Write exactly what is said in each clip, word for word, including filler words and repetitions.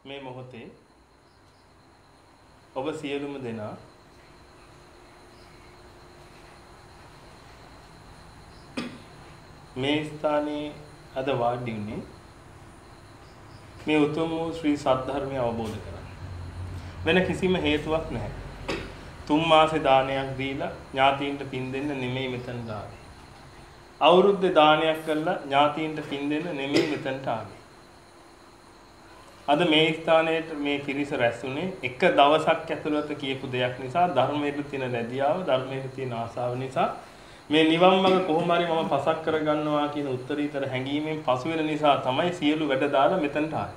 මේ මොහොතේ ඔබ සියලුම දෙනා මේ ස්ථානයේ අද වාඩි වුණේ මේ උතුම් වූ ශ්‍රී සද්ධර්මය අවබෝධ කරගන්න. වෙන කිසිම හේතුවක් නැහැ. තුන් මාසේ දානයක් දීලා ඥාතීන්ට පින් දෙන්න නෙමෙයි මෙතනට ආවේ. අවුරුද්දේ දානයක් කළා ඥාතීන්ට පින් දෙන්න නෙමෙයි මෙතනට ආවේ. අද මේ ස්ථානයේ මේ පිරිස රැස්ුනේ එක දවසක් ඇතුළත කියපු දෙයක් නිසා, ධර්මයේ තියෙන ලැබියාව, ධර්මයේ තියෙන ආසාව නිසා මේ නිවන් මඟ කොහොම හරි මම පසක් කරගන්නවා කියන උත්තරීතර හැඟීමෙන් පසු වෙන නිසා තමයි සියලු වැඩ දාලා මෙතනට ආවේ.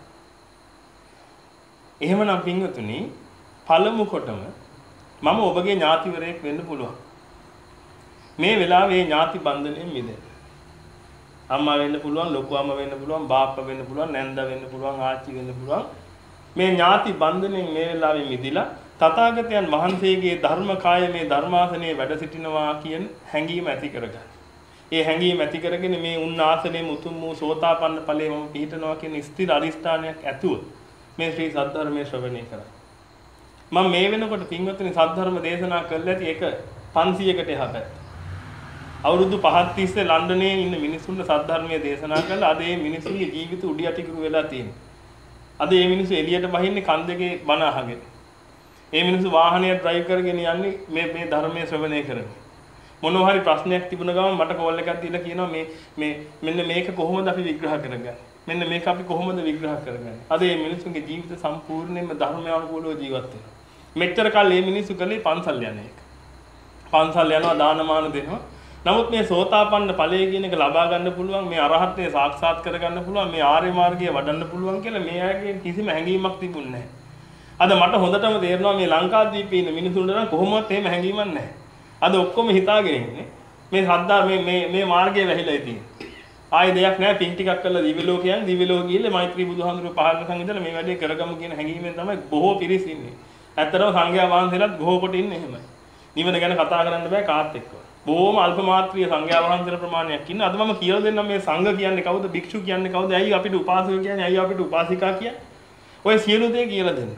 එහෙමනම් පින්වතුනි, පළමු කොටම මම ඔබගේ ඥාතිවරයෙක් වෙන්න පුළුවන්. මේ වෙලාවේ ඥාති බන්ධනයෙන් මිදෙන්න. අම්මා වෙන්න පුළුවන්, ලොකු අම්මා වෙන්න පුළුවන්, බාප්පා වෙන්න පුළුවන්, නැන්දා වෙන්න පුළුවන්, ආච්චි වෙන්න පුළුවන්. මේ ඥාති බන්ධනයෙන් මේ වෙලාවේ මිදිලා තථාගතයන් වහන්සේගේ ධර්මකාය මේ ධර්මාසනයේ වැඩ සිටිනවා කියන හැඟීම ඇති කරගන්න. ඒ හැඟීම ඇති කරගෙන මේ උන්නාසනයේ මුතුම් වූ සෝතාපන්න ඵලයේ මම පිහිටනවා කියන ස්ථිර අරිෂ්ඨානයක් ඇතුව මේ ශ්‍රී සද්ධර්මයේ ශ්‍රවණය කරා. මම මේ වෙනකොට පින්වත්නි සද්ධර්ම දේශනා කළා ඇති එක පන්සියයකට එහා පැත්ත. අවුරුදු පහක් තිස්සේ ලන්ඩනයේ ඉන්න මිනිසුන්ට සද්ධර්මයේ දේශනා කළා. අද මේ මිනිසුන්ගේ ජීවිත උඩි යටිකුරු වෙලා තියෙනවා. අද මේ මිනිස්සු එළියට බහින්නේ කන් දෙකේ බණ අහගෙන. මේ මිනිස්සු වාහනය ඩ්‍රයිව් කරගෙන යන්නේ මේ මේ ධර්මයේ ශ්‍රවණය කරගෙන. මොනවා හරි ප්‍රශ්නයක් තිබුණ ගමන් මට කෝල් එකක් දීලා කියනවා මේ මේ මෙන්න මේක කොහොමද අපි විග්‍රහ කරගන්නේ? මෙන්න මේක අපි කොහොමද විග්‍රහ කරගන්නේ? අද මේ මිනිස්සුන්ගේ ජීවිත සම්පූර්ණයෙන්ම ධර්මානුකූලව ජීවත් වෙනවා. මෙච්චර කල් මේ මිනිස්සු කලේ පන්සල් යන එක. පන්සල් යනවා, දානමාන දෙනවා. නමුත් මේ සෝතාපන්න ඵලය කියන එක ලබා ගන්න පුළුවන්, මේ අරහත්ත්වය සාක්ෂාත් කර ගන්න පුළුවන්, මේ ආර්ය මාර්ගය වඩන්න පුළුවන් කියලා මේ අයගේ කිසිම හැඟීමක් තිබුණේ නැහැ. අද මට හොඳටම තේරෙනවා මේ ලංකාද්වීපයේ ඉන්න මිනිසුන්ට නම් කොහොමවත් එහෙම හැඟීමක් නැහැ. අද ඔක්කොම හිතාගෙන ඉන්නේ මේ සද්දා මේ මේ මේ මාර්ගයේ වැහිලා තියෙන්නේ. ආයෙ දෙයක් නැහැ, පින් ටිකක් කරලා දිව්‍ය ලෝක යන්නේ, දිව්‍ය ලෝක ගිහලා මෛත්‍රී බුදුහාමුදුරුවෝ පහළ සං ඉඳලා මේ වැඩේ කරගමු කියන හැඟීමෙන් තමයි බොහෝ පිරිස් ඉන්නේ. ඇත්තටම සංඝයා වහන්සේලාත් බොහෝ කොට ඉන්නේ එහෙමයි. නිවන ගැන කතා කරන්න බෑ කාත් එක්ක. බොහොම අල්ප මාත්‍රිය සංඝයා වහන්සේලා ප්‍රමාණයක් ඉන්න. අද මම කියලා දෙන්නම් මේ සංඝ කියන්නේ කවුද, භික්ෂු කියන්නේ කවුද, ඇයි අපිට උපාසක කියන්නේ, ඇයි අපිට උපාසිකා කියන්නේ? ඔය සියලු දේ කියලා දෙන්න.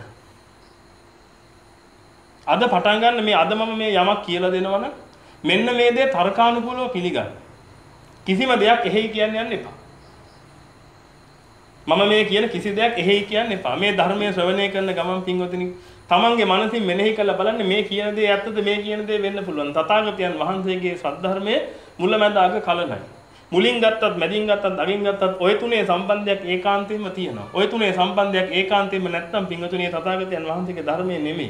අද පටන් ගන්න මේ අද මම මේ යමක් කියලා දෙනවනම් මෙන්න මේ දේ තර්කානුකූලව පිළිගන්න. කිසිම දෙයක් එහෙයි කියන්න යන්න එපා. මම මේ කියන කිසි දෙයක් එහෙයි කියන්න එපා. මේ ධර්මයේ ශ්‍රවණය කරන ගමන් පින්වතුනි තමන්ගේ මනසින් මෙනෙහි කරලා බලන්න මේ කියන දේ ඇත්තද, මේ කියන දේ වෙන්න පුළුවන්. තථාගතයන් වහන්සේගේ සද්ධර්මයේ මුලැමැද අග කලනයි. මුලින් ගත්තත්, මැදින් ගත්තත්, අගින් ගත්තත් ඔය තුනේ සම්බන්ධයක් ඒකාන්තයෙන්ම තියෙනවා. ඔය තුනේ සම්බන්ධයක් ඒකාන්තයෙන්ම නැත්නම් පින්වතුනි තථාගතයන් වහන්සේගේ ධර්මයේ නෙමෙයි.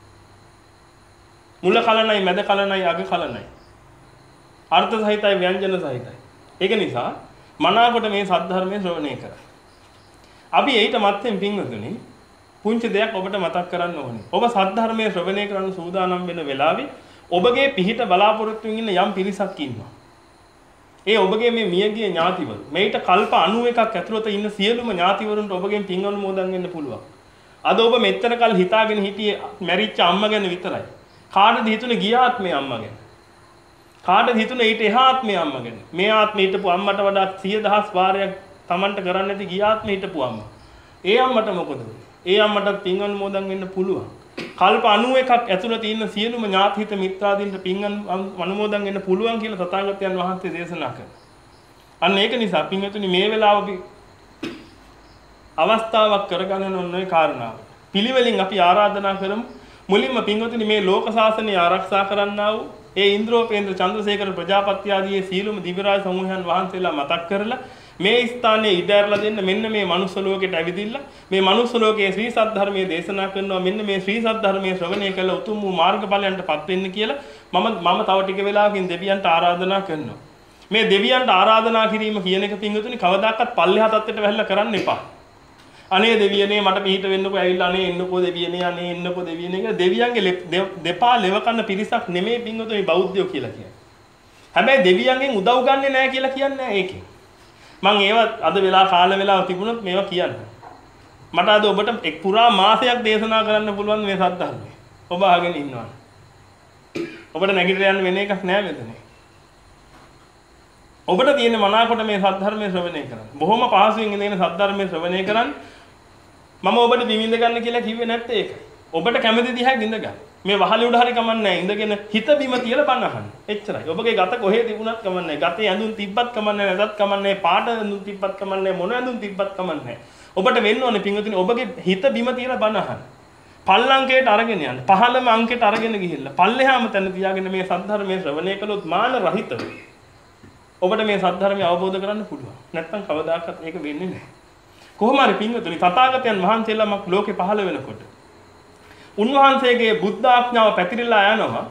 මුල කලනයි, මැද කලනයි, අග කලනයි. අර්ථ සහිතයි, ව්‍යංජන සහිතයි. ඒක නිසා මනාකොට මේ සද්ධර්මයේ ශ්‍රවණය කරා. අපි ඊට මත්තෙන් පින්වතුනි පුංචි දෙයක් ඔබට මතක් කරන්න ඕනේ. ඔබ සද්ධර්මයේ ශ්‍රවණය කරන්න සූදානම් වෙන වෙලාවේ ඔබගේ පිහිට බලාපොරොත්තු වෙන යම් පිරිසක් ඉන්නවා. ඒ ඔබගේ මේ මියගිය ඥාතිවරු. මේිට කල්ප අනූ එකක් ඇතුළත ඉන්න සියලුම ඥාතිවරුන්ට ඔබගෙන් පින් අනුමෝදන් වෙන්න පුළුවන්. අද ඔබ මෙච්චර කල් හිතාගෙන හිටියේ මැරිච්ච අම්මා ගැන විතරයි. කාටද හිතුනේ ගිය ආත්මේ අම්මා ගැන? කාටද හිතුනේ ඊට එහා ආත්මේ අම්මා ගැන? මේ ආත්මේ හිටපු අම්මට වඩා සිය දහස් වාරයක් Tamanට කරන්න නැති ගිය ආත්මේ හිටපු අම්මා. ඒ අම්මට මොකද උනේ? ඒ අම්මටත් පින් අනුමෝදන් වෙන්න පුළුවන්. කල්ප අනූ එකක් ඇතුළත ඉන්න සියලුම ඥාතිහිත මිත්‍රාදීන්ට පින් අනුමෝදන් වෙන්න පුළුවන් කියලා තථාගතයන් වහන්සේ දේශනා කළා. අන්න ඒක නිසා පින්වතුනි මේ වෙලාව අවස්ථාවක් කරගන්න ඕන ඔය කාරණාව. පිළිවෙලින් අපි ආරාධනා කරමු. මුලින්ම පින්වතුනි මේ ලෝක ශාසනය ආරක්ෂා කරන්නා වූ ඒ ඉන්ද්‍රෝපේන්ද්‍ර චන්ද්‍රසේකර ප්‍රජාපති ආදී සියලුම දිව්‍යරාජ සමූහයන් වහන්සේලා මතක් කරලා මේ ස්ථානයේ ඉඩරලා දෙන්න මෙන්න මේ මනුස්ස ලෝකෙට ඇවිදින්න මේ මනුස්ස ලෝකයේ ශ්‍රී සද්ධර්මයේ දේශනා කරනවා මෙන්න මේ ශ්‍රී සද්ධර්මයේ ශ්‍රවණය කළ උතුම් වූ මාර්ගඵලයන්ටපත් වෙන්න කියලා මම මම තව ටික වෙලාවකින් දෙවියන්ට ආරාධනා කරනවා. මේ දෙවියන්ට ආරාධනා කිරීම කියන එක පින්වතුනි කවදාකවත් පල්ලෙහා තත්ත්වයට වැහිලා කරන්න එපා. අනේ දෙවියනේ මට පිහිට වෙන්නකෝ ඇවිල්ලා අනේ එන්නකෝ දෙවියනේ අනේ එන්නකෝ දෙවියනේ කියලා දෙවියන්ගේ දෙපා ලෙවකන්න පිරිසක් නෙමෙයි පින්වතුනි බෞද්ධයෝ කියලා කියන්නේ. හැබැයි දෙවියන්ගෙන් උදව් ගන්නෙ නැහැ කියලා කියන්නේ නැහැ ඒකෙන්. මම ඒව අද වෙලා කාල වෙලාව තිබුණොත් මේවා කියන්න. මට අද ඔබට එක් පුරා මාසයක් දේශනා කරන්න පුළුවන් මේ සද්ධර්මය. ඔබ අහගෙන ඉන්නවා. ඔබට නැගිටලා යන්න වෙන එකක් නෑ මෙතන. ඔබට තියෙන මනාකොට මේ සද්ධර්මයේ ශ්‍රවණය කරන්න. බොහොම පහසුවෙන් ඉඳගෙන සද්ධර්මයේ ශ්‍රවණය කරන්න. මම ඔබට බිමින්ද ගන්න කියලා කිව්වේ නැත්තේ ඒකයි. ඔබට කැමති දිහා ඉඳ ගන්න. මේ වහලේ උඩ හරි කමන්නේ නැහැ. ඉඳගෙන හිත බිම තියලා බණ අහන්න. එච්චරයි. ඔබගේ ගත කොහේ තිබුණත් කමන්නේ නැහැ. ගතේ ඇඳුම් තිබ්බත් කමන්නේ නැහැ. නැතත් කමන්නේ නැහැ. පාට ඇඳුම් තිබ්බත් කමන්නේ නැහැ. මොන ඇඳුම් තිබ්බත් කමන්නේ නැහැ. ඔබට වෙන්න ඕනේ පින්වතුනි ඔබගේ හිත බිම තියලා බණ අහන්න. පල්ලංකයට අරගෙන යන්න. පහළම අංකයට අරගෙන ගිහිල්ලා පල්ලෙහාම තැන තියාගෙන මේ සද්ධර්මයේ ශ්‍රවණය කළොත් මාන රහිතව ඔබට මේ සද්ධර්මය අවබෝධ කරගන්න පුළුවන්. නැත්නම් කවදාකවත් ඒක වෙන්නේ නැහැ. කොහොම හරි පින්වතුනි තථාගතයන් වහන්සේලා මක් ලෝකේ පහළ වෙනකොට උන්වහන්සේගේ බුද්ධ ආඥාව පැතිරිලා යනවා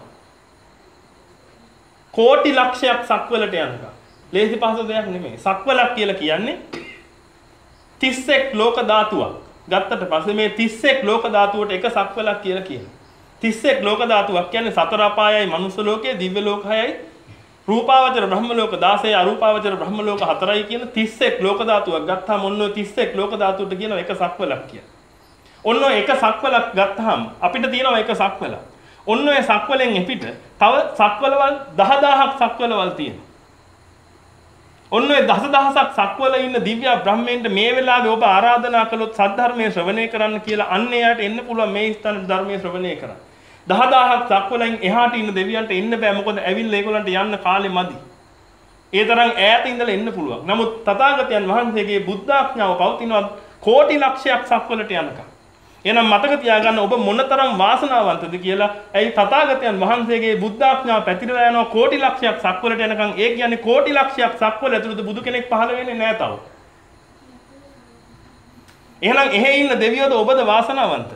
කෝටි ලක්ෂයක් සක්වලට යනකම්. ලේසි පහසු දෙයක් නෙමෙයි. සක්වලක් කියලා කියන්නේ තිස් එක් ලෝක ධාතුවක්. ගත්තට පස්සේ මේ තිස් එක් ලෝක ධාතුවට එක සක්වලක් කියලා කියනවා. තිස් එක් ලෝක ධාතුවක් කියන්නේ සතර අපායයි මනුස්ස ලෝකයේ දිව්‍ය ලෝක හයයි රූපාවචර බ්‍රහ්ම ලෝක දාසය අරූපාවචර බ්‍රහ්ම ලෝක හතරයි කියන තිස් එක් ලෝක ධාතුවක් ගත්තාම ඔන්න ඔය තිස් එක් ලෝක ධාතුවට කියනවා එක සක්වලක් කියලා. ඔන්න ඔය එක සක්වලක් ගත්තාම අපිට තියෙනවා එක සක්වලක්. ඔන්න ඔය සක්වලෙන් එපිට තව සක්වලවල් දහදාහක් සක්වලවල් තියෙනවා. ඔන්න ඔය දසදහසක් සක්වල ඉන්න දිව්‍ය බ්‍රහ්මයන්ට මේ වෙලාවේ ඔබ ආරාධනා කළොත් සද්ධර්මයේ ශ්‍රවණය කරන්න කියලා අන්න එයාට එන්න පුළුවන් මේ ස්ථාන ධර්මයේ ශ්‍රවණය කරන්න. දහදාහක් සක්වලෙන් එහාට ඉන්න දෙවියන්ට එන්න බෑ මොකද ඇවිල්ලා ඒගොල්ලන්ට යන්න කාලෙ මදි. ඒ තරම් ඈත ඉඳලා එන්න පුළුවන්. නමුත් තථාගතයන් වහන්සේගේ බුද්ධාඥාව පවතිනවා කෝටි ලක්ෂයක් සක්වලට යනකම්. එහෙනම් මතක තියාගන්න ඔබ මොනතරම් වාසනාවන්තද කියලා. ඇයි තථාගතයන් වහන්සේගේ බුද්ධාඥාව පැතිරලා යනවා කෝටි ලක්ෂයක් සක්වලට යනකම්. ඒ කියන්නේ කෝටි ලක්ෂයක් සක්වල ඇතුළත බුදු කෙනෙක් පහළ වෙන්නේ නැහැ තව. එහෙනම් එහෙ ඉන්න දෙවියෝද ඔබද වාසනාවන්ත.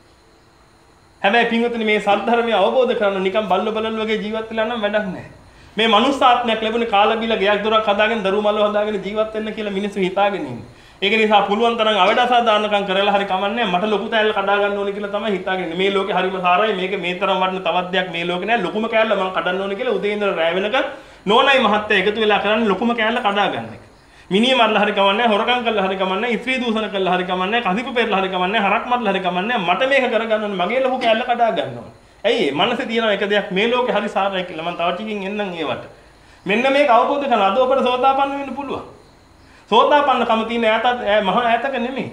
හැබැයි පින්වතුනි මේ සද්ධර්මය අවබෝධ කරගන්න නිකන් බල්ල බලල් වගේ ජීවත් වෙලා නම් වැඩක් නැහැ. මේ මනුස්ස ආත්මයක් ලැබුණේ කාලා බීලා ගයක් දොරක් හදාගෙන දරුවෝ මල්ලෝ හදාගෙන ජීවත් වෙන්න කියලා මිනිස්සු හිතාගෙන ඉන්නේ. ඒක නිසා පුළුවන් තරම් අවඩසා දාන්නකම් කරලා හරි කමන්නේ මට ලොකු තැල්ල කඩා ගන්න ඕනේ කියලා තමයි හිතාගෙන ඉන්නේ. මේ ලෝකේ හරිම සාරයි මේක මේ තරම් වටින තවත් දෙයක් මේ ලෝකේ නැහැ. ලොකුම කෑල්ල මම කඩන්න ඕනේ කියලා උදේ ඉඳලා රැ වෙනකන් නෝනයි මහත්තයා එකතු වෙලා කරන්නේ ලොකුම කෑල්ල කඩා ගන්න එක. මිනිහ මරලා හරි කමන්නේ හොරකම් කරලා හරි කමන්නේ ඉස්ත්‍රී දූෂණ කරලා හරි කමන්නේ කසිප පෙරලා හරි කමන්නේ හරක් මරලා හරි කමන්නේ මට මේක කරගන්න ඕනේ මගේ ලොකු කෑල්ල කඩා ගන්න ඕනේ. ඇයි ඒ මනසේ තියෙන එක දෙයක් මේ ලෝකේ හරි සාරයි කියලා මම තව ටිකකින් එන්නම් ඒවට. මෙන්න මේක අවබෝධ කරගන්න අද ඔබට සෝතාපන්න වෙන්න පුළුවන්. සෝතාපන්න කම තියෙන ඈතත් මහා ඈතක නෙමෙයි.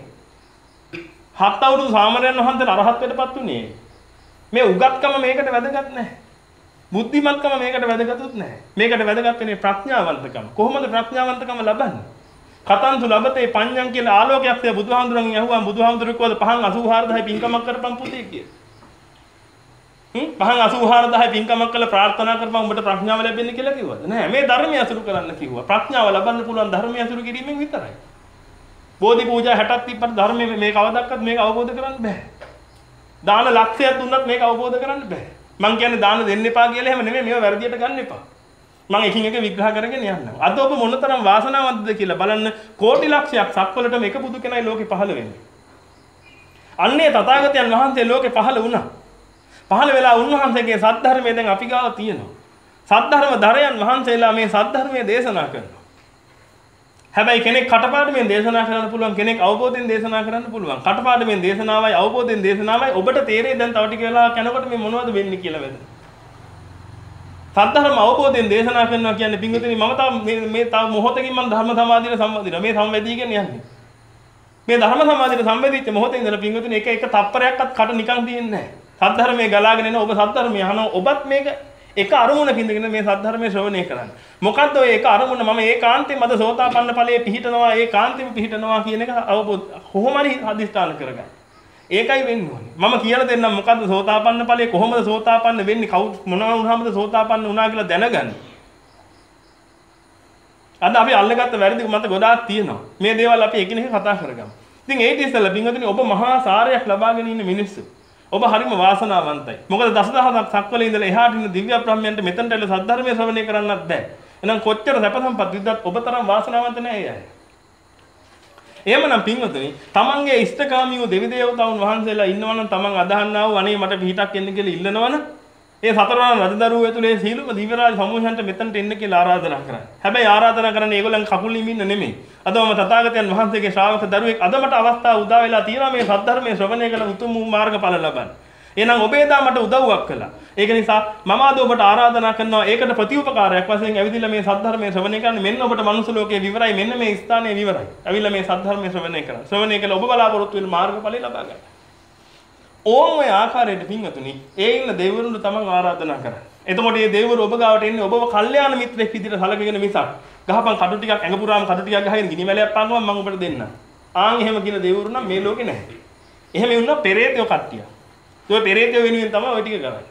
හත් අවුරුදු සාමරයන් වහන්සේලා අරහත්ත්වයටපත් උනේ. මේ උගත්කම මේකට වැදගත් නැහැ. බුද්ධිමත්කම මේකට වැදගත්ුත් නැහැ. මේකට වැදගත් වෙන්නේ ප්‍රඥාවන්තකම. කොහොමද ප්‍රඥාවන්තකම ලබන්නේ? කතන්තු ලබතේ පඤ්ඤං කියලා ආලෝකයක් තියා බුදුහාමුදුරන් ඇහුවා බුදුහාමුදුරුවෝ කිව්වද පහන් අසූ හාරදාහයි පින්කමක් කරපන් පුතේ කියලා. හ්ම් පහන් අසූ හාරදාහයි පින්කමක් කළා ප්‍රාර්ථනා කරපන් උඹට ප්‍රඥාව ලැබෙන්නේ කියලා කිව්වද? නෑ මේ ධර්මය අසුරු කරන්න කිව්වා. ප්‍රඥාව ලබන්න පුළුවන් ධර්මය අසුරු කිරීමෙන් විතරයි. බෝධි පූජා හැටක් තිබ්බට ධර්මයේ මේක අවදක්වත් මේක අවබෝධ කරන්න බෑ. දාන ලක්ෂයක් දුන්නත් මේක අවබෝධ කරන්න බෑ. මං කියන්නේ දාන දෙන්න එපා කියලා එහෙම නෙමෙයි මේවා වැරදියට ගන්න එපා. මම එකින් එක විග්‍රහ කරගෙන යන්නම්. අද ඔබ මොනතරම් වාසනාවන්තද කියලා බලන්න කෝටි ලක්ෂයක් සක්වලටම එක බුදු කෙනයි ලෝකේ පහළ වෙන්නේ. අන්නේ තථාගතයන් වහන්සේ ලෝකේ පහළ වුණා. පහළ වෙලා උන්වහන්සේගේ සද්ධර්මයේ දැන් අපි ගාව තියෙනවා. සද්ධර්ම ධරයන් වහන්සේලා මේ සද්ධර්මයේ දේශනා කරනවා. හැබැයි කෙනෙක් කටපාඩමින් දේශනා කරන්න පුළුවන් කෙනෙක් අවබෝධයෙන් දේශනා කරන්න පුළුවන්. කටපාඩමින් දේශනාවයි අවබෝධයෙන් දේශනාවයි ඔබට තේරෙයි දැන් තව ටික වෙලාවක් යනකොට මේ මොනවද වෙන්නේ කියලා වෙද. සද්ධර්ම අවබෝධයෙන් දේශනා කරනවා කියන්නේ පින්විතනි මම තව මේ මේ තව මොහොතකින් මම ධර්ම සමාධියට සම්බන්ධ මේ සංවේදීගෙන යන්නේ. මේ ධර්ම සමාධියට සම්බන්ධිච්ච මොහොතේ ඉඳලා පින්විතනි එක එක තප්පරයක්වත් කට නිකන් තියෙන්නේ නැහැ. සද්ධර්මයේ ගලාගෙන එන ඔබ සද්ධර්මය අහනවා ඔබත් මේක එක අරමුණක ඉඳගෙන මේ සද්ධර්මයේ ශ්‍රවණය කරන්න. මොකද්ද ඔය එක අරමුණ මම ඒකාන්තයෙන් මද සෝතාපන්න ඵලයේ පිහිටනවා ඒකාන්තයෙන් පිහිටනවා කියන එක අවබෝධ කොහොම හරි අධිෂ්ඨාන කරගන්න. ඒකයි වෙන්න ඕනේ. මම කියලා දෙන්නම් මොකද්ද සෝතාපන්න ඵලයේ කොහොමද සෝතාපන්න වෙන්නේ කවුද මොනවා වුණාමද සෝතාපන්න වුණා කියලා දැනගන්න. අද අපි අල්ලගත්ත වැරදි මත ගොඩාක් තියෙනවා. මේ දේවල් අපි එකිනෙක කතා කරගමු. ඉතින් ඒ ඉතින්සලා පින්වතුනි ඔබ මහා සාරයක් ලබාගෙන ඉන්න මිනිස්සු. ඔබ හරිම වාසනාවන්තයි. මොකද දසදහසක් සක්වලේ ඉඳලා එහාට ඉන්න දිව්‍ය බ්‍රහ්මයන්ට මෙතනට එළ සද්ධර්මයේ ශ්‍රවණය කරන්නත් බෑ. එහෙනම් කොච්චර සැප සම්පත් විද්දත් ඔබ තරම් වාසනාවන්ත නෑ අය. එහෙමනම් පින්වතුනි, තමන්ගේ ඉෂ්ඨකාමීව දෙවි දේවතාවුන් වහන්සේලා ඉන්නවනම් තමන් අදහන්නා වූ අනේ මට පිහිටක් එන්න කියලා ඉල්ලනවනම් ඒ සතරවරන් රජදරුවෝ ඇතුලේ සීලම දිව්‍ය රාජ සමූහයන්ට මෙතනට එන්න කියලා ආරාධනා කරන්නේ. හැබැයි ආරාධනා කරන්නේ ඒගොල්ලන් කකුල් නිමින්න නෙමෙයි. අදම තථාගතයන් වහන්සේගේ ශ්‍රාවක දරුවෙක් අද මට අවස්ථාව උදා වෙලා තියෙනවා මේ සද්ධර්මයේ ශ්‍රවණය කළ උතුම් වූ මාර්ගඵල ලබන්න. එහෙනම් ඔබ එදා මට උදව්වක් කළා. ඒක නිසා මම අද ඔබට ආරාධනා කරනවා ඒකට ප්‍රතිඋපකාරයක් වශයෙන් ඇවිදලා මේ සද්ධර්මයේ ශ්‍රවණය කරන්න. මෙන්න ඔබට මනුස්ස ලෝකයේ විවරයි. මෙන්න මේ ස්ථානයේ විවරයි. ඇවිල්ලා මේ සද්ධර්මයේ ශ්‍රවණය කරන්න. ශ්‍රවණය කළ ඔබ බලාපොරොත්තු වෙන මාර්ගඵලය ලබා ගන්න. ඕම ඔය ආකාරයට පින්වතුනි ඒ ඉන්න දෙවිවරුන්ට තමන් ආරාධනා කරන්න. එතකොට මේ දෙවිවරු ඔබ ගාවට එන්නේ ඔබව කල්යාණ මිත්‍රෙක් විදිහට සැලකගෙන මිසක් ගහපන් කටු ටිකක් ඇඟ පුරාම කටු ටිකක් ගහගෙන ගිනි මැලයක් පාගම මම ඔබට දෙන්නම්. ආන් එහෙම කියන දෙවිවරු නම් මේ ලෝකේ නැහැ. එහෙම වුණා පෙරේතයෝ කට්ටිය. ඒ පෙරේතයෝ වෙනුවෙන් තමයි ওই ටික කරන්නේ.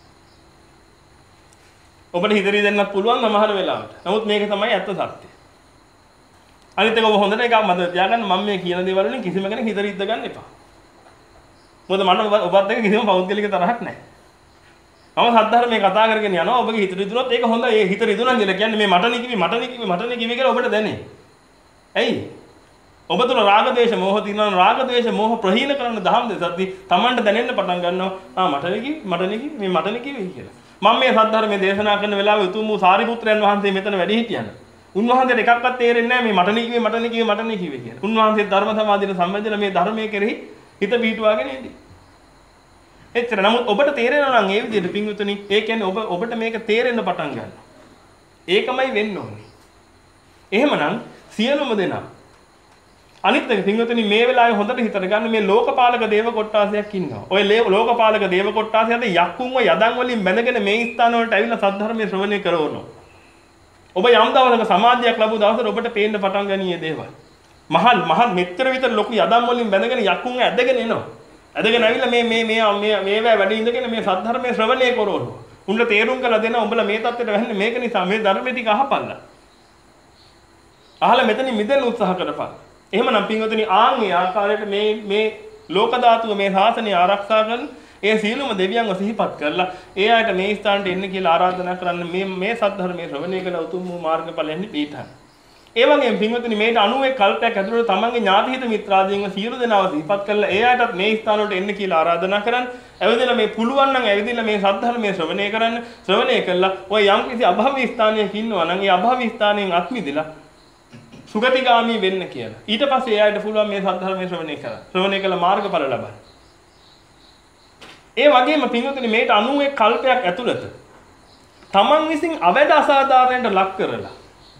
ඔබට හිතරි දෙන්නත් පුළුවන් සමහර වෙලාවට. නමුත් මේක තමයි ඇත්ත සත්‍යය. අනිත් එක ඔබ හොඳට එකක් මතක තියාගන්න මම මේ කියන දේවල් වලින් කිසිම කෙනෙක් හිතරි ඉද්ද ගන්න එපා. මොකද මට ඔබත් එක්ක කිසිම පෞද්ගලික තරහක් නැහැ. මම සද්ධර්මයේ කතා කරගෙන යනවා ඔබගේ හිත රිදුනොත් ඒක හොඳයි. ඒ හිත රිදුනන් කියලා කියන්නේ මේ මට නිකිවි මට නිකිවි මට නිකිවි කියලා ඔබට දැනේ. ඇයි? ඔබ තුල රාග ද්වේෂ මෝහ තියෙනවා. රාග ද්වේෂ මෝහ ප්‍රහීන කරන දහම් දෙසද්දි Tamanට දැනෙන්න පටන් ගන්නවා. ආ මට නිකිවි මට නිකිවි මේ මට නිකිවි කියලා. මම මේ සද්ධර්මයේ දේශනා කරන වෙලාවේ උතුම් වූ සාරිපුත්‍රයන් වහන්සේ මෙතන වැඩි හිටියන. උන්වහන්සේට එකක්වත් තේරෙන්නේ නැහැ මේ මට නිකිවි මට නිකිවි මට නිකිවි කියලා. උන්වහන්සේ ධර්ම සමාධියට සම්බන්ධලා මේ ධර්මයේ කෙරෙහි හිත පිහිටුවාගෙන ඉන්නේ. එච්චර. නමුත් ඔබට තේරෙනවා නම් ඒ විදිහට පින්විතනි ඒ කියන්නේ ඔබ ඔබට මේක තේරෙන්න පටන් ගන්නවා. ඒකමයි වෙන්න ඕනේ. එහෙමනම් සියලුම දෙනා අනිත් එක පින්විතනි මේ වෙලාවේ හොඳට හිතට ගන්න මේ ලෝකපාලක දේව කොට්ටාසයක් ඉන්නවා. ඔය ලෝකපාලක දේව කොට්ටාසය අද යක්කුන්ව යදන් වලින් බැඳගෙන මේ ස්ථාන වලට ඇවිල්ලා සද්ධර්මයේ ශ්‍රවණය කරවනවා. ඔබ යම් දවසක සමාධියක් ලැබුව දවසට ඔබට පේන්න පටන් ගනීයේ දේවල්. මහල් මහල් මෙච්චර විතර ලොකු යදන් වලින් බැඳගෙන යක්කුන්ව ඇදගෙන එනවා. ඇදගෙන ඇවිල්ලා මේ මේ මේ මේ මේවා වැඩි ඉඳගෙන මේ සද්ධර්මයේ ශ්‍රවණය කරවනවා. උන්ට තේරුම් කරලා දෙනවා උඹලා මේ தත්ත්වයට වැහෙන්නේ මේක නිසා මේ ධර්මෙ ටික අහපල්ලා. අහලා මෙතනින් මිදෙන්න උත්සාහ කරපන්. එහෙමනම් පින්වතුනි ආන් මේ ආකාරයට මේ මේ ලෝක ධාතුව මේ ශාසනය ආරක්ෂා කරන ඒ සීලම දෙවියන්ව සිහිපත් කරලා ඒ ආයත මේ ස්ථානට එන්න කියලා ආරාධනා කරන්න මේ මේ සද්ධර්මයේ ශ්‍රවණය කළ උතුම් වූ මාර්ගඵලයන් පිටහන්. ඒ වගේම පින්වතුනි මේට අනූ එක් කල්පයක් ඇතුළත තමන්ගේ ඥාති හිත මිත්‍රාදීන්ව සියලු දෙනාව සිහිපත් කරලා ඒ ආයතත් මේ ස්ථාන වලට එන්න කියලා ආරාධනා කරන්න. ඇවිදලා මේ පුළුවන් නම් ඇවිදලා මේ සද්ධර්මයේ ශ්‍රවණය කරන්න. ශ්‍රවණය කළා ඔය යම් කිසි අභව්‍ය ස්ථානයක ඉන්නවා නම් ඒ අභව්‍ය ස්ථානයෙන් අත්මිදලා සුගතිගාමී වෙන්න කියලා. ඊට පස්සේ එයාට පුළුවන් මේ සද්ධර්මයේ ශ්‍රවණය කරලා. ශ්‍රවණය කළ මාර්ගඵල ලබන්න. ඒ වගේම පින්වතුනි මේට අනූ එක් කල්පයක් ඇතුළත තමන් විසින් අවැඩ අසාධාරණයට ලක් කරලා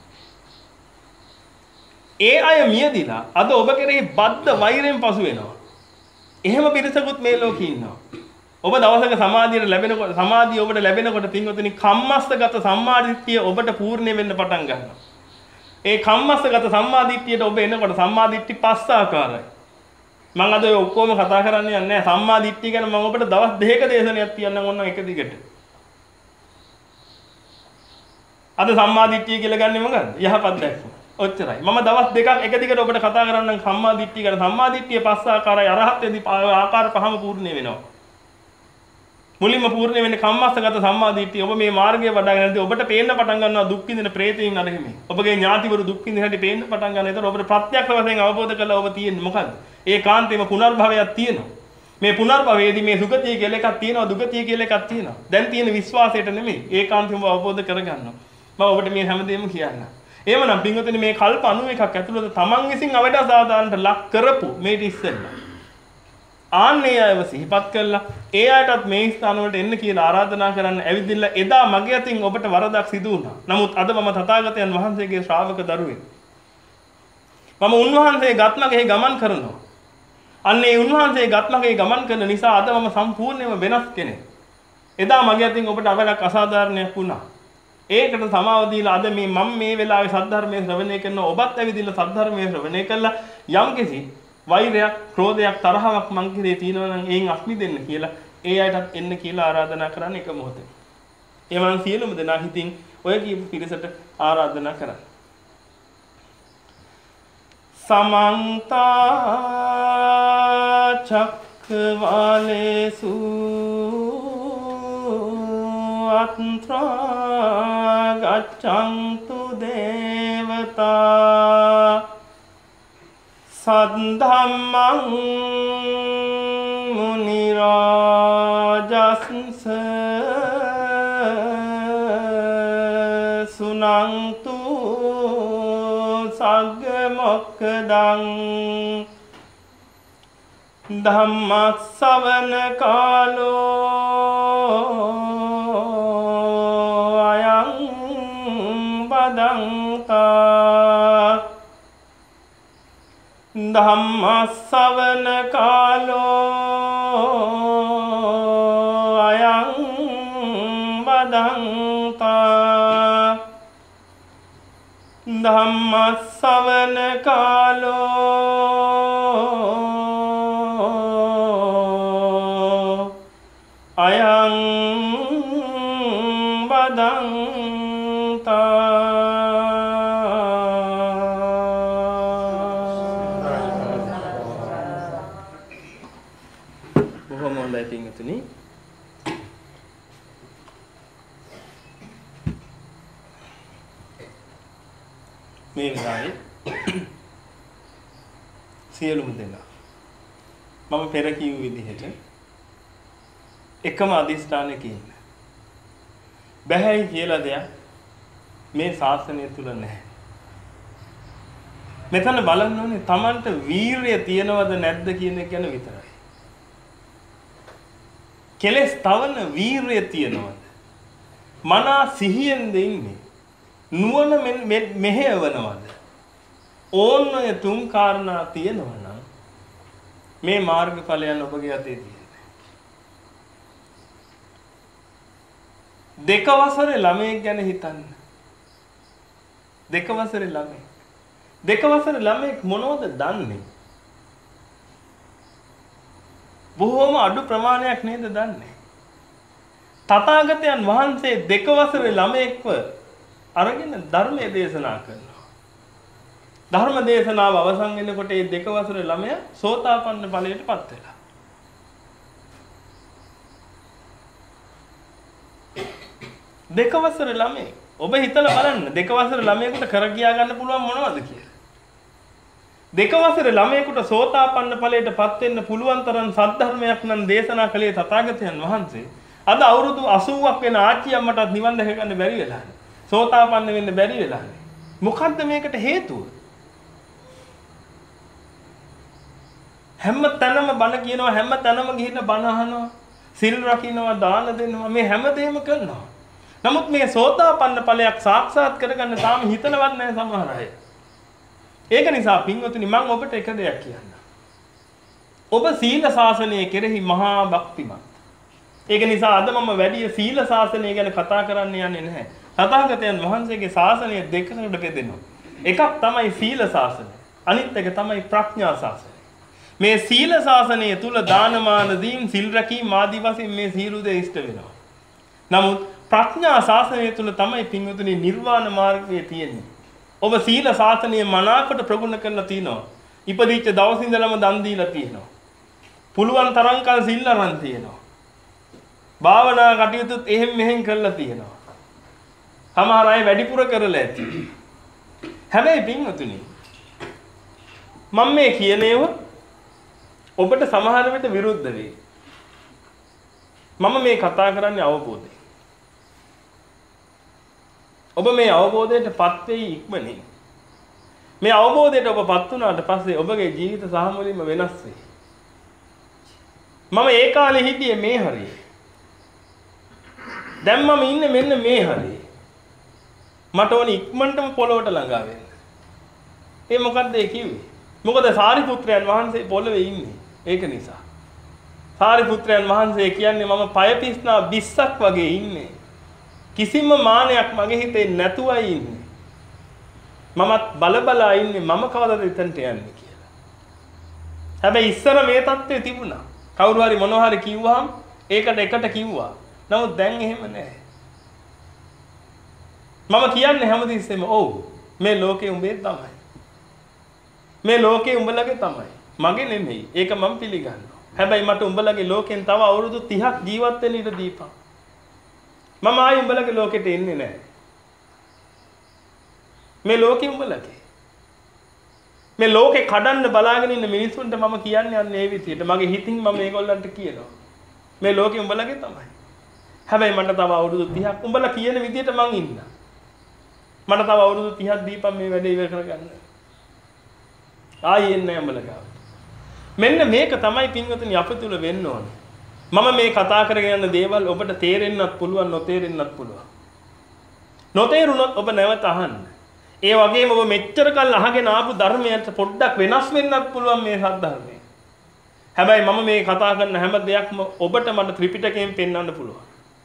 ඒ අය මියදිලා අද ඔබ කෙරෙහි බද්ධ වෛරයෙන් පසු වෙනවා. එහෙම පිරිසකුත් මේ ලෝකේ ඉන්නවා. ඔබ දවසක සමාධියට ලැබෙනකොට සමාධිය ඔබට ලැබෙනකොට පින්වතුනි කම්මස්සගත සම්මාදිට්ඨිය ඔබට පූර්ණ වෙන්න පටන් ගන්නවා. ඒ කම්මස්සගත සම්මාදිට්ඨියට ඔබ එනකොට සම්මාදිට්ඨි පස් ආකාරයි. මම අද ඔය ඔක්කොම කතා කරන්න යන්නේ නැහැ. සම්මාදිට්ඨිය ගැන මම ඔබට දවස් දෙකක දේශනයක් තියන්නම් ඕන එක දිගට. අද සම්මාදිට්ඨිය කියලා ගන්නෙ මොකද්ද? යහපත් දැක්ම. ඔච්චරයි. මම දවස් දෙකක් එක දිගට ඔබට කතා කරන්නම් සම්මාදිට්ඨිය ගැන. සම්මාදිට්ඨිය පස් ආකාරයි. අරහත්ත්වයේදී ආකාර පහම පූර්ණ වෙනවා. මුලින්ම පූර්ණ වෙන්නේ කම්මස්සගත සම්මාදිට්ඨිය. ඔබ මේ මාර්ගය වඩාගෙන ඉඳි ඔබට පේන්න පටන් ගන්නවා දුක් විඳින ප්‍රේතයින් අරගෙමි. ඔබගේ ඥාතිවරු දුක් විඳින හැටි පේන්න පටන් ගන්නවා. ඒතර ඔබට ප්‍රත්‍යක්ෂ වශයෙන් අවබෝධ කරලා ඔබ තියෙන්නේ මොකද්ද? ඒකාන්තයෙන්ම පුනර්භවයක් තියෙනවා. මේ පුනර්භවයේදී මේ සුගතිය කියලා එකක් තියෙනවා, දුගතිය කියලා එකක් තියෙනවා. දැන් තියෙන විශ්වාසයට නෙමෙයි ඒකාන්තයෙන්ම අවබෝධ කරගන්නවා. මම ඔබට මේ හැමදේම කියන්නම්. එහෙමනම් පින්වතුනි මේ කල්ප අනූ එකක් ඇතුළත තමන් විසින් අවඩ සාධාරණට ලක් කරපු මේට ඉස්සෙල්ලා ආන්නේ අයව සිහිපත් කළා ඒ අයටත් මේ ස්ථාන වලට එන්න කියලා ආරාධනා කරන්න ඇවිදින්න එදා මගේ අතින් ඔබට වරදක් සිදු වුණා. නමුත් අද මම තථාගතයන් වහන්සේගේ ශ්‍රාවක දරුවෙක්. මම උන්වහන්සේ ගත්මගේ ගමන් කරනවා. අන්නේ උන්වහන්සේ ගත්මගේ ගමන් කරන නිසා අද මම සම්පූර්ණයෙන්ම වෙනස් කෙනෙක්. එදා මගේ අතින් ඔබට අවලක් අසාධාරණයක් වුණා. ඒකට සමාව දීලා අද මේ මම මේ වෙලාවේ සද්ධර්මයේ ශ්‍රවණය කරන ඔබත් ඇවිදින්න සද්ධර්මයේ ශ්‍රවණය කළා යම්කිසි වෛරයක්, ක්‍රෝධයක්, තරහවක් මං කිරේ තියෙනවා නම් එයින් අස්මි දෙන්න කියලා ඒ අයටත් එන්න කියලා ආරාධනා කරන්න එක මොහොතේ. ඒ මං සියලුම දෙනා හිතින් ඔය කියපු පිරිසට ආරාධනා කරා. සමන්ත චක්කවාලේසු අත්‍රා ගච්ඡන්තු දේවතා සද්ධම්මං මුනි රාජස්ස සුනන්තු සග්ග මොක්ඛදං ධම්මස්සවන කාලෝ අයං බදන්තා ධම්මස්සවන කාලෝ අයං බදන්තා ධම්මස්සවන කාලෝ අයං බදන්තා. බොහොම හොඳයි පින්වතුනි. මේ විදිහයි සියලුම දෙනා මම පෙර කිව්ව විදිහට එකම අදිස්ථානයක ඉන්න. බැහැයි කියලා දෙයක් මේ ශාසනය තුල නැහැ. මෙතන බලන්න ඕනේ Tamanට වීරිය තියනවද නැද්ද කියන එක ගැන විතරයි. කෙලස් තවන වීරිය තියනවද? මනා සිහියෙන් දෙන්නේ. නුවණ මෙහෙවනවද? ඕන්නය තුන් කාරණා තියෙනවා නම් මේ මාර්ගඵලයන් ඔබගේ අතේ තියෙනවා. දෙක වසරේ ළමයෙක් ගැන හිතන්න. දෙක වසරේ ළමයෙක්. දෙක වසරේ ළමයෙක් මොනවද දන්නේ? බොහෝම අඩු ප්‍රමාණයක් නේද දන්නේ. තථාගතයන් වහන්සේ දෙක වසරේ ළමයෙක්ව අරගෙන ධර්මයේ දේශනා කරනවා. ධර්ම දේශනාව අවසන් වෙනකොට මේ දෙක වසරේ ළමයා සෝතාපන්න ඵලයටපත් වෙලා. දෙක වසරේ ළමයි. ඔබ හිතලා බලන්න දෙක වසරේ ළමයෙකුට කර ගියා ගන්න පුළුවන් මොනවද කියලා. දෙක වසරේ ළමයෙකුට සෝතාපන්න ඵලයටපත් වෙන්න පුළුවන් තරම් සද්ධර්මයක් නම් දේශනා කළේ තථාගතයන් වහන්සේ. අද අවුරුදු අසූවක් වෙන ආච්චි අම්මටත් නිවන් දැක ගන්න බැරි වෙලා. සෝතාපන්න වෙන්න බැරි වෙලා. මොකද්ද මේකට හේතුව? හැම තැනම බණ කියනවා, හැම තැනම ගිහින් බණ අහනවා, සිල් රකින්නවා, දාන දෙනවා, මේ හැමදේම කරනවා. නමුත් මේ සෝතාපන්න ඵලයක් සාක්ෂාත් කරගන්න තාම හිතනවත් නැහැ සමහර අය. ඒක නිසා පින්වතුනි මම ඔබට එක දෙයක් කියන්න. ඔබ සීල ශාසනය කෙරෙහි මහා භක්තිමත්. ඒක නිසා අද මම වැඩි සීල ශාසනය ගැන කතා කරන්න යන්නේ නැහැ. තථාගතයන් වහන්සේගේ ශාසනය දෙකකට බෙදෙනවා. එකක් තමයි සීල ශාසනය. අනිත් එක තමයි ප්‍රඥා ශාසනය. මේ සීල ශාසනය තුල දානමාන දීම් සිල් රැකීම ආදී වශයෙන් මේ සීල දේ ඉෂ්ට වෙනවා. නමුත් ප්‍රඥා ශාසනය තුල තමයි පින්වතුනි නිර්වාණ මාර්ගය තියෙන්නේ. ඔබ සීල ශාසනය මනාකොට ප්‍රගුණ කරලා තිනවා. ඉපදිච්ච දවස් ඉඳලම දන් දීලා තියෙනවා. පුළුවන් තරම් කල් සිල් අරන් තියෙනවා. භාවනා කටයුතුත් එහෙම මෙහෙම කරලා තියෙනවා. සමහර අය වැඩිපුර කරලා ඇති. හැබැයි පින්වතුනි මම මේ කියන ඒවා ඔබට සමහර විට විරුද්ධ වෙයි. මම මේ කතා කරන්නේ අවබෝධයෙන්. ඔබ මේ අවබෝධයටපත් වෙයි ඉක්මනින්. මේ අවබෝධයට ඔබපත් වුණාට පස්සේ ඔබගේ ජීවිත සාමුලින්ම වෙනස් වෙයි. මම ඒ කාලේ හිටියේ මේ හරියේ. දැන් මම ඉන්නේ මෙන්න මේ හරියේ. මට ඕනි ඉක්මනටම පොළොවට ළඟා වෙන්න. ඒ මොකද්ද ඒ කිව්වේ? මොකද සාරිපුත්‍රයන් වහන්සේ පොළවේ ඉන්නේ. ඒක නිසා. සාරිපුත්‍රයන් වහන්සේ කියන්නේ මම පය පිස්නා විස්සක් වගේ ඉන්නේ. කිසිම මානයක් මගේ හිතේ නැතුවයි ඉන්නේ. මමත් බලබලා ඉන්නේ මම කවදද එතනට යන්නේ කියලා. හැබැයි ඉස්සර මේ தත්ත්වය තිබුණා. කවුරු හරි මොනවා හරි කිව්වහම ඒකට එකට කිව්වා. නමුත් දැන් එහෙම නැහැ. මම කියන්නේ හැමතිස්සෙම ඔව් මේ ලෝකේ උඹේ තමයි. මේ ලෝකේ උඹලගේ තමයි. මගේ නෙමෙයි. ඒක මම පිළිගන්නවා. හැබැයි මට උඹලගේ ලෝකෙන් තව අවුරුදු තිහක් ජීවත් වෙන්න ඉඩ දීපන්. මම ආයි උඹලගේ ලෝකෙට එන්නේ නැහැ. මේ ලෝකෙ උඹලගේ. මේ ලෝකේ කඩන්න බලාගෙන ඉන්න මිනිස්සුන්ට මම කියන්නේ අන්න ඒ විදිහට. මගේ හිතින් මම මේගොල්ලන්ට කියනවා. මේ ලෝකෙ උඹලගේ තමයි. හැබැයි මට තව අවුරුදු තිහක් උඹලා කියන විදිහට මං ඉන්න. මට තව අවුරුදු තිහක් දීපන් මේ වැඩේ ඉවර කරගන්න. ආයෙ එන්නේ නැහැ උඹලා ගාවට. මෙන්න මේක තමයි පින්වතුනි අප තුල වෙන්න ඕනේ. මම මේ කතා කරගෙන යන දේවල් ඔබට තේරෙන්නත් පුළුවන් නොතේරෙන්නත් පුළුවන්. නොතේරුණොත් ඔබ නැවත අහන්න. ඒ වගේම ඔබ මෙච්චර කල් අහගෙන ආපු ධර්මයට පොඩ්ඩක් වෙනස් වෙන්නත් පුළුවන් මේ සද්ධර්මය. හැබැයි මම මේ කතා කරන හැම දෙයක්ම ඔබට මට ත්‍රිපිටකයෙන් පෙන්වන්න පුළුවන්.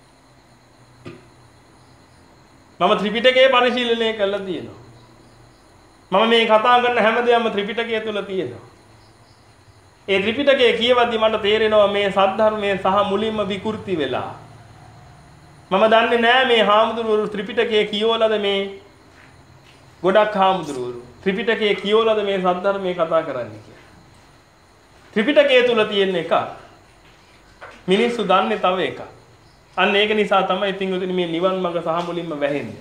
මම ත්‍රිපිටකය පරිශීලනය කරලා තියෙනවා. මම මේ කතා කරන හැම දෙයක්ම ත්‍රිපිටකය තුල තියෙනවා. ඒ ත්‍රිපිටකය කියවද්දි මට තේරෙනවා මේ සද්ධර්මයේ සහ මුලින්ම විකෘති වෙලා. මම දන්නේ නෑ මේ හාමුදුරුවෝ ත්‍රිපිටකය කියවලද මේ ගොඩක් හාමුදුරුවෝ ත්‍රිපිටකය කියවලද මේ සද්ධර්මයේ කතා කරන්නේ කියලා. ත්‍රිපිටකය තුල තියෙන එක මිනිස්සු දන්නේ තව එකක්. අන්න ඒක නිසා තමයි පින්වතුනි මේ නිවන් මඟ සහ මුලින්ම වැහෙන්නේ.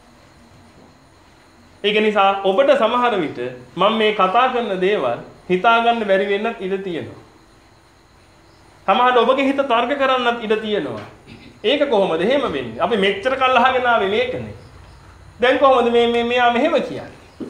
ඒක නිසා ඔබට සමහර විට මම මේ කතා කරන දේවල් හිතා ගන්න බැරි වෙන්නත් ඉඩ තියෙනවා. සමහරවිට ඔබගේ හිත තර්ක කරන්නත් ඉඩ තියෙනවා. ඒක කොහොමද එහෙම වෙන්නේ? අපි මෙච්චර කල් අහගෙන ආවේ මේකනේ. දැන් කොහොමද මේ මේ මෙයා මෙහෙම කියන්නේ?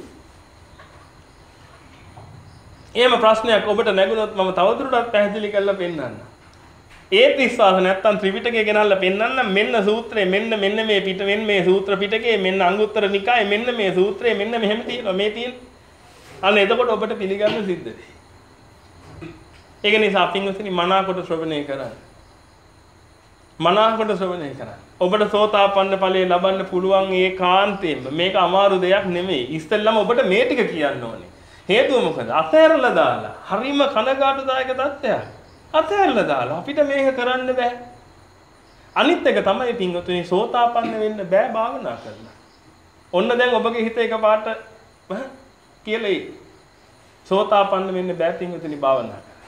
එහෙම ප්‍රශ්නයක් ඔබට නැගුණොත් මම තවදුරටත් පැහැදිලි කරලා පෙන්නන්නම්. ඒත් විශ්වාස නැත්තම් ත්‍රිපිටකය ගෙනල්ලා පෙන්නන්න මෙන්න සූත්‍රය මෙන්න මෙන්න මේ පිට මෙන්න මේ සූත්‍ර පිටකේ මෙන්න අංගුත්තර නිකායේ මෙන්න මේ සූත්‍රය මෙන්න මෙහෙම තියෙනවා මේ තියෙන. අන්න එතකොට ඔබට පිළිගන්න සිද්ධ වෙයි. ඒක නිසා පින්වතුනි මනාකොට ශ්‍රවණය කරන්න. මනාකොට ශ්‍රවණය කරන්න. ඔබට සෝතාපන්න ඵලය ලබන්න පුළුවන් ඒකාන්තයෙන්ම මේක අමාරු දෙයක් නෙමෙයි. ඉස්සෙල්ලම ඔබට මේ ටික කියන්න ඕනේ. හේතුව මොකද? අතහැරලා දාලා හරිම කනගාටුදායක තත්ත්වයක්. අතහැරලා දාලා අපිට මේක කරන්න බෑ. අනිත් එක තමයි පින්වතුනි සෝතාපන්න වෙන්න බෑ භාවනා කරලා. ඔන්න දැන් ඔබගේ හිත එකපාරට කියලා සෝතාපන්න වෙන්න බෑ පින්වතුනි භාවනා කරලා.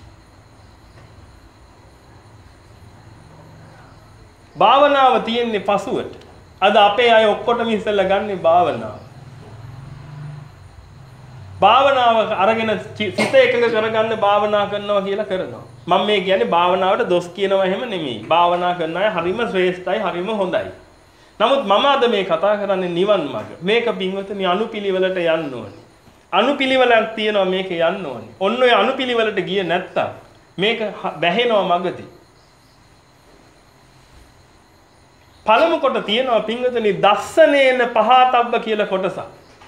භාවනාව තියෙන්නේ පසුවට. අද අපේ අය ඔක්කොටම ඉස්සෙල්ලා ගන්නේ භාවනාව. භාවනාව අරගෙන සිත එකඟ කරගන්න භාවනා කරනවා කියලා කරනවා. මම මේ කියන්නේ භාවනාවට දොස් කියනවා එහෙම නෙමෙයි. භාවනා කරන අය හරිම ශ්‍රේෂ්ඨයි, හරිම හොඳයි. නමුත් මම අද මේ කතා කරන්නේ නිවන් මාර්ග. මේක පින්වතුනි අනුපිළිවෙලට යන්න ඕනේ. අනුපිළිවෙලක් තියෙනවා මේක යන්න ඕනේ. ඔන්න ඔය අනුපිළිවෙලට ගියේ නැත්තම් මේක බැහැෙනවා මගදී. පළමු කොට තියෙනවා පින්වතුනි දස්සනේන පහතබ්බ කියලා කොටසක්.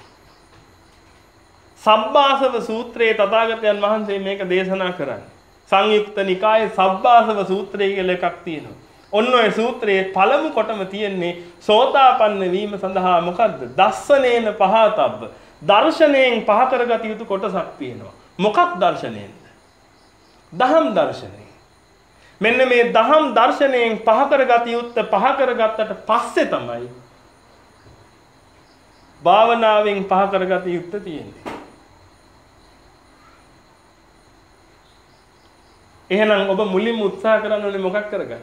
සබ්බාසව සූත්‍රයේ තථාගතයන් වහන්සේ මේක දේශනා කරන්නේ. සංයුක්ත නිකායේ සබ්බාසව සූත්‍රය කියලා එකක් තියෙනවා. ඔන්න ඔය සූත්‍රයේ පළමු කොටම තියෙන්නේ සෝතාපන්න වීම සඳහා මොකද්ද? දස්සනේන පහතබ්බ. දර්ශනයෙන් පහ කරගත යුතු කොටසක් තියෙනවා. මොකක් දර්ශනයෙන්ද? දහම් දර්ශනය. මෙන්න මේ දහම් දර්ශනයෙන් පහ කරගත යුත්ත පහ කරගත්තට පස්සේ තමයි භාවනාවෙන් පහ කරගත යුත්ත තියෙන්නේ. එහෙනම් ඔබ මුලින්ම උත්සාහ කරන්න ඕනේ මොකක් කරගන්න?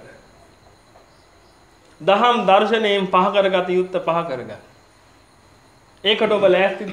දහම් දර්ශනයෙන් පහ කරගත යුත්ත පහ කරගන්න. ඒකට ඔබ ලෑස්තිද?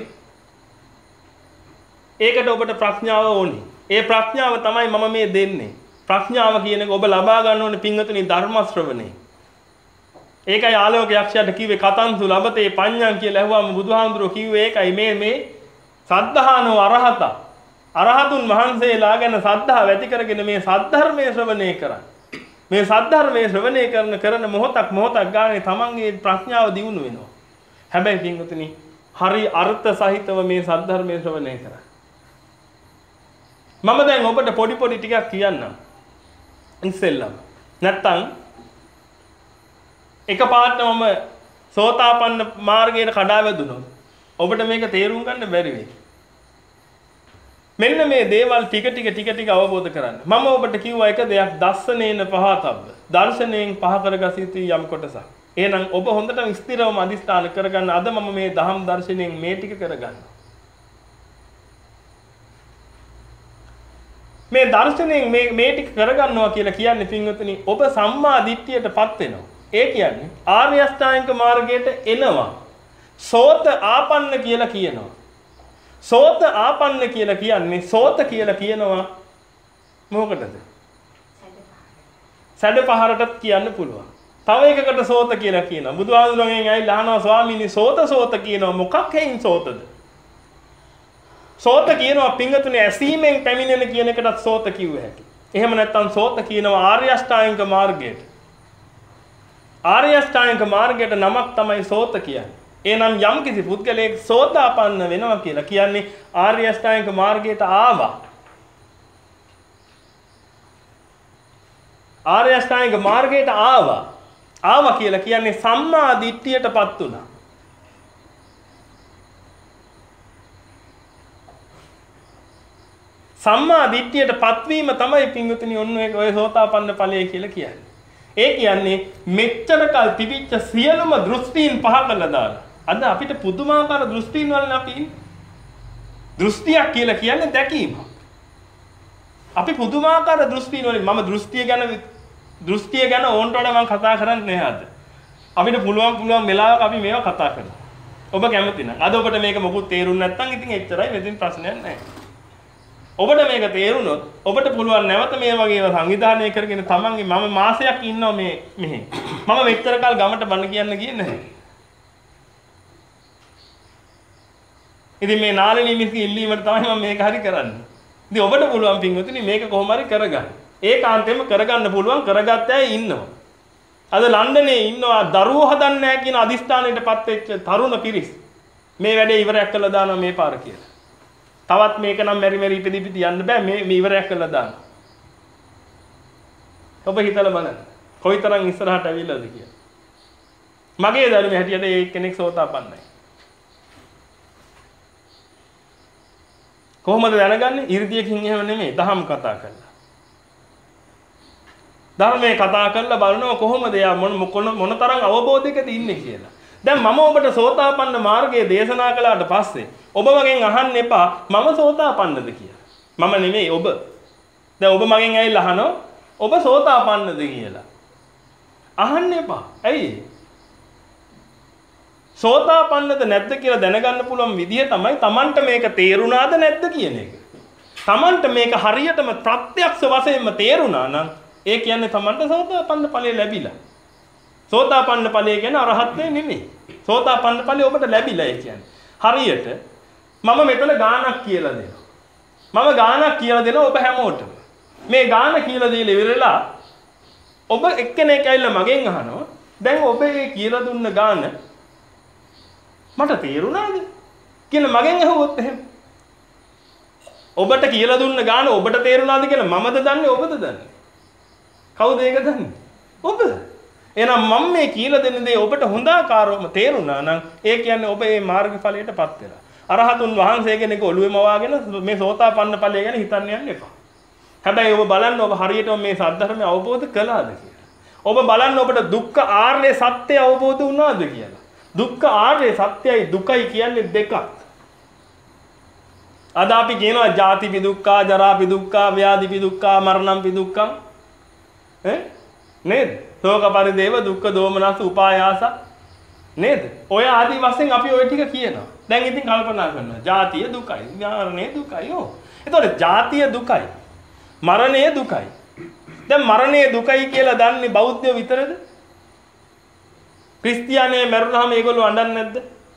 ඒකට ඔබට ප්‍රඥාව ඕනේ. ඒ ප්‍රඥාව තමයි මම මේ දෙන්නේ. ප්‍රඥාව කියන එක ඔබ ලබා ගන්න ඕනේ පින්වතුනි ධර්ම ශ්‍රවණේ. ඒකයි ආලෝක යක්ෂයාට කිව්වේ කතන්තු ලබතේ පඤ්ඤං කියලා ඇහුවාම බුදුහාමුදුරුවෝ කිව්වේ ඒකයි මේ මේ සද්ධානෝ අරහත. අරහතුන් වහන්සේලා ගැන සද්ධාව ඇති කරගෙන මේ සද්ධර්මයේ ශ්‍රවණය කරන්න. මේ සද්ධර්මයේ ශ්‍රවණය කරන කරන මොහොතක් මොහොතක් ගානේ තමන්ගේ ප්‍රඥාව දියුණු වෙනවා. හැබැයි පින්වතුනි හරි අර්ථ සහිතව මේ සද්ධර්මයේ ශ්‍රවණය කරන්න. මම දැන් ඔබට පොඩි පොඩි ටිකක් කියන්නම්. ඉස්සෙල්ලම නැත්තම් එකපාරට මම සෝතාපන්න මාර්ගයට කඩා වැදුනොත් ඔබට මේක තේරුම් ගන්න බැරි වෙයි. මෙන්න මේ දේවල් ටික ටික ටික ටික අවබෝධ කරගන්න. මම ඔබට කිව්වා එක දෙයක් දස්සනේන පහතබ්බ. දර්ශනයෙන් පහ කරගත යුතු යම් කොටසක්. එහෙනම් ඔබ හොඳටම ස්ථිරවම අදිස්ථාන කරගන්න. අද මම මේ දහම් දර්ශනයෙන් මේ ටික කරගන්නවා. මේ දර්ශනයෙන් මේ මේ ටික කරගන්නවා කියලා කියන්නේ පින්වතුනි ඔබ සම්මා දිට්ඨියටපත් වෙනවා. ඒ කියන්නේ ආර්ය අෂ්ටාංගික මාර්ගයට එනවා. සෝත ආපන්න කියලා කියනවා. සෝත ආපන්න කියලා කියන්නේ සෝත කියලා කියනවා මොකටද? සැඩ පහරටත් කියන්න පුළුවන්. තව එකකට සෝත කියලා කියනවා. බුදුහාමුදුරන්ගෙන් ඇවිල්ලා අහනවා ස්වාමීනි සෝත සෝත කියනවා මොකක් හේයින් සෝතද? සෝත කියනවා පිංගතුනේ ඇසීමෙන් පැමිණෙන කියන එකටත් සෝත කිව්ව හැකි. එහෙම නැත්නම් සෝත කියනවා ආර්ය අෂ්ටාංගික මාර්ගයට. ආර්ය අෂ්ටාංගික මාර්ගයට නමක් තමයි සෝත කියන්නේ. එහෙනම් යම් කිසි පුද්ගලයෙක් සෝතාපන්න වෙනවා කියලා කියන්නේ ආර්ය අෂ්ටාංගික මාර්ගයට ආවා. ආර්ය අෂ්ටාංගික මාර්ගයට ආවා. ආවා කියලා කියන්නේ සම්මා දිට්ඨියටපත් වුණා. සම්මා දිට්ඨියටපත් වීම තමයි පිංගුතුනි ඔන්න ඔය සෝතාපන්න ඵලය කියලා කියන්නේ. ඒ කියන්නේ මෙච්චර කල් තිබිච්ච සියලුම දෘෂ්ටීන් පහ කළා දාලා. අද අපිට පුදුමාකාර දෘෂ්ටීන් වලින් අපි ඉන්නේ. දෘෂ්ටියක් කියලා කියන්නේ දැකීම. අපි පුදුමාකාර දෘෂ්ටීන් වලින් මම දෘෂ්ටිය ගැන දෘෂ්ටිය ගැන ඕන්ට වඩා මම කතා කරන්නේ නැහැ අද. අපිට පුළුවන් පුළුවන් වෙලාවක අපි මේවා කතා කරනවා. ඔබ කැමති නම් අද ඔබට මේක මොකුත් තේරුන්නේ නැත්නම් ඉතින් එච්චරයි වෙදින් ප්‍රශ්නයක් නැහැ. ඔබට මේක තේරුණොත් ඔබට පුළුවන් නැවත මේ වගේ සංවිධානය කරගෙන තමන්ගේ මම මාසයක් ඉන්නවා මේ මෙහි. මම මෙච්චර කාල ගමට බණ කියන්න ගියේ නැහැ. ඉතින් මේ නාලනී මිස්ක ඉල්ලීමට තමයි මම මේක හරි කරන්නේ. ඉතින් ඔබට පුළුවන් පින්වතුනි මේක කොහොම හරි කරගන්න. ඒකාන්තයෙන්ම කරගන්න පුළුවන් කරගත්ත අය ඉන්නවා. අද ලන්ඩනේ ඉන්නවා දරුවෝ හදන්නේ නැහැ කියන අදිස්ථානයටපත් වෙච්ච තරුණ පිරිස්. මේ වැඩේ ඉවරයක් කළා දානවා මේ පාර කියලා. තවත් මේක නම් මෙරි මෙරි ඉපදි ඉපදි යන්න බෑ මේ මේ ඉවරයක් කළා දාන්න. ඔබ හිතලා බලන්න. කොයිතරම් ඉස්සරහට ඇවිල්ලාද කියලා. මගේ ධර්මයේ හැටියට ඒ කෙනෙක් සෝතාපන්නයි. කොහොමද දැනගන්නේ? 이르දියකින් එහෙම නෙමෙයි. දහම් කතා කරලා. ධර්මයේ කතා කරලා බලනවා කොහොමද යා මොන මොන තරම් අවබෝධයකද ඉන්නේ කියලා. දැන් මම ඔබට සෝතාපන්න මාර්ගයේ දේශනා කළාට පස්සේ ඔබ මගෙන් අහන්න එපා මම සෝතාපන්නද කියලා. මම නෙමෙයි ඔබ. දැන් ඔබ මගෙන් ඇවිල්ලා අහනවා ඔබ සෝතාපන්නද කියලා. අහන්න එපා. ඇයි? සෝතාපන්නද නැද්ද කියලා දැනගන්න පුළුවන් විදිය තමයි Tamanට මේක තේරුණාද නැද්ද කියන එක. Tamanට මේක හරියටම ප්‍රත්‍යක්ෂ වශයෙන්ම තේරුණා නම් ඒ කියන්නේ Tamanට සෝතාපන්න ඵලය ලැබිලා. සෝතාපන්න ඵලය කියන්නේ අරහත්ත්වය නෙමෙයි. සෝතාපන්න ඵලය ඔබට ලැබිලා ඒ කියන්නේ. හරියට මම මෙතන ගානක් කියලා දෙනවා. මම ගානක් කියලා දෙනවා ඔබ හැමෝටම. මේ ගාන කියලා දීලා ඉවරලා ඔබ එක්කෙනෙක් ඇවිල්ලා මගෙන් අහනවා දැන් ඔබ මේ කියලා දුන්න ගාන මට තේරුණාද කියලා මගෙන් අහුවොත් එහෙම ඔබට කියලා දුන්න ගාන ඔබට තේරුණාද කියලා මමද දන්නේ ඔබද දන්නේ කවුද ඒක දන්නේ ඔබ එහෙනම් මම මේ කියලා දෙන දේ ඔබට හොඳාකාරවම තේරුණා නම් ඒ කියන්නේ ඔබ මේ මාර්ගඵලයටපත් වෙලා අරහතුන් වහන්සේ කෙනෙක් ඔළුවේම වාගෙන මේ සෝතාපන්න ඵලය ගැන හිතන්න යන්න එපා. හැබැයි ඔබ බලන්න ඔබ හරියටම මේ සද්ධර්මය අවබෝධ කළාද කියලා. ඔබ බලන්න ඔබට දුක්ඛ ආර්ය සත්‍ය අවබෝධ වුණාද කියලා. දුක්ඛ ආර්ය සත්‍යයි දුකයි කියන්නේ දෙකක්. අද අපි කියනවා ජාතිපි දුක්ඛා, ජරාපි දුක්ඛා, ව්‍යාධිපි දුක්ඛා, මරණම්පි දුක්ඛං. ඈ නේද? ශෝක පරිදේව දුක්ඛ දෝමනස් උපායාස නේද? ඔය ආදි වශයෙන් අපි ওই ටික කියනවා. දැන් ඉතින් කල්පනා කරනවා. ජාතිය දුකයි, මරණය දුකයි. ඕ. එතකොට ජාතිය දුකයි. මරණය දුකයි. දැන් මරණය දුකයි කියලා දන්නේ බෞද්ධයෝ විතරද? ක්‍රිස්තියානිය මරුණාම ඒගොල්ලෝ අඬන්නේ නැද්ද?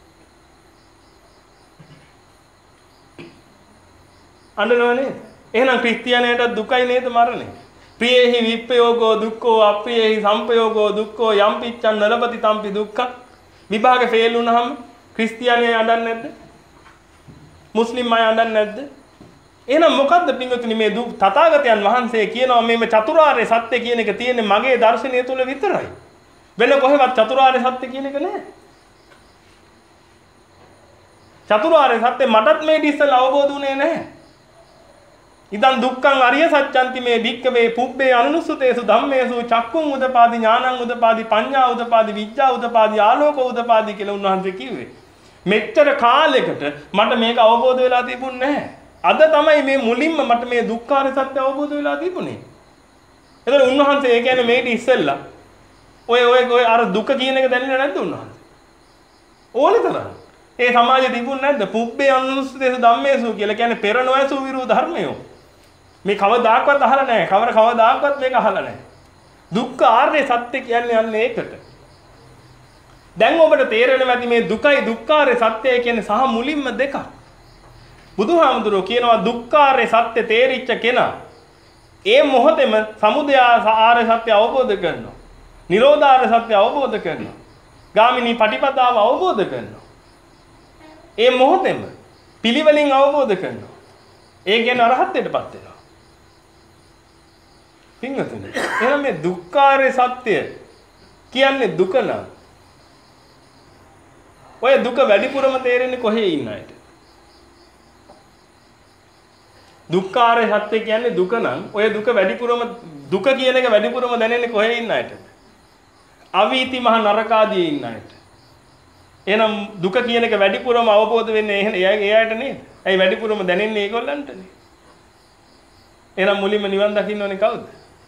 අඬනවනේ. එහෙනම් ක්‍රිස්තියානියට දුකයි නේද මරණය? ප්‍රියේහි විප්පයෝගෝ දුක්ඛෝ අප්‍රියේහි සම්පයෝගෝ දුක්ඛෝ යම් පිච්ඡන් නලපති තම්පි දුක්ඛ. විභාග ෆේල් වුණාම ක්‍රිස්තියානිය අඬන්නේ නැද්ද? මුස්ලිම් අය අඬන්නේ නැද්ද? එහෙනම් මොකද්ද පින්වතුනි මේ දුක් තථාගතයන් වහන්සේ කියනවා මේ චතුරාර්ය සත්‍ය කියන එක තියෙන්නේ මගේ දර්ශනය තුල විතරයි. වෙන කොහෙවත් චතුරාර්ය සත්‍ය කියන එක නැහැ. චතුරාර්ය සත්‍ය මටත් මේ ඉස්සෙල්ලා අවබෝධ වුණේ නැහැ. ඉදන් දුක්ඛං අරිය සත්‍යන්ති මේ භික්ඛවේ පුබ්බේ අනුනුස්සතේසු ධම්මේසු චක්කුං උදපාදි ඥානං උදපාදි පඤ්ඤා උදපාදි විඥා උදපාදි ආලෝක උදපාදි කියලා උන්වහන්සේ කිව්වේ. මෙච්චර කාලයකට මට මේක අවබෝධ වෙලා තිබුණේ නැහැ. අද තමයි මේ මුලින්ම මට මේ දුක්ඛාර සත්‍ය අවබෝධ වෙලා තිබුණේ. එතකොට උන්වහන්සේ ඒ කියන්නේ මේක ඉස්සෙල්ලා ඔය ඔය ඔය අර දුක කියන එක දැනෙන්නේ නැද්ද උන්වහන්සේ? ඕනේ තරම්. ඒ සමාජයේ තිබුණ නැද්ද? පුබ්බේ අනුස්සතේසු ධම්මේසු කියලා කියන්නේ පෙර නොඇසු විරු ධර්මයෝ. මේ කවදාකවත් අහලා නැහැ. කවර කවදාකවත් මේක අහලා නැහැ. දුක්ඛ ආර්ය සත්‍ය කියන්නේ යන්නේ ඒකට. දැන් ඔබට තේරෙනවා ඇති මේ දුකයි දුක්ඛාරය සත්‍යය කියන්නේ සහ මුලින්ම දෙකක්. බුදුහාමුදුරුවෝ කියනවා දුක්ඛාරය සත්‍ය තේරිච්ච කෙනා ඒ මොහොතේම සමුදය ආර්ය සත්‍ය අවබෝධ කරනවා. නිරෝධාර්ය සත්‍ය අවබෝධ කරනවා. ගාමිනී පටිපදාව අවබෝධ කරනවා. ඒ මොහොතේම පිළිවෙලින් අවබෝධ කරනවා. ඒ කියන්නේ අරහත්ත්වයටපත් වෙනවා. පින්වතුනි, එහෙනම් මේ දුක්ඛාරය සත්‍ය කියන්නේ දුක නම් ඔය දුක වැඩිපුරම තේරෙන්නේ කොහේ ඉන්න අයට? දුක්ඛාරය සත්‍ය කියන්නේ දුක නම් ඔය දුක වැඩිපුරම දුක කියන එක වැඩිපුරම දැනෙන්නේ කොහේ ඉන්න අයටද? අවීති මහ නරකාදී ඉන්න අයට. එහෙනම් දුක කියන එක වැඩිපුරම අවබෝධ වෙන්නේ ඒ අයට නේද? ඇයි වැඩිපුරම දැනෙන්නේ ඒගොල්ලන්ටනේ? එහෙනම් මුලින්ම නිවන් දකින්න ඕනේ කවුද?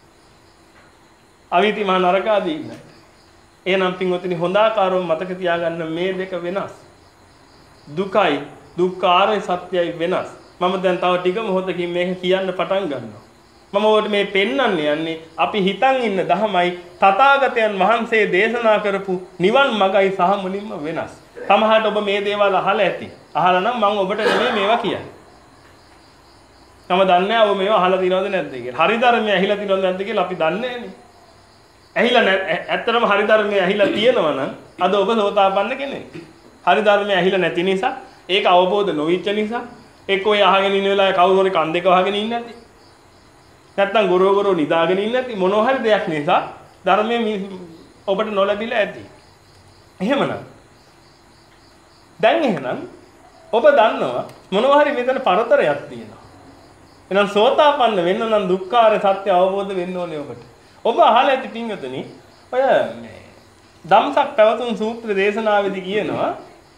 අවීති මහ නරකාදී ඉන්න අය. එහෙනම් පින්වතුනි හොඳාකාරව මතක තියාගන්න මේ දෙක වෙනස්. දුකයි දුක්ඛාරය සත්‍යයි වෙනස්. මම දැන් තව ටික මොහොතකින් මේක කියන්න පටන් ගන්නවා. මම ඔබට මේ පෙන්වන්න යන්නේ අපි හිතන් ඉන්න ධමයි තථාගතයන් වහන්සේ දේශනා කරපු නිවන් මගයි සහ මුලින්ම වෙනස්. සමහරට ඔබ මේ දේවල් අහලා ඇති. අහලා නම් මම ඔබට නෙමෙයි මේවා කියන්නේ. මම දන්නේ නැහැ ඔබ මේවා අහලා තියෙනවද නැද්ද කියලා. හරි ධර්මයේ ඇහිලා තියෙනවද නැද්ද කියලා අපි දන්නේ නැහනේ. ඇහිලා නැත් ඇත්තටම හරි ධර්මයේ ඇහිලා තියෙනවා නම් අද ඔබ සෝතාපන්න කෙනෙක්. හරි ධර්මයේ ඇහිලා නැති නිසා ඒක අවබෝධ නොවිච්ච නිසා එක්ක ඔය අහගෙන ඉන්න වෙලාවේ කවුරු හරි කන් දෙක වහගෙන ඉන්නේ නැති. නැත්තම් ගොරෝ ගොරෝ නිදාගෙන ඉන්නේ නැති මොනවා හරි දෙයක් නිසා ධර්මයේ ඔබට නොලැබිලා ඇති. එහෙමනම් දැන් එහෙනම් ඔබ දන්නවා මොනවා හරි මෙතන පරතරයක් තියෙනවා. එහෙනම් සෝතාපන්න වෙන්න නම් දුක්ඛාරය සත්‍ය අවබෝධ වෙන්න ඕනේ ඔබට. ඔබ අහලා ඇති පින්වතුනි ඔය මේ ධම්සක් පැවතුම් සූත්‍ර දේශනාවේදී කියනවා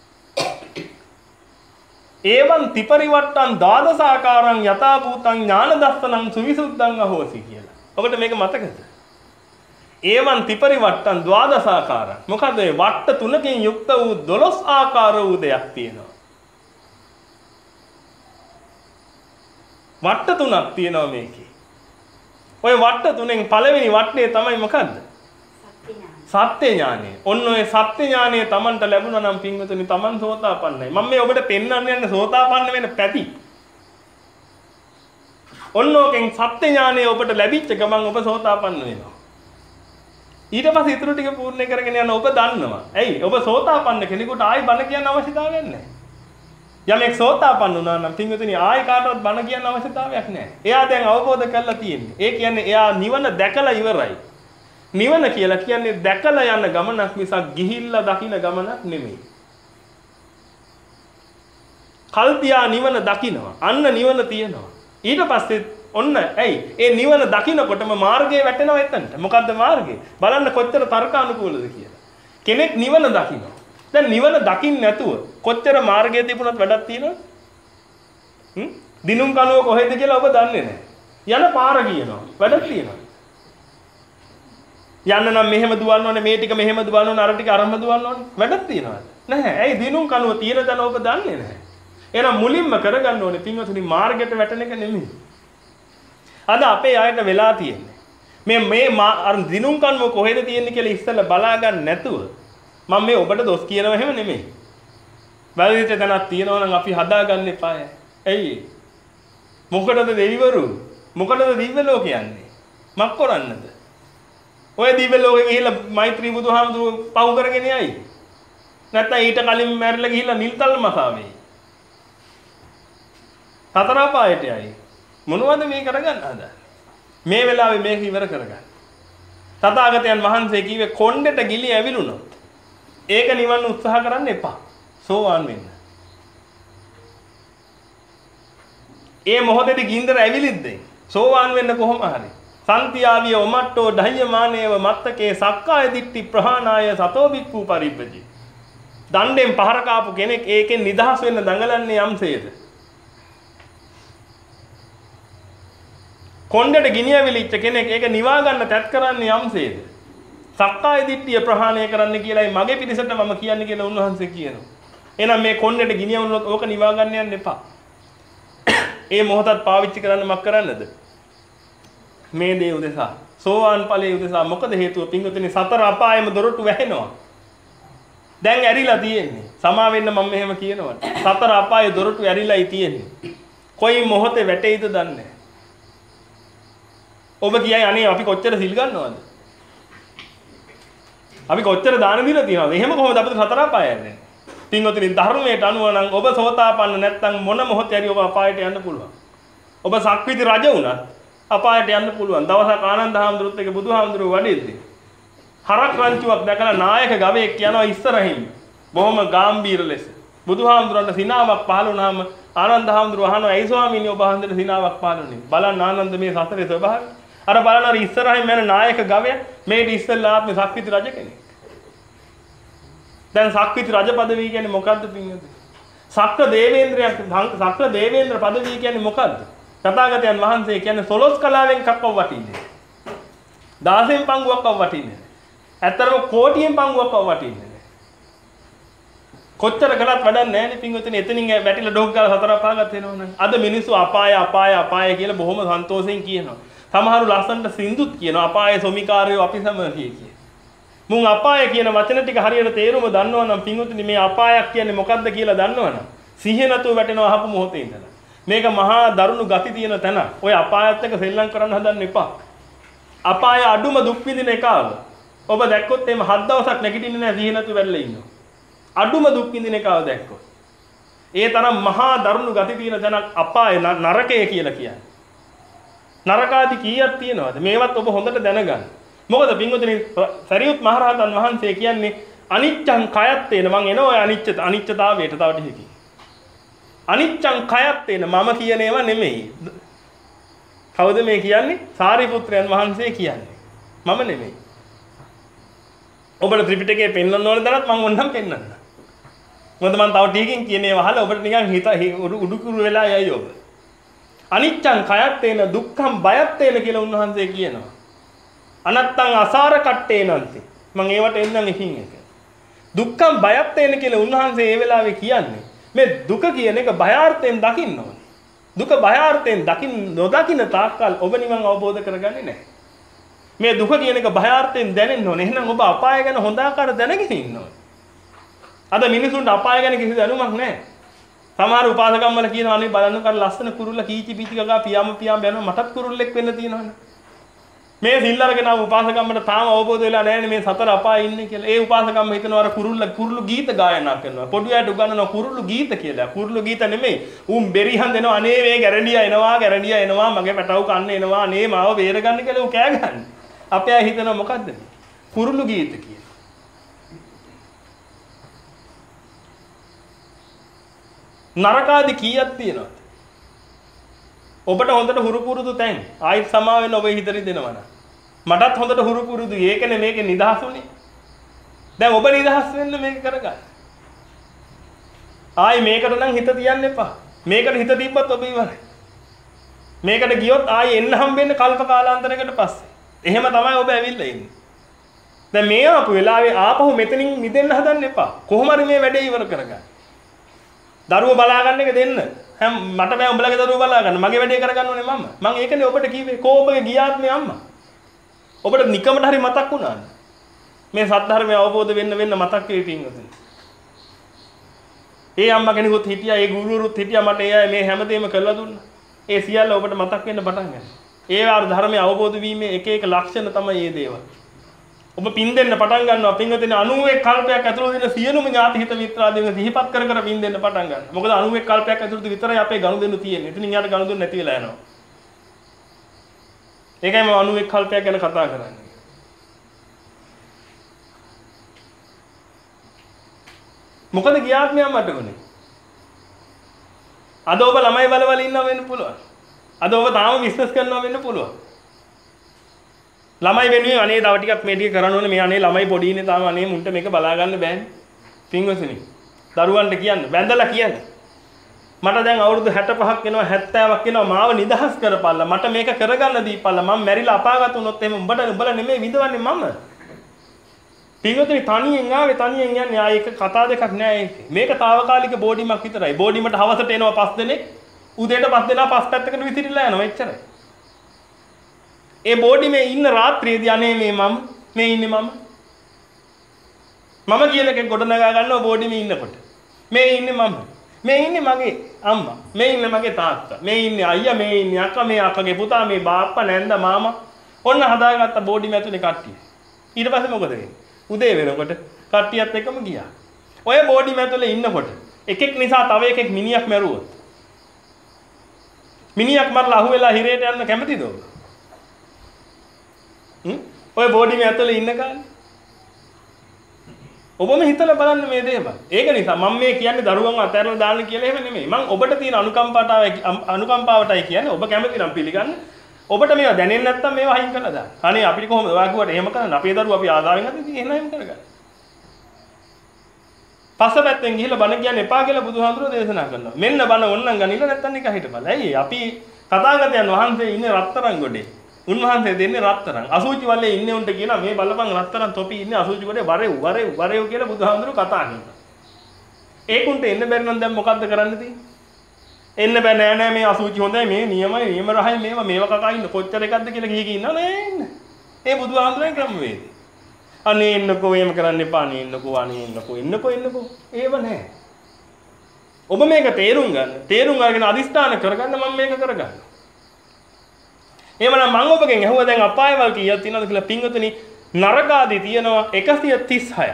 ඒවන් ත්‍රිපරිවට්ටං ද්වාදසාකාරං යථා භූතං ඥාන දස්සනං සුවිසුද්ධං අහෝසි කියලා. ඔබට මේක මතකද? ඒවන් ත්‍රිපරිවට්ටං ද්වාදසාකාරං. මොකද මේ වට්ට තුනකින් යුක්ත වූ දොළොස් ආකාර වූ දෙයක් තියෙනවා. වට්ට තුනක් තියෙනවා මේකේ. ඔය වට්ට තුනෙන් පළවෙනි වට්ටේ තමයි මොකද්ද? සත්‍ය ඥානය. ඔන්න ඔය සත්‍ය ඥානය Tamanට ලැබුණා නම් පින්වතුනි Taman සෝතාපන්නයි. මම මේ ඔබට පෙන්වන්න යන්නේ සෝතාපන්න වෙන පැති. ඔන්න ඔකෙන් සත්‍ය ඥානය ඔබට ලැබිච්ච ගමන් ඔබ සෝතාපන්න වෙනවා. ඊට පස්සේ ඊටු ටික පූර්ණ කරගෙන යන ඔබ දන්නවා. ඇයි? ඔබ සෝතාපන්න කෙනෙකුට ආයි බණ කියන්න අවශ්‍යතාවයක් නැහැ. යමෙක් සෝතාපන්න වුණා නම් පින්වතුනි ආයි කාටවත් බණ කියන්න අවශ්‍යතාවයක් නැහැ. එයා දැන් අවබෝධ කරලා තියෙන්නේ. ඒ කියන්නේ එයා නිවන දැකලා ඉවරයි. නිවන කියලා කියන්නේ දැකලා යන ගමනක් මිසක් ගිහිල්ලා දකින්න ගමනක් නෙමෙයි. කල්පියා නිවන දකින්නවා. අන්න නිවන තියෙනවා. ඊට පස්සේ ඔන්න ඇයි ඒ නිවන දකින්නකොටම මාර්ගයේ වැටෙනවා එතනට. මොකද්ද මාර්ගය? බලන්න කොච්චර තර්කානුකූලද කියලා. කෙනෙක් නිවන දකින්නවා. දැන් නිවන දකින්න නැතුව කොච්චර මාර්ගයේ තිබුණත් වැඩක් තියෙනවද? හ්ම්? දිනුම් කනුව කොහෙද කියලා ඔබ දන්නේ නැහැ. යන පාර කියනවා. වැඩක් තියෙනවා. යන්න නම් මෙහෙම දුවන්න ඕනේ මේ ටික මෙහෙම දුවන්න ඕනේ අර ටික අරම දුවන්න ඕනේ වැඩක් තියනවාද නැහැ. ඇයි දිනුම් කනුව තියෙන තැන ඔබ දන්නේ නැහැ. එහෙනම් මුලින්ම කරගන්න ඕනේ පින්වතුනි මාර්ගයට වැටෙන එක නෙමෙයි. අද අපේ අයට වෙලා තියෙන්නේ මේ මේ අර දිනුම් කනුව කොහෙද තියෙන්නේ කියලා ඉස්සෙල්ලා බලා ගන්න නැතුව මම මේ ඔබට දොස් කියනව එහෙම නෙමෙයි. වැරදිට තැනක් තියෙනවා නම් අපි හදාගන්න එපාය. ඇයි? මොකටද දෙවිවරු? මොකටද දිව්‍ය ලෝක කියන්නේ? මක් කරන්නද? ඔය දිව්‍ය ලෝකෙ ගිහිල්ලා මෛත්‍රී බුදුහාමුදුරුවෝ පව් කරගෙන යයි. නැත්නම් ඊට කලින් මැරිලා ගිහිල්ලා නිල්තල් මසාවේ. සතර පායට යයි. මොනවද මේ කරගන්න හදන්නේ? මේ වෙලාවේ මේක ඉවර කරගන්න. තථාගතයන් වහන්සේ කිව්වේ කොණ්ඩෙට ගිලි ඇවිලුණොත් ඒක නිවන්න උත්සාහ කරන්න එපා. සෝවාන් වෙන්න. ඒ මොහොතේදී ගින්දර ඇවිලිද්දී සෝවාන් වෙන්න කොහොම හරි සන්තියාවිය ඔමට්ටෝ ධෛර්යමානේව මත්තකේ සක්කාය දිට්ඨි ප්‍රහාණාය සතෝ බික්ඛු පරිබ්බජි. දණ්ඩෙන් පහර කාපු කෙනෙක් ඒකෙන් නිදහස් වෙන්න දඟලන්නේ යම්සේද? කොණ්ඩේට ගිනියවිලිච්ච කෙනෙක් ඒක නිවා ගන්න තැත් කරන්නේ යම්සේද? සක්කාය දිට්ඨිය ප්‍රහාණය කරන්න කියලායි මගේ පිරිසට මම කියන්නේ කියලා උන්වහන්සේ කියනවා. එහෙනම් මේ කොණ්ඩේට ගිනියවුනොත් ඕක නිවා ගන්න යන්න එපා. ඒ මොහොතත් පාවිච්චි කරන්න මක් කරන්නද? මේ දේ උදෙසා සෝවාන් ඵලයේ උදෙසා මොකද හේතුව? පින්වතුනි සතර අපායෙම දොරටු වැහෙනවා. දැන් ඇරිලා තියෙන්නේ. සමා වෙන්න මම මෙහෙම කියනවා. සතර අපායේ දොරටු ඇරිලායි තියෙන්නේ. කොයි මොහොතේ වැටෙයිද දන්නේ නැහැ. ඔබ කියයි අනේ අපි කොච්චර සිල් ගන්නවද? අපි කොච්චර දාන දීලා තියනවද? එහෙම කොහොමද අපිට සතර අපාය යන්නේ? පින්වතුනි ධර්මයට අනුව නම් ඔබ සෝතාපන්න නැත්නම් මොන මොහොතේ හරි ඔබ අපායට යන්න පුළුවන්. ඔබ සක්විති රජ වුණත් අපායට යන්න පුළුවන්. දවසක් ආනන්ද හාමුදුරුවොත් එක බුදුහාමුදුරුවෝ වඩිද්දී හරක් රංචුවක් දැකලා නායක ගවයෙක් යනවා ඉස්සරහින්. බොහොම ගැඹීර ලෙස. බුදුහාමුදුරන්ට සිනාවක් පහළ වුණාම ආනන්ද හාමුදුරුවෝ අහනවා "ඇයි ස්වාමීනි ඔබ හන්දට සිනාවක් පහළ වුණේ?" බලන්න ආනන්ද මේ සතරේ ස්වභාවය. අර බලන අර ඉස්සරහින් යන නායක ගවයා මේ ඉස්සෙල්ලා ආත්මේ සක්විති රජ කෙනෙක්. දැන් සක්විති රජ পদවිය කියන්නේ මොකද්ද පින්වතුනි? සක්‍ර දේවේන්ද්‍රයක් සක්‍ර දේවේන්ද්‍ර পদවිය කියන්නේ මොකද්ද? තථාගතයන් වහන්සේ කියන්නේ සොළොස් කලාවෙන් කක්කව වටින්නේ. දහසෙන් පංගුවක්ව වටින්නේ. ඇත්තරම කෝටියෙන් පංගුවක්ව වටින්නේ. කොච්චර කරත් වැඩක් නැහැ නේ පින්වතුනි. එතනින් වැටිලා ඩොග් ගාලා සතර අපාගත වෙනවනේ. අද මිනිස්සු අපාය අපාය අපාය කියලා බොහොම සන්තෝෂෙන් කියනවා. සමහරු ලස්සනට සින්දුත් කියනවා අපායේ සොමිකාරයෝ අපි සම කිය කිය. මුන් අපාය කියන වචන ටික හරියට තේරුම දන්නවනම් පින්වතුනි මේ අපායක් කියන්නේ මොකද්ද කියලා දන්නවනම් සිහිය නැතුව වැටෙනවා අහපු මොහොතේ ඉඳලා. මේක මහා දරුණු ගති තියෙන තැන. ඔය අපායත් එක්ක සෙල්ලම් කරන්න හදන්න එපා. අපාය අඩුම දුක් විඳින එකාව. ඔබ දැක්කොත් එimhe හත් දවසක් නැගිටින්නේ නැහැ සිහිය නැතුව වැල්ලා ඉන්නවා. අඩුම දුක් විඳින එකාව දැක්කොත්. ඒ තරම් මහා දරුණු ගති තියෙන තැනක් අපාය නරකය කියලා කියන්නේ. නරකාදී කීයක් තියෙනවද? මේවත් ඔබ හොඳට දැනගන්න. මොකද පින්වතුනි සරියුත් මහරහතන් වහන්සේ කියන්නේ අනිච්චං කයත්තේන මං එනවා ඔය අනිච්ච අනිච්චතාවයට තව ටිකකින්. අනිච්චං කයත්තේන මම කියන ඒවා නෙමෙයි. කවුද මේ කියන්නේ? සාරිපුත්‍රයන් වහන්සේ කියන්නේ. මම නෙමෙයි. ඔබට ත්‍රිපිටකයේ පෙන්වන්න ඕන දරත් මං ඕනනම් පෙන්වන්න. මොකද මං තව ටිකකින් කියන්නේ වහලා ඔබට නිකන් හිත උඩු කුරු වෙලා යයි ඔබ. අනිච්චං කයත්තේන දුක්ඛං බයත්තේන කියලා උන්වහන්සේ කියනවා. අනත්තං අසාර කට්ටේනන්ති. මම ඒවට එන්නම් එකින් එක. දුක්ඛං බයත්තේන කියලා උන්වහන්සේ ඒ වෙලාවේ කියන්නේ මේ දුක කියන එක බයාර්ථයෙන් දකින්න ඕනේ. දුක බයාර්ථයෙන් දකින්න නොදකින්න තාක්කල් ඔබ නිවන් අවබෝධ කරගන්නේ නැහැ. මේ දුක කියන එක බයාර්ථයෙන් දැනෙන්න ඕනේ. එහෙනම් ඔබ අපාය ගැන හොඳ ආකාර දැනගෙන ඉන්න ඕනේ. අද මිනිසුන්ට අපාය ගැන කිසි දැනුමක් නැහැ. සමහර උපාසකම් වල කියනවා අනේ බලන්න කර ලස්සන කුරුල්ල කීචි පීචි ගගා පියාම පියාම යනවා මටත් කුරුල්ලෙක් වෙන්න තියෙනවනේ. මේ සිල් අරගෙන ආව උපාසකම්මට තාම අවබෝධ වෙලා නැහැ මේ සතර අපායේ ඉන්නේ කියලා. ඒ උපාසකම්ම හිතනවා අර කුරුල්ල කුරුළු ගීත ගායනා කරනවා. පොඩියට උගන්වනවා කුරුළු ගීත කියලා. කුරුළු ගීත නෙමෙයි. උන් බෙරිහන් දෙනවා අනේ මේ ගැරන්ඩියා එනවා ගැරන්ඩියා එනවා මගේ පැටව කන්න එනවා අනේ මාව බේරගන්න කියලා ඌ කෑ ගහන්නේ. අපේ අය හිතනවා මොකද්ද මේ? කුරුළු ගීත කියලා. නරකාදී කීයක් තියෙනවද? ඔබට හොඳට හුරු පුරුදු තැන් ආයිත් සමා වෙන්න ඔබ හිතරි දෙනවනම් මටත් හොඳට හුරු පුරුදු ඒකනේ මේකේ නිදහස් උනේ. දැන් ඔබ නිදහස් වෙන්න මේක කරගන්න. ආයි මේකට නම් හිත තියන්න එපා. මේකට හිත තිබ්බත් ඔබ ඉවරයි. මේකට ගියොත් ආයි එන්න හම්බෙන්නේ කල්ප කාලාන්තරයකට පස්සේ. එහෙම තමයි ඔබ ඇවිල්ලා ඉන්නේ. දැන් මේ ආපු වෙලාවේ ආපහු මෙතනින් මිදෙන්න හදන්න එපා. කොහොම හරි මේ වැඩේ ඉවර කරගන්න. දරුවෝ බලා ගන්න එක දෙන්න. හැම මට බෑ උඹලගේ දරුවෝ බලා ගන්න. මගේ වැඩේ කරගන්න ඕනේ මම. මම ඒකනේ ඔබට කිව්වේ. කෝ ඔබගේ ගියාත්මේ අම්මා. ඔබට නිකමට හරි මතක් වුණාද? මේ සත්‍ය අවබෝධ වෙන්න වෙන්න මතක් වෙයි පින්වතුනි. ඒ අම්මා කෙනෙකුත් හිටියා, ඒ ගුරුවරුත් හිටියා මට ඒ අය මේ හැමදේම කළා දුන්නා. ඒ සියල්ල ඔබට මතක් වෙන්න පටන් ගන්නවා. ඒ ආර ධර්මයේ අවබෝධ වීමේ එක එක ලක්ෂණ තමයි මේ දේවල්. ඔබ පින් දෙන්න පටන් ගන්නවා පින්වතුනි අනූ එක් කල්පයක් ඇතුළත දින සියලුම ඥාති හිත මිත්‍රාදීන් සිහිපත් කර කර පින් දෙන්න පටන් ගන්නවා. මොකද අනූ එක් කල්පයක් ඇතුළත විතරයි අපේ ගනුදෙනු තියෙන්නේ. එතනින් යාට ගනුදෙනු නැති වෙලා යනවා. ඒකයි මම අනූ එක් කල්පයක් ගැන කතා කරන්නේ. මොකද ගියාත්මයක් මට උනේ. අද ඔබ ළමයි බලවල ඉන්නව වෙන්න පුළුවන්. අද ඔබ තාම බිස්නස් කරනවා වෙන්න පුළුවන්. ළමයි වෙනුවෙන් අනේ තව ටිකක් මේ ටික කරන්න ඕනේ. මේ අනේ ළමයි පොඩි ඉන්නේ තාම අනේ මුන්ට මේක බලා ගන්න බෑනේ. පින්වතුනි. දරුවන්ට කියන්න, බැඳලා කියන්න. මට දැන් අවුරුදු හැටපහක් වෙනවා, හැත්තෑවක් වෙනවා. මාව නිදහස් කරපල්ලා. මට මේක කරගන්න දීපල්ලා. මම මැරිලා අපාගත වුණොත් එහෙම උඹට උඹලා නෙමෙයි විඳවන්නේ මම. පින්වතුනි තනියෙන් ආවේ තනියෙන් යන්නේ. ආ ඒක කතා දෙකක් නෑ ඒකේ. මේක తాවකාලික බෝඩිමක් විතරයි. බෝඩිමට හවසට එනවා පස් දෙනෙක්. උදේට පස් දෙනා පස් පැත්තකට විසිරිලා යනවා එච්චරයි. ඒ බෝඩිමේ ඉන්න රාත්‍රියේදී අනේ මේ මම මේ ඉන්නේ මම මම කියලා එකෙක් ගොඩනගා ගන්නවා බෝඩිමේ ඉන්නකොට. මේ ඉන්නේ මම. මේ ඉන්නේ මගේ අම්මා. මේ ඉන්නේ මගේ තාත්තා. මේ ඉන්නේ අයියා, මේ ඉන්නේ අක්කා, මේ අක්කගේ පුතා, මේ බාප්පා, නැන්දා, මාමා. ඔන්න හදාගත්ත බෝඩිමේ ඇතුලේ කට්ටිය. ඊට පස්සේ මොකද වෙන්නේ? උදේ වෙනකොට කට්ටියත් එක්කම ගියා. ඔය බෝඩිමේ ඇතුලේ ඉන්නකොට එකෙක් නිසා තව එකෙක් මිනිහක් මැරුවොත්. මිනිහක් මරලා අහුවෙලා හිරේට යන්න කැමතිද ඔබ? හ්ම්? ඔය බෝඩිමේ ඇතුලේ ඉන්න කාලේ ඔබම හිතලා බලන්න මේ දේවල්. ඒක නිසා මම මේ කියන්නේ දරුවන්ව අතහැරලා දාන්න කියලා එහෙම නෙමෙයි. මම ඔබට තියෙන අනුකම්පාවටයි අනුකම්පාවටයි කියන්නේ ඔබ කැමති නම් පිළිගන්න. ඔබට මේවා දැනෙන්නේ නැත්නම් මේවා අයින් කරලා දාන්න. අනේ අපිට කොහොමද වාගුවට එහෙම කරන්න? අපේ දරුවෝ අපි ආදාවෙන් හදලා ඉතින් එහෙම එහෙම කරගන්න. පස්සපැත්තෙන් ගිහිල්ලා බණ කියන්න එපා කියලා බුදුහාමුදුරුවෝ දේශනා කරනවා. මෙන්න බණ ඕන්නම් ගනින්න නැත්නම් නිකන් හිටපළ. ඇයි අපි තථාගතයන් වහන්සේ ඉන්නේ රත්තරන් ගොඩේ. උන්වහන්සේ දෙන්නේ රත්තරන්. අසුචි වලේ ඉන්නේ උන්ට කියනවා මේ බලපන් රත්තරන් තොපි ඉන්නේ අසුචි ගොඩේ වරෙව් වරෙව් වරෙව් කියලා බුදුහාමුදුරුවෝ කතා කරනවා. ඒකුන්ට එන්න බැරි නම් දැන් මොකද්ද කරන්න තියෙන්නේ? එන්න බෑ නෑ නෑ මේ අසුචි හොඳයි මේ නියමයි නියම රහයි මේවා මේවා කකා ඉන්න කොච්චර එකක්ද කියලා කී කී ඉන්නව නෑ ඉන්න. ඒ බුදුහාමුදුරුවෝ ක්‍රමවේදය. අනේ එන්නකෝ එහෙම කරන්න එපා අනේ එන්නකෝ අනේ එන්නකෝ එන්නකෝ එන්නකෝ ඒව නෑ. ඔබ මේක තේරුම් ගන්න. තේරුම් අරගෙන අදිස්ථාන කරගන්න මම මේක කරගන්නවා. එහෙමනම් මම ඔබගෙන් අහුවා දැන් අපායවල කීයක් තියෙනවද කියලා පින්වතුනි නරක ආදී තියෙනවා එකසිය තිස් හයක්.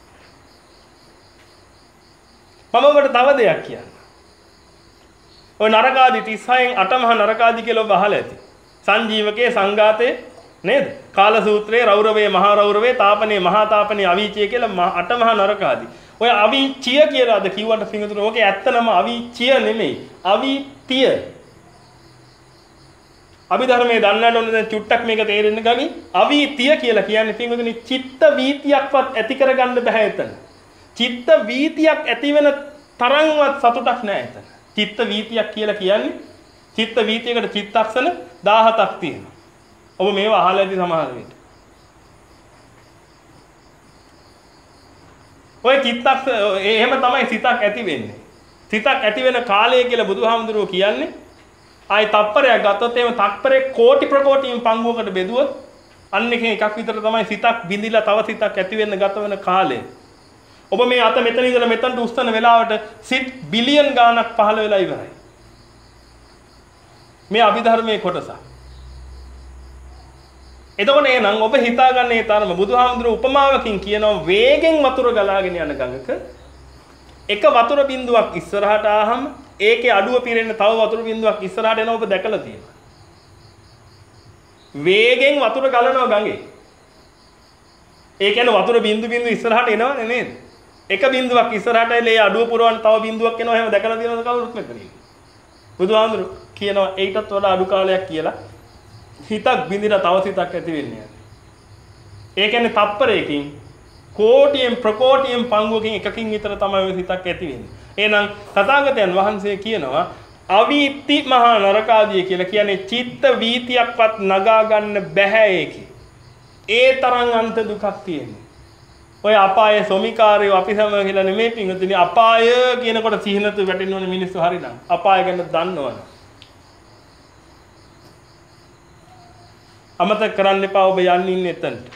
මම ඔබට තව දෙයක් කියන්න. ඔය නරක ආදී තිස් හයෙන් අට මහා නරක ආදී කියලා ඔබ අහලා ඇති. සංජීවකේ සංඝාතේ නේද? කාල සූත්‍රයේ රෞරවේ මහා රෞරවේ තාපනේ මහා තාපනේ අවීචය කියලා අට මහා නරක ආදී. ඔය අවීචිය කියලාද කිව්වට පින්වතුනි ඕකේ ඇත්තනම අවීචිය නෙමෙයි. අවීතිය. අභිධර්මයේ දන්නට ඕන දැන් චුට්ටක් මේක තේරෙන්න ගනි. අවීතිය කියලා කියන්නේ පින්වතුනි චිත්ත වීතියක්වත් ඇති කරගන්න බෑ එතන. චිත්ත වීතියක් ඇති වෙන තරම්වත් සතුටක් නෑ එතන. චිත්ත වීතියක් කියලා කියන්නේ චිත්ත වීතියකට චිත්තක්ෂණ දහහතක් තියෙනවා. ඔබ මේවා අහලා ඇති සමහර විට. ඔය චිත්තක්ෂ එහෙම තමයි සිතක් ඇති වෙන්නේ. සිතක් ඇති වෙන කාලය කියලා බුදුහාමුදුරුවෝ කියන්නේ ආයි තප්පරයක් ගත්තොත් එහෙම තප්පරේ කෝටි ප්‍රකෝටියෙන් පංගුවකට බෙදුවොත් අන්න එකෙන් එකක් විතර තමයි සිතක් බිඳිලා තව සිතක් ඇති වෙන්න ගත වෙන කාලය. ඔබ මේ අත මෙතන ඉඳලා මෙතනට උස්සන වෙලාවට සිත් බිලියන් ගාණක් පහළ වෙලා ඉවරයි. මේ අභිධර්මයේ කොටස. එතකොට එහෙනම් ඔබ හිතාගන්න ඒ තරම බුදුහාමුදුරුවෝ උපමාවකින් කියනවා වේගෙන් වතුර ගලාගෙන යන ගඟක එක වතුර බිඳුවක් ඉස්සරහට ආවම ඒකේ අඩුව පිරෙන්න තව වතුර බිඳුවක් ඉස්සරහට එනවා ඔබ දැකලා තියෙනවා. වේගෙන් වතුර ගලනවා ගඟේ. ඒ කියන්නේ වතුර බිඳු බිඳු ඉස්සරහට එනවනේ නේද? එක බිඳුවක් ඉස්සරහට එලේ අඩුව පුරවන්න තව බිඳුවක් එනවා එහෙම දැකලා තියෙනවද කවුරුත් මෙතන ඉන්නේ. බුදුහාමුදුරුවෝ කියනවා ඒකටත් වඩා අඩු කාලයක් කියලා හිතක් බිඳිලා තව සිතක් ඇති වෙන්නේ. ඒ කියන්නේ තප්පරයකින් කෝටියෙන් ප්‍රකෝටියෙන් පංගුවකින් එකකින් විතර තමයි ඔය සිතක් ඇති වෙන්නේ. එහෙනම් තථාගතයන් වහන්සේ කියනවා අවීති මහා නරකාදිය කියලා කියන්නේ චිත්ත වීතියක්වත් නගා ගන්න බෑ ඒකේ. ඒ තරම් අන්ත දුකක් තියෙනවා. ඔය අපායේ සොමිකාරයෝ අපි සම කියලා නෙමෙයි පිංගුතුනි අපාය කියනකොට සිහිනතු වැටෙන්න ඕනේ මිනිස්සු හරිනම්. අපාය ගැන දන්නවනේ. අමතක කරන්න එපා ඔබ යන්නේ ඉන්නේ එතනට.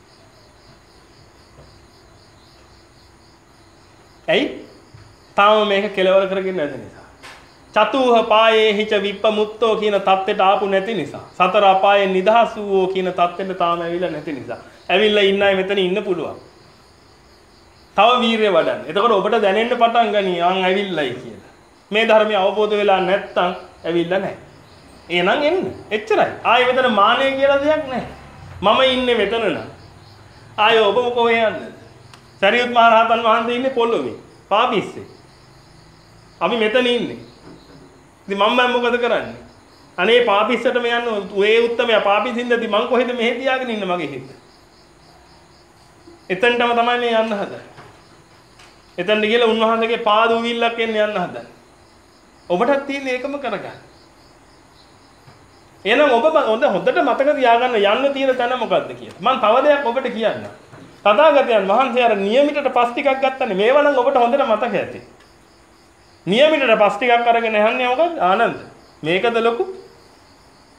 ඇයි? තාම මේක කෙලවර කරගෙන නැති නිසා. චතුහ පායේ හිච විප්පමුත්තෝ කියන தත්ත්වයට ආපු නැති නිසා. සතර අපායේ නිදහස් වූ කියන தත්ත්වෙට තාම ඇවිල්ලා නැති නිසා. ඇවිල්ලා ඉන්න අය මෙතන ඉන්න පුළුවන්. තව වීරිය වඩන්න. එතකොට ඔබට දැනෙන්න පටන් ගනී ආන් ඇවිල්ලායි කියලා. මේ ධර්මය අවබෝධ වෙලා නැත්තම් ඇවිල්ලා නැහැ. එහෙනම් එන්න. එච්චරයි. ආයෙ මෙතන මානෙ කියලා දෙයක් නැහැ. මම ඉන්නේ මෙතන නම්. ආයෙ ඔබ කොහේ යන්නද? සරියුත් මහ රහතන් වහන්සේ ඉන්නේ පොළොවේ. පාපිස්සේ. අපි මෙතන ඉන්නේ. ඉතින් මම මොකද කරන්නේ? අනේ පාපිස්සටම යන්න ඔය උත්තමයා පාපිසින්දදී මං කොහෙද මෙහෙ තියාගෙන ඉන්න මගේ හිත. එතනටම තමයි මේ යන්න හදන්නේ. එතනට ගිහලා උන්වහන්සේගේ පාද උවිල්ලක් එන්න යන්න හදන්නේ. ඔබටත් තියෙන ඒකම කරගන්න. එහෙනම් ඔබ හොඳ හොඳට මතක තියාගන්න යන්න තියෙන තැන මොකද්ද කියලා. මම තව දෙයක් ඔබට කියන්නම්. තථාගතයන් වහන්සේ අර නියමිතට පස් ටිකක් ගත්තනේ. මේවා නම් ඔබට හොඳට මතක ඇති. නියමිතට පස් ටිකක් අරගෙන යන්නේ මොකද? ආනන්ද. මේකද ලොකු?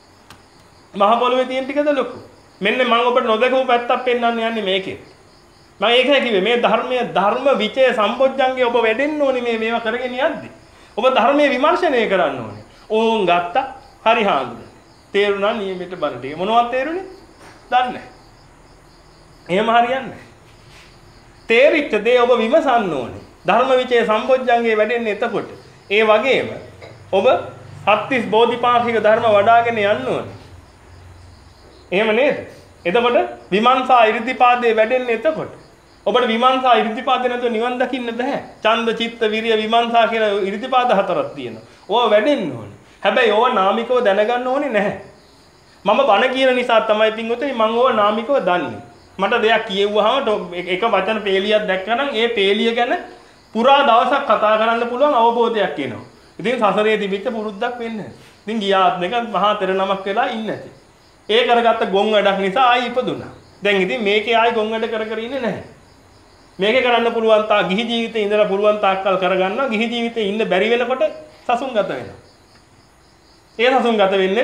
මහ පොළොවේ තියෙන ටිකද ලොකු? මෙන්න මම ඔබට නොදකපු පැත්තක් පෙන්වන්න යන්නේ මේකේ. මම ඒකයි කිව්වේ මේ ධර්මයේ ධර්ම විචේ සම්පොච්චංගේ ඔබ වැඩෙන්න ඕනේ මේ මේවා කරගෙන යද්දි. ඔබ ධර්මයේ විමර්ශනය කරන්න ඕනේ. ඕන් ගත්තා හරි හාමුදුරනේ. තේරුණා නියමෙට බණ ටික. මොනවද තේරුනේ? දන්නේ නැහැ. එහෙම හරියන්නේ නැහැ. තේරිච්ච දේ ඔබ විමසන්න ඕනේ. ධර්ම විචේ සම්පොච්චංගේ වැඩෙන්නේ එතකොට. ඒ වගේම ඔබ සත්‍තිස් බෝධිපාක්ෂික ධර්ම වඩාගෙන යන්න ඕනේ. එහෙම නේද? එතකොට විමර්ශා ඉරිදිපාදේ වැඩෙන්නේ එතකොට. ඔබට විමර්ශා ඉරිදිපාදේ නැතුව නිවන් දකින්න බෑ. ඡන්ද චිත්ත විරිය විමර්ශා කියලා ඉරිදිපාද හතරක් තියෙනවා. ඕවා වැඩෙන්න ඕනේ. හැබැයි ඕවා නාමිකව දැනගන්න ඕනේ නැහැ. මම බණ කියන නිසා තමයි පින්වතුනි මම ඕවා නාමිකව දන්නේ. මට දෙයක් කියෙව්වහම එක වචන පේලියක් දැක්කනම් ඒ පේලිය ගැන පුරා දවසක් කතා කරන්න පුළුවන් අවබෝධයක් එනවා. ඉතින් සසරේ තිබිච්ච පුරුද්දක් වෙන්නේ. ඉතින් ගියාත් එක මහා තෙර නමක් වෙලා ඉන්නේ නැති. ඒ කරගත්ත ගොන් වැඩක් නිසා ආයි ඉපදුනා. දැන් ඉතින් මේකේ ආයි ගොන් වැඩ කර කර ඉන්නේ නැහැ. මේකේ කරන්න පුළුවන් තා ගිහි ජීවිතේ ඉඳලා පුළුවන් තාක්කල් කරගන්නවා. ගිහි ජීවිතේ ඉන්න බැරි වෙනකොට සසුන්ගත වෙනවා. ඒ සසුන්ගත වෙන්නේ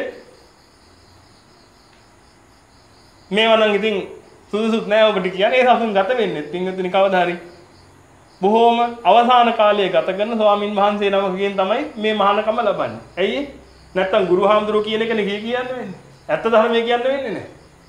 මේවා නම් ඉතින් සුදුසුත් නෑ ඔබට කියන්නේ ඒ සසුන්ගත වෙන්නේ. පින්වතුනි කවදා හරි බොහෝම අවසාන කාලයේ ගත කරන ස්වාමින් වහන්සේ නමකගෙන් තමයි මේ මහානකම ලබන්නේ. ඇයි? නැත්තම් ගුරු හාමුදුරුවෝ කියන එකනේ කිය කියන්නේ වෙන්නේ. ඇත්ත ධර්මයේ කියන්න වෙන්නේ නැහැ.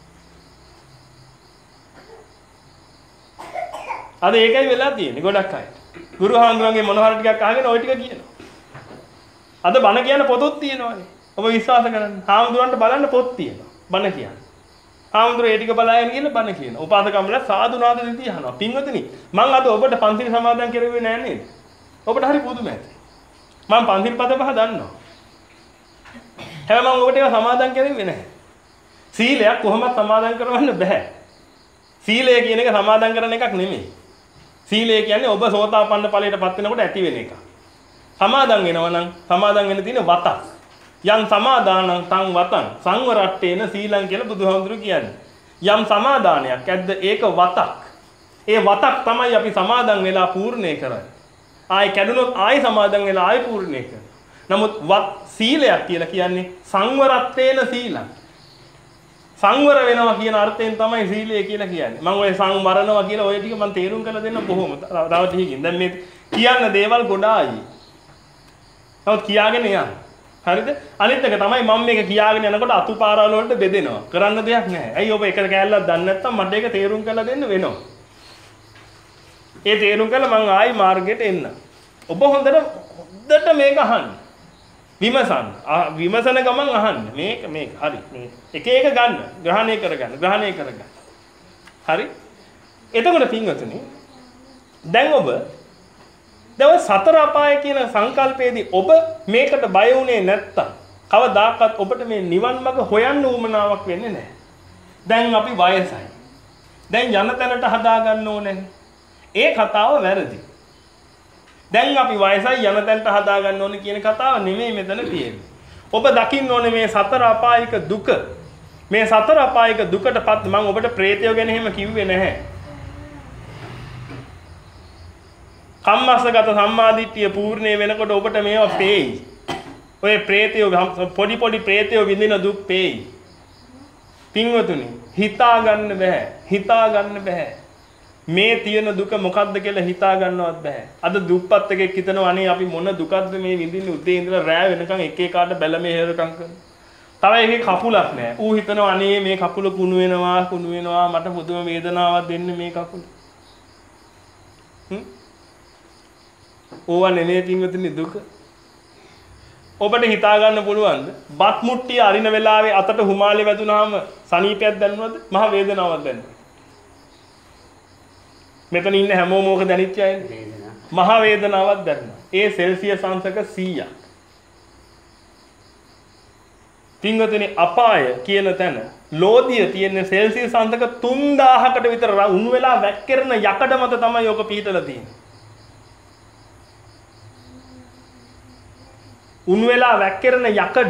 අද ඒකයි වෙලා තියෙන්නේ ගොඩක් අය. ගුරු හාමුදුරන්ගේ මොන හරි ටිකක් අහගෙන ওই ටික කියනවා. අද බණ කියන පොතොත් තියෙනවානේ. ඔබ විශ්වාස කරන්න. හාමුදුරන්ට බලන්න පොත් තියෙනවා. බණ කියන්නේ. හාමුදුරේ ඒ ටික බලාගෙන ගිහලා බණ කියනවා. උපාසකම්ල සාදු නාද දෙති අහනවා. පින්වතුනි මම අද ඔබට පන්සිල් සමාදන් කෙරුවේ නෑ නේද? ඔබට හරි පුදුම ඇති. මම පන්සිල් පද පහ දන්නවා. හැබැයි මම ඔබට ඒවා සමාදන් කෙරුවේ නැහැ. සීලයක් කොහොමද සමාදන් කරවන්න බෑ. සීලය කියන එක සමාදන් කරන එකක් නෙමෙයි. සීලය කියන්නේ ඔබ සෝතාපන්න ඵලයටපත් වෙනකොට ඇති වෙන එක. සමාදන් වෙනවා නම් සමාදන් වෙන්න තියෙන වතක්. යම් සමාදානං තං වතං සංවරට්ඨේන සීලං කියලා බුදුහාමුදුරු කියන්නේ. යම් සමාදානයක් ඇද්ද ඒක වතක්. ඒ වතක් තමයි අපි සමාදන් වෙලා පූර්ණේ කරන්නේ. ආයි කැඩුනොත් ආයි සමාදන් වෙලා ආයි පූර්ණේ කරනවා. නමුත් වත් සීලයක් කියලා කියන්නේ සංවරත්තේන සීලං. සංවර වෙනවා කියන අර්ථයෙන් තමයි සීලය කියලා කියන්නේ. මම ඔය සංවරනවා කියලා ඔය ටික මම තේරුම් කරලා දෙන්න බොහොම තව ටිකකින්. දැන් මේ කියන්න දේවල් ගොඩායි. නමුත් කියාගෙන යන්න. හරිද? අනිත් එක තමයි මම මේක කියාගෙන යනකොට අතුපාරවල වලට බෙදෙනවා. කරන්න දෙයක් නැහැ. ඇයි ඔබ එක කෑල්ලක් දන්නේ නැත්නම් මට ඒක තේරුම් කරලා දෙන්න වෙනවා. ඒ තේරුම් කළා මම ආයි මාර්ගයට එන්න. ඔබ හොඳට හොඳට මේක අහන්න. විමසන්න. විමසන ගමන් අහන්න. මේක මේක හරි. මේ එක එක ගන්න. ග්‍රහණය කරගන්න. ග්‍රහණය කරගන්න. හරි? එතකොට පින්වතුනි දැන් ඔබ දැන් සතර අපාය කියන සංකල්පයේදී ඔබ මේකට බය වුණේ නැත්තම් කවදාකවත් ඔබට මේ නිවන් මඟ හොයන්න උවමනාවක් වෙන්නේ නැහැ. දැන් අපි වයසයි. දැන් යන තැනට හදා ගන්න ඕනේ. ඒ කතාව වැරදි. දැන් අපි වයසයි යන තැනට හදා ගන්න ඕනේ කියන කතාව නෙමෙයි මෙතන තියෙන්නේ. ඔබ දකින්න ඕනේ මේ සතර අපායික දුක. මේ සතර අපායික දුකටපත් මම ඔබට ප්‍රේතයෝ ගැන එහෙම කිව්වේ නැහැ. කම්මස්සගත සම්මාදිට්ඨිය පූර්ණේ වෙනකොට ඔබට මේවා පේයි. ඔය ප්‍රේතයෝ පොඩි පොඩි ප්‍රේතයෝ විඳින දුක් පේයි. පින්වතුනි හිතා ගන්න බෑ. හිතා ගන්න බෑ. මේ තියෙන දුක මොකක්ද කියලා හිතා ගන්නවත් බෑ. අද දුප්පත් එකෙක් හිතනවා අනේ අපි මොන දුකක්ද මේ විඳින්නේ උදේ ඉඳලා රෑ වෙනකන් එක එකාට බැල මෙහෙරකම් කරනවා. තව එකේ කකුලක් නෑ. ඌ හිතනවා අනේ මේ කකුල කුණු වෙනවා කුණු වෙනවා මට පුදුම වේදනාවක් දෙන්නේ මේ කකුල. හ්ම් ඕවා නෙමෙයි පින්වතුනි දුක. ඔබට හිතා ගන්න පුළුවන්ද? බත් මුට්ටිය අරින වෙලාවේ අතට හුමාලේ වැදුනහම සනීපයක් දැනුණාද? මහ වේදනාවක් දැනුණා. මෙතන ඉන්න හැමෝම ඕක දැනෙච්ච අයනේ. මහ වේදනාවක් දැනුණා. ඒ සෙල්සියස් අංශක සීයක්. පින්වතුනි අපාය කියන තැන ලෝදිය තියෙන සෙල්සියස් අංශක තුන් දාහකට විතර උණු වෙලා වැක්කිරෙන යකඩ මත තමයි ඔක පීතලා තියෙන්නේ. උණු වෙලා වැක්කිරෙන යකඩ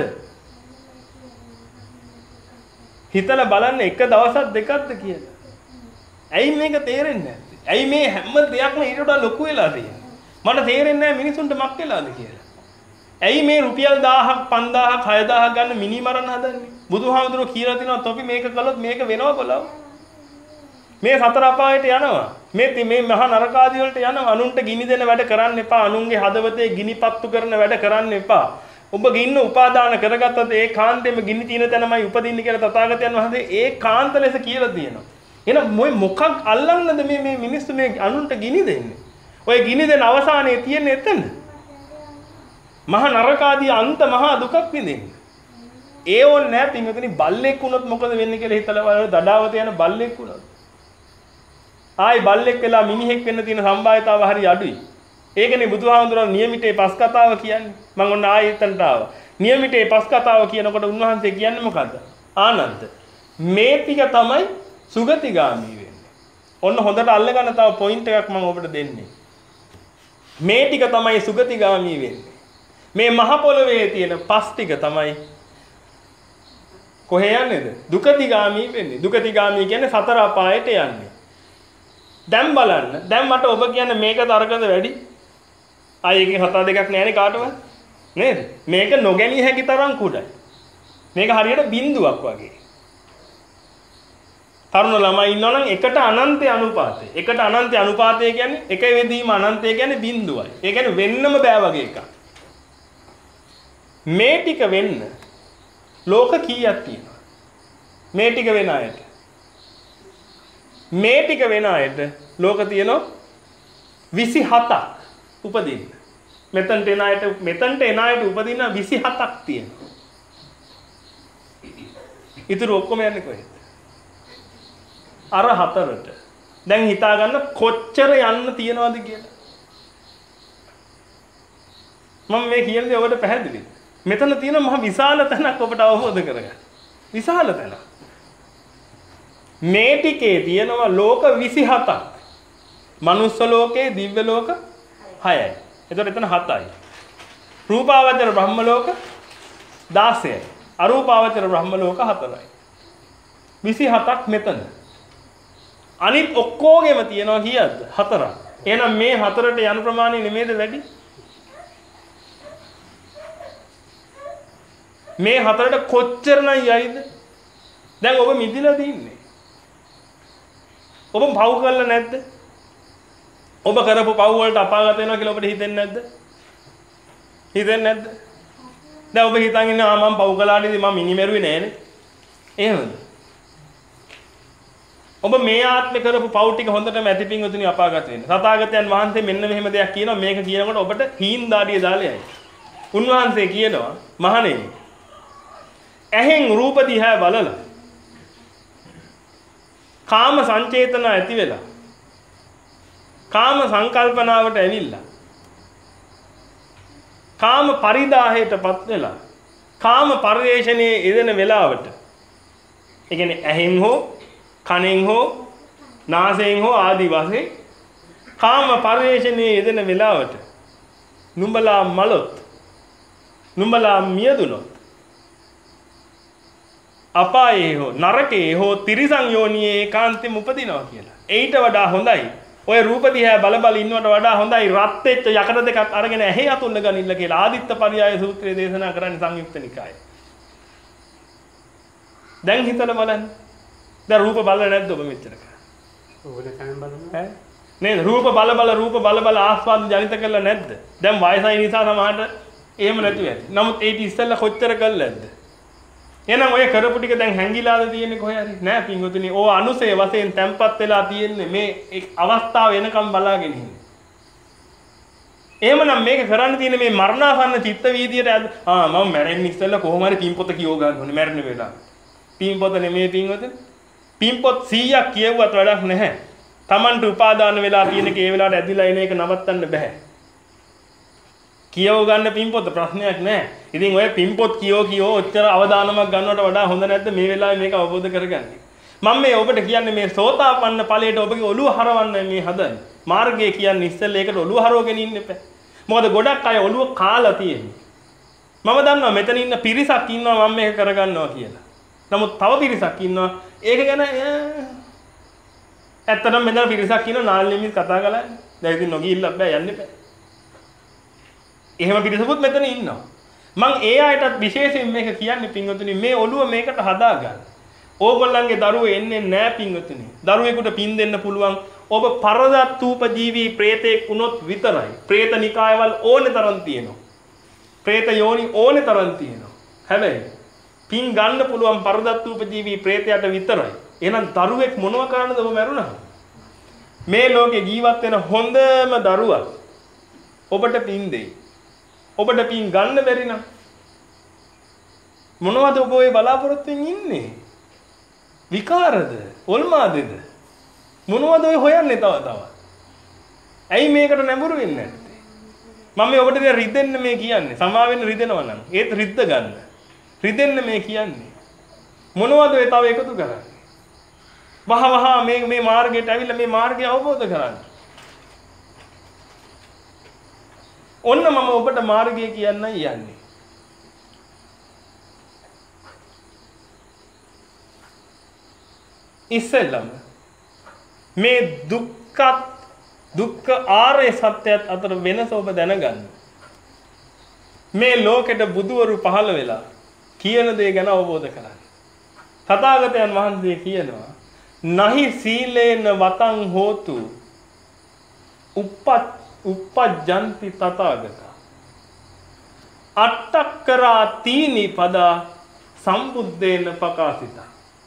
හිතලා බලන්න එක දවසක් දෙකක්ද කියලා. ඇයි මේක තේරෙන්නේ නැත්තේ? ඇයි මේ හැම දෙයක්ම ඊට වඩා ලොකු වෙලා තියෙන්නේ? මට තේරෙන්නේ නැහැ මිනිසුන්ට මක් වෙලාද කියලා. ඇයි මේ රුපියල් දහයක් පන්දාහක් හයදාහක් ගන්න මිනි මරන්න හදන්නේ? බුදුහාමුදුරුවෝ කියලා තිනවා තොපි මේක කළොත් මේක වෙනව බලව. මේ සතර අපායට යනවා. මේ මේ මහා නරක ආදී වලට යන අනුන්ට ගිනි දෙන වැඩ කරන්න එපා. අනුන්ගේ හදවතේ ගිනිපත්තු කරන වැඩ කරන්න එපා. ඔබ ගින්න උපාදාන කරගත්තත් ඒ කාන්තේම ගිනි තියෙන තැනමයි උපදින්න කියලා තථාගතයන් වහන්සේ ඒ කාන්ත ලෙස කියලා තියෙනවා. එහෙනම් මොයි මොකක් අල්ලන්නද මේ මේ මිනිස්සු මේ අනුන්ට ගිනි දෙන්නේ? ඔය ගිනි දෙන අවසානයේ තියෙන්නේ එතන. මහා නරක ආදී අන්ත මහා දුකක් විඳින්න. ඒ ඕනේ නැහැ පින්වතුනි බල්ලෙක් වුණොත් මොකද වෙන්නේ කියලා හිතලා දඩාවත යන බල්ලෙක් වුණොත්. ආයි බල්ලෙක් වෙලා මිනිහෙක් වෙන්න තියෙන සම්භාවිතාව හරි අඩුයි. ඒකනේ බුදුහාමුදුරන් නියමිතේ පස් කතාව කියන්නේ. මම ඔන්න ආයෙ එතනට ආවා. නියමිතේ පස් කතාව කියනකොට උන්වහන්සේ කියන්නේ මොකද්ද? ආනන්ද මේ ටික තමයි සුගතිගාමී වෙන්නේ. ඔන්න හොඳට අල්ලගන්න තව පොයින්ට් එකක් මම ඔබට දෙන්නේ. මේ ටික තමයි සුගතිගාමී වෙන්නේ. මේ මහ පොළවේ තියෙන පස් ටික තමයි කොහේ යන්නේද? දුකතිගාමී වෙන්නේ. දුකතිගාමී කියන්නේ සතර අපායට යන්නේ. දැන් බලන්න. දැන් මට ඔබ කියන්නේ මේක තරකද වැඩි? ආයේ එකේ හත දෙකක් නැහැනේ කාටවත්. නේද? මේක නොගැනී හැකි තරම් කුඩයි. මේක හරියට බිඳුවක් වගේ. තරුණ ළමයි ඉන්නවනම් එකට අනන්තය අනුපාතය. එකට අනන්තය අනුපාතය කියන්නේ එක වෙදීම අනන්තය කියන්නේ බිඳුවයි. ඒ කියන්නේ වෙන්නම බෑ වගේ එකක්. මේ ටික වෙන්න ලෝක කීයක් තියෙනවා? මේ ටික වෙන අයට. මේ ටික වෙන අයට ලෝක තියෙනවා විසි හතක් උපදින්න. මෙතනට එන අයට මෙතනට එන අයට උපදින්න විසි හතක් තියෙනවා. ඊටු ඔක්කොම යන්නේ කොහෙද? අර හතරට. දැන් හිතා ගන්න කොච්චර යන්න තියනවද කියලා. මම මේ කියන්නේ ඔබට පැහැදිලිද? මෙතන තියෙන මහ විශාල තැනක් ඔබට අවබෝධ කරගන්න. විශාල තැනක්. මේ ටිකේ තියෙනවා ලෝක විසි හතක්. මනුස්ස ලෝකේ දිව්‍ය ලෝක හයයි. එතකොට එතන හතයි. රූපාවචර බ්‍රහ්ම ලෝක දාසයයි. අරූපාවචර බ්‍රහ්ම ලෝක හතරයි. විසි හතක් මෙතන. අනිත් ඔක්කොගෙම තියෙනවා කීයද? හතරක්. එහෙනම් මේ හතරට යන ප්‍රමාණය නෙමෙයිද වැඩි? මේ හතරට කොච්චරනම් යයිද? දැන් ඔබ මිදිලා තින්නේ. ඔබ පව් කරලා නැද්ද? ඔබ කරපු පව් වලට අපාගත වෙනවා කියලා ඔබට හිතෙන්නේ නැද්ද? හිතෙන්නේ නැද්ද? දැන් ඔබ හිතන් ඉන්නේ ආ මම පව් කළාට ඉතින් මම මිනිමෙරුවේ නෑනේ. එහෙමද? ඔබ මේ ආත්මේ කරපු පව් ටික හොඳටම ඇතිපින් උතුණි අපාගත වෙන්න. තථාගතයන් වහන්සේ මෙන්න මෙහෙම දෙයක් කියනවා. මේක කියනකොට ඔබට හීන් දාඩිය දාලා යයි. උන්වහන්සේ කියනවා මහණෙනි ඇහෙන් රූප දිහා බලලා කාම සංචේතන ඇති වෙලා කාම සංකල්පනාවට ඇවිල්ලා කාම පරිදාහයටපත් වෙලා කාම පරිේශණයේ යෙදෙන වෙලාවට ඒ කියන්නේ ඇහෙන් හෝ කනෙන් හෝ නාසයෙන් හෝ ආදි වශයෙන් කාම පරිේශණයේ යෙදෙන වෙලාවට නුඹලා මලොත් නුඹලා මියදුනොත් අපායේ හෝ නරකයේ හෝ තිරිසන් යෝනියේ ඒකාන්තෙම උපදිනවා කියලා. ඊට වඩා හොඳයි. ඔය රූප දිහා බල බල ඉන්නවට වඩා හොඳයි රත් වෙච්ච යකඩ දෙකක් අරගෙන ඇහි අතුල්ල ගනින්න කියලා ආදිත්ත පරියාය සූත්‍රයේ දේශනා කරන්නේ සංයුක්ත නිකායේ. දැන් හිතලා බලන්න. දැන් රූප බලලා නැද්ද ඔබ මෙච්චර කරා? ඕනේ තමයි බලන්න. ඈ නේද? රූප බල බල රූප බල බල ආස්වාද ජනිත කරලා නැද්ද? දැන් වයසයි නිසා සමහරට එහෙම නැතුව ඇති. නමුත් ඒක ඉස්සෙල්ලා කොච්චර කළාද? එහෙනම් ඔය කරපු ටික දැන් හැංගිලාද තියෙන්නේ කොහේ හරි? නෑ පින්වතුනි. ඕ අනුසය වශයෙන් තැම්පත් වෙලා තියෙන්නේ මේ අවස්ථාව එනකම් බලාගෙන ඉන්නේ. එහෙමනම් මේක කරන්න තියෙන්නේ මේ මරණාසන්න චිත්ත වීදියට ආ මම මැරෙන්න ඉස්සෙල්ලා කොහොම හරි පින්පොත කියව ගන්න ඕනේ මැරෙන වෙලාව. පින්පොත නෙමෙයි පින්වතුනි. පින්පොත් සීයක් කියවුවත් වැඩක් නැහැ. Tamanට උපාදාන වෙලා තියෙන කේ වෙලාවට ඇදිලා එන එක නවත්තන්න බෑ. කියව ගන්න පින්පොත ප්‍රශ්නයක් නැහැ. ඉතින් ඔය පින්පොත් කියෝ කියෝ ඔච්චර අවදානමක් ගන්නවට වඩා හොඳ නැද්ද මේ වෙලාවේ මේක අවබෝධ කරගන්නේ? මම මේ ඔබට කියන්නේ මේ සෝතාපන්න ඵලයට ඔබගේ ඔළුව හරවන්න මේ හදන්නේ. මාර්ගය කියන්නේ ඉස්සෙල්ලා ඒකට ඔළුව හරවගෙන ඉන්න එපා. මොකද ගොඩක් අය ඔළුව කාලා තියෙන්නේ. මම දන්නවා මෙතන ඉන්න පිරිසක් ඉන්නවා මම මේක කරගන්නවා කියලා. නමුත් තව පිරිසක් ඉන්නවා ඒක ගැන ඇත්තටම මෙතන පිරිසක් ඉන්නවා නාල්ලිමිත් කතා කරලා දැන් ඉතින් නොගිහිල්ලා බෑ යන්න එපා. එහෙම පිරිසකුත් මෙතන ඉන්නවා. මම ඒ අයටත් විශේෂයෙන් මේක කියන්නේ පින්වතුනි මේ ඔළුව මේකට හදාගන්න. ඕගොල්ලන්ගේ දරුවෝ එන්නේ නැහැ පින්වතුනි. දරුවෙකුට පින් දෙන්න පුළුවන් ඔබ පරදත්තූපජීවී ප්‍රේතෙක් වුණොත් විතරයි. ප්‍රේත නිකායවල ඕනේ තරම් තියෙනවා. ප්‍රේත යෝනි ඕනේ තරම් තියෙනවා. හැබැයි පින් ගන්න පුළුවන් පරදත්තූපජීවී ප්‍රේතයට විතරයි. එහෙනම් දරුවෙක් මොනව කරන්නද ඔබ මැරුණා? මේ ලෝකේ ජීවත් වෙන හොඳම දරුවා ඔබට පින් දෙයි. ඔබට පින් ගන්න බැරි නම් මොනවද ඔබ ඔය බලාපොරොත්තුෙන් ඉන්නේ? විකාරද? ඔල්මාදෙද? මොනවද ඔය හොයන්නේ තව තව? ඇයි මේකට නැඹුරු වෙන්නේ නැත්තේ? මම මේ ඔබට දැන් රිදෙන්න මේ කියන්නේ. සමා වෙන්න රිදෙනවා නම් ඒත් රිද්ද ගන්න. රිදෙන්න මේ කියන්නේ. මොනවද ඔය තව එකතු කරන්නේ? වහ වහ මේ මේ මාර්ගයට ඇවිල්ලා මේ මාර්ගය අවබෝධ කරගන්න. ඔන්න මම ඔබට මාර්ගය කියන්නයි යන්නේ. ඉස්සෙල්ලම මේ දුක්ඛ දුක්ඛ ආර්ය සත්‍යයත් අතර වෙනස ඔබ දැනගන්න. මේ ලෝකෙට බුදුවරු පහළ වෙලා කියන දේ ගැන අවබෝධ කරගන්න. තථාගතයන් වහන්සේ කියනවා නහි සීලේන වතං හෝතු උප්පත් uppajjanti tathagata අට්ඨක්කරා තීනි පදා සම්බුද්දේන පකාසිත.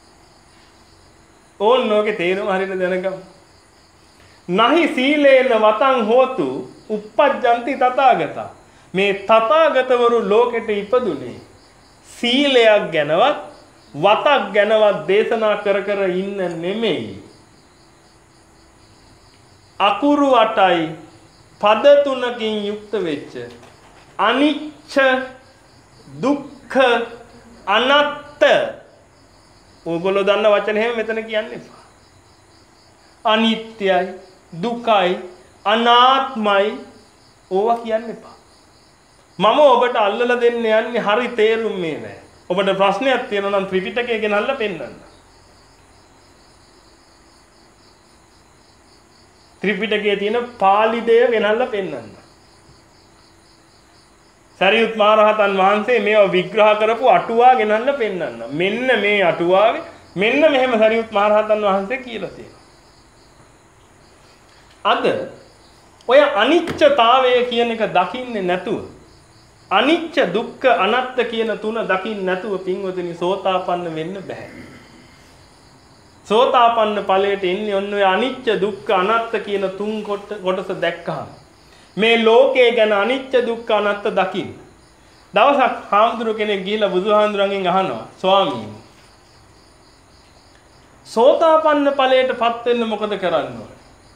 ඕනෝගේ තේරුම හරියට දැනගමු. නහි සීලේන වතං හෝතු uppajjanti tathagata. මේ තථාගතවරු ලෝකෙට ඉපදුනේ සීලයක් ගැනවත් වතක් ගැනවත් දේශනා කර කර ඉන්න නෙමෙයි. අකුරු අටයි පද තුනකින් යුක්ත වෙච්ච අනිච්ච දුක්ඛ අනාත්ත. ඕගොල්ලෝ දන්න වචන හැම මෙතන කියන්න එපා. අනිත්‍යයි දුකයි අනාත්මයි ඕවා කියන්න එපා. මම ඔබට අල්ලලා දෙන්න යන්නේ හරි තේරුම් මේ නෑ. ඔබට ප්‍රශ්නයක් තියෙනවා නම් ත්‍රිපිටකය ගෙනල්ලා පෙන්නන්න. ත්‍රිපිටකයේ තියෙන පාලි දේ ගෙනල්ලා පෙන්නන්න. සරියුත් මහ රහතන් වහන්සේ මේව විග්‍රහ කරපු අටුවා ගෙනල්ලා පෙන්නන්න. මෙන්න මේ අටුවාවේ මෙන්න මෙහෙම සරියුත් මහ රහතන් වහන්සේ කියලා තියෙනවා. අද ඔය අනිච්චතාවය කියන එක දකින්නේ නැතුව අනිච්ච දුක්ඛ අනාත්ත කියන තුන දකින්න නැතුව පින්වතුනි සෝතාපන්න වෙන්න බෑ. සෝතාපන්න ඵලයට එන්නේ ඔන්න ඔය අනිච්ච දුක්ඛ අනාත්ත කියන තුන් කොටස දැක්කහම මේ ලෝකේ ගැන අනිච්ච දුක්ඛ අනාත්ත දකින්න. දවසක් හාමුදුරු කෙනෙක් ගිහිල්ලා බුදුහාමුදුරන්ගෙන් අහනවා ස්වාමීනි සෝතාපන්න ඵලයටපත් වෙන්න මොකද කරන්න ඕනේ?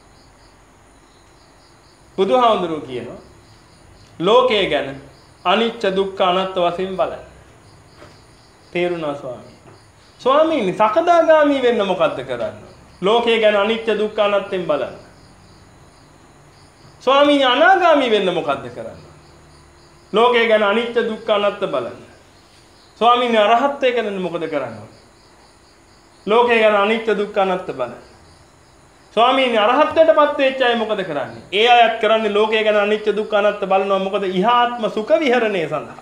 බුදුහාමුදුරු කියනවා ලෝකේ ගැන අනිච්ච දුක්ඛ අනාත්ත වශයෙන් බලන්න. තේරුණා ස්වාමීනි. ස්වාමීනි සකදාගාමි වෙන්න මොකද්ද කරන්න? ලෝකේ ගැන අනිච්ච දුක්ඛ අනාත්තෙන් බලන්න. ස්වාමීනි අනාගාමි වෙන්න මොකද්ද කරන්න? ලෝකේ ගැන අනිච්ච දුක්ඛ අනාත්ත බලන්න. ස්වාමීනි අරහත්ත්වය ගැන මොකද කරන්න? ලෝකේ ගැන අනිච්ච දුක්ඛ අනාත්ත බලන්න. ස්වාමීනි අරහත්ත්වයටපත් වෙච්ච අය මොකද කරන්නේ? ඒ අයත් කරන්නේ ලෝකේ ගැන අනිච්ච දුක්ඛ අනාත්ත බලනවා. මොකද ඉහාත්ම සුඛ විහරණය සඳහා.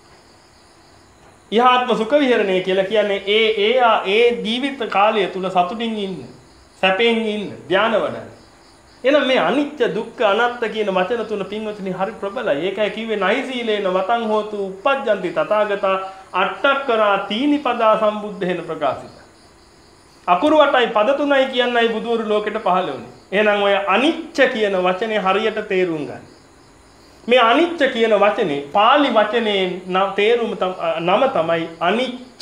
ඉහාත්ම සුඛ විහරණය කියලා කියන්නේ ඒ ඒ ඒ ජීවිත කාලය තුල සතුටින් ඉන්න, සැපෙන් ඉන්න, ධාන වඩන. එහෙනම් මේ අනිච්ච දුක්ඛ අනාත්ත කියන වචන තුන පින්වතුනි හරි ප්‍රබලයි. ඒකයි කිව්වේ නහි සීලේන වතං හෝතු uppajjanti tathagata අට්ඨක්කරා තීනි පදා සම්බුද්ධේන ප්‍රකාශිත. අකුරු අටයි පද තුනයි කියන්නයි බුදුවරු ලෝකෙට පහළ වුණේ. එහෙනම් ඔය අනිච්ච කියන වචනේ හරියට තේරුම් ගන්න. මේ අනිච්ච කියන වචනේ පාලි වචනේ නම් තේරුම නම තමයි අනිච්ච.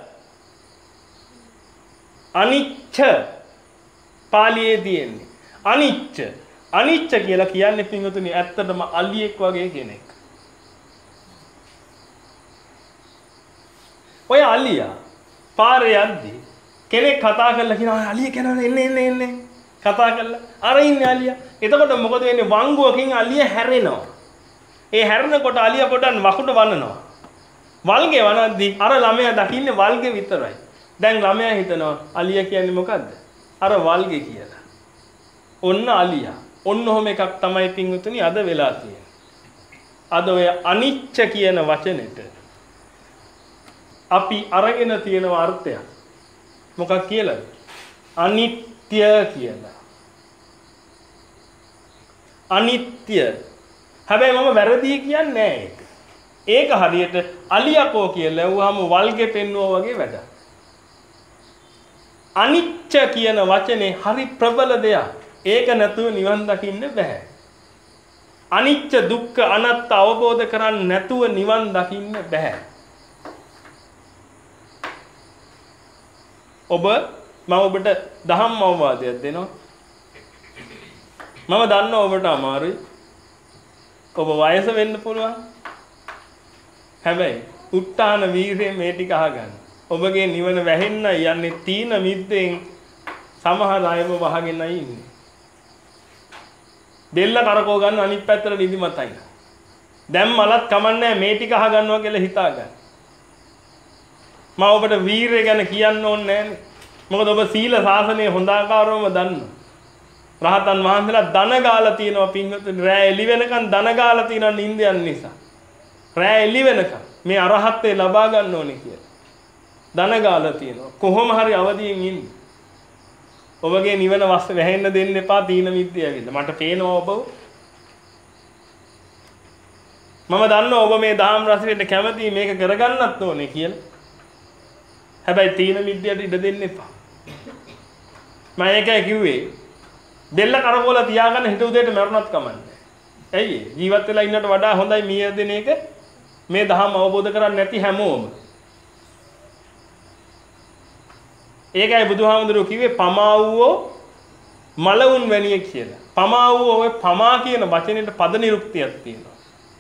අනිච්ච පාලියේ තියෙන්නේ. අනිච්ච. අනිච්ච කියලා කියන්නේ පින්වතුනි ඇත්තටම අලියෙක් වගේ කෙනෙක්. ඔය අලියා පාරේ යද්දී කෙනෙක් කතා කරලා කියනවා අලිය කෙනානේ එන්නේ එන්නේ එන්නේ කතා කරලා අර ඉන්නේ අලියා. එතකොට මොකද වෙන්නේ? වංගුවකින් අලිය හැරෙනවා. ඒ හැරෙනකොට අලිය පොඩ්ඩක් වකුඩ වනනවා. වල්ගේ වනද්දී අර ළමයා දකින්නේ වල්ගේ විතරයි. දැන් ළමයා හිතනවා අලිය කියන්නේ මොකද්ද? අර වල්ගේ කියලා. ඔන්න අලියා. ඔන්න ඔහොම එකක් තමයි පින්වතුනි අද වෙලා තියෙන්නේ. අද ඔය අනිච්ච කියන වචනෙට අපි අරගෙන තියෙන අර්ථයක් මොකක් කියලාද? අනිත්‍ය කියලා. අනිත්‍ය. හැබැයි මම වැරදි කියන්නේ නැහැ ඒක. ඒක හරියට අලියකෝ කියලා ඇහුවාම වල්ගේ පෙන්නුවා වගේ වැඩක්. අනිච්ච කියන වචනේ හරි ප්‍රබල දෙයක්. ඒක නැතුව නිවන් දකින්න බෑ. අනිච්ච දුක්ඛ අනාත්ම අවබෝධ කරන්නේ නැතුව නිවන් දකින්න බෑ. ඔබ මම ඔබට දහම් අවවාදයක් දෙනවා. මම දන්නවා ඔබට අමාරුයි. ඔබ වයස වෙන්න පුළුවන්. හැබැයි උත්තාන වීරයෙන් මේ ටික අහගන්න. ඔබගේ නිවන වැහෙන්න යන්නේ තීන මිද්දෙන් සමහර අයම වහගෙනයි ඉන්නේ. දෙල්ල කරකෝ ගන්න අනිත් පැත්තට නිදිමතයි. දැන් මලත් කමන්නේ මේ ටික අහගන්නවා කියලා හිතා ගන්න. මම ඔබට වීරය ගැන කියන්න ඕනේ නැහැනේ. මොකද ඔබ සීල සාසනය හොඳ ආකාරවම දන්නවා. රහතන් වහන්සේලා දන ගාලා තියෙනවා පින්වතුනි. රෑ එළි වෙනකන් දන ගාලා තියෙනවා නිින්දයන් නිසා. රෑ එළි වෙනකන් මේ අරහත්ත්වය ලබා ගන්න ඕනේ කියලා. දන ගාලා තියෙනවා. කොහොම හරි අවදියෙන් ඉන්න. ඔබගේ නිවන වස්ස වැහෙන්න දෙන්න එපා තීන මිද්දේ ඇවිල්ලා. මට පේනවා ඔබ. මම දන්නවා ඔබ මේ දහම් රසයට කැමති මේක කරගන්නත් ඕනේ කියලා. හැබැයි තීන මිද්දයට ඉඩ දෙන්න එපා. මම ඒකයි කිව්වේ. දෙල්ල කරකෝල තියාගන්න හිත උදේට මරුණත් කමන්නේ. ඇයි ජීවත් වෙලා ඉන්නට වඩා හොඳයි මිය දෙන එක මේ දහම අවබෝධ කරන්නේ නැති හැමෝම. ඒකයි බුදුහාමුදුරුවෝ කිව්වේ පමා වූ මලවුන් වැනිය කියලා. පමා වූ ඔය පමා කියන වචනේට පද නිරුක්තියක් තියෙනවා.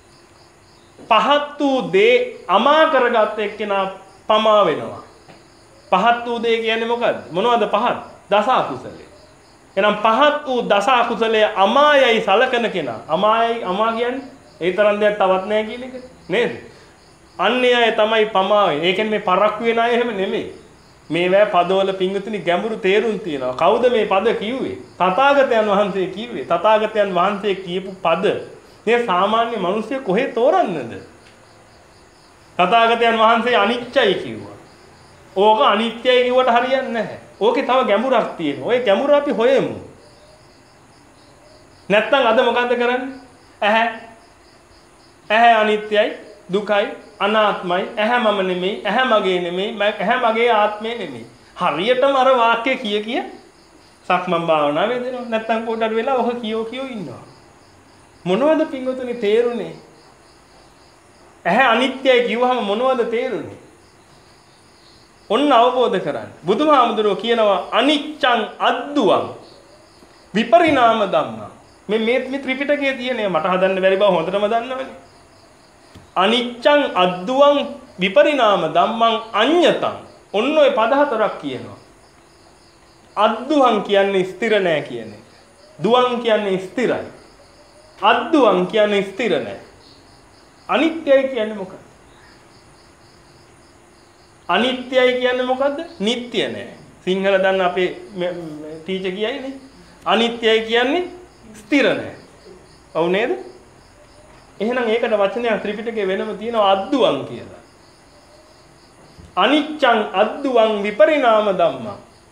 පහත් වූ දේ අමා කරගත් එක්කෙනා පමා වෙනවා. පහත් වූ දේ කියන්නේ මොකද්ද? මොනවද පහත්? දස අකුසලයේ. එහෙනම් පහත් වූ දස අකුසලයේ අමායයි සලකන කෙනා. අමායයි අමා කියන්නේ ඒ තරම් දෙයක් තවත් නැහැ කියන එක නේද? අන්නේ අය තමයි පමා වෙන්නේ. ඒ කියන්නේ මේ පරක්කු වෙන අය එහෙම නෙමෙයි. මේවැ පදවල පිංගුතුනි ගැඹුරු තේරුම් තියෙනවා. කවුද මේ පද කිව්වේ? තථාගතයන් වහන්සේ කිව්වේ. තථාගතයන් වහන්සේ කියපු පද මේ සාමාන්‍ය මිනිස්සු කොහෙ තෝරන්නද? තථාගතයන් වහන්සේ අනිත්‍යයි කිව්වා. ඕක අනිත්‍යයි කිව්වට හරියන්නේ නැහැ. ඕකේ තව ගැඹුරක් තියෙනවා. ওই ගැඹුර අපි හොයමු. නැත්තම් අද මොකද්ද කරන්නේ? ඇහැ. ඇහැ අනිත්‍යයි, දුකයි, අනාත්මයි. ඇහැ මම නෙමෙයි, ඇහැ මගේ නෙමෙයි, ඇහැ මගේ ආත්මය නෙමෙයි. හරියටම අර වාක්‍ය කිය කිය සක්මන් භාවනාව වේදෙනවා. නැත්තම් පොඩ්ඩක් වෙලා ඔහ කියෝ කියෝ ඉන්නවා. මොනවද පින්වතුනි තේරුනේ? ඇහැ අනිත්‍යයි කිව්වහම මොනවද තේරුනේ? ඔන්න අවබෝධ කරගන්න. බුදුහාමුදුරුවෝ කියනවා අනිච්ඡං අද්දුවං විපරිණාම ධම්මං. මේ මේ ත්‍රිපිටකයේ තියෙනේ මට හදන්න බැරි බව හොඳටම දන්නවනේ. අනිච්ඡං අද්දුවං විපරිණාම ධම්මං අඤ්ඤතං. ඔන්න ඔය පද හතරක් කියනවා. අද්දුවං කියන්නේ ස්ථිර නැහැ කියන එක. දුවං කියන්නේ ස්ථිරයි. අද්දුවං කියන්නේ ස්ථිර නැහැ. අනිත්‍යයි කියන්නේ මොකක්ද? අනිත්‍යයි කියන්නේ මොකද්ද? නිට්ටය නෑ. සිංහල දන්න අපේ ටීචර් කියයිනේ. අනිත්‍යයි කියන්නේ ස්ථිර නෑ. ඔව් නේද? එහෙනම් ඒකට වචනයක් ත්‍රිපිටකේ වෙනම තියෙනවා අද්දුවං කියලා. අනිච්ඡං අද්දුවං විපරිණාම ධම්මං.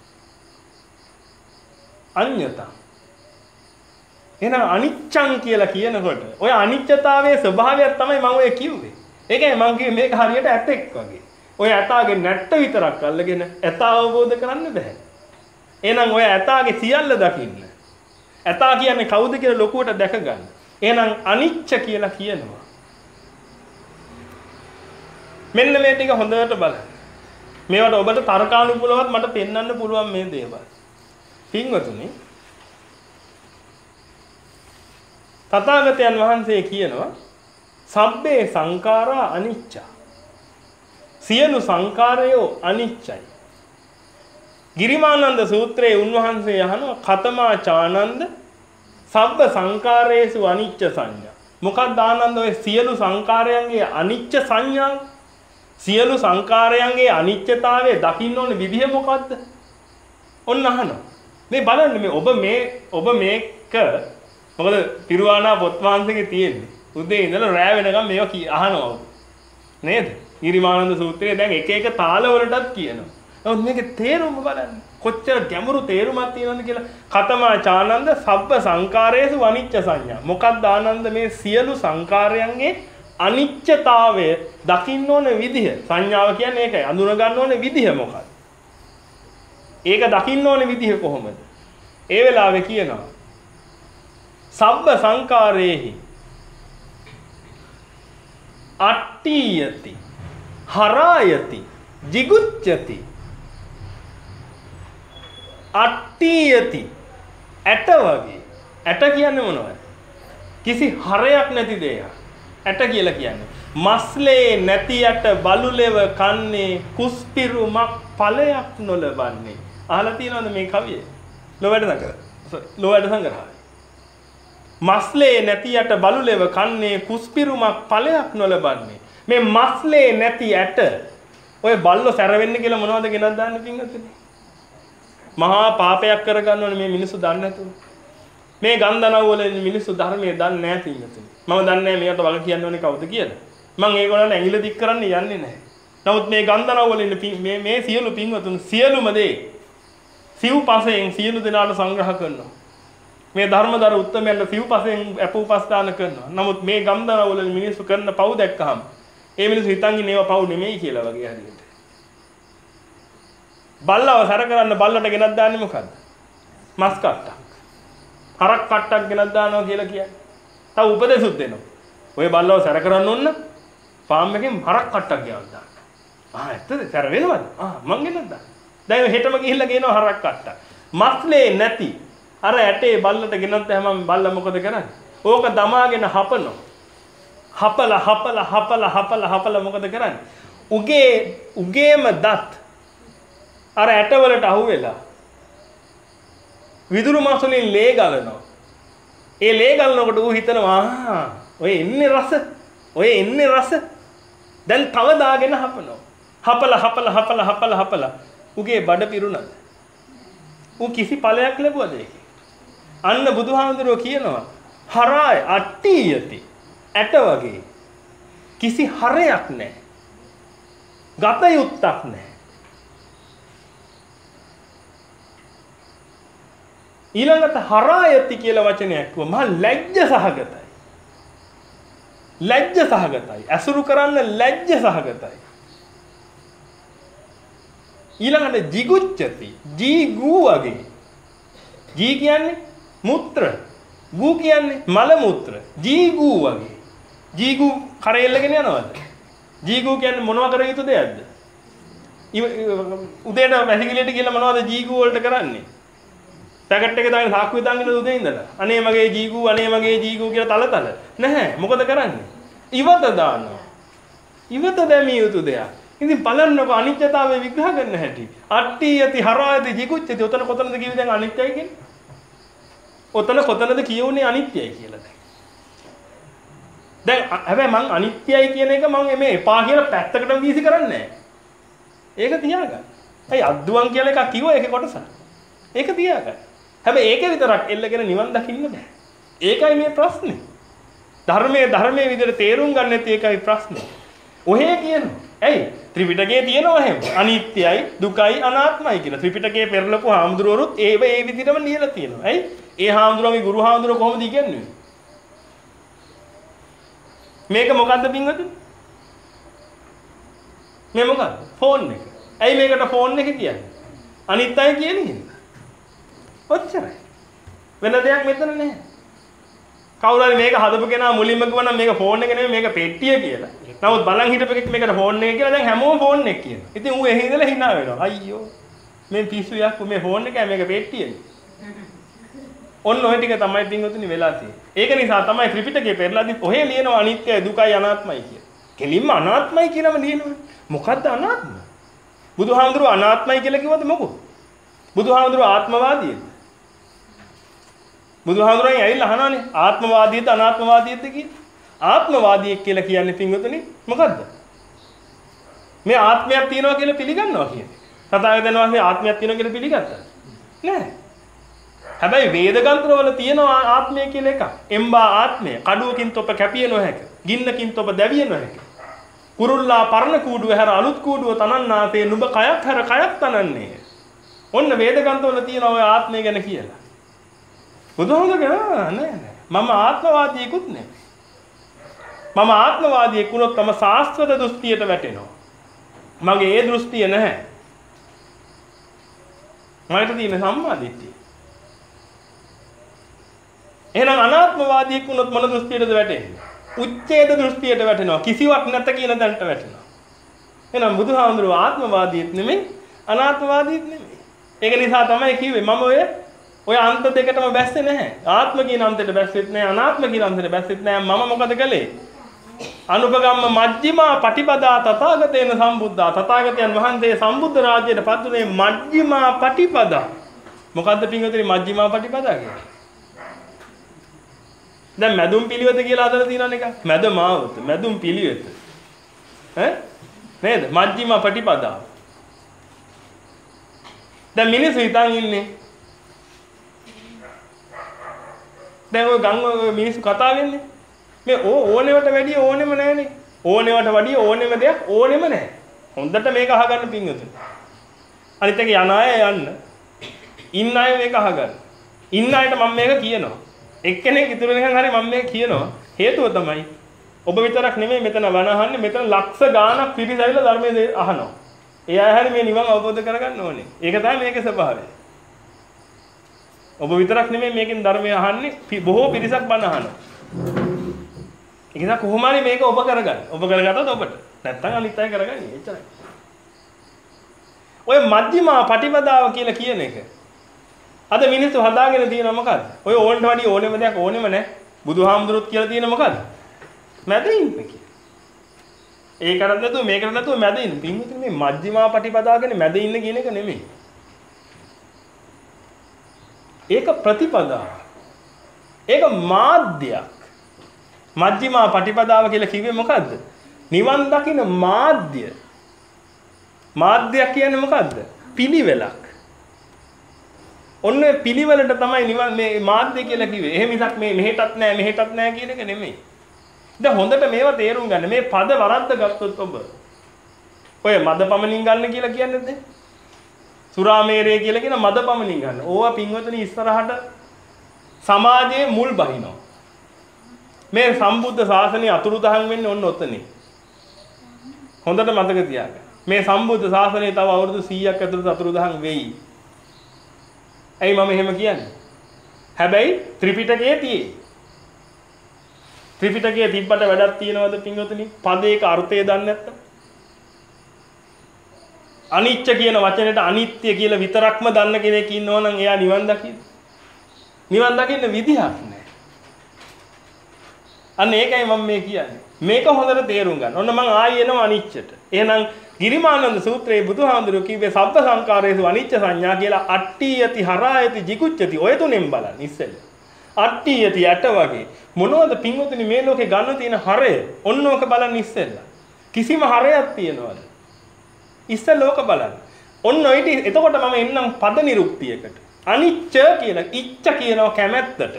අඤ්ඤතං. එහෙනම් අනිච්ඡං කියලා කියනකොට ඔය අනිත්‍යතාවයේ ස්වභාවයක් තමයි මම ඔය කිව්වේ. ඒකයි මම කිව්වේ මේක හරියට ඇතෙක් වගේ. ඔය ඇතාගේ නැට්ට විතරක් අල්ලගෙන ඇතා අවබෝධ කරන්න බෑ. එහෙනම් ඔය ඇතාගේ සියල්ල දකින්න. ඇතා කියන්නේ කවුද කියලා ලොකුවට දැක ගන්න. එහෙනම් අනිච්ච කියලා කියනවා. මෙන්න මේ ටික හොඳට බලන්න. මේවට ඔබට තර්කානුකූලවත් මට පෙන්වන්න පුළුවන් මේ දේවල්. පින්වතුනි තථාගතයන් වහන්සේ කියනවා සබ්බේ සංඛාරා අනිච්චා. සියලු සංකාරයෝ අනිච්චයි. ගිරිමානන්ද සූත්‍රයේ උන්වහන්සේ අහනවා කතමා චානන්ද සබ්බ සංකාරයේසු අනිච්ච සංඥා. මොකක්ද ආනන්ද ඔය සියලු සංකාරයන්ගේ අනිච්ච සංඥාව? සියලු සංකාරයන්ගේ අනිච්චතාවය දකින්න ඕනේ විදිහ මොකද්ද? ඔන්න අහනවා. මේ බලන්න මේ ඔබ මේ ඔබ මේක මොකද පිරුවානා පොත් වහන්සේගේ තියෙන්නේ. උදේ ඉඳලා රෑ වෙනකම් මේවා අහනවා. නේද? ගිරිමානන්ද සූත්‍රයේ දැන් එක එක තාල වලටත් කියනවා. නමුත් මේකේ තේරුම බලන්න. කොච්චර ගැඹුරු තේරුමක් තියෙනවද කියලා. කතමා චානන්ද සබ්බ සංකාරයේසු අනිච්ච සංඥා. මොකක්ද ආනන්ද මේ සියලු සංකාරයන්ගේ අනිච්චතාවය දකින්න ඕන විදිහ. සංඥාව කියන්නේ ඒකයි. අඳුන ගන්න ඕන විදිහ මොකක්ද? ඒක දකින්න ඕන විදිහ කොහොමද? ඒ වෙලාවේ කියනවා සබ්බ සංකාරේහි අට්ඨියති හරායති jigucchati අට්ඨියති ඇට වගේ. ඇට කියන්නේ මොනවද? කිසි හරයක් නැති දෙයක්. ඇට කියලා කියන්නේ මස්ලේ නැති ඇට බලුලෙව කන්නේ කුස්පිරුමක් ඵලයක් නොලබන්නේ. අහලා තියෙනවද මේ කවිය? ලෝවැඩ සංග්‍රහ. සෝරි ලෝවැඩ සංග්‍රහය. මස්ලේ නැති ඇට බලුලෙව කන්නේ කුස්පිරුමක් ඵලයක් නොලබන්නේ. මේ මස්ලේ නැති ඇට ඔය බල්ලෝ සැර වෙන්න කියලා මොනවද ගෙනත් දාන්න පින්වතුනි? මහා පාපයක් කරගන්න ඕනේ මේ මිනිස්සු දන්නේ නැතුව. මේ ගන්ධනව වල මිනිස්සු ධර්මයේ දන්නේ නැහැ පින්වතුනි. මම දන්නේ නැහැ මේකට වග කියන්න ඕනේ කවුද කියලා. මම ඒගොල්ලන්ට ඇඟිලි දික් කරන්න යන්නේ නැහැ. නමුත් මේ ගන්ධනව වල මේ මේ සියලු පින්වතුන් සියලුම දේ සිව්පසයෙන් සියලු දෙනාට සංග්‍රහ කරනවා. මේ ධර්මදර උත්තමයන්ට සිව්පසයෙන් අපෝපස්ථාන කරනවා. නමුත් මේ ගන්ධනව වල මිනිස්සු කරන පව් දැක්කහම ඒ මිනිස්සු හිතන් ඉන්නේ ඒවා පව් නෙමෙයි කියලා වගේ හරියට. බල්ලව සැර කරන්න බල්ලට ගෙනත් දාන්නේ මොකද්ද? මස් කට්ටක්. හරක් කට්ටක් ගෙනත් දානවා කියලා කියන්නේ. තව උපදේශුත් දෙනවා. ඔය බල්ලව සැර කරන්න ඕන ෆාම් එකෙන් හරක් කට්ටක් ගෙනත් දාන්න. ආ ඇත්තද? සැර වෙනවද? ආ මං ගෙනත් දාන්න. දැන් හෙටම ගිහිල්ලා ගේනවා හරක් කට්ටක්. මස්ලේ නැති අර ඇටේ බල්ලට ගෙනත් හැමම බල්ලා මොකද කරන්නේ? ඕක දමාගෙන හපනවා. හපලා හපලා හපලා හපලා හපලා මොකද කරන්නේ? උගේ උගේම දත් අර ඇටවලට අහුවෙලා විදුරු මාසුලින් ලේ ගලනවා. ඒ ලේ ගලනකොට ඌ හිතනවා ආ ඔය එන්නේ රස. ඔය එන්නේ රස. දැන් තව දාගෙන හපනවා. හපලා හපලා හපලා හපලා හපලා උගේ බඩ පිරුණාද? ඌ කිසි ඵලයක් ලැබුවද ඒකේ? අන්න බුදුහාමුදුරුවෝ කියනවා හරාය අට්ඨියති ඇට වගේ කිසි හරයක් නැහැ. ගත යුත්තක් නැහැ. ඊළඟට හරායති කියලා වචනයක් කිව්වා මහා ලැජ්ජ සහගතයි. ලැජ්ජ සහගතයි. අසුරු කරන්න ලැජ්ජ සහගතයි. ඊළඟට jigucchati ජී ගූ වගේ. ජී කියන්නේ මුත්‍ර. ගූ කියන්නේ මල මුත්‍ර. ජී ගූ වගේ. ජී ගූ කරෙල්ලගෙන යනවද? ජී ගූ කියන්නේ මොනවා කර යුතු දෙයක්ද? උදේට වැසිකිළියට කියලා මොනවද ජී ගූ වලට කරන්නේ? පැකට් එක දාගෙන සාක්කුවේ දාගෙන උදේ ඉඳලා අනේ මගේ ජී ගූ අනේ මගේ ජී ගූ කියලා තල තල නැහැ. මොකද කරන්නේ? ඉවත දානවා. ඉවත දැමිය යුතු දෙයක්. ඉතින් බලන්නකො අනිත්‍යතාවය විග්‍රහ කරන්න හැටි. අට්ඨියති හරායති jigucchati. ඔතන කොතනද කිව්වේ දැන් අනිත්‍යයි කියන්නේ? ඔතන කොතනද කියුනේ අනිත්‍යයි කියලා දැන්. දැන් හැබැයි මං අනිත්‍යයි කියන එක මං මේ එපා කියලා පැත්තකටම වීසි කරන්නේ නැහැ. ඒක තියාගන්න. ඇයි අද්දුවන් කියලා එකක් කිව්වා ඒකේ කොටස. ඒක තියාගන්න. හැබැයි ඒකේ විතරක් එල්ලගෙන නිවන් දකින්න බෑ. ඒකයි මේ ප්‍රශ්නේ. ධර්මයේ ධර්මයේ විදිහට තේරුම් ගන්න නැති ඒකයි ප්‍රශ්නේ. ඔහේ කියනවා. ඇයි ත්‍රිපිටකයේ තියෙනවා එහෙම අනිත්‍යයි දුකයි අනාත්මයි කියලා. ත්‍රිපිටකයේ පෙරලපු හාමුදුරුවරුත් ඒව ඒ විදිහටම ලියලා තියෙනවා. ඇයි? ඒ හාමුදුරුවන්ගේ ගුරු හාමුදුරුවෝ කොහොමද ඉගෙනුවේ? මේක මොකද්ද පින්වතුනි? මේ මොකද්ද? ෆෝන් එක. ඇයි මේකට ෆෝන් එක කියන්නේ? අනිත්‍යයි කියන්නේ. ඔච්චරයි. වෙන දෙයක් මෙතන නැහැ. කවුරු හරි මේක හදපු කෙනා මුලින්ම කිව්වනම් මේක ෆෝන් එක නෙමෙයි මේක පෙට්ටිය කියලා. නමුත් බලන් හිටපෙකෙක් මේකට ෆෝන් එක කියලා දැන් හැමෝම ෆෝන් එක කියනවා. ඉතින් ඌ එහි ඉඳලා hina වෙනවා. අයියෝ. මේ පිස්සු යක් මේ ෆෝන් එකයි මේක පෙට්ටියනේ. ඔන්න ඔය ටික තමයි පින්වතුනි වෙලා තියෙන්නේ. ඒක නිසා තමයි ත්‍රිපිටකේ පෙරලාදී ඔහේ ලියනවා අනිත්‍යයි දුකයි අනාත්මයි කියලා. කෙලින්ම අනාත්මයි කියලාම ලියනවා. මොකද්ද අනාත්ම? බුදුහාමුදුරුවෝ අනාත්මයි කියලා කිව්වද මොකෝ? බුදුහාමුදුරුවෝ ආත්මවාදීද? බුදුහාමුදුරන් ඇවිල්ලා අහනවානේ ආත්මවාදීද අනාත්මවාදීද කියලා. ආත්මවාදියෙක් කියලා කියන්නේ පින්වතුනි මොකද්ද? මේ ආත්මයක් තියෙනවා කියලා පිළිගන්නවා කියන්නේ. තථාගතයන් වහන්සේ ආත්මයක් තියෙනවා කියලා පිළිගත්තා. නෑ. හැබැයි වේද ගන්ත්‍රවල තියෙනවා ආත්මය කියලා එකක්. එම්බා ආත්මය. කඩුවකින් තොප කැපිය නොහැක. ගින්නකින් තොප දැවිය නොහැක. කුරුල්ලා පරණ කූඩුව හැර අලුත් කූඩුව තනන්නාසේ නුඹ කයක් හැර කයක් තනන්නේ. ඔන්න වේදගන්තවල තියෙන ඔය ආත්මය ගැන කියලා. බුදුහාමුදුරුවෝ නෑ නෑ. මම ආත්මවාදියෙකුත් නෑ. මම ආත්මවාදියෙක් වුණොත් තම සාස්වත දෘෂ්ටියට වැටෙනවා. මගේ ඒ දෘෂ්ටිය නැහැ. මට තියෙන සම්මා දිට්ඨිය. එහෙනම් අනාත්මවාදියෙක් වුණොත් මොන දෘෂ්ටියටද වැටෙන්නේ? උච්ඡේද දෘෂ්ටියට වැටෙනවා. කිසිවක් නැත කියන තැනට වැටෙනවා. එහෙනම් බුදුහාමුදුරුවෝ ආත්මවාදියෙක් නෙමෙයි අනාත්මවාදියෙක් නෙමෙයි. ඒක නිසා තමයි කිව්වේ මම ඔය ඔය අන්ත දෙකටම බැස්සේ නැහැ. ආත්ම කියන අන්තයට බැස්සෙත් නැහැ අනාත්ම කියන අන්තයට බැස්සෙත් නැහැ. මම මොකද කළේ? අනුපගම්ම මජ්ක්‍ධිමා පටිපදා තථාගතේන සම්බුද්ධා. තථාගතයන් වහන්සේ සම්බුද්ධ රාජ්‍යයට පත්ුනේ මජ්ක්‍ධිමා පටිපදා. මොකද්ද පින්වතුනි මජ්ක්‍ධිමා පටිපදා කියන්නේ? දැන් මැදුම් පිළිවෙත කියලා අදලා තියෙනවනේ එක. මැද මාවත, මැදුම් පිළිවෙත. ඈ? නේද? මජ්ක්‍ධිමා පටිපදා. දැන් මිනිස්සු හිතන් ඉන්නේ. දැන් ඔය ගම් ඔය මිනිස්සු කතා වෙන්නේ. මේ ඕ ඕනෙවට වැඩිය ඕනෙම නැහනේ. ඕනෙවට වැඩිය ඕනෙම දෙයක් ඕනෙම නැහැ. හොඳට මේක අහගන්න පින්වතුනි. අනිත් එක යන අය යන්න. ඉන්න අය මේක අහගන්න. ඉන්න අයට මම මේක කියනවා. එක්කෙනෙක් ඉතුරු වෙනකන් හරි මම මේක කියනවා. හේතුව තමයි ඔබ විතරක් නෙමෙයි මෙතන වනහන්නේ මෙතන ලක්ෂ ගාණක් පිරිස ඇවිල්ලා ධර්මයේ අහනවා. ඒ අය හරි මේ නිවන් අවබෝධ කරගන්න ඕනේ. ඒක තමයි මේකේ ස්වභාවය. ඔබ විතරක් නෙමෙයි මේකෙන් ධර්මය අහන්නේ බොහෝ පිරිසක් බණ අහනවා. ඒක නිසා කොහොම හරි මේක ඔබ කරගන්න. ඔබ කරගත්තොත් ඔබට. නැත්තම් අනිත් අය කරගන්නේ. එච්චරයි. ඔය මජ්ක්‍ධිමා පටිපදාව කියලා කියන එක. අද මිනිස්සු හදාගෙන තියෙන මොකද්ද? ඔය ඕන්ට වඩා ඕනෙම දෙයක් ඕනෙම නැහැ. බුදුහාමුදුරුවෝ කියලා තියෙන මොකද්ද? මැද ඉන්න කියලා. ඒකටත් නැතුව මේකට නැතුව මැද ඉන්න. පින්විතනේ මේ මජ්ක්‍ධිමා පටිපදාව කියන්නේ මැද ඉන්න කියන එක නෙමෙයි. ඒක ප්‍රතිපදාව. ඒක මාධ්‍යයක්. මජ්ක්‍ධිමා පටිපදාව කියලා කිව්වේ මොකද්ද? නිවන් දකින්න මාධ්‍ය. මාධ්‍යයක් කියන්නේ මොකද්ද? පිළිවෙලක්. ඔන්න ඔය පිළිවෙලට තමයි නිවන් මේ මාධ්‍ය කියලා කිව්වේ. එහෙම ඉස්සක් මේ මෙහෙටත් නෑ මෙහෙටත් නෑ කියන එක නෙමෙයි. දැන් හොඳට මේවා තේරුම් ගන්න. මේ පද වරද්ද ගත්තොත් ඔබ ඔය මද පමණින් ගන්න කියලා කියන්නේ නැද්ද? සුරාමේරය කියලා කියන මද පමණින් ගන්න. ඕවා පින්වතුනි ඉස්සරහට සමාජයේ මුල් බහිනවා. මේ සම්බුද්ධ ශාසනය අතුරුදහන් වෙන්නේ ඔන්න ඔතනේ. හොඳට මතක තියාගන්න. මේ සම්බුද්ධ ශාසනය තව අවුරුදු සීයක් ඇතුළත අතුරුදහන් වෙයි. ඇයි මම එහෙම කියන්නේ? හැබැයි ත්‍රිපිටකයේ තියෙයි. ත්‍රිපිටකයේ තිබ්බට වැඩක් තියෙනවද පින්වතුනි? පදයක අර්ථය දන්නේ නැත්තම්. අනිච්ච කියන වචනෙට අනිත්‍ය කියලා විතරක්ම දන්න කෙනෙක් ඉන්නවා නම් එයා නිවන් දකින්න. නිවන් දකින්න විදිහක් නැහැ. අන්න ඒකයි මම මේ කියන්නේ. මේක හොඳට තේරුම් ගන්න. ඔන්න මම ආයෙ එනවා අනිච්චට. එහෙනම් ගිරිමානන්ද සූත්‍රයේ බුදුහාමුදුරුවෝ කිව්වේ සබ්බ සංකාරයේසු අනිච්ච සංඥා කියලා අට්ටි යති හරායති jigucchati ඔය තුනෙන් බලන්න ඉස්සෙල්ලා. අට්ටි යති යට වගේ මොනවද පින්වතුනි මේ ලෝකේ ගන්න තියෙන හරය? ඔන්න ඕක බලන්න ඉස්සෙල්ලා. කිසිම හරයක් තියනවද? ඉස්සෙල්ලා ඕක බලන්න. ඔන්න ඔය ඉතින් එතකොට මම එන්නම් පද නිරුක්තියකට. අනිච්ච කියලා ඉච්ඡ කියනවා කැමැත්තට.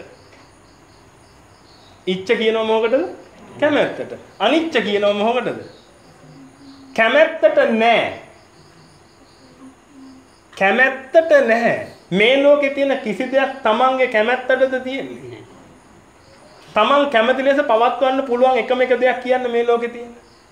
ඉච්ඡ කියනවා මොකටද? කැමැත්තට. අනිච්ච කියනවා මොකටද? කැමැත්තට නෑ. කැමැත්තට නැහැ. මේ ලෝකේ තියෙන කිසි දෙයක් තමන්ගේ කැමැත්තටද තියෙන්නේ? තමන් කැමති ලෙස පවත්වන්න පුළුවන් එකම එක දෙයක් කියන්න මේ ලෝකේ තියෙන.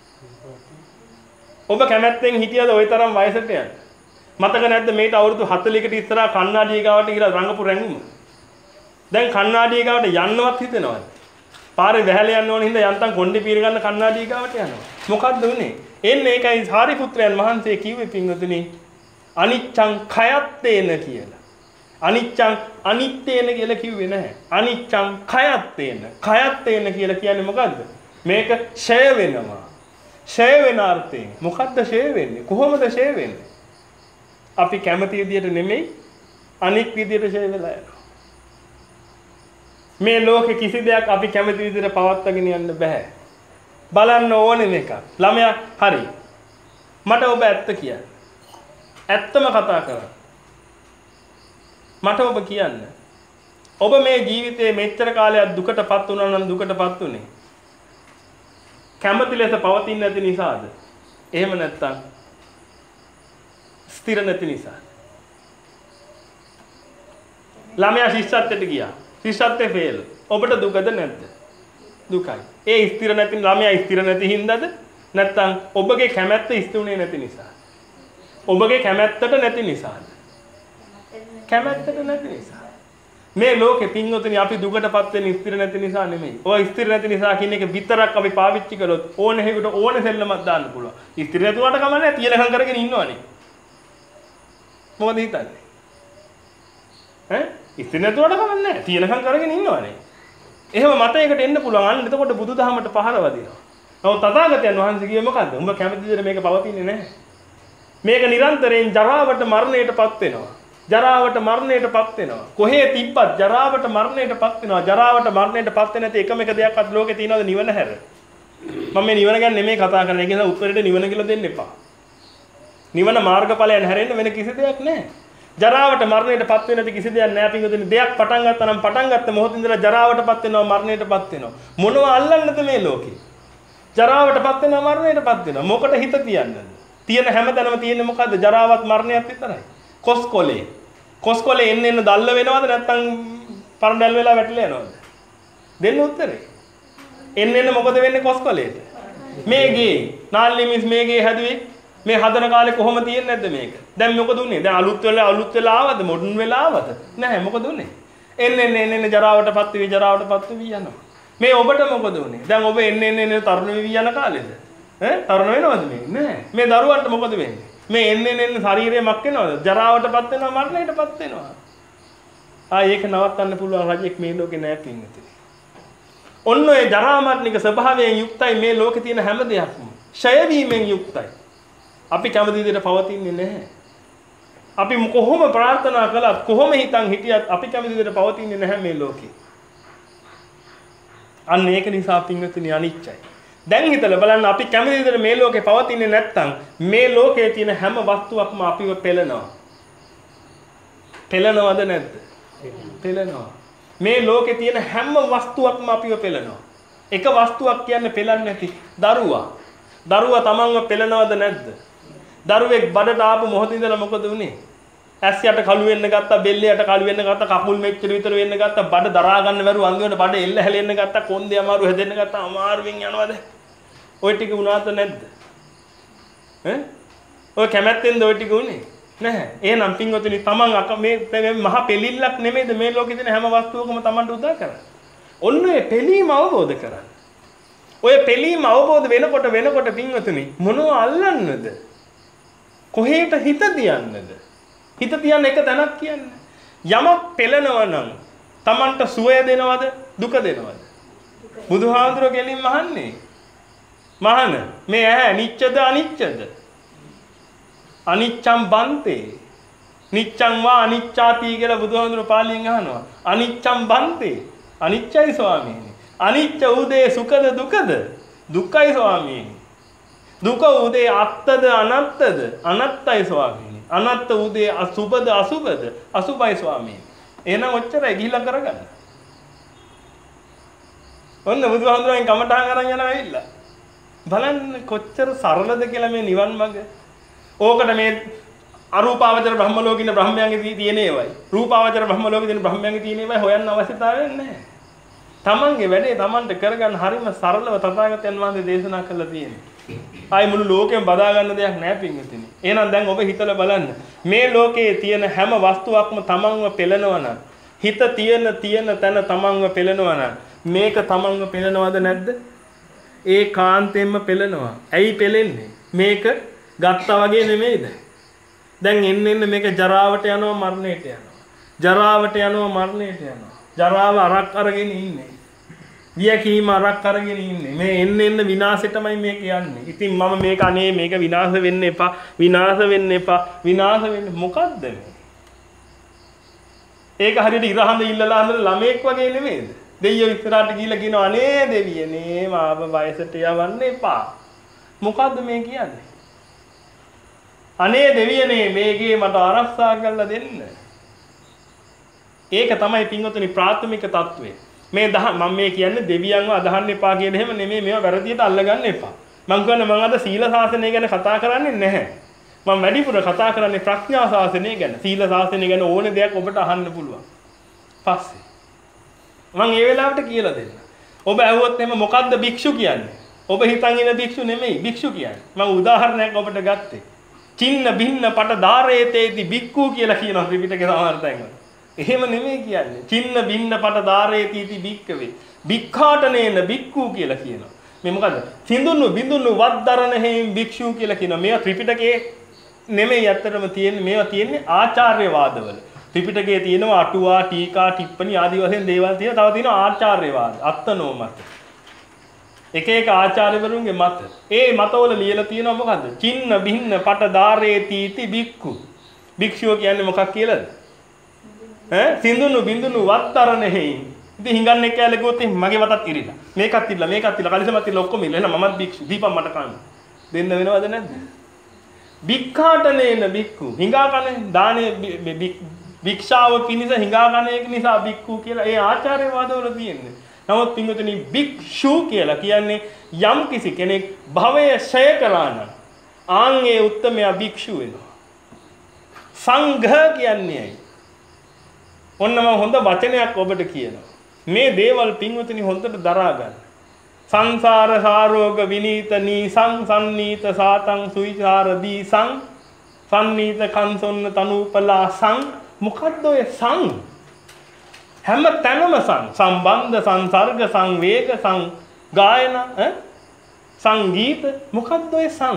ඔබ කැමැත්තෙන් හිටියද ওই තරම් වයසට යන්න? මතක නැද්ද මේට අවුරුදු හතළිහකට ඉස්සරහා කන්නාඩිය ගාවට ගිහලා රංගපු රැඟුම? දැන් කන්නාඩිය ගාවට යන්නවත් හිතෙනවද? පාරේ වැහැල යන්න ඕන හින්දා යන්තම් කොණ්ඩේ පීර ගන්න කන්නාඩිය ගාවට යනවා. මොකද්ද උනේ? එන්නේ ඒකයි සාරිපුත්‍රයන් වහන්සේ කිව්වේ පින්වතුනි අනිච්ඡං khයත්තේන කියලා. අනිච්ඡං අනිත්තේන කියලා කිව්වේ නැහැ. අනිච්ඡං khයත්තේන. khයත්තේන කියලා කියන්නේ මොකද්ද? මේක ඡය වෙනවා. ඡය වෙන අර්ථයෙන්. මොකද්ද ඡය වෙන්නේ? කොහොමද ඡය වෙන්නේ? අපි කැමති විදියට නෙමෙයි අනික් විදියට ඡය වෙලා යනවා. මේ ලෝකේ කිසි දෙයක් අපි කැමති විදියට පවත්වාගෙන යන්න බෑ. බලන්න ඕනේ මේක. ළමයා හරි. මට ඔබ ඇත්ත කියන්න. ඇත්තම කතා කරන්න. මට ඔබ කියන්න. ඔබ මේ ජීවිතේ මෙච්චර කාලයක් දුකටපත් වුණා නම් දුකටපත් උනේ කැමති ලෙස පවතින්නේ නැති නිසාද? එහෙම නැත්නම් ස්ථිර නැති නිසා. ළමයා ශිෂ්‍යත්වයට ගියා. ශිෂ්‍යත්වයේ ෆේල්. ඔබට දුකද නැද්ද? දුකයි. ඒ ස්ථිර නැති ළමයා ස්ථිර නැති හින්දාද? නැත්නම් ඔබගේ කැමැත්ත ඉස්තුනේ නැති නිසා. ඔබගේ කැමැත්තට නැති නිසාද? කැමැත්තට නැති නිසා. මේ ලෝකෙ පින්වතුනි අපි දුකටපත් වෙන්නේ ස්ථිර නැති නිසා නෙමෙයි. ඔය ස්ථිර නැති නිසා කියන එක විතරක් අපි පාවිච්චි කළොත් ඕනේ හේකට ඕනේ සෙල්ලමක් දාන්න පුළුවන්. ස්ථිර නැතුවට කම නැහැ. තියනකම් කරගෙන ඉන්නවනේ. මොකද හිතන්නේ? ඈ? ස්ථිර නැතුවට කම නැහැ. තියනකම් කරගෙන ඉන්නවනේ. එහෙම මතයකට එන්න පුළුවන්. අන්න එතකොට බුදුදහමට පහර වදිනවා. නමුත් තථාගතයන් වහන්සේ කිව්වේ මොකද්ද? උඹ කැමති විදිහට මේක පවතින්නේ නැහැ. මේක නිරන්තරයෙන් ජරාවට මරණයටපත් වෙනවා. ජරාවට මරණයටපත් වෙනවා. කොහේ තිබ්බත් ජරාවට මරණයටපත් වෙනවා. ජරාවට මරණයටපත් වෙන නැති එකම එක දෙයක්වත් ලෝකේ තියෙනවද නිවන හැර? මම මේ නිවන ගැන නෙමෙයි කතා කරන්නේ. ඒක නිසා උත්තරේට නිවන කියලා දෙන්න එපා. නිවන මාර්ගඵලයන් හැරෙන්න වෙන කිසි දෙයක් නැහැ. ජරාවට මරණයටපත් වෙන නැති කිසි දෙයක් නැහැ. පිටුදින දෙයක් පටන් ගත්තා නම් පටන් ගත්ත මොහොතින් ඉඳලා ජරාවටපත් වෙනවා මරණයටපත් වෙනවා. මොනවා අල්ලන්නද මේ ලෝකේ? ජරාවටපත් වෙනවා මරණයටපත් වෙනවා. මොකට හිත තියන්නද? තියෙන හැමතැනම තියෙන්නේ මොකද්ද? ජරාවත් මරණයත් විතරයි. කොස්කොලේ. කොස්කොලේ එන්න එන්න දැල්ල වෙනවද නැත්නම් පරණදැල් වෙලා වැටිලා යනවද? දෙන්න උත්තරේ. එන්න එන්න මොකද වෙන්නේ කොස්කොලේට? මේ ගේ නාල්ලි මිස් මේ ගේ හැදුවේ මේ හදන කාලේ කොහොම තියෙන්නේ නැද්ද මේක? දැන් මොකද උනේ? දැන් අලුත් වෙලා අලුත් වෙලා ආවද? මොඩර්න් වෙලා ආවද? නැහැ මොකද උනේ? එන්න එන්න එන්න එන්න ජරාවටපත් වෙවි ජරාවටපත් වෙවි යනවා. මේ ඔබට මොකද උනේ? දැන් ඔබ එන්න එන්න එන්න තරුණ වෙවි යන කාලෙද? ඈ තරුණ වෙනවද මේ? නැහැ. මේ දරුවන්ට මොකද වෙන්නේ? මේ එන්න එන්න එන්න ශරීරය මක් වෙනවද? ජරාවටපත් වෙනවා මරණයටපත් වෙනවා. ආ ඒක නවත්තන්න පුළුවන් රජෙක් මේ ලෝකේ නැහැ පින්නතේ. ඔන්න ඔය ජරා මරණික ස්වභාවයෙන් යුක්තයි මේ ලෝකේ තියෙන හැම දෙයක්ම. ඡය වීමෙන් යුක්තයි. අපි කැමති විදිහට පවතින්නේ නැහැ. අපි කොහොම ප්‍රාර්ථනා කළත් කොහොම හිතන් හිටියත් අපි කැමති විදිහට පවතින්නේ නැහැ මේ ලෝකේ. අන්න ඒක නිසා පින්වතුනි අනිච්චයි. දැන් හිතලා බලන්න අපි කැමති විදිහට මේ ලෝකේ පවතින්නේ නැත්නම් මේ ලෝකයේ තියෙන හැම වස්තුවක්ම අපිව පෙළනවා. පෙළනවද නැද්ද? පෙළනවා. මේ ලෝකේ තියෙන හැම වස්තුවක්ම අපිව පෙළනවා. එක වස්තුවක් කියන්නේ පෙළන්නේ නැති දරුවා. දරුවා තමන්ව පෙළනවද නැද්ද? දරුවෙක් බඩට ආපු මොහොතින් ඉඳලා මොකද වුනේ? ඇස් යට කළු වෙන්න ගත්තා, බෙල්ල යට කළු වෙන්න ගත්තා, කකුල් මෙච්චර විතර වෙන්න ගත්තා, බඩ දරා ගන්න බැරුව අන්තිමට බඩ එල්ල හැලෙන්න ගත්තා, කොන්දේ අමාරු හැදෙන්න ගත්තා, අමාරුවෙන් යනවාද? ওই ටික වුණාද නැද්ද? ඈ? ඔය කැමැත්තෙන්ද ওই ටික උනේ? නැහැ. එහෙනම් පින්වතුනි තමන් අක මේ මේ මහා පෙලිල්ලක් නෙමෙයිද මේ ලෝකේ තියෙන හැම වස්තුවකම තමන්ට උදා කරන්නේ. ඔන්න ඔය පෙලීම අවබෝධ කරගන්න. ඔය පෙලීම අවබෝධ වෙනකොට වෙනකොට පින්වතුනි මොනව අල්ලන්නද? කොහෙට හිත තියන්නද? හිත තියන්න එක තැනක් කියන්නේ. යමක් පෙළනවා නම් තමන්ට සුවය දෙනවද දුක දෙනවද? බුදුහාඳුර ගෙලින් මහන්නේ. මහන මේ ඇහැ නිච්චද අනිච්චද? අනිච්ඡම් බන්තේ. නිච්ඡං වා අනිච්ඡාති කියලා බුදුහාඳුර පාලියෙන් අහනවා. අනිච්ඡම් බන්තේ. අනිච්චයි ස්වාමීනි. අනිච්ච උදේ සුඛද දුකද? දුක්ඛයි ස්වාමීනි. දුක උදේ අත්තද අනත්තද? අනත්තයි ස්වාමීනි. අනත්ත උදේ අසුබද අසුබද? අසුබයි ස්වාමීනි. එහෙනම් ඔච්චරයි ගිහිල්ලා කරගන්න. ඔන්න බුදුහාමුදුරන් කමටහන් අරන් යනවා ඇවිල්ලා. බලන්න කොච්චර සරලද කියලා මේ නිවන් මඟ. ඕකට මේ අරූපාවචර බ්‍රහ්ම ලෝකින බ්‍රහ්මයන්ගේ තියෙන ඒවයි. රූපාවචර බ්‍රහ්ම ලෝකේ තියෙන බ්‍රහ්මයන්ගේ තියෙන ඒවයි හොයන්න අවශ්‍යතාවයක් නැහැ. තමන්ගේ වැඩේ තමන්ට කරගන්න හරිම සරලව තථාගතයන් වහන්සේ දේශනා කළා තියෙන්නේ. ආයි මුළු ලෝකෙම බදා ගන්න දෙයක් නැහැ පින්විතනි. එහෙනම් දැන් ඔබ හිතලා බලන්න. මේ ලෝකයේ තියෙන හැම වස්තුවක්ම තමන්ව පෙළනවා නම් හිත තියෙන තියෙන තැන තමන්ව පෙළනවා නම් මේක තමන්ව පෙළනවද නැද්ද? ඒ කාන්තෙන්ම පෙළනවා. ඇයි පෙළෙන්නේ? මේක ගත්තා වගේ නෙමෙයිද? දැන් එන්න එන්න මේක ජරාවට යනවා මරණයට යනවා. ජරාවට යනවා මරණයට යනවා. ජරාව අරක් අරගෙන ඉන්නේ. වියකීම අරක් අරගෙන ඉන්නේ. මේ එන්න එන්න විනාශෙටමයි මේක යන්නේ. ඉතින් මම මේක අනේ මේක විනාශ වෙන්න එපා. විනාශ වෙන්න එපා. විනාශ වෙන්න මොකද්ද මේ? ඒක හරියට ඉරහඳ ඉල්ලලා හඳන ළමෙක් වගේ නෙමෙයිද? දෙයියෝ ඉස්සරහට ගිහිල්ලා කියනවා අනේ දෙවියනේ මාව වයසට යවන්න එපා. මොකද්ද මේ කියන්නේ? අනේ දෙවියනේ මේකේ මට ආරක්ෂා කරලා දෙන්න. ඒක තමයි පින්වතුනි ප්‍රාථමික తත්වය. මේ මම මේ කියන්නේ දෙවියන්ව අදහන්න එපා කියන එහෙම නෙමෙයි මේවා වැරදියට අල්ලගන්න එපා. මම කියන්නේ මම අද සීල ශාසනය ගැන කතා කරන්නේ නැහැ. මම වැඩිපුර කතා කරන්නේ ප්‍රඥා ශාසනය ගැන. සීල ශාසනය ගැන ඕන දෙයක් ඔබට අහන්න පුළුවන්. පස්සේ මම ඒ වෙලාවට කියලා දෙන්න. ඔබ ඇහුවොත් එහෙම මොකද්ද භික්ෂු කියන්නේ? ඔබ හිතන් ඉන්න භික්ෂු නෙමෙයි භික්ෂු කියන්නේ. මම උදාහරණයක් ඔබට ගත්තේ. චින්න බින්න පට ධාරේතේති භික්ඛු කියලා කියනවා ත්‍රිපිටකේ සමහර තැන්වල. එහෙම නෙමෙයි කියන්නේ. චින්න බින්න පට ධාරේතීති භික්ඛවේ. භික්ඛාටනේන භික්ඛු කියලා කියනවා. මේ මොකද්ද? සිඳුණු බිඳුණු වද්දරණ හේම් භික්ෂු කියලා කියනවා. මේවා ත්‍රිපිටකේ නෙමෙයි ඇත්තටම තියෙන්නේ. මේවා තියෙන්නේ ආචාර්යවාදවල. ත්‍රිපිටකයේ තියෙනවා අටුවා, ටීකා, ටිප්පණි ආදී වශයෙන් දේවල් තියෙනවා. තව තියෙනවා ආචාර්යවාද, අත්නෝමත. එක එක ආචාර්යවරුන්ගේ මත. ඒ මතවල ලියලා තියෙනවා මොකද්ද? චින්න බින්න පට ධාරේතීති භික්ඛු. භික්ෂුව කියන්නේ මොකක් කියලාද? ඈ සිඳුණු බිඳුණු වත්තරණ හේයි. ඉතින් හිඟන්නේ කැලේ ගොත් මගේ වතත් ඉරිලා. මේකත් ඉරිලා මේකත් ඉරිලා කලිසමත් ඉරිලා ඔක්කොම ඉරිලා. එහෙනම් මමත් භික්ෂු. දීපම් මට කන්න. දෙන්න වෙනවද නැද්ද? භික්ඛාටනේන භික්ඛු. හිඟා කන්නේ දානේ භික්ෂාව පිණිස හිඟා කන එක නිසා භික්ඛු කියලා ඒ ආචාර්යවාදවල තියෙන්නේ. නමුත් පින්වතුනි භික්ෂු කියලා කියන්නේ යම් කිසි කෙනෙක් භවය ඡය කළා නම් ආන්ගේ උත්තමයා භික්ෂු වෙනවා. සංඝ කියන්නේ ඇයි? ඔන්න මම හොඳ වචනයක් ඔබට කියනවා. මේ දේවල් පින්වතුනි හොඳට දරා ගන්න. සංසාර සාරෝග විනීත නීසං සන්නීත සාතං සුවිචාර දීසං සන්නීත කන්සොන්න තනූපලා සං මොකද්ද ඔය සං? හැම තැනම සං සම්බන්ධ සංසර්ග සංවේග සං ගායන ඈ සංගීත මොකද්ද ඔය සං?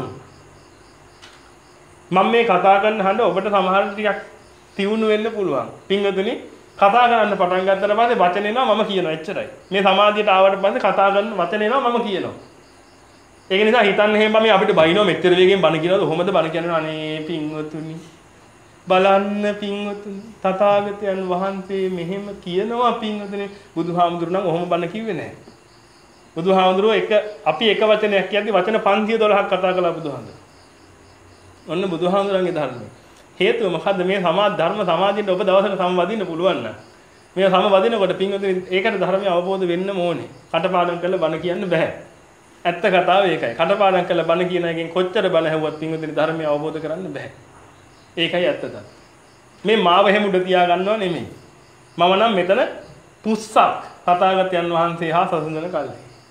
මම මේ කතා කරන හඬ ඔබට සමහර ටිකක් තියුණු වෙන්න පුළුවන්. පින්වතුනි කතා කරන්න පටන් ගත්තට පස්සේ වචන එනවා මම කියනවා එච්චරයි. මේ සමාධියට ආවට පස්සේ කතා කරන වචන එනවා මම කියනවා. ඒක නිසා හිතන්න එහෙම මේ අපිට බයිනෝ මෙච්චර වේගෙන් බණ කියනවාද? කොහොමද බණ කියන්නේ? අනේ පින්වතුනි බලන්න පින්වතුනි තථාගතයන් වහන්සේ මෙහෙම කියනවා පින්වතුනි. බුදුහාමුදුරු නම් ඔහොම බණ කිව්වේ නැහැ. බුදුහාමුදුරුවෝ එක අපි එක වචනයක් කියද්දි වචන පන්සිය දොළහක් කතා කළා බුදුහාමුදුරුවෝ. ඔන්න බුදුහාමුදුරන්ගේ ධර්මය. හේතුව මොකද්ද? මේ සමාධි ධර්ම සමාධියට ඔබ දවසක සමවදින්න පුළුවන් නම් මේ සමවදිනකොට පින්වතුනි ඒකට ධර්මය අවබෝධ වෙන්න ඕනේ. කටපාඩම් කරලා බණ කියන්න බෑ. ඇත්ත කතාව ඒකයි. කටපාඩම් කරලා බණ කියන එකෙන් කොච්චර බණ ඇහුවත් පින්වතුනි ධර්මය අවබෝධ කරන්න බෑ. ඒකයි ඇත්ත තමයි. මේ මාව හැම උඩ තියා ගන්නව නෙමෙයි. මම නම් මෙතන පුස්සක් තථාගතයන් වහන්සේ හා සසඳන කල්හි.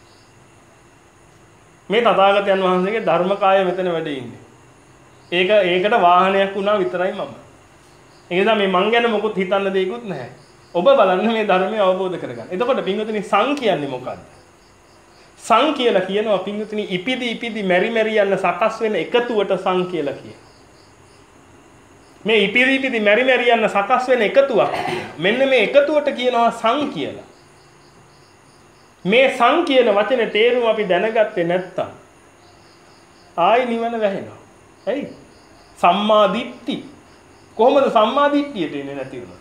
මේ තථාගතයන් වහන්සේගේ ධර්මකාය මෙතන වැඩ ඉන්නේ. ඒක ඒකට වාහනයක් වුණා විතරයි මම. ඒ නිසා මේ මං ගැන මොකුත් හිතන්න දෙයක්වත් නැහැ. ඔබ බලන්න මේ ධර්මය අවබෝධ කරගන්න. එතකොට පින්වතුනි සං කියන්නේ මොකද්ද? සං කියලා කියනවා පින්වතුනි ඉපිදි ඉපිදි මෙරි මෙරි යන සකස් වෙන එකතුවට සං කියලා කියනවා. මේ ඉපිදි ඉපිදි මෙරි මෙරි යන සකස් වෙන එකතුවක්. මෙන්න මේ එකතුවට කියනවා සං කියලා. මේ සං කියන වචනේ තේරුම අපි දැනගත්තේ නැත්තම් ආයි නිවන වැහෙනවා. ඇයි? සම්මා දිට්ඨි. කොහොමද සම්මා දිට්ඨියට එන්නේ නැති වුණා?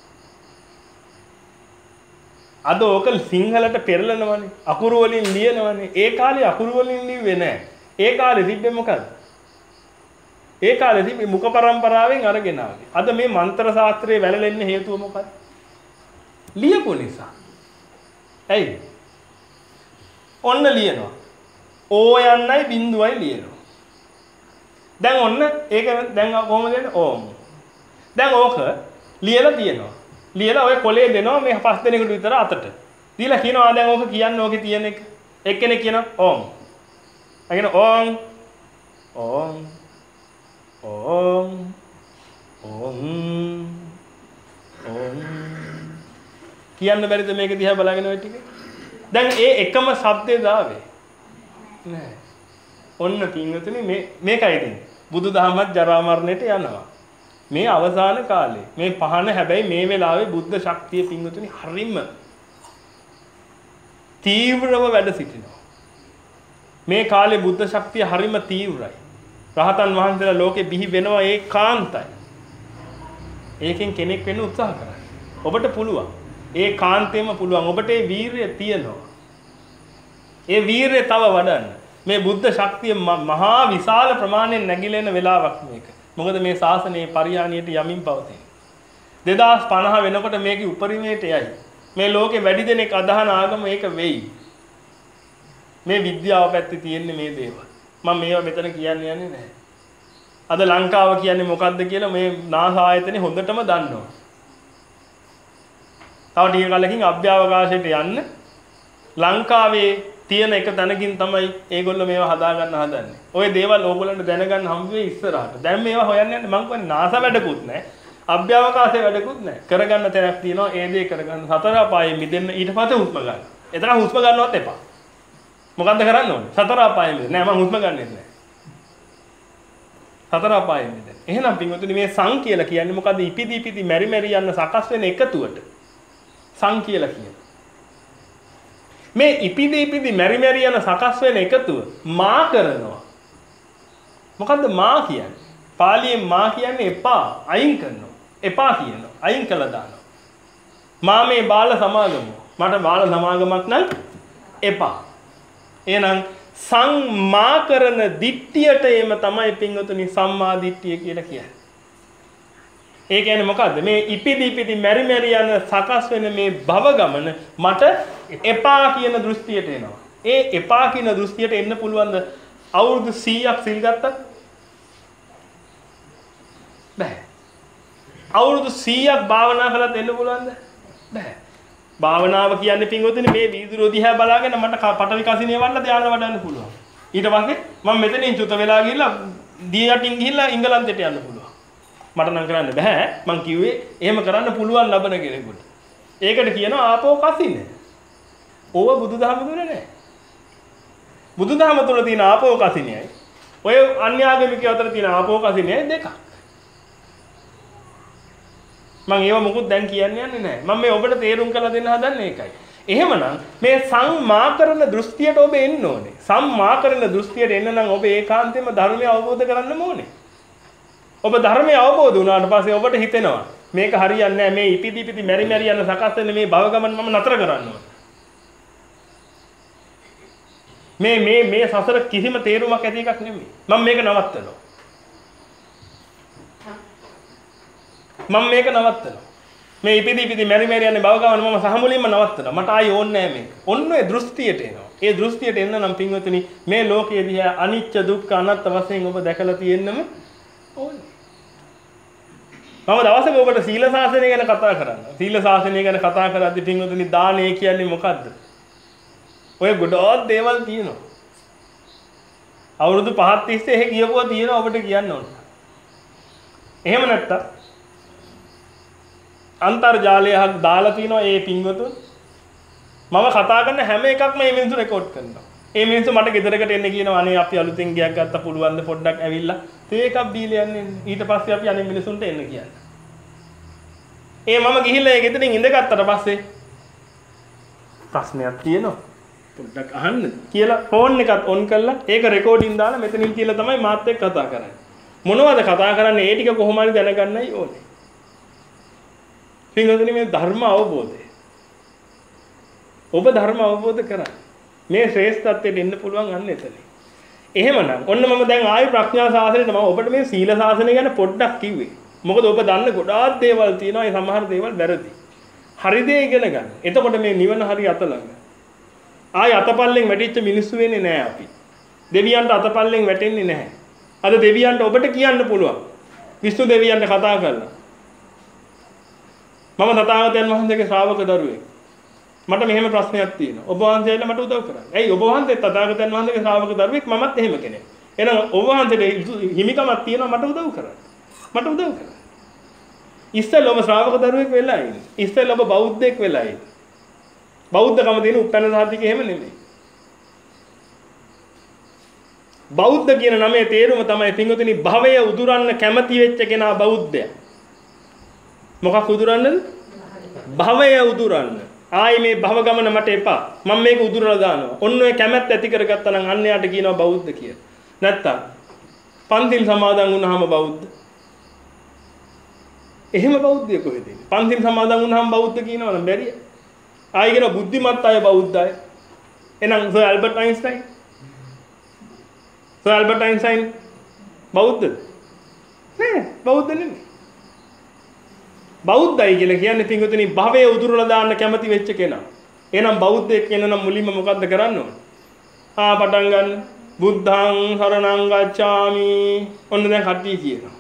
අද ඕක සිංහලට පෙරලනවනේ. අකුරු වලින් ලියනවනේ. ඒ කාලේ අකුරු වලින් ලිව්වේ නැහැ. ඒ කාලේ තිබ්බේ මොකද්ද? ඒ කාලේ තිබ්බේ මුඛ පරම්පරාවෙන් අරගෙන ආවේ. අද මේ මන්ත්‍ර ශාස්ත්‍රයේ වැළලෙන්න හේතුව මොකක්ද? ලියපු නිසා. ඇයි? ඔන්න ලියනවා. ඕ යන්නයි බිඳුවයි ලියනවා. දැන් ඔන්න ඒක දැන් කොහොමද දෙන්නේ? ඕම්. දැන් ඕක ලියලා තියෙනවා. ලියලා ඔය කොලේ දෙනවා මේ පස් දෙනෙකුට විතර අතට. දීලා කියනවා දැන් ඕක කියන්නේ ඕකේ තියෙන එක. එක්කෙනෙක් කියනවා ඕම්. අගෙන ඕම් ඕම් ඕම් ඕම් ඕම් කියන්න බැරිද මේක දිහා බලාගෙන ඔය ටික? දැන් ඒ එකම શબ્දේ දාවේ නෑ. ඔන්න පින්වතුනි මේ මේකයි ඉතින් බුදුදහමත් ජරා මරණයට යනවා. මේ අවසාන කාලේ මේ පහන හැබැයි මේ වෙලාවේ බුද්ධ ශක්තිය පින්වතුනි හරිම තීව්‍රව වැඩ සිටිනවා. මේ කාලේ බුද්ධ ශක්තිය හරිම තීව්‍රයි. රහතන් වහන්සේලා ලෝකෙ බිහි වෙනවා ඒකාන්තයි. ඒකෙන් කෙනෙක් වෙන්න උත්සාහ කරන්න. ඔබට පුළුවන්. ඒ කාන්තේම පුළුවන්. ඔබට ඒ වීරිය තියෙනවා. ඒ වීරිය තව වඩන්න. මේ බුද්ධ ශක්තිය මහා විශාල ප්‍රමාණයෙන් නැగిලෙන වෙලාවක් මේක. මොකද මේ ශාසනයේ පරිහානියට යමින් පවතින. දෙදාස් පනහ වෙනකොට මේකේ උපරිමයට යයි. මේ ලෝකේ වැඩි දෙනෙක් අදහන ආගම ඒක වෙයි. මේ විද්‍යාව පැත්තේ තියෙන්නේ මේ දේවල්. මම මේවා මෙතන කියන්න යන්නේ නැහැ. අද ලංකාව කියන්නේ මොකද්ද කියලා මේ නාසා ආයතනේ හොඳටම දන්නවා. තව ටික කාලෙකින් අභ්‍යවකාශයට යන්න ලංකාවේ තියෙන එක තැනකින් තමයි ඒගොල්ලෝ මේවා හදා ගන්න හදන්නේ. ওই දේවල් ඕගොල්ලන්ට දැනගන්න හම්බ වෙයි ඉස්සරහට. දැන් මේවා හොයන්න යන්නේ මං කියන්නේ නාසා වැඩකුත් නැහැ. අභ්‍යවකාශයේ වැඩකුත් නැහැ. කරගන්න තැනක් තියෙනවා. ඒ දේ කරගන්න සතර අපායේ මිදෙන්න ඊට පස්සේ හුස්ම ගන්න. එතන හුස්ම ගන්නවත් එපා. මොකද්ද කරන්න ඕනේ? සතර අපායේ මිදෙන්න. නෑ මං හුස්ම ගන්නෙ නැහැ. සතර අපායේ මිදෙන්න. එහෙනම් පින්වතුනි මේ සං කියලා කියන්නේ මොකද්ද? ඉපිදි ඉපිදි මෙරි මෙරි යන සකස් වෙන එකතුවට සං කියලා කියනවා. මේ ඉපිදි ඉපිදි මෙරි මෙරි යන සකස් වෙන එකතුව මා කරනවා. මොකද්ද මා කියන්නේ? පාලියෙන් මා කියන්නේ එපා අයින් කරනවා. එපා කියනවා. අයින් කළා දානවා. මා මේ බාල සමාගම. මට බාල සමාගමක් නම් එපා. එහෙනම් සංමා කරන දිට්ඨියට එම තමයි පින්වතුනි සම්මා දිට්ඨිය කියලා කියන්නේ. ඒ කියන්නේ මොකද්ද? මේ ඉපිදි ඉපිදි මෙරි මෙරි යන සකස් වෙන මේ භව ගමන මට එපා කියන දෘෂ්ටියට එනවා. ඒ එපා කියන දෘෂ්ටියට එන්න පුළුවන්ද අවුරුදු සීයක් සිල් ගත්තත්? බෑ. අවුරුදු සීයක් භාවනා කළත් එන්න පුළුවන්ද? බෑ. භාවනාව කියන්නේ පින්වතුනි මේ වීදුරුව දිහා බලාගෙන මට පටවි කසිනිය වන්න ධානය වඩන්න පුළුවන්. ඊට පස්සේ මම මෙතනින් චුත වෙලා ගිහිල්ලා දී යටින් ගිහිල්ලා ඉංගලන්තයට යන්න පුළුවන්. මට නම් කරන්න බෑ. මං කිව්වේ එහෙම කරන්න පුළුවන් ලබන කෙනෙකුට. ඒකට කියනවා ආපෝ කසින. ඕව බුදුදහම තුල නෑ. බුදුදහම තුල තියෙන ආපෝ කසිනයයි ඔය අන්‍යාගමිකයෝ අතර තියෙන ආපෝ කසිනයයි දෙකක්. මම ඒව මොකුත් දැන් කියන්නේ නැහැ. මම මේ ඔබට තේරුම් කරලා දෙන්න හදන්නේ ඒකයි. එහෙමනම් මේ සම්මා කරන දෘෂ්ටියට ඔබ එන්න ඕනේ. සම්මා කරන දෘෂ්ටියට එන්න නම් ඔබ ඒකාන්තයෙන්ම ධර්මය අවබෝධ කරගන්න ඕනේ. ඔබ ධර්මය අවබෝධ වුණාට පස්සේ ඔබට හිතෙනවා මේක හරියන්නේ නැහැ. මේ ඉපිදි ඉපිදි මෙරි මෙරි යන සකස් වෙන මේ භව ගමන මම නතර කරන්න ඕනේ. මේ මේ මේ සසර කිසිම තේරුමක් ඇති එකක් නෙමෙයි. මම මේක නවත්තනවා. මම මේක නවත්තනවා. මේ ඉපිදි ඉපිදි මෙරි මෙරි යන භව ගමන මම සහමුලින්ම නවත්තනවා. මට ආයි ඕනේ නැහැ මේක. ඔන්න ඔය දෘෂ්ටියට එනවා. ඒ දෘෂ්ටියට එන්න නම් පින්වතුනි මේ ලෝකයේ දිහා අනිච්ච දුක්ඛ අනාත්ම වශයෙන් ඔබ දැකලා තියෙන්නම ඕනේ. මම දවසක ඔබට සීල ශාසනය ගැන කතා කරනවා. සීල ශාසනය ගැන කතා කරද්දී පින්වතුනි දානය කියන්නේ මොකද්ද? ඔය ගොඩක් දේවල් තියෙනවා. අවුරුදු පහක් තිස්සේ එහෙ කියපුවා තියෙනවා ඔබට කියන්න ඕන. එහෙම නැත්තම් අන්තර්ජාලයක් දාලා තිනවා ඒ පින්වතුන් මම කතා කරන හැම එකක්ම මේ මිනිස්සු රෙකෝඩ් කරනවා. ඒ මිනිස්සු මට ගෙදරකට එන්න කියනවා අනේ අපි අලුතෙන් ගියක් ගත්තා පුළුවන් ද පොඩ්ඩක් ඇවිල්ලා තේ එකක් බීලා යන්නේ ඊට පස්සේ අපි අනේ මිනිසුන්ට එන්න කියන්න. ඒ මම ගිහිල්ලා ඒ ගෙදරින් ඉඳගත්තට පස්සේ ප්‍රශ්නයක් තියෙනවා. පොඩ්ඩක් අහන්න කියලා ෆෝන් එකත් ඔන් කරලා ඒක රෙකෝඩින් දාලා මෙතනින් කියලා තමයි මාත් එක්ක කතා කරන්නේ. මොනවද කතා කරන්නේ ඒ ටික කොහොම හරි දැනගන්නයි ඕනේ. පින්වතුනි මේ ධර්ම අවබෝධය. ඔබ ධර්ම අවබෝධ කරගන්න. මේ ශ්‍රේෂ්ඨත්වයට එන්න පුළුවන් අන්න එතන. එහෙමනම් ඔන්න මම දැන් ආයි ප්‍රඥා ශාසනයට මම ඔබට මේ සීල ශාසනය ගැන පොඩ්ඩක් කිව්වේ. මොකද ඔබ දන්න ගොඩාක් දේවල් තියෙනවා ඒ සමහර දේවල් වැරදි. හරි දේ ඉගෙන ගන්න. එතකොට මේ නිවන හරි අත ළඟ. ආයි අතපල්ලෙන් වැටිච්ච මිනිස්සු වෙන්නේ නැහැ අපි. දෙවියන්ට අතපල්ලෙන් වැටෙන්නේ නැහැ. අද දෙවියන්ට ඔබට කියන්න පුළුවන්. විෂ්ණු දෙවියන්ට කතා කරලා. මම තථාගතයන් වහන්සේගේ ශ්‍රාවක දරුවෙක්. මට මෙහෙම ප්‍රශ්නයක් තියෙනවා. ඔබ වහන්සේලා මට උදව් කරන්න. ඇයි ඔබ වහන්සේ තථාගතයන් වහන්සේගේ ශ්‍රාවක දරුවෙක් මමත් එහෙම කෙනෙක්. එහෙනම් ඔබ වහන්සේට හිමිකමක් තියෙනවා මට උදව් කරන්න. මට උදව් කරන්න. ඉස්සෙල්ලා ඔබ ශ්‍රාවක දරුවෙක් වෙලා ඉන්නේ. ඉස්සෙල්ලා ඔබ බෞද්ධයෙක් වෙලා ඉන්නේ. බෞද්ධකම තියෙන උපැන්න සාධික එහෙම නෙමෙයි. බෞද්ධ කියන නමේ තේරුම තමයි පින්වතුනි භවය උදුරන්න කැමති වෙච්ච කෙනා බෞද්ධයා. මොකක් උදුරන්නද? භවය උදුරන්න. ආයි මේ භව ගමන මට එපා. මම මේක උදුරලා දානවා. ඔන්න ඔය කැමැත්ත ඇති කරගත්තා නම් අන්න යාට කියනවා බෞද්ධ කියලා. නැත්තම් පන්තිල් සමාදන් වුණාම බෞද්ධ. එහෙම බෞද්ධය කොහෙද ඉන්නේ? පන්තිල් සමාදන් වුණාම බෞද්ධ කියනවනම් බැරිය. ආයි කියන බුද්ධිමත් අය බෞද්ධයි. එහෙනම් sir Albert Einstein sir Albert Einstein බෞද්ධද? නෑ බෞද්ධ නෙමෙයි. බෞද්ධයි කියලා කියන්නේ පින්වතුනි භවයේ උදුරලා දාන්න කැමති වෙච්ච කෙනා. එහෙනම් බෞද්ධයෙක් වෙන නම් මුලින්ම මොකද්ද කරන්න ඕන? ආ පටන් ගන්න. බුද්ධං සරණං ගච්ඡාමි. ඔන්න දැන් කට්ටිය කියනවා.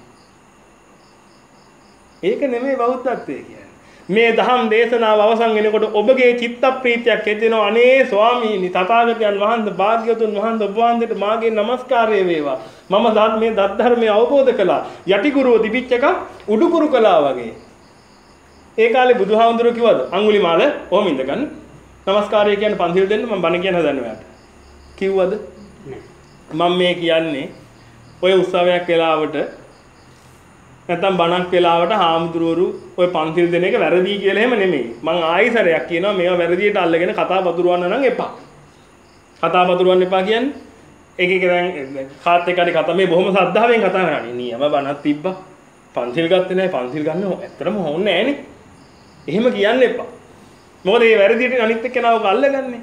ඒක නෙමෙයි බෞද්ධත්වය කියන්නේ. මේ දහම් දේශනාව අවසන් වෙනකොට ඔබගේ චිත්ත ප්‍රීතියක් ඇතිවෙනවා. අනේ ස්වාමීනි තථාගතයන් වහන්සේ භාග්‍යවතුන් වහන්සේ ඔබ වහන්සේට මාගේ নমස්කාරය වේවා. මම මේ දත් ධර්මය අවබෝධ කළා. යටිගුරුව තිබිච්ච එක උඩුකුරු කළා වගේ. ඒ කාලේ බුදුහාමුදුරුවෝ කිව්වද අඟුලිමාල ඔහොම ඉඳගන්න. নমස්කාරය කියන්නේ පන්සිල් දෙන්න මම බණ කියන හදන්න ඔයාලට. කිව්වද? නෑ. මම මේ කියන්නේ ඔය උත්සවයක් වෙලාවට නැත්නම් බණක් වෙලාවට හාමුදුරුවරු ඔය පන්සිල් දෙන එක වැරදි කියලා එහෙම නෙමෙයි. මං ආයිසරයක් කියනවා මේවා වැරදියට අල්ලගෙන කතා පතුරවන්න නම් එපා. කතා පතුරවන්න එපා කියන්නේ එක එක දැන් කාත් එක්ක හරි කතා මේ බොහොම සද්ධාවෙන් කතා කරන්නේ. නියම බණක් තිබ්බා. පන්සිල් ගත්තේ නැහැ. පන්සිල් ගන්න ඇත්තටම ඕනේ නැහනේ. එහෙම කියන්න එපා. මොකද මේ වැරදියට අනිත් එක්කෙනාව අල්ලගන්නේ.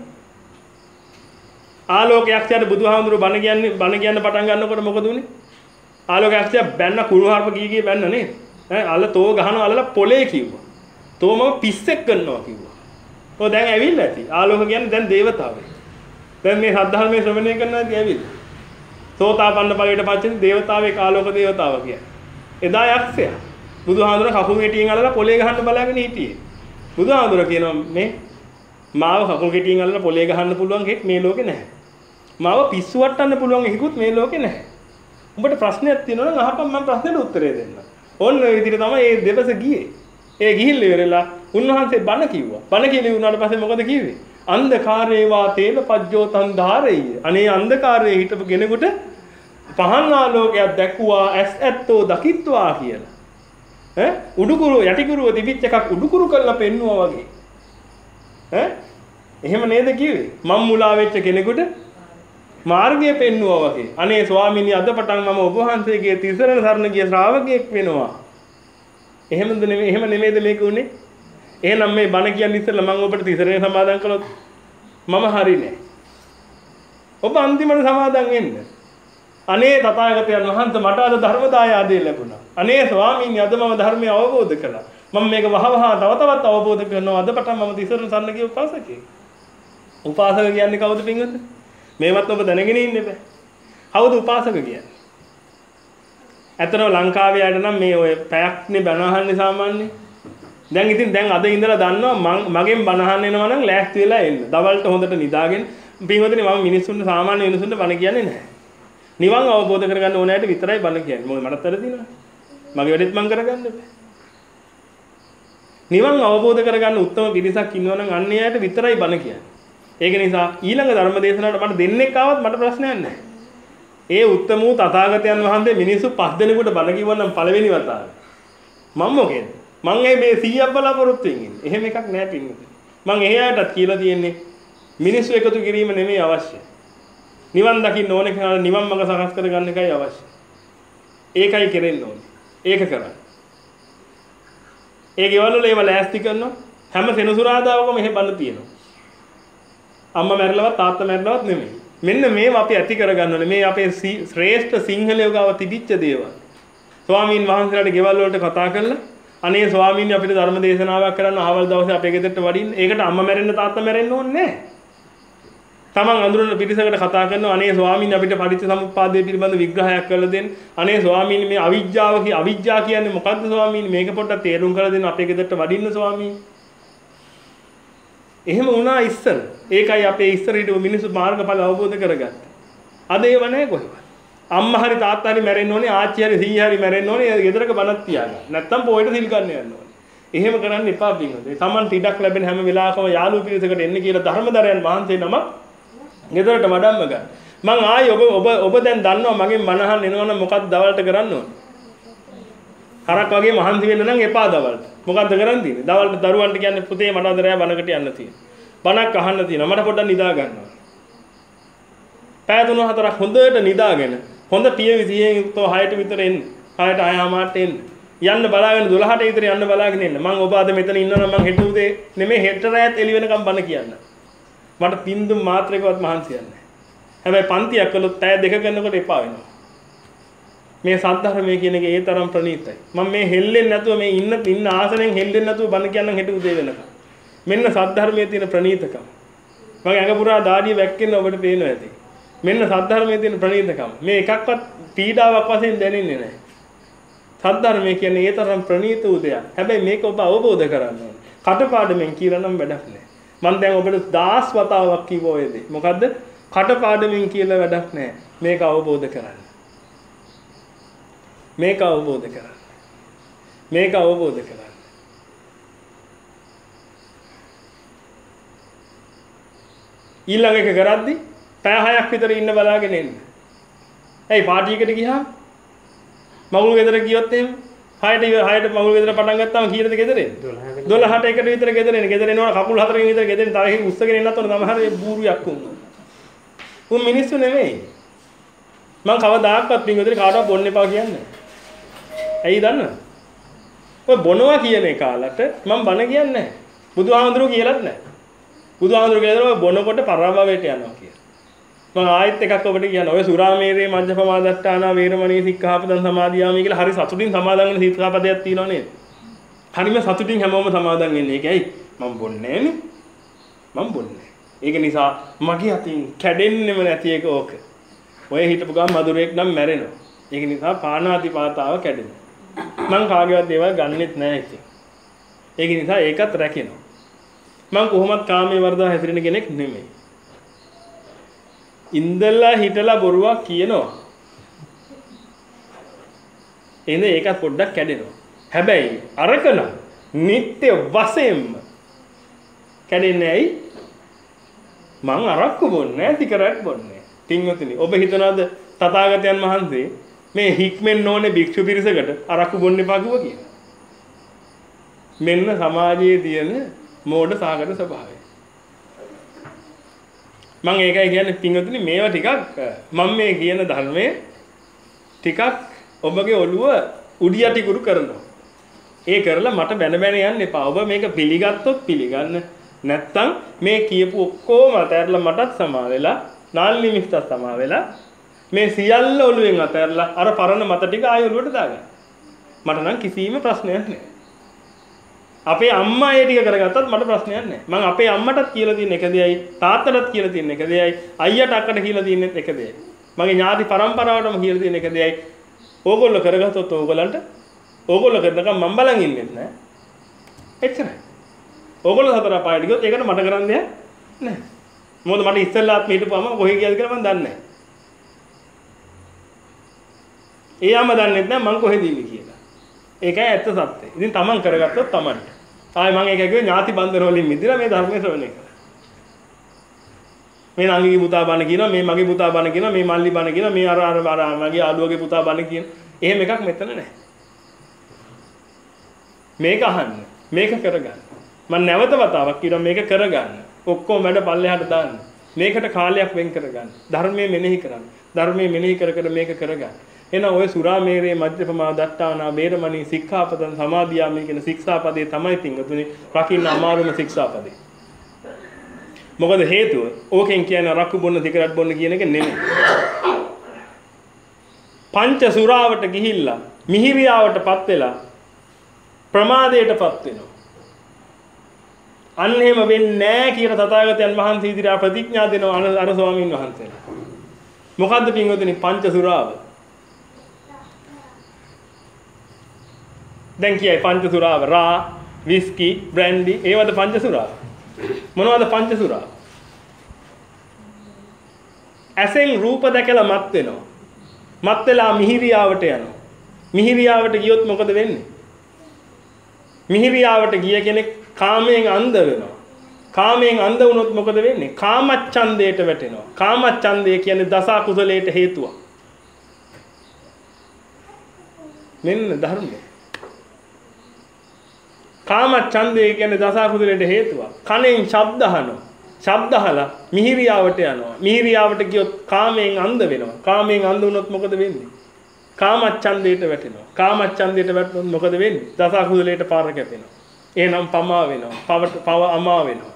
ආලෝකයක්ෂයට බුදුහාමුදුරුවෝ බණ කියන්නේ බණ කියන්න පටන් ගන්නකොට මොකද උනේ? ආලෝකයක්ෂය බැන්න කුරුහරුප කී කී බැන්න නේද? ඈ අල්ල තෝ ගහනවා අල්ලලා පොලේ කිව්වා. තෝ මම පිස්සෙක් කරනවා කිව්වා. ඔය දැන් ඇවිල්ලා ඇති. ආලෝක කියන්නේ දැන් දේවතාවෙක්. දැන් මේ සද්ධර්මයේ ශ්‍රවණය කරනවා ඇති ඇවිල්ලා. සෝතාපන්න ඵලයට පස්සේ දේවතාවෙක් ආලෝක දේවතාව කියන්නේ. එදා යක්ෂයා බුදුහාමුදුර කකුල් ගෙටියෙන් අල්ලලා පොලේ ගහන්න බලාගෙන හිටියේ. බුදුහාමුදුර කියනවා මේ මාව කකුල් ගෙටියෙන් අල්ලලා පොලේ ගහන්න පුළුවන් කෙනෙක් මේ ලෝකේ නැහැ. මාව පිස්සු වට්ටන්න පුළුවන් එකෙකුත් මේ ලෝකේ නැහැ. උඹට ප්‍රශ්නයක් තියෙනවා නම් අහපන් මම ප්‍රශ්නෙට උත්තරේ දෙන්නම්. ඔන්න ඔය විදිහට තමයි මේ දෙවස ගියේ. ඒ ගිහිල්ලා ඉවරලා උන්වහන්සේ බණ කිව්වා. බණ කියලා වුණාට පස්සේ මොකද කිව්වේ? අන්ධකාරේවා තේන පජ්ජෝතං ධාරෙය. අනේ අන්ධකාරයේ හිටපු කෙනෙකුට පහන් ආලෝකයක් දැක්ුවා ඇස් ඇත්තෝ දකිත්වා කියලා. ඈ උඩුකුරු යටිකුරුව තිබිච්ච එකක් උඩුකුරු කරලා පෙන්නුවා වගේ. ඈ එහෙම නේද කිව්වේ? මම් මුලා වෙච්ච කෙනෙකුට මාර්ගය පෙන්නුවා වගේ. අනේ ස්වාමීනි අද පටන් මම ඔබ වහන්සේගේ තිසරණ සරණ ගිය ශ්‍රාවකයෙක් වෙනවා. එහෙමද නෙමෙයි එහෙම නෙමෙයිද මේක උනේ? එහෙනම් මේ බණ කියන්නේ ඉස්සෙල්ලා මම ඔබට තිසරණ සමාදන් කළොත් මම හරි නෑ. ඔබ අන්තිමට සමාදන් වෙන්න. අනේ තථාගතයන් වහන්සේ මට අද ධර්ම දායාදේ ලැබුණා. අනේ ස්වාමීනි අද මම ධර්මය අවබෝධ කළා. මම මේක වහවහ තව තවත් අවබෝධ කරනවා. අද පටන් මම තිසරණ සරණ ගිය උපාසකයෙක්. උපාසක කියන්නේ කවුද පින්වත්නි? මේවත් ඔබ දැනගෙන ඉන්න බෑ. කවුද උපාසක කියන්නේ? ඇත්තටම ලංකාවේ අයට නම් මේ ඔය පැයක්නේ බණ අහන්නේ සාමාන්‍යයෙන්. දැන් ඉතින් දැන් අද ඉඳලා දන්නවා මගෙන් බණ අහන්න එනවා නම් ලෑස්ති වෙලා එන්න. දවල්ට හොඳට නිදාගෙන පින්වතුනි මම මිනිස්සුන්ට සාමාන්‍ය මිනිස්සුන්ට බණ කියන්නේ නැහැ. නිවන් අවබෝධ කරගන්න ඕනෑට විතරයි බණ කියන්නේ. මොකද මටත් වැරදිනවා. මගේ වැඩෙත් මං කරගන්න බෑ. නිවන් අවබෝධ කරගන්න උත්තම පිරිසක් ඉන්නවා නම් අන්න එයාට විතරයි බණ කියන්නේ. ඒක නිසා ඊළඟ ධර්ම දේශනාවට මට දෙන්නෙක් ආවත් මට ප්‍රශ්නයක් නැහැ. ඒ උත්තම වූ තථාගතයන් වහන්සේ මිනිස්සු පස් දෙනෙකුට බණ කිව්වනම් පළවෙනි වතාවේ මම මොකේද? මං මේ සීයක් බලාපොරොත්තු වෙන්නේ. එහෙම එකක් නැහැ පින්වතුනි. මං එහාටත් කියලා තියෙන්නේ මිනිස්සු එකතු කිරීම නෙමෙයි අවශ්‍ය. නිවන් දකින්න ඕනේ කියලා නිවන් මඟ සකස් කර ගන්න එකයි අවශ්‍ය. ඒකයි කෙරෙන්න ඕනේ. ඒක කරන්න. ඒ ගෙවල් වල ඒව ලෑස්ති කරනවා. හැම සෙනසුරාදාවකම මෙහෙ බණ තියෙනවා. අම්මා මැරලවත් තාත්තා මැරලවත් නෙමෙයි. මෙන්න මේව අපි ඇති කරගන්න ඕනේ. මේ අපේ ශ්‍රේෂ්ඨ සිංහලයෝ ගාව තිබිච්ච දේවල්. ස්වාමීන් වහන්සේලාට ගෙවල් වලට කතා කරලා අනේ ස්වාමීන් අපිට ධර්ම දේශනාවක් කරන්න ආවල් දවසේ අපේ ගෙදරට වඩින්න. ඒකට අම්මා මැරෙන්න තාත්තා මැරෙන්න ඕනේ නැහැ. තමන් අඳුරන පිරිසකට කතා කරනවා අනේ ස්වාමීන් අපිට පටිච්චසමුප්පාදයේ පිළිබඳ විග්‍රහයක් කරලා දෙන්න. අනේ ස්වාමීන් මේ අවිජ්ජාව කිය අවිජ්ජා කියන්නේ මොකද්ද ස්වාමීන්? මේක පොඩ්ඩක් තේරුම් කරලා දෙන්න අපේ ගෙදරට වඩින්න ස්වාමීන්. එහෙම වුණා ඉස්සර. ඒකයි අපේ ඉස්සර හිටපු මිනිස්සු මාර්ගඵල අවබෝධ කරගත්තේ. අද ඒව නැහැ කොහෙවත්. අම්මා හරි තාත්තා හරි මැරෙන්න ඕනේ, ආච්චි හරි සීයා හරි මැරෙන්න ඕනේ, ගෙදරක බණක් තියාගන්න. නැත්තම් පොයට සිල් ගන්න යන්න ඕනේ. එහෙම කරන්න එපා පින්වතුනි. Taman ටිඩක් ලැබෙන හැම වෙලාවකම යාළු පිරිසකට එන්න කියලා ධර්මදරයන් වහන්සේ නම ගෙදරට වඩම්ම ගන්න. මං ආයි ඔබ ඔබ ඔබ දැන් දන්නවා මගෙන් මනහන් එනවනම් මොකක්ද දවල්ට කරන්න ඕනේ? හරක් වගේ මහන්සි වෙන්න නම් එපා දවල්ට. මොකද්ද කරන් තියෙන්නේ? දවල්ට දරුවන්ට කියන්නේ පුතේ මට අද රෑ බණකට යන්න තියෙනවා. බණක් අහන්න තියෙනවා. මට පොඩ්ඩක් නිදා ගන්නවා. පැය තුන හතරක් හොඳට නිදාගෙන හොඳ පියවි සිහියෙන් යුක්තව හයට විතර එන්න. හයට ආයමාට එන්න. යන්න බලාගෙන දොළහට විතර යන්න බලාගෙන එන්න. මං ඔබ අද මෙතන ඉන්නවා නම් මං හෙට උදේ නෙමෙයි හෙට රෑත් එළි වෙනකම් බණ කියන්න. මට පින්දුම් මාත්‍රයකවත් මහන්සියක් නැහැ. හැබැයි පන්තියක් කළොත් පැය දෙක කරනකොට එපා වෙනවා. මේ සද්ධර්මයේ කියන එක ඒ තරම් ප්‍රණීතයි. මම මේ හෙල්ලෙන්නේ නැතුව මේ ඉන්න ඉන්න ආසනෙන් හෙල්ලෙන්නේ නැතුව බණ කියන්නම් හෙට උදේ වෙනකම්. මෙන්න සද්ධර්මයේ තියෙන ප්‍රණීතකම. මගේ ඇඟ පුරා දාඩිය වැක්කෙන්න ඔබට පේනවා ඇති. මෙන්න සද්ධර්මයේ තියෙන ප්‍රණීතකම. මේ එකක්වත් පීඩාවක් වශයෙන් දැනෙන්නේ නැහැ. සද්ධර්මයේ කියන්නේ ඒ තරම් ප්‍රණීත උදයක්. හැබැයි මේක ඔබ අවබෝධ කරගන්න ඕනේ. කටපාඩමින් කියලා නම් වැඩක් නැහැ. මම දැන් ඔබට දහස් වතාවක් කිව්ව ඔය දේ. මොකද්ද? කටපාඩමින් කියලා වැඩක් නැහැ. මේක අවබෝධ කරගන්න. මේක අවබෝධ කරගන්න. මේක අවබෝධ කරගන්න. ඊළඟ එක කරද්දි පැය හයක් විතර ඉන්න බලාගෙන ඉන්න. ඇයි පාටි එකට ගියාම මගුල් ගෙදර ගියොත් එහෙම හයට හයට මගුල් ගෙදර පටන් ගත්තාම කීයටද ගෙදර එන්නේ? දොළහට එකට විතර ගෙදර එන්නේ. ගෙදර එනවනම් කකුල් හතරකින් විතර ගෙදර තව එකකින් උස්සගෙන එන්නත් ඕන සමහර ඒ බූරුවක් උන්. උන් මිනිස්සු නෙමෙයි. මං කවදාකවත් පින්වතුනි කාටවත් බොන්න එපා කියන්නේ. ඇයි දන්නවද? ඔය බොනවා කියන එකාලට මම බන කියන්නේ නැහැ. බුදුහාමුදුරුවෝ කියලාත් නැහැ. බුදුහාමුදුරුවෝ කියනවා ඔය බොනකොට පරාභවයට යනවා කියලා. මම ආයෙත් එකක් ඔබට කියනවා. ඔය සුරාමේරේ මජ්ජපමාදට්ඨානා වේරමණී සික්ඛාපදං සමාදියාමි කියලා හරි සතුටින් සමාදන් වෙන සික්ඛාපදයක් තියෙනවා නේද? හරිම සතුටින් හැමෝම සමාදන් වෙන්නේ. ඒකයි මම බොන්නේ නෑනේ. මම බොන්නේ. ඒක නිසා මගේ අතින් කැඩෙන්නෙම නැති එක ඕක. ඔය හිටපු ගමන් මధుරෙක් නම් මැරෙනවා. ඒක නිසා පාණාතිපාතාව කැඩෙනවා. මං කාගේවත් දේවල් ගන්නෙත් නෑ ඉතින්. ඒක නිසා ඒකත් රැකෙනවා. මං කොහොමත් කාමයේ වර්ධව හැසිරෙන කෙනෙක් නෙමෙයි. ඉන්දලා හිටලා බොරුවක් කියනවා. එහෙනම් ඒකත් පොඩ්ඩක් කැඩෙනවා. හැබැයි අරකන නිත්‍ය වශයෙන්ම කැඩෙන්නේ ඇයි? මං අරක්කු බොන්නේ නැහැ, සිගරට් බොන්නේ නැහැ. පින්වතුනි, ඔබ හිතනවාද තථාගතයන් වහන්සේ මේ හික්මෙන්න ඕනේ භික්ෂු පිරිසකට අරක්කු බොන්න එපා කිව්වා කියලා? මෙන්න සමාජයේ තියෙන මෝඩ සාගත ස්වභාවය. මම ඒකයි කියන්නේ පින්වතුනි, මේවා ටිකක් මම මේ කියන ධර්මයේ ටිකක් ඔබගේ ඔළුව උඩි යටි කුරු කරනවා. ඒ කරලා මට බැන බැන යන්න එපා. ඔබ මේක පිළිගත්තොත් පිළිගන්න. නැත්තම් මේ කියපු ඔක්කොම අතහැරලා මටත් සමා වෙලා, නාල්නි මිස්ටත් සමා වෙලා මේ සියල්ල ඔළුවෙන් අතහැරලා අර පරණ මත ටික ආයෙ ඔළුවට දාගන්න. මට නම් කිසිම ප්‍රශ්නයක් නැහැ. අපේ අම්මා ඒ ටික කරගත්තත් මට ප්‍රශ්නයක් නැහැ. මම අපේ අම්මටත් කියලා තියෙන එක දෙයයි, තාත්තටත් කියලා තියෙන එක දෙයයි, අයියට අක්කට කියලා තියෙන එක දෙයයි. මගේ ඥාති පරම්පරාවටම කියලා තියෙන එක දෙයයි. ඕගොල්ලෝ කරගත්තොත් ඕගොල්ලන්ට ඕගොල්ලෝ කරනකම් මම බලන් ඉන්නෙත් නැහැ. එච්චරයි. ඕගොල්ලෝ හතර පායට ගියොත් ඒකට මට කරන්න දෙයක් නැහැ. මොකද මට ඉස්සෙල්ලාත් හිටපුවම කොහේ ගියද කියලා මම දන්නේ නැහැ. එයාම දන්නෙත් නැහැ මං කොහෙද ඉන්නේ කියලා. ඒකයි ඇත්ත සත්‍යය. ඉතින් තමන් කරගත්තොත් තමන්ට. ආයි මම ඒක කිව්වේ ඥාති බන්ධන වලින් මිදලා මේ ධර්මයේ ශ්‍රවණය කරා. මේ නංගිගේ පුතා බණ කියනවා, මේ මගේ පුතා බණ කියනවා, මේ මල්ලි බණ කියනවා, මේ අර අර අර මගේ ආලුවගේ පුතා බණ කියන. එහෙම එකක් මෙතන නැහැ. මේක අහන්න. මේක කරගන්න. මම නැවත වතාවක් කියනවා මේක කරගන්න. ඔක්කොම වැඩ පල්ලෙහාට දාන්න. මේකට කාලයක් වෙන් කරගන්න. ධර්මයේ මෙනෙහි කරන්න. ධර්මයේ මෙනෙහි කර කර මේක කරගන්න. එහෙනම් ඔය සුරාමේරේ මජ්ජපමා දට්ඨානා වේරමණී සික්ඛාපදං සමාදියාමි කියන ශික්ෂාපදේ තමයි පින්වතුනි රකින්න අමාරුම ශික්ෂාපදේ. මොකද හේතුව ඕකෙන් කියන්නේ රක්කු බොන්න සිගරට් බොන්න කියන එක නෙමෙයි. පංච සුරාවට ගිහිල්ලා මිහිරියාවටපත් වෙලා ප්‍රමාදයටපත් වෙනවා. අන්න එහෙම වෙන්නේ නැහැ කියලා තථාගතයන් වහන්සේ ඉදිරියට ප්‍රතිඥා දෙනවා අර ස්වාමීන් වහන්සේලා. මොකද්ද පින්වතුනි පංච සුරාව? දැන් කියයි පංච සුරාව රා, විස්කි, බ්‍රැන්ඩි ඒවද පංච සුරාව? මොනවද පංච සුරාව? ඇසෙන් රූප දැකලා මත් වෙනවා. මත් වෙලා මිහිරියාවට යනවා. මිහිරියාවට ගියොත් මොකද වෙන්නේ? මිහිරියාවට ගිය කෙනෙක් කාමයෙන් අන්ධ වෙනවා. කාමයෙන් අන්ධ වුණොත් මොකද වෙන්නේ? කාමච්ඡන්දයට වැටෙනවා. කාමච්ඡන්දය කියන්නේ දස කුසලයට හේතුවක්. මෙන්න ධර්මය. කාමච්ඡන්දය කියන්නේ දස කුසලයට හේතුවක්. කනෙන් ශබ්ද අහනවා. ශබ්ද අහලා මිහිරියාවට යනවා. මිහිරියාවට ගියොත් කාමයෙන් අන්ධ වෙනවා. කාමයෙන් අන්ධ වුණොත් මොකද වෙන්නේ? කාමච්ඡන්දයට වැටෙනවා. කාමච්ඡන්දයට වැටුනොත් මොකද වෙන්නේ? දස කුසලයට පාර කැපෙනවා. එහෙනම් පමා වෙනවා. පවට පව අමා වෙනවා.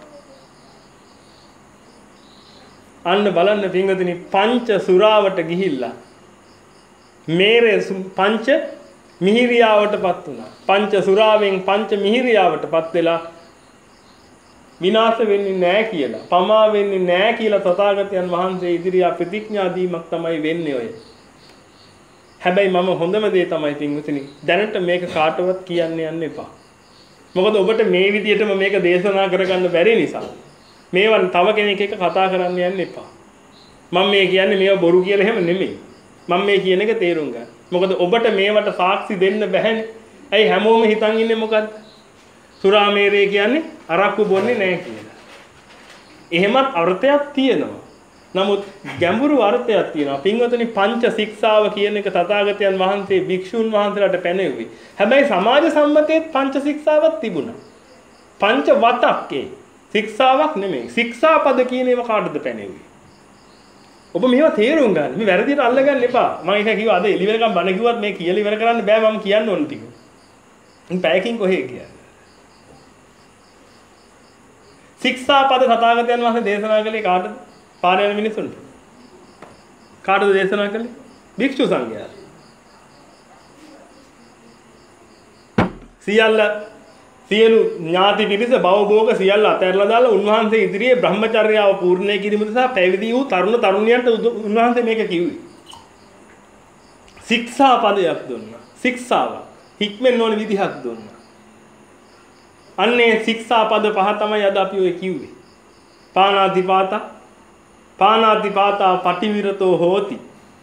අන්න බලන්න පින්වතුනි පංච සුරාවට ගිහිල්ලා මේරේ පංච මිහිරියාවටපත් වුණා. පංච සුරාවෙන් පංච මිහිරියාවටපත් වෙලා විනාශ වෙන්නේ නැහැ කියලා, පමා වෙන්නේ නැහැ කියලා තථාගතයන් වහන්සේ ඉදිරියේ ප්‍රතිඥා දීමක් තමයි වෙන්නේ ඔය. හැබැයි මම හොඳම දේ තමයි පින්වතුනි දැනට මේක කාටවත් කියන්න යන්න එපා. මොකද ඔබට මේ විදිහටම මේක දේශනා කරගන්න බැරි නිසා මේවන් තව කෙනෙක් එක්ක කතා කරන්න යන්න එපා. මම මේ කියන්නේ මේව බොරු කියලා එහෙම නෙමෙයි. මම මේ කියන එක තේරුම් ගන්න. මොකද ඔබට මේවට සාක්ෂි දෙන්න බැහැනේ. ඇයි හැමෝම හිතන් ඉන්නේ මොකද්ද? සුරාමේරේ කියන්නේ අරක්කු බොන්නේ නැහැ කියලා. එහෙමත් අර්ථයක් තියෙනවා. නමුත් ගැඹුරු අර්ථයක් තියෙනවා. පින්වතුනි පංච ශික්ෂාව කියන එක තථාගතයන් වහන්සේ භික්ෂුන් වහන්සේලාට පැනෙව්වේ. හැබැයි සමාජ සම්මතයේ පංච ශික්ෂාවක් තිබුණා. පංච වතක්කේ ශික්ෂාවක් නෙමෙයි. ශික්ෂාපද කියන ඒවා කාටද පැනෙව්වේ? ඔබ මේවා තේරුම් ගන්න. මේ වැරදියට අල්ලගන්න එපා. මම එක කිව්වා අද එළි වෙනකම් බණ කිව්වත් මේ කියලා ඉවර කරන්න බෑ මම කියන්න ඕන ටික. ඉතින් පැයකින් කොහේ කියන්නේ? ශික්ෂාපද තථාගතයන් වහන්සේ දේශනා කළේ කාටද? පාරේ යන මිනිසුන්ට. කාටද දේශනා කළේ? භික්ෂු සංඝයාට. සියල්ල සියලු ඥාති පිරිස භවභෝග සියල්ල අතහැරලා දාලා උන්වහන්සේ ඉදිරියේ බ්‍රහ්මචර්යාව පූර්ණේ කිරීම නිසා පැවිදි වූ තරුණ තරුණියන්ට උන්වහන්සේ මේක කිව්වේ. ශික්ෂා පදයක් දුන්නා. ශික්ෂාව හික්මෙන්න ඕන විදිහක් දුන්නා. අන්නේ ශික්ෂා පද පහ තමයි අද අපි ඔය කිව්වේ. පාණාතිපාතා පාණාතිපාතා පටිවිරතෝ හෝති.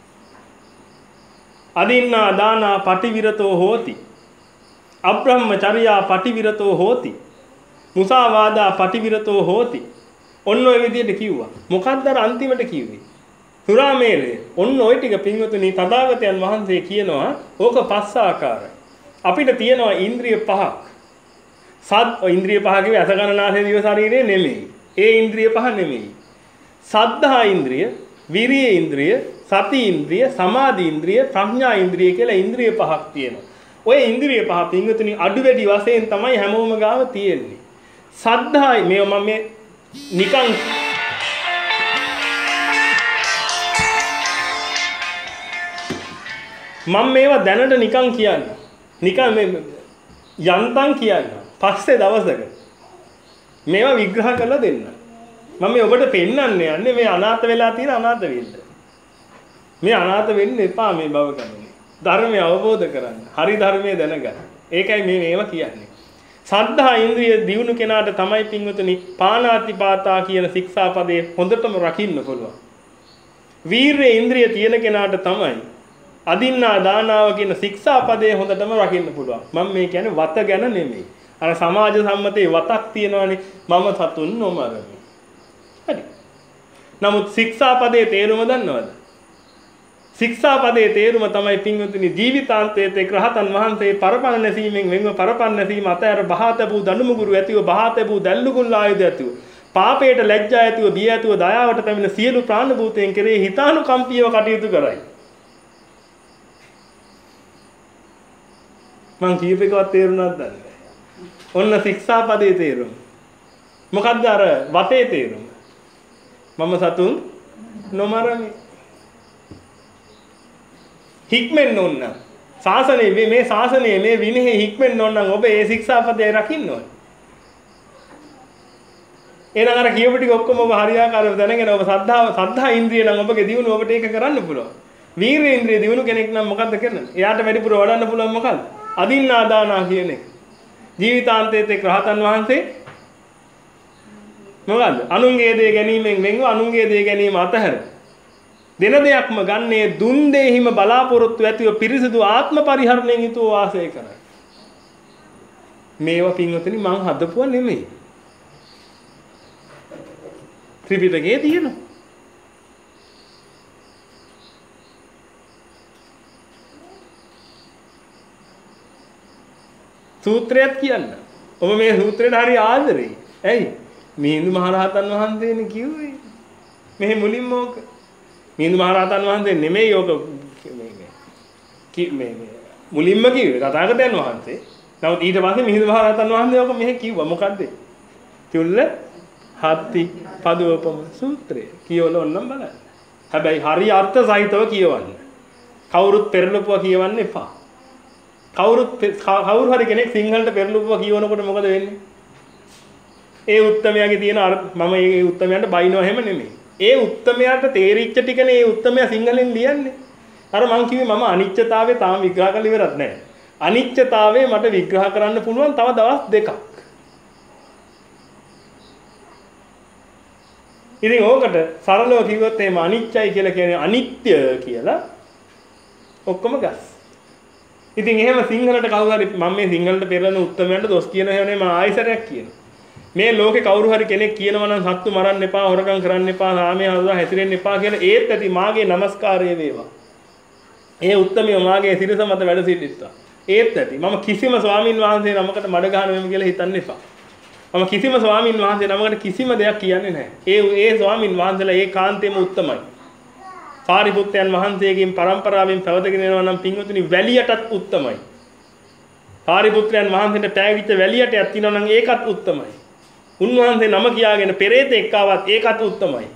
අදින්නා දානා පටිවිරතෝ හෝති. අබ්‍රහ්මචර්යා පටිවිරතෝ හෝති. මුසාවාදා පටිවිරතෝ හෝති. ඔන්න ඔය විදිහට කිව්වා. මොකක්ද අර අන්තිමට කිව්වේ? සුරාමේරය. ඔන්න ඔය ටික පින්වතුනි තථාගතයන් වහන්සේ කියනවා ඕක පස් ආකාරයි. අපිට තියෙනවා ඉන්ද්‍රිය පහක්. සත් ඉන්ද්‍රිය පහ කිව්වේ අස ගණනාසේ දිව ශරීරය නෙමෙයි. ඒ ඉන්ද්‍රිය පහ නෙමෙයි. සද්ධා ඉන්ද්‍රිය, විරිය ඉන්ද්‍රිය, සති ඉන්ද්‍රිය, සමාධි ඉන්ද්‍රිය, ප්‍රඥා ඉන්ද්‍රිය කියලා ඉන්ද්‍රිය පහක් තියෙනවා. ඔය ඉන්ද්‍රිය පහ පින්වතුනි අඩු වැඩි වශයෙන් තමයි හැමෝම ගාව තියෙන්නේ. සද්ධායි මේ මම මේ නිකන් මම මේවා දැනට නිකන් කියන්න. නිකන් මේ යන්තම් කියන්න. පස්සේ දවසක මේවා විග්‍රහ කරලා දෙන්න. මම මේ ඔබට පෙන්වන්නේ යන්නේ මේ අනාථ වෙලා තියෙන අනාථ වෙන්න. මේ අනාථ වෙන්න එපා මේ බව ගන්නේ. ධර්මය අවබෝධ කරගන්න. හරි ධර්මයේ දැනගන්න. ඒකයි මේ මේවා කියන්නේ. සද්ධා ඉන්ද්‍රිය දියුණු කෙනාට තමයි පින්වතුනි පාණාතිපාතා කියන ශික්ෂාපදේ හොඳටම රකින්න පුළුවන්. වීර්ය ඉන්ද්‍රිය තියෙන කෙනාට තමයි අදින්නා දානාව කියන ශික්ෂාපදේ හොඳටම රකින්න පුළුවන්. මම මේ කියන්නේ වත ගැන නෙමෙයි. අර සමාජ සම්මතයේ වතක් තියෙනවානේ මම සතුන් නොමරමි. හරි. නමුත් ශික්ෂාපදේ තේරුම දන්නවද? ශික්ෂාපදයේ තේරුම තමයි පින්වතුනි ජීවිතාන්තයේත් එක් රහතන් වහන්සේ පරපණ නැසීමෙන් වෙන්ව පරපණ නැසීම අතර බහාතබු දනුමුගුරු ඇතිව බහාතබු දැල්ලුගුල් ආයුධ ඇතිව පාපයට ලැජ්ජා ඇතිව බිය ඇතිව දයාවට පැමිණ සියලු ප්‍රාණ භූතයන් කෙරෙහි හිතානුකම්පීව කටයුතු කරයි. මං කීප එකවත් තේරුණාද නැහැ. ඔන්න ශික්ෂාපදයේ තේරුම. මොකද්ද අර වතේ තේරුම? මම සතුන් නොමරමි. හික්මෙන්න ඕන නම් ශාසනයේ මේ ශාසනයේ මේ විනයෙහි හික්මෙන්න ඕන නම් ඔබ ඒ ශික්ෂාපදේ රකින්න ඕනේ. එහෙනම් අර කියපු ටික ඔක්කොම ඔබ හරියාකාරව දැනගෙන ඔබ සද්ධාව සද්ධා ඉන්ද්‍රිය නම් ඔබගේ දියුණුව ඔබට ඒක කරන්න පුළුවන්. වීර්ය ඉන්ද්‍රිය දියුණු කෙනෙක් නම් මොකද්ද කරන්නේ? එයාට වැඩිපුර වඩන්න පුළුවන් මොකද්ද? අදින්නා දානා කියන එක. ජීවිතාන්තයේත් එක් රහතන් වහන්සේ මොකද්ද? අනුන්ගේ දේ ගැනීමෙන් වෙන්ව අනුන්ගේ දේ ගැනීම අතහැර දෙන දෙයක්ම ගන්නේ දුන් දෙහිම බලාපොරොත්තු ඇතිව පිරිසිදු ආත්ම පරිහරණයෙන් යුතුව වාසය කරයි. මේවා පින්වතුනි මං හදපුවා නෙමෙයි. ත්‍රිපිටකයේ තියෙනවා. සූත්‍රයක් කියන්න. ඔබ මේ සූත්‍රයට හරි ආදරෙයි. ඇයි? මිහිඳු මහරහතන් වහන්සේනේ කිව්වේ. මෙහි මුලින්ම ඕක මිහිඳු මහරහතන් වහන්සේ නෙමෙයි ඕක මේ මේ මුලින්ම කිව්වේ තථාගතයන් වහන්සේ. නමුත් ඊට පස්සේ මිහිඳු මහරහතන් වහන්සේ ඕක මෙහෙ කිව්වා. මොකද්ද? චුල්ල හත්ති පදෝපම සූත්‍රය. කියවල ඕනම් බලන්න. හැබැයි හරි අර්ථ සහිතව කියවන්න. කවුරුත් පෙරළුපුවා කියවන්න එපා. කවුරුත් කවුරු හරි කෙනෙක් සිංහලට පෙරළුපුවා කියවනකොට මොකද වෙන්නේ? ඒ උත්තමයාගේ තියෙන මම ඒ උත්තමයන්ට බයිනවා හැම නෙමෙයි. ඒ උත්තමයාට තේරිච්ච ටිකනේ ඒ උත්තමයා සිංහලෙන් ලියන්නේ. අර මං කිව්වේ මම අනිත්‍යතාවය තාම විග්‍රහ කරලා ඉවරත් නැහැ. අනිත්‍යතාවය මට විග්‍රහ කරන්න පුළුවන් තව දවස් දෙකක්. ඉතින් ඕකට සරලව කිව්වොත් එහෙම අනිත්‍යයි කියලා කියන්නේ අනිත්‍ය කියලා ඔක්කොම ගස්. ඉතින් එහෙම සිංහලට කවුරු හරි මම මේ සිංහලට පෙරලන උත්තමයන්ට දොස් කියන හැනේ මම ආයිසරයක් කියනවා. මේ ලෝකේ කවුරු හරි කෙනෙක් කියනවා නම් සත්තු මරන්න එපා, හොරකම් කරන්න එපා, සාමයේ හදලා හැසිරෙන්න එපා කියලා ඒත් ඇති මාගේ নমස්කාරය වේවා. ඒ උත්තමිය මාගේ සිරස මත වැඩ සිටිත්තා. ඒත් ඇති. මම කිසිම ස්වාමින් වහන්සේ නමකට මඩ ගහනවා කියලා හිතන්න එපා. මම කිසිම ස්වාමින් වහන්සේ නමකට කිසිම දෙයක් කියන්නේ නැහැ. ඒ ඒ ස්වාමින් වහන්සේලා ඒ කාන්තේම උත්තමයි. සාරිපුත්තයන් වහන්සේගෙන් පරම්පරාවෙන් පැවතගෙන යනවා නම් පින්වතුනි වැලියටත් උත්තමයි. සාරිපුත්‍රයන් වහන්සේට පෑවිච්ච වැලියටයක් තියෙනවා නම් ඒකත් උත්තමයි. උන්වහන්සේ නම කියාගෙන පෙරේතෙක් ආවත් ඒකත් උත්තමයි.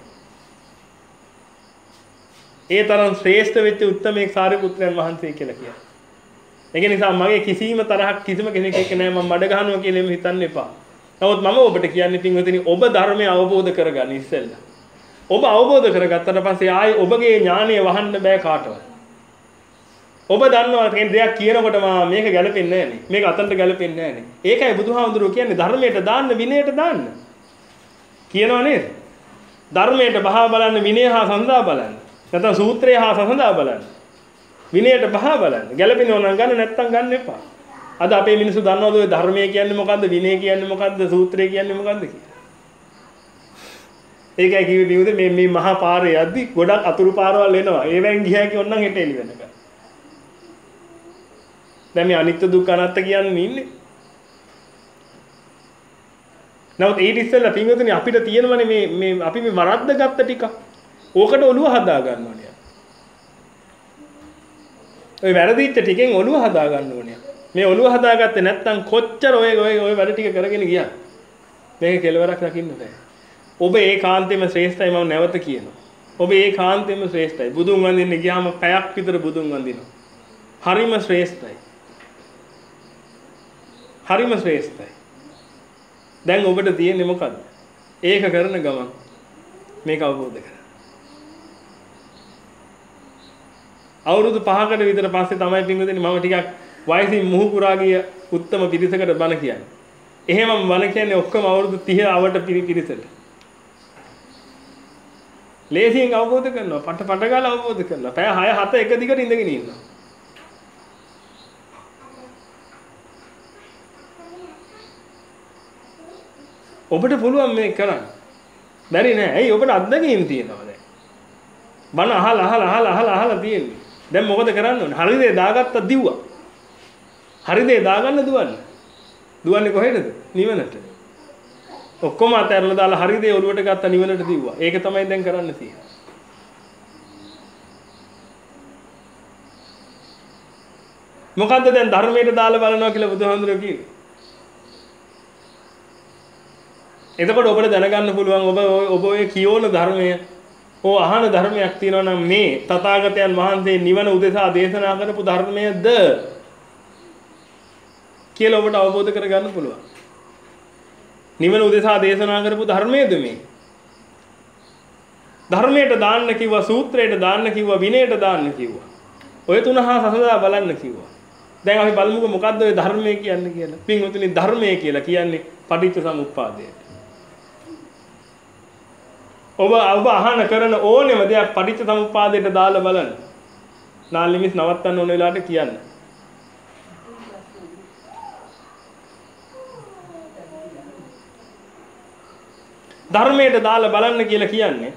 ඒ තරම් ශ්‍රේෂ්ඨ වෙච්ච උත්තමයෙක් සාරිපුත්‍රයන් වහන්සේ කියලා කියනවා. ඒක නිසා මගේ කිසිම තරහක් කිසිම කෙනෙක් එක්ක නෑ මම මඩ ගහනවා කියලා එමෙ හිතන්න එපා. නමුත් මම ඔබට කියන්නේ පින්වතුනි ඔබ ධර්මය අවබෝධ කරගන්න ඉස්සෙල්ලා. ඔබ අවබෝධ කරගත්තට පස්සේ ආයේ ඔබගේ ඥානය වහන්න බෑ කාටවත්. ඔබ දන්නවා කෙනෙක් දෙයක් කියනකොට මා මේක ගැලපෙන්නේ නැහැ නේ. මේක අතන්ට ගැලපෙන්නේ නැහැ නේ. ඒකයි බුදුහාමුදුරුවෝ කියන්නේ ධර්මයට දාන්න විනයට දාන්න. කියනවා නේද? ධර්මයට බහා බලන්න විනය හා සඳහා බලන්න. නැත්නම් සූත්‍රය හා සඳහා බලන්න. විනයට බහා බලන්න. ගැලපෙනව නම් ගන්න නැත්නම් ගන්න එපා. අද අපේ මිනිස්සු දන්නවද ඔය ධර්මය කියන්නේ මොකද්ද? විනය කියන්නේ මොකද්ද? සූත්‍රය කියන්නේ මොකද්ද කියලා? ඒකයි කිව්වේ බියුද මේ මේ මහා පාරේ යද්දි ගොඩක් අතුරු පාරවල් එනවා. ඒවෙන් ගියා කියොත් නම් හෙට එළි වෙනකම්. දැන් මේ අනිත්‍ය දුක්ඛ අනාත්ත කියන්නේ ඉන්නේ. නමුත් ඊට ඉස්සෙල්ලා පින්වතුනි අපිට තියෙනවනේ මේ මේ අපි මේ වරද්ද ගත්ත ටික. ඕකට ඔළුව හදා ගන්න ඕනේ. ඔය වැරදිච්ච ටිකෙන් ඔළුව හදා ගන්න ඕනේ. මේ ඔළුව හදාගත්තේ නැත්නම් කොච්චර ඔය ඔය ඔය වැඩ ටික කරගෙන ගියා. මේක කෙලවරක් රකින්න බෑ. ඔබ ඒකාන්තයෙන්ම ශ්‍රේෂ්ඨයි මම නැවත කියනවා. ඔබ ඒකාන්තයෙන්ම ශ්‍රේෂ්ඨයි. බුදුන් වඳින්න ගියාම පැයක් විතර බුදුන් වඳිනවා. හරිම ශ්‍රේෂ්ඨයි. හරිම ශ්‍රේෂ්ඨයි. දැන් ඔබට තියෙන්නේ මොකද්ද? ඒක කරන ගමන් මේක අවබෝධ කරගන්න. අවුරුදු පහකට විතර පස්සේ තමයි පින්වතුනි මම ටිකක් වයසින් මුහු පුරා ගිය උත්තම පිරිසකට බණ කියන්නේ. එහෙමම බණ කියන්නේ ඔක්කොම අවුරුදු තිහ අවට පිරිසට. ලේසියෙන් අවබෝධ කරනවා. පට පට ගාලා අවබෝධ කරනවා. පැය හය හත එක දිගට ඉඳගෙන ඉන්නවා. ඔබට පුළුවන් මේක කරන්න. බැරි නෑ. ඇයි ඔබට අත්දැකීම් තියෙනවා දැන්. බණ අහලා අහලා අහලා අහලා අහලා තියෙන්නේ. දැන් මොකද කරන්න ඕනේ? හරි දේ දාගත්තා දිව්වා. හරි දේ දාගන්න දුවන්න. දුවන්නේ කොහෙටද? නිවනට. ඔක්කොම අතහැරලා දාලා හරි දේ ඔළුවට ගත්තා නිවනට දිව්වා. ඒක තමයි දැන් කරන්න තියෙන්නේ. මොකද්ද දැන් ධර්මයට දාලා බලනවා කියලා බුදුහාමුදුරුවෝ කිව්වේ? එතකොට ඔබට දැනගන්න පුළුවන් ඔබ ඔබ ඔය කියෝන ධර්මය ඕ අහන ධර්මයක් තියෙනවා නම් මේ තථාගතයන් වහන්සේ නිවන උදෙසා දේශනා කරපු ධර්මයේද කියලා ඔබට අවබෝධ කරගන්න පුළුවන්. නිවන උදෙසා දේශනා කරපු ධර්මයේද මේ? ධර්මයට දාන්න කිව්වා, සූත්‍රයට දාන්න කිව්වා, විනයට දාන්න කිව්වා. ඔය තුන හා සසදා බලන්න කිව්වා. දැන් අපි බලමුකෝ මොකද්ද ඔය ධර්මය කියන්නේ කියලා. පින්වතුනි ධර්මය කියලා කියන්නේ පටිච්ච සමුප්පාදය. ඔබ ඔබ අහන කරන ඕනෙම දෙයක් පටිච්ච සමුප්පාදයට දාලා බලන්න. නාලිමිස් නවත්තන්න ඕන වෙලාවට කියන්න. ධර්මයට දාලා බලන්න කියලා කියන්නේ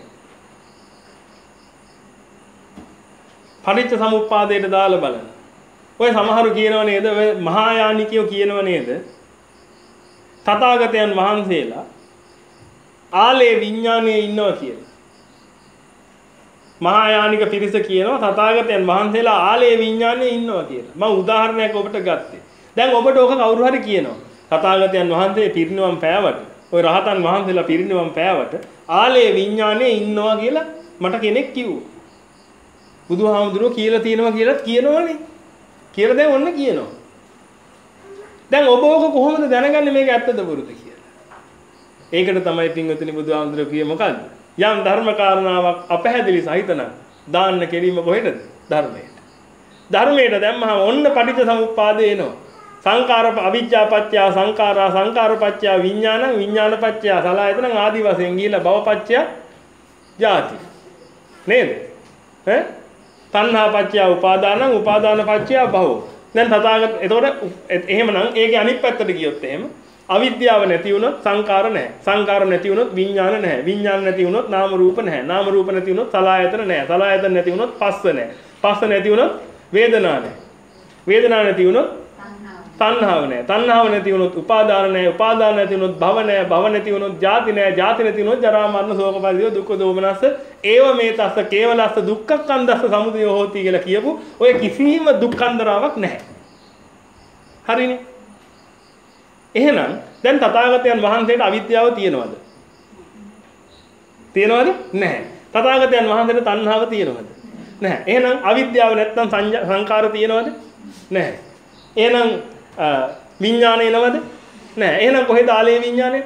පටිච්ච සමුප්පාදයට දාලා බලන්න. ඔය සමහරු කියනව නේද? ඔය මහායානිකයෝ කියනව නේද? තථාගතයන් වහන්සේලා ආලේ විඥානයේ ඉන්නවා කියලා. මහායානික පිරිස කියනවා තථාගතයන් වහන්සේලා ආලේ විඥානයේ ඉන්නවා කියලා. මම උදාහරණයක් ඔබට ගත්තේ. දැන් ඔබට ඕක කවුරු හරි කියනවා. තථාගතයන් වහන්සේ පිරිනිවන් පෑවට, ඔය රහතන් වහන්සේලා පිරිනිවන් පෑවට ආලේ විඥානයේ ඉන්නවා කියලා මට කෙනෙක් කිව්වා. බුදුහාමුදුරුවෝ කියලා තියෙනවා කියලාත් කියනවනේ. කියලා දැන් ඔන්න කියනවා. දැන් ඔබ ඔක කොහොමද දැනගන්නේ මේක ඇත්තද බොරුද කියලා? ඒකට තමයි පින්වතුනි බුදුහාමුදුරුවෝ කියේ මොකද්ද? යම් ධර්ම කාරණාවක් අපහැදිලි සහිතන දාන්න කෙරීම කොහෙටද? ධර්මයට. ධර්මයට දැම්මහම ඔන්න පටිච්ච සමුප්පාදේ එනවා. සංකාර අවිජ්ජා පත්‍ය සංකාරා සංකාර පත්‍ය විඥාන විඥාන පත්‍ය සලආයතන ආදි වශයෙන් ගිහිලා භව පත්‍ය ජාති. නේද? ඈ තණ්හා පත්‍ය උපාදාන උපාදාන පත්‍ය භව. දැන් තථාගත එතකොට එහෙමනම් ඒකේ අනිත් පැත්තට ගියොත් එහෙම අවිද්‍යාව නැති වුණොත් සංකාර නැහැ. සංකාර නැති වුණොත් විඥාන නැහැ. විඥාන නැති වුණොත් නාම රූප නැහැ. නාම රූප නැති වුණොත් සලආයතන නැහැ. සලආයතන නැති වුණොත් පස්ස නැහැ. පස්ස නැති වුණොත් වේදනා නැහැ. වේදනා නැති වුණොත් තණ්හාව නැහැ. තණ්හාව නැති වුණොත් උපාදාන නැහැ. උපාදාන නැති වුණොත් භව නැහැ. භව නැති වුණොත් ජාති නැහැ. ජාති නැති වුණොත් ජරා මරණ ශෝක පරිදේව දුක්ඛ දෝමනස්ස ඒව මේ තස්ස කේවලස්ස දුක්ඛක්ඛන්දස්ස සමුදය හෝති කියලා කියපු ඔය කිසිම දුක්ඛන්දරාවක් නැහැ. හරිනේ. එහෙනම් දැන් තථාගතයන් වහන්සේට අවිද්‍යාව තියෙනවද? තියෙනවද? නැහැ. තථාගතයන් වහන්සේට තණ්හාව තියෙනවද? නැහැ. එහෙනම් අවිද්‍යාව නැත්නම් සංකාර තියෙනවද? නැහැ. එහෙනම් විඥානය එනවද? නැහැ. එහෙනම් කොහෙද ආලේ විඥානය?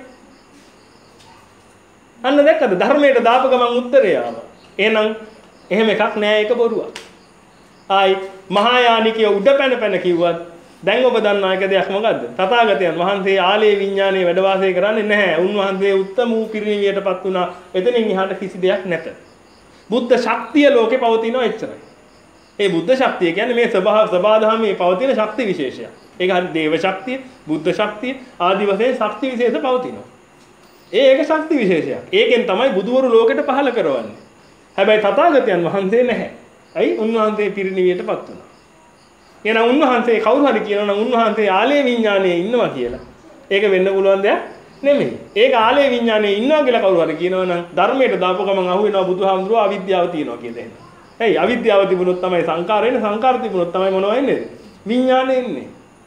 අන්න දැක්කද? ධර්මයට දාපු ගමන් උත්තරය ආවා. එහෙනම් එහෙම එකක් නෑ, ඒක බොරුවක්. ආයි මහායානිකය උඩ පැන පැන කිව්වත් දැන් ඔබ දන්නා එක දෙයක් මොකද්ද? තථාගතයන් වහන්සේ ආලේ විඥානයේ වැඩ වාසය කරන්නේ නැහැ. උන්වහන්සේ උත්තම වූ පිරිනිවියටපත් වුණා. එතනින් එහාට කිසි දෙයක් නැත. බුද්ධ ශක්තිය ලෝකේ පවතිනවා එච්චරයි. ඒ බුද්ධ ශක්තිය කියන්නේ මේ ස්වභාව සබාධාමයේ පවතින ශක්ති විශේෂයක්. ඒක හරි දේව ශක්තිය, බුද්ධ ශක්තිය ආදි වශයෙන් ශක්ති විශේෂ පවතිනවා. ඒ ඒක ශක්ති විශේෂයක්. ඒකෙන් තමයි බුදුවරු ලෝකෙට පහළ කරවන්නේ. හැබැයි තථාගතයන් වහන්සේ නැහැ. ඇයි? උන්වහන්සේ පිරිනිවියටපත් වුණා. එහෙනම් උන්වහන්සේ කවුරු හරි කියනවා නම් උන්වහන්සේ ආලේ විඥානයේ ඉන්නවා කියලා. ඒක වෙන්න පුළුවන් දෙයක් නෙමෙයි. ඒක ආලේ විඥානයේ ඉන්නවා කියලා කවුරු හරි කියනවා නම් ධර්මයට දාපු ගමන් අහු වෙනවා බුදුහාමුදුරුවෝ අවිද්‍යාව තියෙනවා කියලා එහෙනම්. ඇයි? අවිද්‍යාව තිබුණොත් තමයි සංකාර එන්නේ. සංකාර තිබුණොත් තමයි මොනව එන්නේ? විඥානය එන්නේ.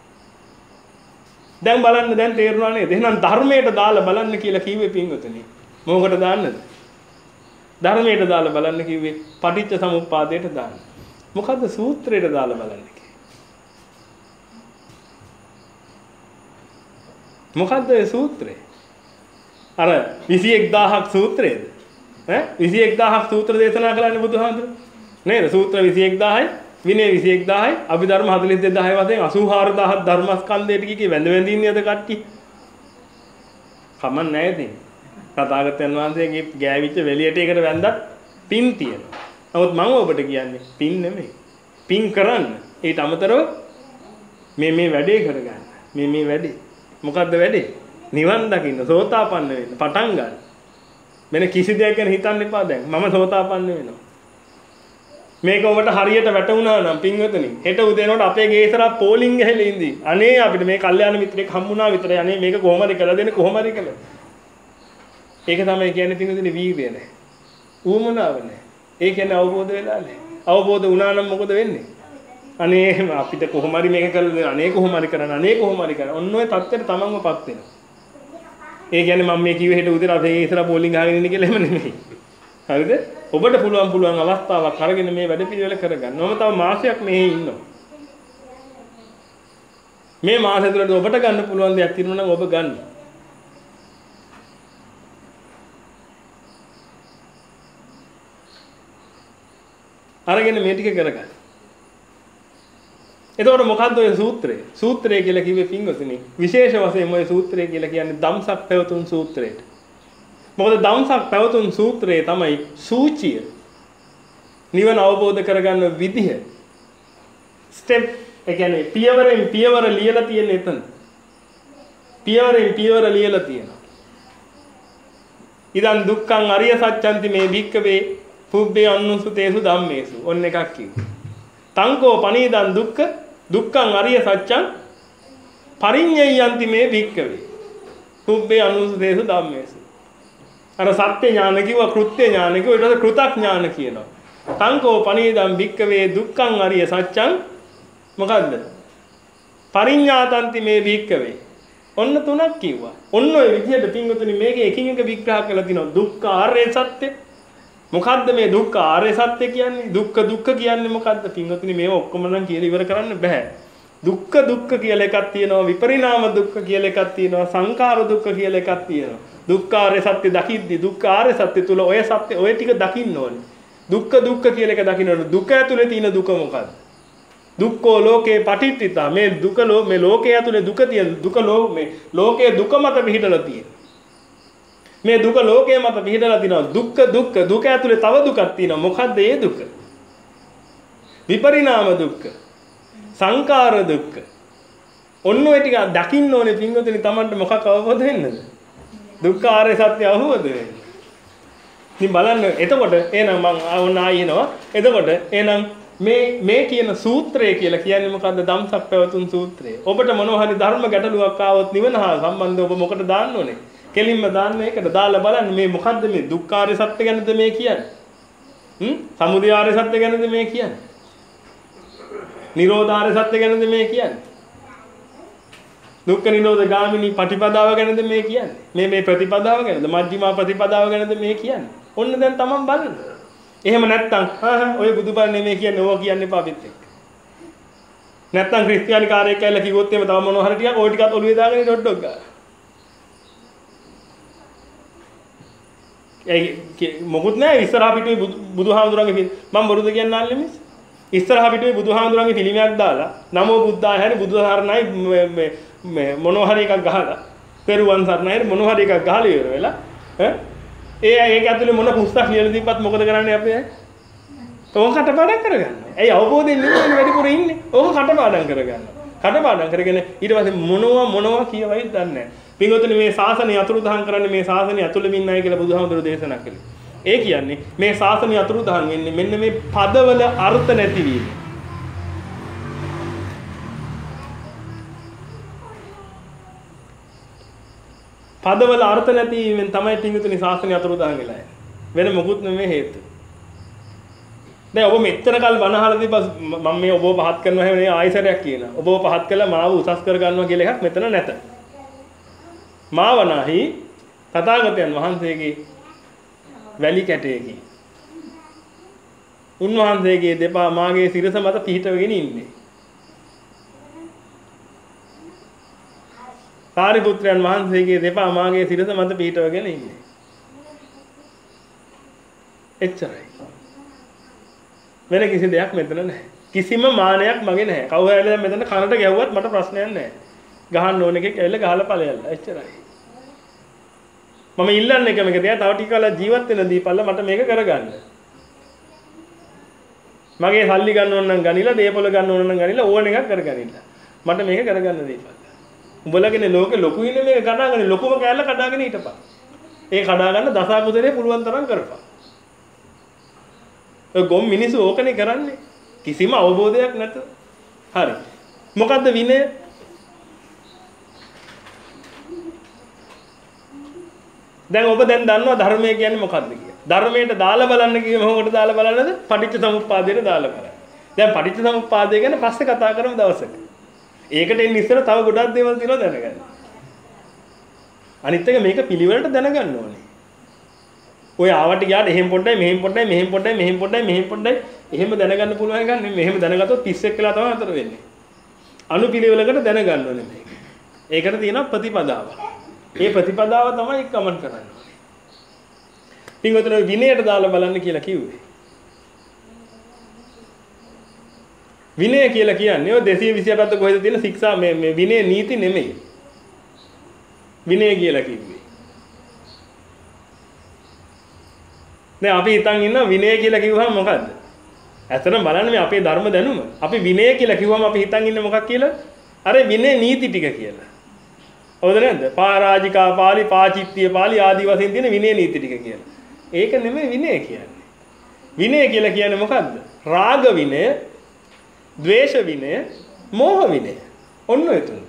දැන් බලන්න දැන් තේරුණා නේද? එහෙනම් ධර්මයට දාලා බලන්න කියලා කිව්වේ පින්වතුනි. මොකකට දාන්නද? ධර්මයට දාලා බලන්න කිව්වේ පටිච්ච සමුප්පාදයට දාන්න. මොකද්ද සූත්‍රයට දාලා බලන්න කිව්වේ? මොකද්ද ඒ සූත්‍රය? අර විසි එක් දහසක් සූත්‍රයේද? ඈ විසි එක් දහසක් සූත්‍ර දේශනා කළානේ බුදුහාමුදුරුවෝ. නේද? සූත්‍ර විසි එක් දහසයි, විනය විසි එක් දහසයි, අභිධර්ම හතළිස් දෙකයි වශයෙන් අසූ හාර දහස් ධර්මස්කන්ධයට කී වැඳ වැඳින්නේ අද කට්ටිය. කමක් නැහැ ඉතින්. තථාගතයන් වහන්සේගේ ගෑවිච්ච වෙලියට ඒකට වැඳත් පින් තියෙනවා. නමුත් මම ඔබට කියන්නේ පින් නෙමෙයි. පින් කරන්න. ඊට අමතරව මේ මේ වැඩේ කරගන්න. මේ මේ වැඩේ. මොකද්ද වැඩේ? නිවන් දකින්න, සෝතාපන්න වෙන්න, පටන් ගන්න. මෙන්න කිසි දෙයක් ගැන හිතන්න එපා දැන්. මම සෝතාපන්න වෙනවා. මේක ඔබට හරියට වැටුණා නම් පින්වතුනි, හෙට උදේනකොට අපේ ගේ ඉස්සරහ පෝලිං ගහලා ඉඳී. අනේ අපිට මේ කල්යාණ මිත්‍රෙක් හම්බුණා විතරයි. අනේ මේක කොහොම හරි කරලා දෙන්න කොහොම හරි කළා. ඒක තමයි කියන්නේ පින්වතුනි වීර්යය නැහැ. ඌමනාව නැහැ. ඒ කියන්නේ අවබෝධ වෙලා නැහැ. අවබෝධ වුණා නම් මොකද වෙන්නේ? අනේ අපිට කොහොම හරි මේක කරලා දෙන්න. අනේ කොහොම හරි කරන්න. අනේ කොහොම හරි කරන්න. ඔන්න ඔය தත්ත්වෙට තමන්වපත් වෙනවා. ඒ කියන්නේ මම මේ කිව්වේ හෙට උදේට අපේ ගේ ඉස්සරහ පෝලිං ගහගෙන ඉන්න කියලා එහෙම නෙමෙයි. හරිද? ඔබට පුළුවන් පුළුවන් අවස්ථාවක් අරගෙන මේ වැඩ පිළිවෙල කරගන්න. මම තව මාසයක් මෙහි ඉන්නවා. මේ මාසෙ තුලදී ඔබට ගන්න පුළුවන් දෙයක් තියෙනවා නම් ඔබ ගන්න. අරගෙන මේ ටික කරගන්න. එතකොට මොකද්ද ඔය සූත්‍රය? සූත්‍රය කියලා කිව්වේ පින්වතුනි විශේෂ වශයෙන් ඔය සූත්‍රය කියලා කියන්නේ ධම්සක් පැවතුම් සූත්‍රයට. මොකද ධම්සක් පැවතුම් සූත්‍රයේ තමයි සූචිය නිවන අවබෝධ කරගන්න විදිහ ස්ටෙප් ඒ කියන්නේ පියවරෙන් පියවර ලියලා තියෙන එතන. පියවරෙන් පියවර ලියලා තියෙනවා. ඉදන් දුක්ඛං අරිය සත්‍යන්ති මේ භික්කවේ පුබ්බේ අනුසුතේසු ධම්මේසු. ඔන්න එකක් කිව්වා. තංකෝ පනීදන් දුක්ඛ දුක්ඛං අරිය සත්‍යං පරිඤ්ඤයන්ති මේ භික්කවේ පුබ්බේ අනුසුතේසු ධම්මේසු. අර සත්‍ය ඥාන කිව්වා කෘත්‍ය ඥාන කිව්වා ඊට පස්සේ කෘතඥාන කියනවා. තංකෝ පනීදම් භික්කවේ දුක්ඛං අරිය සත්‍යං මොකද්ද? පරිඤ්ඤාතන්ති මේ භික්කවේ. ඔන්න තුනක් කිව්වා. ඔන්න ඔය විදිහට පින්වතුනි මේකේ එකින් එක විග්‍රහ කරලා තිනවා. දුක්ඛ ආර්ය සත්‍ය, මොකද්ද මේ දුක්ඛ ආර්ය සත්‍ය කියන්නේ? දුක්ඛ දුක්ඛ කියන්නේ මොකද්ද? පින්වතුනි මේව ඔක්කොම නම් කියලා ඉවර කරන්න බෑ. දුක්ඛ දුක්ඛ කියලා එකක් තියෙනවා, විපරිණාම දුක්ඛ කියලා එකක් තියෙනවා, සංඛාර දුක්ඛ කියලා එකක් තියෙනවා. දුක්ඛ ආර්ය සත්‍ය දකිද්දි දුක්ඛ ආර්ය සත්‍ය තුල ඔය සත්‍ය ඔය ටික දකින්න ඕනේ. දුක්ඛ දුක්ඛ කියලා එක දකින්න ඕනේ. දුක ඇතුලේ තියෙන දුක මොකද්ද? දුක්ඛෝ ලෝකේ පටිච්චිතා. මේ දුක මේ ලෝකයේ ඇතුලේ දුක තියෙන දුක මේ ලෝකයේ දුක මත පිහිටලා තියෙනවා. මේ දුක ලෝකයේ මත පිහිටලා තිනවා. දුක්ඛ දුක්ඛ දුක ඇතුලේ තව දුකක් තියෙනවා. මොකද්ද ඒ දුක? විපරිණාම දුක්ඛ. සංඛාර දුක්ඛ. ඔන්න ඔය ටික දකින්න ඕනේ පින්වතුනි. Tamanට මොකක් අවබෝධ වෙන්නද? දුක්ඛ ආර්ය සත්‍ය අවබෝධ වෙන්න. ඉතින් බලන්න එතකොට එහෙනම් මම ඕන ආයෙනවා. එතකොට එහෙනම් මේ මේ කියන සූත්‍රය කියලා කියන්නේ මොකද්ද? ධම්සක් පැවතුම් සූත්‍රය. ඔබට මොනවා හරි ධර්ම ගැටලුවක් ආවොත් නිවන හා සම්බන්ධව ඔබ මොකට දාන්න ඕනේ? කෙලින්ම දාන්න ඒකට දාලා බලන්න මේ මොකද්ද මේ දුක්ඛාරය සත්‍ය ගැනද මේ කියන්නේ? හ්ම්? සමුදයාරය සත්‍ය ගැනද මේ කියන්නේ? නිරෝධාරය සත්‍ය ගැනද මේ කියන්නේ? දුක්ඛ නිරෝධ ගාමිනී පටිපදාව ගැනද මේ කියන්නේ? මේ මේ ප්‍රතිපදාව ගැනද? මජ්ක්‍ධිමා ප්‍රතිපදාව ගැනද මේ කියන්නේ? ඔන්න දැන් තමන් බලන්න. එහෙම නැත්තම් ආ ඔය බුදුබණ නෙමෙයි කියන්නේ ඕවා කියන්න එපා අපිත් එක්ක. නැත්තම් ක්‍රිස්තියානි කාර්යයක් කියලා කිව්වොත් එහෙම තව මොනවා හරි ටිකක් ওই ටිකත් ඔළුවේ දාගෙන ඩොඩ්ඩොක් ගන්න. ඒ මොකුත් නැහැ ඉස්සරහා පිටුවේ බුදුහාමුදුරන්ගේ මම බොරුද කියන්න ආන්නේ මිස්. ඉස්සරහා පිටුවේ බුදුහාමුදුරන්ගේ පිළිමයක් දාලා නමෝ බුද්ධාය හැරි බුදුහාරණයි මේ මොනවා හරි එකක් ගහලා පෙරුවන් සරණයි මොනවා හරි එකක් ගහලා ඉවර වෙලා ඈ ඒ ඒක ඇතුලේ මොන පුස්තක ලියලා දීපත් මොකද කරන්නේ අපි අය? ඕක කටපාඩම් කරගන්නවා. ඇයි අවබෝධයෙන් නෙමෙයි වැඩිපුර ඉන්නේ. ඕක කටපාඩම් කරගන්නවා. කටපාඩම් කරගෙන ඊට පස්සේ මොනවා මොනවා කියවයිද දන්නේ නැහැ. පින්වතුනි මේ ශාසනය අතුරුදහන් කරන්නේ මේ ශාසනය ඇතුළේ ඉන්නයි කියලා බුදුහාමුදුරුවෝ දේශනා කළේ. ඒ කියන්නේ මේ ශාසනය අතුරුදහන් වෙන්නේ මෙන්න මේ පදවල අර්ථ නැතිවීම. පදවල අර්ථ නැතිවීමෙන් තමයි පින්වතුනි ශාසනය අතුරුදහන් වෙලා යන්නේ. වෙන මොකුත් නෙමෙයි හේතුව. දැන් ඔබ මෙච්චර කල් බණ අහලා ඉඳි මම මේ ඔබව පහත් කරනවා හැම නේ ආයසරයක් කියනවා. ඔබව පහත් කළා මාව උසස් කර ගන්නවා කියලා එකක් මෙතන නැත. මාවනාහි තථාගතයන් වහන්සේගේ වැලි කැටයකි. උන්වහන්සේගේ දෙපා මාගේ සිරස මත පිහිටවගෙන ඉන්නේ. සාරිපුත්‍රයන් වහන්සේගේ දෙපා මාගේ සිරස මත පිහිටවගෙන ඉන්නේ. එච්චරයි. වෙන කිසි දෙයක් මෙතන නැහැ. කිසිම මානයක් මගේ නැහැ. කවුරු හරි දැන් මෙතන කනට ගැහුවත් මට ප්‍රශ්නයක් නැහැ. ගහන්න ඕන එකෙක් ඇවිල්ලා ගහලා ඵලයල්ලා. එච්චරයි. මම ඉල්ලන්නේ එකම එක දෙයක් තව ටික කාලයක් ජීවත් වෙන දීපල්ල මට මේක කරගන්න. මගේ සල්ලි ගන්න ඕන නම් ගනිලා, දේපොළ ගන්න ඕන නම් ගනිලා ඕන එකක් කරගනින්න. මට මේක කරගන්න දීපල්ල. උඹලගේ ලෝකෙ ලොකු ඉන්නේ මේක කඩාගෙන ලොකුම කෑල්ල කඩාගෙන හිටපන්. ඒ කඩා ගන්න දස අකුසලේ පුළුවන් තරම් කරපන්. ඔය ගොම් මිනිස්සු ඕකනේ කරන්නේ. කිසිම අවබෝධයක් නැත. හරි. මොකද්ද විනය? දැන් ඔබ දැන් දන්නවා ධර්මය කියන්නේ මොකක්ද කියලා. ධර්මයට දාලා බලන්න කිව්වම මොකටද දාලා බලන්නද? පටිච්ච සමුප්පාදයට දාලා බලන්න. දැන් පටිච්ච සමුප්පාදය ගැන පස්සේ කතා කරමු දවසක. ඒකට එන්න ඉස්සර තව ගොඩක් දේවල් තියෙනවා දැනගන්න. අනිත් එක මේක පිළිවෙලට දැනගන්න ඕනේ. ඔය ආවට ගියාට එහෙම පොඩ්ඩයි මෙහෙම පොඩ්ඩයි මෙහෙම පොඩ්ඩයි මෙහෙම පොඩ්ඩයි මෙහෙම පොඩ්ඩයි එහෙම දැනගන්න පුළුවන් එකක් නෙමෙයි. මෙහෙම දැනගත්තොත් තිස්සෙක් වෙලා තමයි අතර වෙන්නේ. අනුපිළිවෙලකට දැනගන්න ඕනේ මේක. ඒකට තියෙනවා ප්‍රතිපදාව. ඒ ප්‍රතිපදාව තමයි කමෙන්ට් කරන්නේ. පින්වතුනි විනයට දාලා බලන්න කියලා කිව්වේ. විනය කියලා කියන්නේ ඔය දෙසිය විසිඅටත් කොහෙද තියෙන ශික්ෂා මේ මේ විනය නීති නෙමෙයි. විනය කියලා කිව්වේ. දැන් අපි හිතන් ඉන්න විනය කියලා කිව්වහම මොකද්ද? ඇත්තටම බලන්න මේ අපේ ධර්ම දැනුම. අපි විනය කියලා කිව්වම අපි හිතන් ඉන්නේ මොකක් කියලා? අර විනය නීති ටික කියලා. හවුද නැද්ද? පරාජිකා පාළි, පාචිත්‍ය පාළි ආදී වශයෙන් තියෙන විනය නීති ටික කියලා. ඒක නෙමෙයි විනය කියන්නේ. විනය කියලා කියන්නේ මොකද්ද? රාග විනය, ද්වේෂ විනය, මෝහ විනය. ඔන්න ඔය තුන.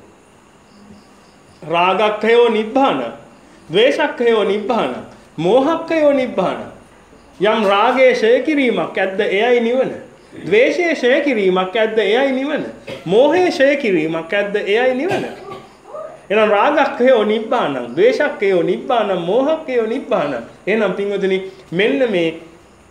රාගක්ඛයෝ නිබ්බාන, ද්වේෂක්ඛයෝ නිබ්බාන, මෝහක්ඛයෝ නිබ්බාන. යම් රාගයේ ඡය කිරීමක් ඇද්ද එයයි නිවන. ද්වේෂයේ ඡය කිරීමක් ඇද්ද එයයි නිවන. මෝහයේ ඡය කිරීමක් ඇද්ද එයයි නිවන. එහෙනම් රාගක්ඛයෝ නිබ්බාන, ද්වේෂක්ඛයෝ නිබ්බාන, මෝහක්ඛයෝ නිබ්බාන. එහෙනම් පින්වතුනි මෙන්න මේ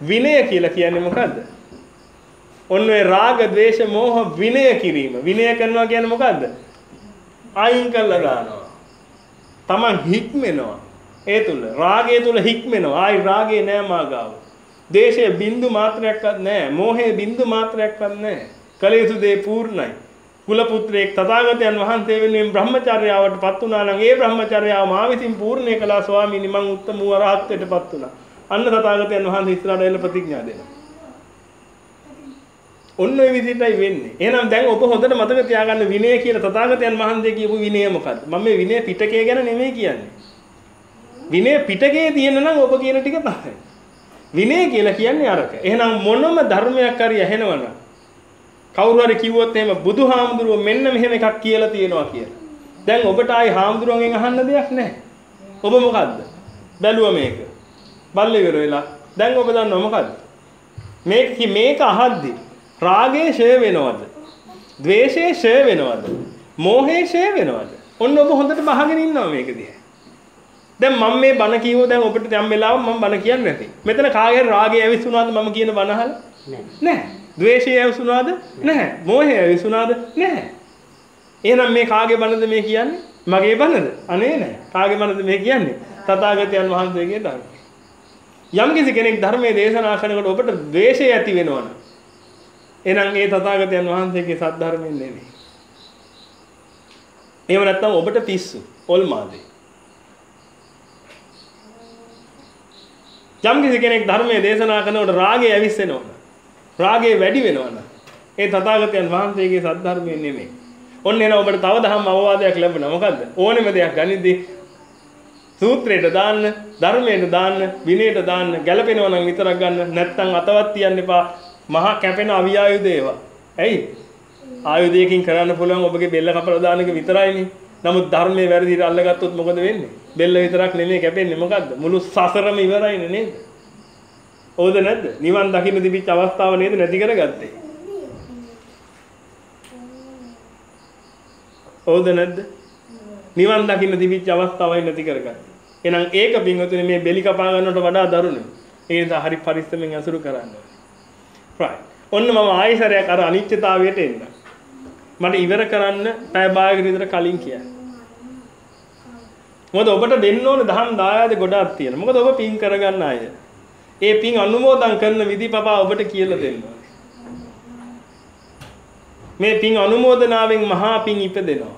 විනය කියලා කියන්නේ මොකද්ද? ඔන්න ඔය රාග, ద్వේෂ, මෝහ විනය කිරීම. විනය කරනවා කියන්නේ මොකද්ද? අයින් කළා දානවා. Taman හික්මෙනවා. ඒ තුල රාගය තුල හික්මෙනවා. ආයි රාගේ නෑ මාගාව. ද්වේෂයේ බින්දු මාත්‍රයක්වත් නෑ. මෝහයේ බින්දු මාත්‍රයක්වත් නෑ. කලයුතු දේ පූර්ණයි. කුල පුත්‍රයෙක් තථාගතයන් වහන්සේ වෙනුවෙන් බ්‍රහ්මචර්යාවට පත් වුණා නම් ඒ බ්‍රහ්මචර්යාව මා විසින් පූර්ණේ කළා ස්වාමීනි මං උත්තම වූ අරහත්ත්වයට පත් වුණා. අන්න තථාගතයන් වහන්සේ ඉස්සරහට එළ ප්‍රතිඥා දෙනවා. ඔන්න ඔය විදිහටයි වෙන්නේ. එහෙනම් දැන් ඔබ හොඳට මතක තියාගන්න විනය කියලා තථාගතයන් වහන්සේ කියපු විනය මොකද්ද? මම මේ විනය පිටකය ගැන නෙමෙයි කියන්නේ. විනය පිටකයේ තියෙන නම් ඔබ කියන ටික තමයි. විනය කියලා කියන්නේ අරක. එහෙනම් මොනම ධර්මයක් හරි ඇහෙනවනම් කවුරු හරි කිව්වොත් එහෙම බුදුහාමුදුරුවෝ මෙන්න මෙහෙම එකක් කියලා තියෙනවා කියලා. දැන් ඔබට ආයි හාමුදුරුවන්ගෙන් අහන්න දෙයක් නැහැ. ඔබ මොකද්ද? බැලුවා මේක. බල්ල ඉවර වෙලා. දැන් ඔබ දන්නව මොකද්ද? මේක මේක අහද්දි රාගේ ෂය වෙනවද? ද්වේෂේ ෂය වෙනවද? මෝහේ ෂය වෙනවද? ඔන්න ඔබ හොඳට බහගෙන ඉන්නවා මේක දිහා. දැන් මම මේ බණ කියවෝ දැන් ඔබට යම් වෙලාවක මම බණ කියන්නේ නැති. මෙතන කාගේ රාගය ඇවිස්සුනාද මම කියන බණ අහලා? නැහැ. නැහැ. ද්වේෂය ඇවිස්සුනාද? නැහැ. මෝහය ඇවිස්සුනාද? නැහැ. එහෙනම් මේ කාගේ බණද මේ කියන්නේ? මගේ බණද? අනේ නැහැ. කාගේ බණද මේ කියන්නේ? තථාගතයන් වහන්සේගේ ධර්මය. යම් කිසි කෙනෙක් ධර්මයේ දේශනා කරනකොට ඔබට ද්වේෂය ඇති වෙනවනම් එහෙනම් ඒ තථාගතයන් වහන්සේගේ සත්‍ය ධර්මයෙන් නෙමෙයි. එහෙම නැත්නම් ඔබට පිස්සු, ඔල්මාදේ. යම් කිසි කෙනෙක් ධර්මයේ දේශනා කරනකොට රාගය ඇවිස්සෙනවනම්, රාගය වැඩි වෙනවනම් ඒ තථාගතයන් වහන්සේගේ සත්‍ය ධර්මයෙන් නෙමෙයි. ඔන්න එන ඔබට තව දහම් අවවාදයක් ලැබුණා. මොකද්ද? ඕනෙම දෙයක් ගනිද්දී සූත්‍රයට දාන්න, ධර්මයට දාන්න, විනයට දාන්න, ගැළපෙනවා නම් විතරක් ගන්න. නැත්නම් අතවත් තියන්න එපා. මහා කැපෙන අවියායුධේව. ඇයි? ආයුධයකින් කරන්න පුළුවන් ඔබගේ බෙල්ල කපලා දාන එක විතරයිනේ. නමුත් ධර්මයේ වැරදිට අල්ලගත්තොත් මොකද වෙන්නේ? බෙල්ල විතරක් නෙමෙයි කැපෙන්නේ මොකද්ද? මුළු සසරම ඉවරයිනේ නේද? ඕද නැද්ද? නිවන් දකින්න තිබිච්ච අවස්ථාව නේද නැති කරගත්තේ? ඕද නැද්ද? නිවන් දකින්න තිබිච්ච අවස්ථාවයි නැති කරගත්තේ. එහෙනම් ඒක පින්වතුනි මේ බෙලි කපා ගන්නවට වඩා දරුණුයි. ඒ නිසා හරි පරිස්සමෙන් අසුරු කරන්න. right. ඔන්න මම ආයෙසරයක් අර අනිත්‍යතාවයට එන්න. මට ඉවර කරන්න පැය භාගයකට විතර කලින් කියන්න. මොකද ඔබට දෙන්න ඕනේ දහම් දායාද ගොඩාක් තියෙනවා. මොකද ඔබ පින් කරගන්න අය. ඒ පින් අනුමෝදන් කරන විදි පපා ඔබට කියලා දෙන්න ඕනේ. මේ පින් අනුමෝදනාවෙන් මහා පින් ඉපදෙනවා.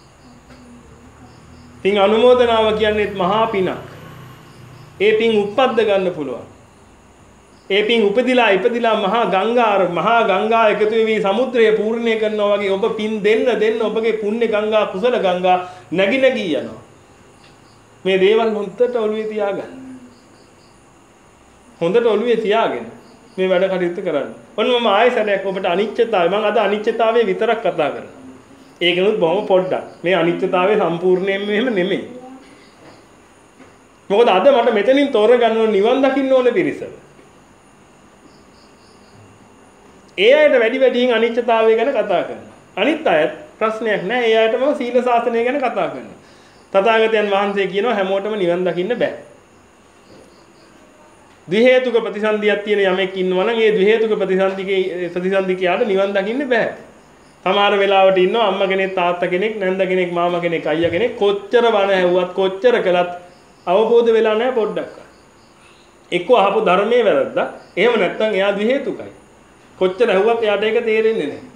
පින් අනුමෝදනාව කියන්නේ මහා පිනක්. ඒ පින් උප්පද්ද ගන්න පුළුවන්. ඒ පින් උපදිලා ඉපදිලා මහා ගංගා මහා ගංගා එකතු වෙවි සමුද්‍රය පූර්ණය කරනවා වගේ ඔබ පින් දෙන්න දෙන්න ඔබගේ පුණ්‍ය ගංගා කුසල ගංගා නැగి නැగి යනවා. මේ දේවල් හොඳට ඔළුවේ තියාගන්න. හොඳට ඔළුවේ තියාගෙන මේ වැඩ කටයුතු කරන්න. ඔන්න මම ආයෙසරයක් ඔබට අනිත්‍යතාවය මම අද අනිත්‍යතාවය විතරක් කතා කරනවා. ඒකනොත් බොහොම පොඩ්ඩක්. මේ අනිත්‍යතාවය සම්පූර්ණයෙන්ම එහෙම නෙමෙයි. මොකද අද මට මෙතනින් තෝරගන්න ඕන නිවන් දකින්න ඕන පිරිස. ඒ අයට වැඩි වැඩියෙන් අනිත්‍යතාවය ගැන කතා කරනවා. අනිත් අයත් ප්‍රශ්නයක් නැහැ. ඒ අයට මම සීල ශාසනය ගැන කතා කරනවා. තථාගතයන් වහන්සේ කියනවා හැමෝටම නිවන් දකින්න බෑ. ද්වි හේතුක ප්‍රතිසන්දියක් තියෙන යමෙක් ඉන්නවා නම් ඒ ද්වි හේතුක ප්‍රතිසන්දිකේ ප්‍රතිසන්දිකයාට නිවන් දකින්න බෑ. සමහර වෙලාවට ඉන්නවා අම්මා කෙනෙක් තාත්තා කෙනෙක් නැන්ද කෙනෙක් මාමා කෙනෙක් අයියා කෙනෙක් කොච්චර බණ ඇහුවත් කොච්චර කළත් අවබෝධ වෙලා නැහැ පොඩ්ඩක්. එක්ක අහපු ධර්මයේ වැරද්දා. එහෙම නැත්නම් එයා ද්වි හේතුකයි. කොච්චර ඇහුවත් එයාට ඒක තේරෙන්නේ නැහැ.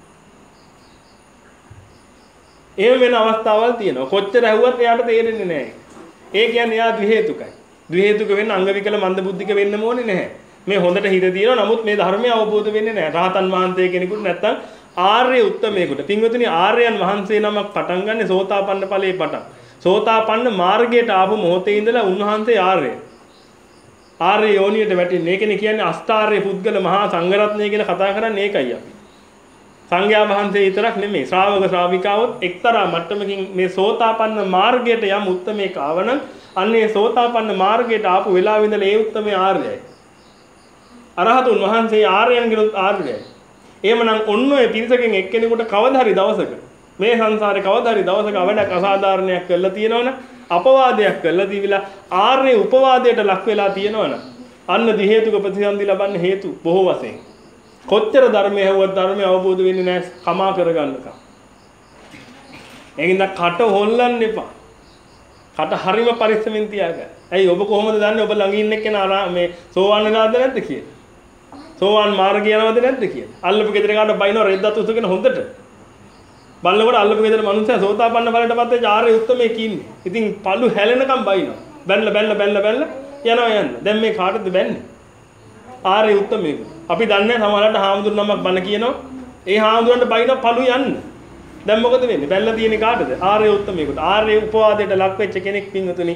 එහෙම වෙන අවස්ථාවල් තියෙනවා. කොච්චර ඇහුවත් එයාට තේරෙන්නේ නැහැ. ඒ කියන්නේ එයා ද්වි හේතුකයි. ද්වි හේතුක වෙන්න අංග විකල මන්ද බුද්ධික වෙන්න ඕනේ නැහැ. මේ හොඳට හිත තියෙනවා. නමුත් මේ ධර්මය අවබෝධ වෙන්නේ නැහැ. රහතන් වහන්සේ කෙනෙකුට නැත්නම් ආර්ය උත්තමයෙකුට. පින්වතුනි ආර්යයන් වහන්සේ නමක් පටන් ගන්නේ සෝතාපන්න ඵලයේ පටන්. සෝතාපන්න මාර්ගයට ආපු මොහොතේ ඉඳලා උන්වහන්සේ ආර්යයි. ආර්ය යෝනියට වැටෙන්නේ. ඒකනේ කියන්නේ අෂ්ටාර්ය පුද්ගල මහා සංඝරත්නය කියලා කතා කරන්නේ ඒකයි අපි. සංඝයා වහන්සේ විතරක් නෙමෙයි ශ්‍රාවක ශ්‍රාවිකාවොත් එක්තරා මට්ටමකින් මේ සෝතාපන්න මාර්ගයට යම් උත්තමයෙක් ආවනම් අන්නේ සෝතාපන්න මාර්ගයට ආපු වෙලාවෙ ඉඳලා ඒ උත්තමයා ආර්යයි. අරහතුන් වහන්සේ ආර්යයන්ගෙනුත් ආර්යයි. එහෙමනම් ඔන්න ඔය පිරිසකින් එක්කෙනෙකුට කවදා හරි දවසක මේ සංසාරේ කවදා හරි දවසක අවඩක් අසාධාරණයක් කරලා තියෙනවනම් අපවාදයක් කරලා දීවිලා ආර්ය උපවාදයට ලක් වෙලා තියෙනවනම් අන්න දි හේතුක ප්‍රතිසන්දි ලබන්න හේතු බොහෝ වශයෙන්. කොච්චර ධර්මය හවුවත් ධර්මය අවබෝධ වෙන්නේ නැහැ කමා කරගන්නකම්. ඒකින්ද කට හොල්ලන්න එපා. කට හරිම පරිස්සමෙන් තියාගන්න. ඇයි ඔබ කොහොමද දන්නේ ඔබ ළඟ ඉන්න කෙනා මේ සෝවාන් වෙලාද නැද්ද කියලා? සෝවාන් මාර්ගය යනවද නැද්ද කියලා? අල්ලපු ගෙදර කාට බයිනව රෙද්දත් උසගෙන හොඳට. බලනකොට අල්ලපු ගෙදර මනුස්සයා සෝතාපන්න ඵලයට පත් වෙච්ච ආර්ය උත්තමයෙක් ඉන්නේ. ඉතින් පළු හැලෙනකම් බයිනවා. බැල්ල බැල්ල බැල්ල බැල්ල යනවා යන්න. දැන් මේ කාටද බැන්නේ? ආර්ය උත්තමයෙක්. අපි දන්නේ සමහරවිට හාමුදුරු නමක් බණ කියනවා. ඒ හාමුදුරන්ට බයිනවා පළු යන්න. දැන් මොකද වෙන්නේ? බැල්ල තියෙන්නේ කාටද? ආර්ය උත්තමයෙකුට. ආර්ය උපවාදයට ලක් වෙච්ච කෙනෙක් පින්වතුනි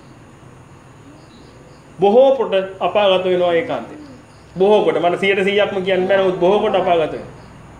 බොහෝ කොට අපාගත වෙනවා ඒකාන්තයෙන්. බොහෝ කොට මට සියයට සීයක්ම කියන්න බෑ නමුත් බොහෝ කොට අපාගත වෙනවා.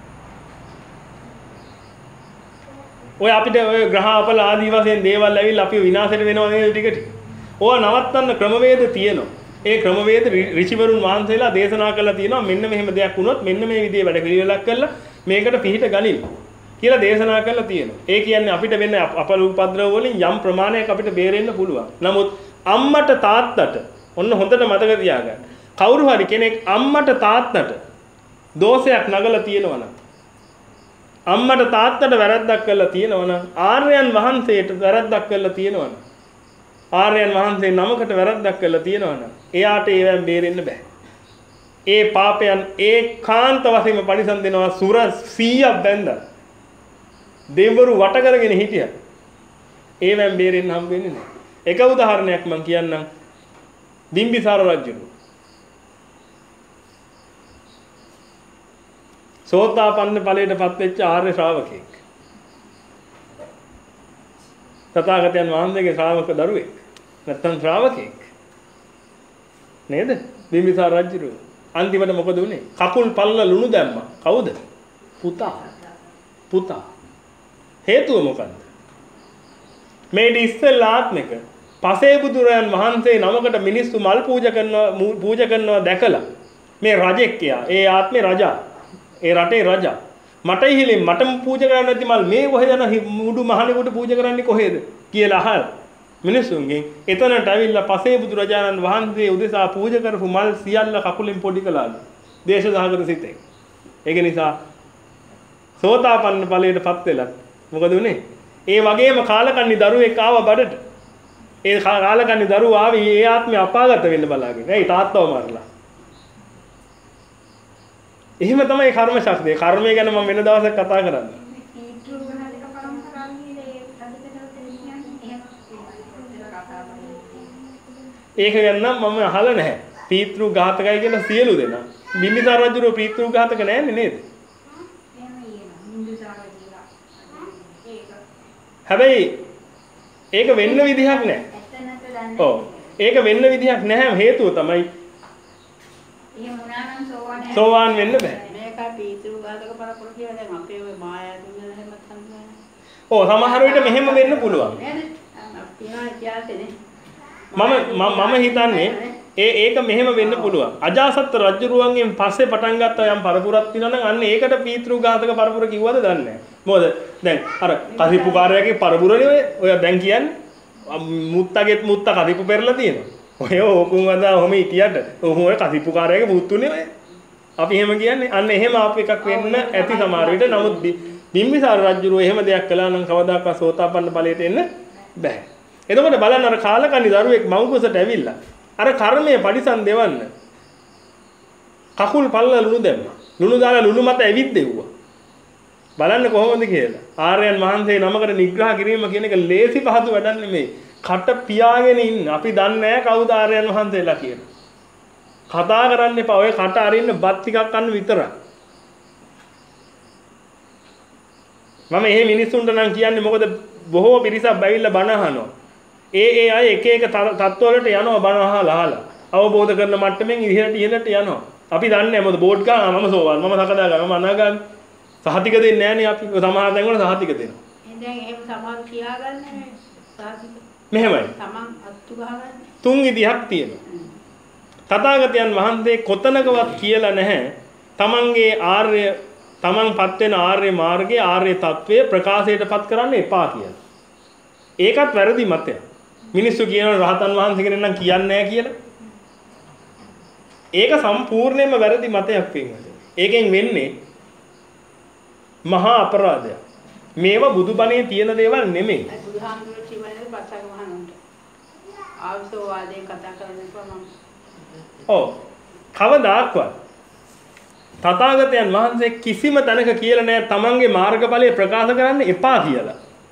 ඔය අපිට ඔය ග්‍රහාපල ආදී වශයෙන් දේවල් ඇවිල්ලා අපි විනාශයට වෙනවා නේද ටික ටික. ඕවා නවත්තන්න ක්‍රමවේද තියෙනවා. ඒ ක්‍රමවේද ඍෂිවරුන් වහන්සේලා දේශනා කරලා තියෙනවා මෙන්න මෙහෙම දෙයක් වුණොත් මෙන්න මේ විදිහේ වැඩ පිළිවෙලක් කරලා මේකට පිහිට ගනින්න කියලා දේශනා කරලා තියෙනවා. ඒ කියන්නේ අපිට වෙන අපලූපද්‍රව වලින් යම් ප්‍රමාණයක් අපිට බේරෙන්න පුළුවන්. නමුත් අම්මට තාත්තට ඔන්න හොඳට මතක තියාගන්න. කවුරු හරි කෙනෙක් අම්මට තාත්තට දෝෂයක් නගලා තියෙනවා නම් අම්මට තාත්තට වැරද්දක් කරලා තියෙනවා නම් ආර්යයන් වහන්සේට වැරද්දක් කරලා තියෙනවා නම් ආර්යයන් වහන්සේ නමකට වැරද්දක් කරලා තියෙනවා නම් එයාට ඒවෙන් බේරෙන්න බෑ. ඒ පාපයන් ඒකාන්ත වශයෙන්ම පරිසම් දෙනවා සුර සීයක් බැඳලා. දෙවිවරු වට කරගෙන හිටියා. ඒවෙන් බේරෙන්න හම් වෙන්නේ නැහැ. එක උදාහරණයක් මම කියන්නම්. බිම්බිසාර රජුගේ සෝතාපන්න ඵලයට පත් වෙච්ච ආර්ය ශ්‍රාවකෙක්. තථාගතයන් වහන්සේගේ ශ්‍රාවක දරුවෙක්. නැත්තම් ශ්‍රාවකෙක්. නේද? බිම්බිසාර රජු. අන්තිමට මොකද උනේ? කකුල් පල්ල ලුණු දැම්මා. කවුද? පුතා. පුතා. හේතුව මොකද්ද? මේ ඉස්සෙල්ලා ආත්මික පසේ බුදුරයන් වහන්සේ නමකට මිනිස්සු මල් පූජා කරනවා පූජා කරනවා දැකලා මේ රජෙක් කියා. ඒ ආත්මේ රජා. ඒ රටේ රජා මට ඉහිලින් මටම පූජා කරන්න නැති මල් මේ කොහෙද යන මුඩු මහණෙකුට පූජා කරන්නේ කොහෙද කියලා අහලා මිනිසුන්ගෙන් එතනට ඇවිල්ලා පසේ බුදු රජාණන් වහන්සේ උදෙසා පූජා කරපු මල් සියල්ල කකුලෙන් පොඩි කළාලු දේශසහගත සිතෙන්. ඒක නිසා සෝතාපන්න ඵලයටපත් වෙලා මොකද උනේ? ඒ වගේම කාලකන්ණි දරුවෙක් ආවා බඩට. ඒ කාලකන්ණි දරුවා ආවි ඒ ආත්මේ අපාගත වෙන්න බලාගෙන. ඇයි තාත්තව මරලා. එහෙම තමයි කර්ම ශක්තිය. කර්මය ගැන මම වෙන දවසක් කතා කරන්න. ඒක ගැන නම් මම අහලා නැහැ. පීතෘ ඝාතකයි කියලා සියලු දෙනා. බිම්බිසාර රජුගේ පීතෘ ඝාතක නැන්නේ නේද? හැබැයි ඒක වෙන්න විදිහක් නැහැ. ඔව්. ඒක වෙන්න විදිහක් නැහැ. හේතුව තමයි සෝවාන් වෙන්න බෑ. මේක පීතෘ ඝාතක පරපුර කියලා දැන් අපේ ඔය මායාතුන් එහෙම තමයි. ඔව් සමහර විට මෙහෙම වෙන්න පුළුවන්. මම මම හිතන්නේ ඒ ඒක මෙහෙම වෙන්න පුළුවන්. අජාසත් රජුරුවන්ගෙන් පස්සේ පටන් ගත්ත යම් පරපුරක් තියෙනවා නම් අන්න ඒකට පීතෘ ඝාතක පරපුර කිව්වද දන්නේ නැහැ. මොකද දැන් අර කසිප්පු කාර්යයේ පරපුරනේ ඔය ඔය දැන් කියන්නේ මුත්තගෙත් මුත්ත කසිප්පු පෙරලා තියෙනවා. ඔය ඕකුන් වදා ඔහම හිටියට ඔහොම ඔය කසිප්පු කාර්යයේ මුත්තුනේ ඔය. අපි එහෙම කියන්නේ අන්න එහෙම ආපු එකක් වෙන්න ඇති සමහර විට. නමුත් බිම්බිසාර රජුරුව එහෙම දෙයක් කළා නම් කවදාකවත් සෝතාපන්න ඵලයට එන්න බෑ. එතකොට බලන්න අර කාලකන්ණි දරුවෙක් මව්කුසට ඇවිල්ලා අර කර්මයේ පරිසම් දෙවන්න කකුල් පල්ල ලුණු දැම්මා. ලුණු දාලා ලුණු මත ඇවිද්දෙව්වා. බලන්න කොහොමද කියලා. ආර්යයන් වහන්සේ නමකට නිග්‍රහ කිරීම කියන එක ලේසි පහසු වැඩක් නෙමෙයි. කට පියාගෙන ඉන්න. අපි දන්නේ නැහැ කවුද ආර්යයන් වහන්සේලා කියලා. කතා කරන්න එපා. ඔය කට අරින්න බත් ටිකක් කන්න විතරයි. මම මේ මිනිස්සුන්ට නම් කියන්නේ මොකද බොහෝ පිරිසක් බැවිලා බණ අහනවා. ඒ ඒ අය එක එක තත්ත්වවලට යනවා බණ අහලා අහලා. අවබෝධ කරන මට්ටමින් ඉහළට ඉහළට යනවා. අපි දන්නේ නැහැ මොකද බෝඩ් ගන්න මම සෝවාන් මම සකදාගාමී මම අනාගාමී. සහතික දෙන්නේ නැහැ නේ අපි. සමහර තැන් වල සහතික දෙනවා. දැන් එහෙම සමහර කියාගන්නේ සහතික. මෙහෙමයි. තමන් අත්තු ගහගන්නේ. තුන් විදිහක් තියෙනවා. තථාගතයන් වහන්සේ කොතනකවත් කියලා නැහැ. තමන්ගේ ආර්ය තමන්පත් වෙන ආර්ය මාර්ගයේ ආර්ය తත්වයේ ප්‍රකාශයටපත් කරන්න එපා කියලා. ඒකත් වැරදි මතයක්. මිනිස්සු කියනවා රහතන් වහන්සේ කෙනෙක් නම් කියන්නේ නැහැ කියලා. ඒක සම්පූර්ණයෙන්ම වැරදි මතයක් වෙන්නේ. ඒකෙන් වෙන්නේ මහා අපරාධයක්. මේවා බුදුබණේ තියෙන දේවල් නෙමෙයි. බුදුහාමුදුරුවෝ කියන්නේ පස්සක මහණුන්ට. ආවසෝ වාදයෙන් කතා කරන්නකෝ මම. ඔව්. කවදාක්වත් තථාගතයන් වහන්සේ කිසිම තැනක කියලා නැහැ තමන්ගේ මාර්ගඵලය ප්‍රකාශ කරන්න එපා කියලා.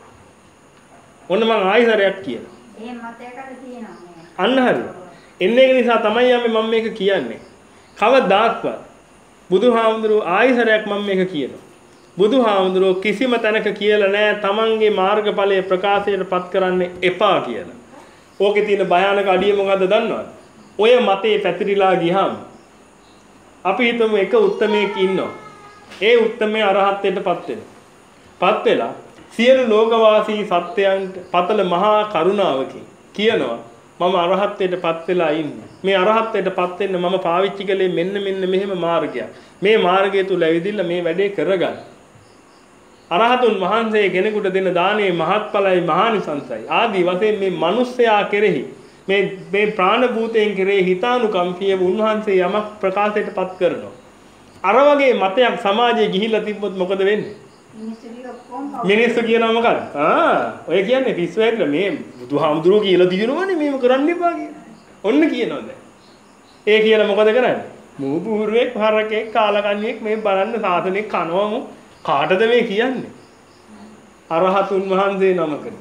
ඔන්න මම ආයිසරයක් කියනවා. එහෙම මතයකට තියෙනවා. අන්න හරි. එන්නේ ඒක නිසා තමයි යන්නේ මම මේක කියන්නේ. කවදාක්වත් බුදුහාමුදුරුවෝ ආයිසරයක් මම මේක කියනවා. බුදුහාමුදුරුවෝ කිසිම තැනක කියලා නැහැ තමන්ගේ මාර්ගඵලය ප්‍රකාශයට පත් කරන්න එපා කියලා. ඕකේ තියෙන භයානක අඩිය මොකද්ද දන්නවද? ඔය මතේ පැතිරිලා ගියාම අපි හිතමු එක උත්තමයෙක් ඉන්නවා. ඒ උත්තමයේ අරහත්ත්වයටපත් වෙනවා. පත් වෙලා සියලු ලෝකවාසී සත්‍යයන්ට පතල මහා කරුණාවකින් කියනවා මම අරහත්ත්වයටපත් වෙලා ඉන්නේ. මේ අරහත්ත්වයටපත් වෙන්න මම පාවිච්චි කළේ මෙන්න මෙන්න මෙහෙම මාර්ගයක්. මේ මාර්ගය තුල ඇවිදින්න මේ වැඩේ කරගන්න. අරහතුන් වහන්සේ කෙනෙකුට දෙන දානේ මහත්ඵලයි මහානිසංසයි. ආදී වශයෙන් මේ මිනිස්යා කෙරෙහි මේ මේ ප්‍රාණ භූතයෙන් කෙරෙහි හිතානුකම්පිය උන්වහන්සේ යමක් ප්‍රකාශයටපත් කරනවා. අර වගේ මතයක් සමාජයේ ගිහිල්ලා තිබ්බොත් මොකද වෙන්නේ? මිනිස්සු කියනවා මොකද? ආ ඔය කියන්නේ පිස්සු ඇදලා මේ බුදුහාමුදුරුවෝ කියලා දිනනවනේ මේව කරන්න එපා කියලා. ඔන්න කියනවා දැන්. ඒ කියලා මොකද කරන්නේ? මූ පුරුවෙක් හරකෙක් කාලකන්ණියෙක් මේ බලන්න සාසනෙ කනවම කාටද මේ කියන්නේ? අරහතුන් වහන්සේ නමකට.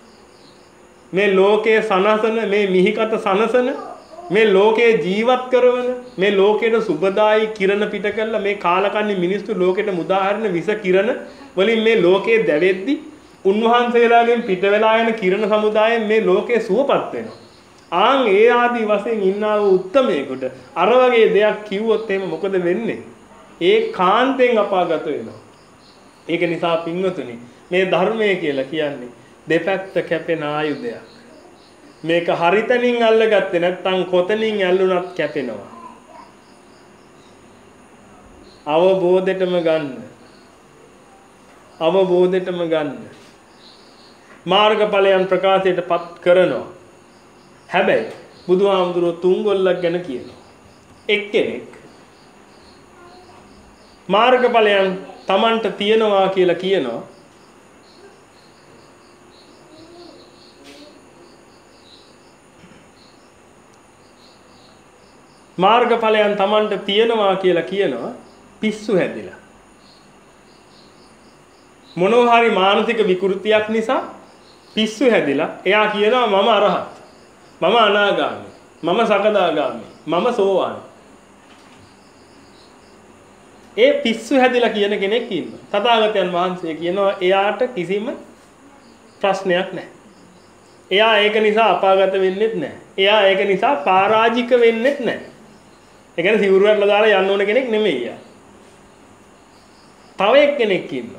මේ ලෝකයේ සනසන මේ මිහිකත සනසන මේ ලෝකයේ ජීවත් කරවන මේ ලෝකයට සුබදායි කිරණ පිට කරලා මේ කාලකන්ණි මිනිස්සු ලෝකෙට මුදාහරින විස කිරණ වලින් මේ ලෝකයේ දැවෙද්දි උන්වහන්සේලාගෙන් පිට වෙලා යන කිරණ සමුදායෙන් මේ ලෝකයේ සුවපත් වෙනවා. ආන් ඒ ආදී වශයෙන් ඉන්නා වූ උත්තමයෙකුට අර වගේ දෙයක් කිව්වොත් එහෙම මොකද වෙන්නේ? ඒ කාන්තෙන් අපාගත වෙනවා. ඒක නිසා පින්වතුනි මේ ධර්මය කියලා කියන්නේ දෙපැත්ත කැපෙන ආයුධයක්. මේක හරිතනින් අල්ලගත්තේ නැත්නම් කොතනින් ඇල්ලුණත් කැපෙනවා. අවබෝධයටම ගන්න. අවබෝධයටම ගන්න. මාර්ගඵලයන් ප්‍රකාශයට පත් කරනවා. හැබැයි බුදුහාමුදුරුවෝ තුන්ගොල්ලක් ගැන කියනවා. එක්කෙනෙක් මාර්ගඵලයන් Tamanට තියනවා කියලා කියනවා. මාර්ගඵලයන් Tamanට තියනවා කියලා කියනවා පිස්සු හැදිලා. මොනවා හරි මානසික විකෘතියක් නිසා පිස්සු හැදිලා එයා කියනවා මම අරහත්. මම අනාගාමී. මම සකදාගාමී. මම සෝවාන්. ඒ පිස්සු හැදිලා කියන කෙනෙක් ඉන්නවා. තථාගතයන් වහන්සේ කියනවා එයාට කිසිම ප්‍රශ්නයක් නැහැ. එයා ඒක නිසා අපාගත වෙන්නෙත් නැහැ. එයා ඒක නිසා පරාජික වෙන්නෙත් නැහැ. ඒ කියන්නේ සිවුරුවටලා දාලා යන්න ඕන කෙනෙක් නෙමෙයි යා. තව එක්කෙනෙක් ඉන්නවා.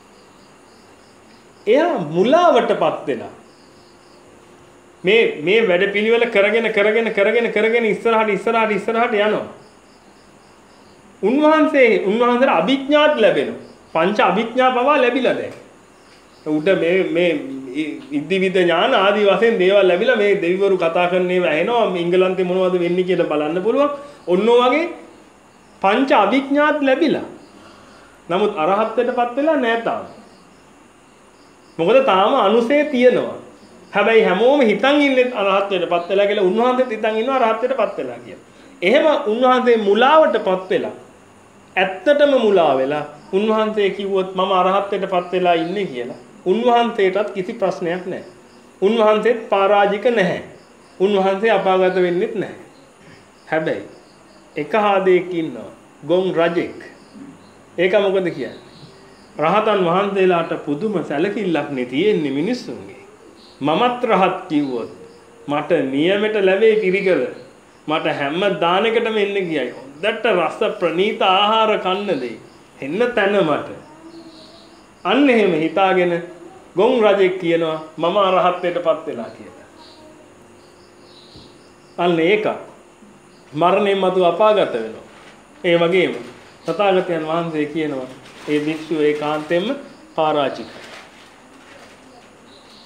එයා මුලාවටපත් වෙලා මේ මේ වැඩපිළිවෙල කරගෙන කරගෙන කරගෙන කරගෙන ඉස්සරහට ඉස්සරහට ඉස්සරහට යනවා. උන්වහන්සේ උන්වහන්සේට අභිඥාත් ලැබෙනවා. පංච අභිඥා පවා ලැබිලා දැන්. උඩ මේ මේ ඉදිවිද ඥාන ආදී වශයෙන් දේවල් ලැබිලා මේ දෙවිවරු කතා කරන ඒවා ඇහෙනවා. ඉංගලන්තේ මොනවද වෙන්නේ කියලා බලන්න පුළුවන්. ඔන්න වගේ පංච අභිඥාත් ලැබිලා. නමුත් අරහත්ත්වයටපත් වෙලා නැහැ තාම. මොකද තාම අනුසේ තියෙනවා. හැබැයි හැමෝම හිතන් ඉන්නේ අරහත්ත්වයටපත් වෙලා කියලා. උන්වහන්සේත් හිතන් ඉන්නවා අරහත්ත්වයටපත් වෙලා කියලා. එහෙම උන්වහන්සේ මුලාවටපත් වෙලා ඇත්තටම මුලා වෙලා උන්වහන්සේ කිව්වොත් මම අරහත්ත්වයටපත් වෙලා ඉන්නේ කියලා. උන්වහන්සේටත් කිසි ප්‍රශ්නයක් නැහැ. උන්වහන්සේත් පරාජික නැහැ. උන්වහන්සේ අපාගත වෙන්නෙත් නැහැ. හැබැයි එක හාදෙක ඉන්නවා ගොන් රජෙක්. ඒක මොකද කියන්නේ? රහතන් වහන්සේලාට පුදුම සැලකිල්ලක් නේ තියෙන්නේ මිනිස්සුන්ගේ. මමත් රහත් කිව්වොත් මට නියමෙට ලැබෙයි පිරිකර. මට හැම දානකටම එන්න ගියයි. හොඳට රස ප්‍රණීත ආහාර කන්න දෙයි. එන්න තැන මට. අන්න එහෙම හිතාගෙන ගොන් රජෙක් කියනවා මම අරහත්ත්වයටපත් වෙලා කියලා. අන්න ඒක මරණයෙන් මතු අපාගත වෙනවා. ඒ වගේම තථාගතයන් වහන්සේ කියනවා ඒ භික්ෂුව ඒකාන්තයෙන්ම පරාජිකයි.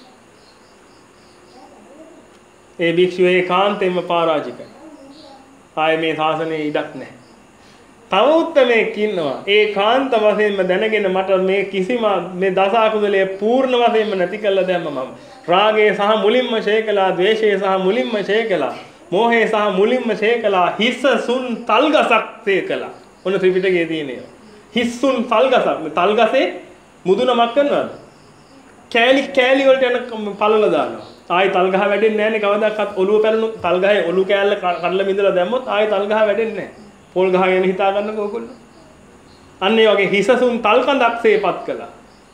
ඒ භික්ෂුව ඒකාන්තයෙන්ම පරාජිකයි. ආයේ මේ ශාසනයේ ඉඩක් නැහැ. තව උත්තමයෙක් ඉන්නවා. ඒ කාන්ත වශයෙන්ම දැනගෙන මට මේ කිසිම මේ දස අකුසලයේ පූර්ණ වශයෙන්ම නැති කළා දැම්ම මම. රාගය සහ මුලින්ම ඡය කළා, ද්වේෂය සහ මුලින්ම ඡය කළා, මෝහය සහ මුලින්ම ඡය කළා, හිස්ස සුන් තල්ගසක් ඡය කළා. ඔන්න ත්‍රිපිටකයේ තියෙනවා. හිස්සුන් තල්ගසක්. මේ තල්ගසේ මුදුනමක් කරනවාද? කෑලි කෑලි වලට යන පළල දානවා. ආයි තල් ගහ වැඩෙන්නේ නැහැ නේ කවදාවත්. ඔළුව පැලුණු තල් ගහේ ඔළු කෑල්ල කඩලා බිඳලා දැම්මොත් ආයි තල් ගහ වැඩෙන්නේ නැහැ. පොල් ගහ ගැන හිතා ගන්නකො ඔයගොල්ලෝ. අන්න ඒ වගේ හිසසුන් තල් කඳක්සේපත් කළා.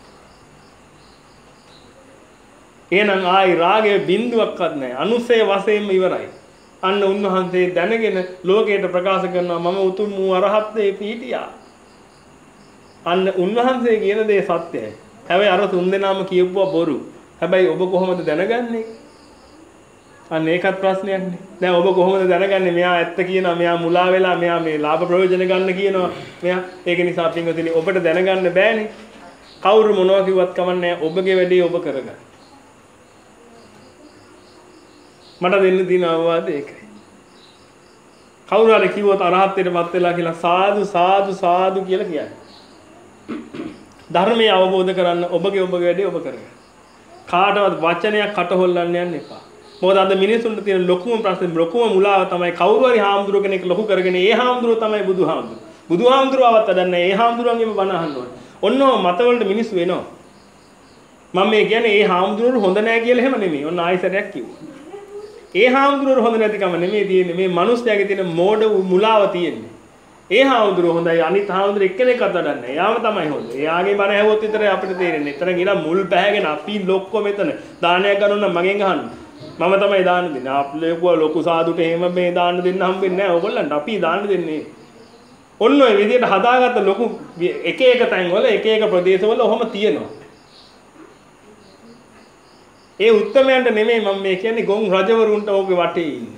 එහෙනම් ආයි රාගයේ බිඳුවක්වත් නැහැ. අනුසය වශයෙන්ම ඉවරයි. අන්න උන්වහන්සේ දැනගෙන ලෝකයට ප්‍රකාශ කරනවා මම උතුම් වූ අරහත්ත්වේ පිහිටියා. අන්න උන්වහන්සේ කියන දේ සත්‍යයි. හැබැයි අර තුන් දෙනාම කියපුවා බොරු. හැබැයි ඔබ කොහොමද දැනගන්නේ? අන්න ඒකත් ප්‍රශ්නයක් නේ. දැන් ඔබ කොහොමද දැනගන්නේ මෙයා ඇත්ත කියනවා, මෙයා මුලා වෙලා, මෙයා මේ ලාභ ප්‍රයෝජන ගන්න කියනවා. මෙයා ඒක නිසා පින්වතුනි ඔබට දැනගන්න බෑනේ. කවුරු මොනවා කිව්වත් කමන්නේ ඔබගේ වැඩේ ඔබ කරගන්න. මට දෙන්න තියෙන අවවාදය ඒකයි. කවුරු හරි කිව්වොත් අරහත්ත්වයටපත් වෙලා කියලා සාදු සාදු සාදු කියලා කියන්නේ. ධර්මය අවබෝධ කරන්න ඔබගේ ඔබගේ වැඩේ ඔබ කරගන්න. කාටවත් වචනයක් කට හොල්ලන්න යන්න එපා. මොකද අද මිනිසුන්ට තියෙන ලොකුම ප්‍රශ්නේ ලොකුම මුලාව තමයි කවුරු හරි හාමුදුරුව කෙනෙක් ලොකු කරගෙන ඒ හාමුදුරුව තමයි බුදුහාමුදුරුව. බුදුහාමුදුරුවවත් අදන්නේ ඒ හාමුදුරුවන්ගේම බණ අහන්න ඕනේ. ඔන්නෝ මතවලට මිනිස්සු වෙනවා. මම මේ කියන්නේ ඒ හාමුදුරුවෝ හොඳ නැහැ කියලා එහෙම නෙමෙයි. ඔන්න ආයෙසරයක් කිව්වා. ඒ හාමුදුරුවෝ හොඳ නැතිකම නෙමෙයි තියෙන්නේ. මේ මිනිස්යාගේ තියෙන මෝඩ මුලාව තියෙන්නේ. ඒ හාමුදුරුවෝ හොඳයි අනිත් හාමුදුරුවෝ එක්කෙනෙක්වත් වඩන්නේ. එයාම තමයි හොඳ. එයාගේ බණ ඇහුවොත් විතරයි අපිට තේරෙන්නේ. එතන ගිහලා මුල් පැහැගෙන අපි ලොක්කො මෙතන දානයක් ගන්න නම් මගෙන් අහන්න. මම තමයි දාන දෙන්නේ. අප්ලේකුවා ලොකු සාදුට එහෙම මේ දාන දෙන්න හම්බෙන්නේ නැහැ. ඕගොල්ලන්ට අපි දාන දෙන්නේ. ඔන්න ඔය විදිහට හදාගත්ත ලොකු එක එක තැන්වල එක එක ප්‍රදේශවල ඔහොම තියෙනවා. ඒ උත්තමයන්ට නෙමෙයි මම මේ කියන්නේ ගොන් රජවරුන්ට ඕකේ වටේ ඉන්නේ.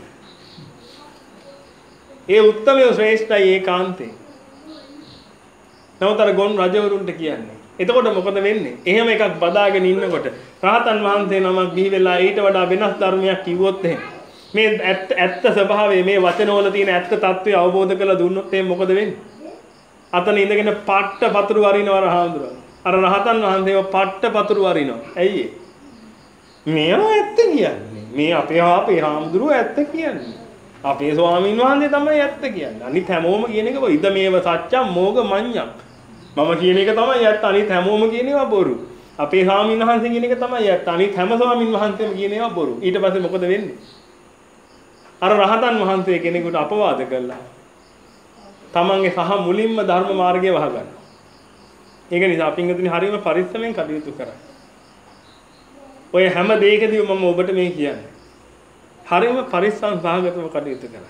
ඒ උත්තමයෝ ශ්‍රේෂ්ඨයි ඒකාන්තේ. නමුත් අර ගොන් රජවරුන්ට කියන්නේ. එතකොට මොකද වෙන්නේ? එහෙම එකක් බදාගෙන ඉන්නකොට රහතන් වහන්සේ නමක් ගිහි වෙලා ඊට වඩා වෙනස් ධර්මයක් කිව්වොත් එහෙම මේ ඇත්ත ඇත්ත ස්වභාවය මේ වචනවල තියෙන ඇත්ත తත්වය අවබෝධ කරලා දුන්නොත් එහෙනම් මොකද වෙන්නේ? අතන ඉඳගෙන පට්ට පතුරු වරිනවා රහඳුරන. අර රහතන් වහන්සේව පට්ට පතුරු වරිනවා. ඇයි ඒ? මේවා ඇත්ත කියන්නේ. මේ අපේ අපේ හාමුදුරුවෝ ඇත්ත කියන්නේ. අපේ ස්වාමීන් වහන්සේ තමයි ඇත්ත කියන්නේ. අනිත් හැමෝම කියන එක ඉද මේව සත්‍යම් මෝග මඤ්ඤක්. මම කියන එක තමයි ඇත්ත. අනිත් හැමෝම කියන ඒවා බොරු. අපේ ස්වාමීන් වහන්සේ කියන එක තමයි ඇත්ත. අනිත් හැම ස්වාමීන් වහන්සේම කියන ඒවා බොරු. ඊට පස්සේ මොකද වෙන්නේ? අර රහතන් වහන්සේ කෙනෙකුට අපවාද කළා. තමන්ගේ සහ මුලින්ම ධර්ම මාර්ගය වහගන්න. ඒක නිසා පින්වතුනි හරියම පරිස්සමෙන් කටයුතු කරන්න. ඔය හැම දෙයකදීම මම ඔබට මේ කියන්නේ. හරියම පරිස්සම් සහගතව කටයුතු කරන්න.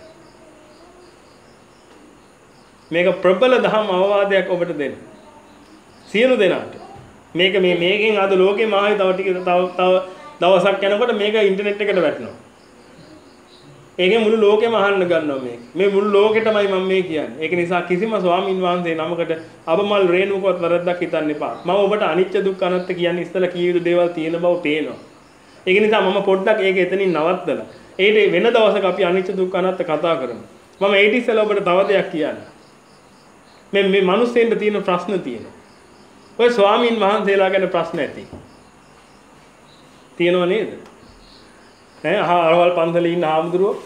මේක ප්‍රබල දහම් අවවාදයක් ඔබට දෙන්න. සියලු දෙනාට. මේක මේ මේකෙන් අද ලෝකේ මායි තව ටික තව තව දවසක් යනකොට මේක ඉන්ටර්නෙට් එකට වැටෙනවා. ඒකේ මුළු ලෝකෙම අහන්න ගන්නවා මේක. මේ මුළු ලෝකෙටමයි මම මේ කියන්නේ. ඒක නිසා කිසිම ස්වාමින් වහන්සේ නමකට අබමල් රේණුකවත් වරද්දක් හිතන්න එපා. මම ඔබට අනිත්‍ය දුක්ඛ අනාත්ම කියන්නේ ඉස්සලා කී යුතු දේවල් තියෙන බව පේනවා. ඒක නිසා මම පොඩ්ඩක් ඒක එතනින් නවත්තලා. ඒට වෙන දවසක අපි අනිත්‍ය දුක්ඛ අනාත්ම කතා කරමු. මම ඊට ඉස්සලා ඔබට තව දෙයක් කියන්න. මේ මේ මිනිස්සුන්ට තියෙන ප්‍රශ්න තියෙනවා. ඔය ස්වාමින් වහන්සේලා ගැන ප්‍රශ්න ඇති. තියෙනව නේද? ඈ අහවල් පන්සලේ ඉන්න හාමුදුරුවෝ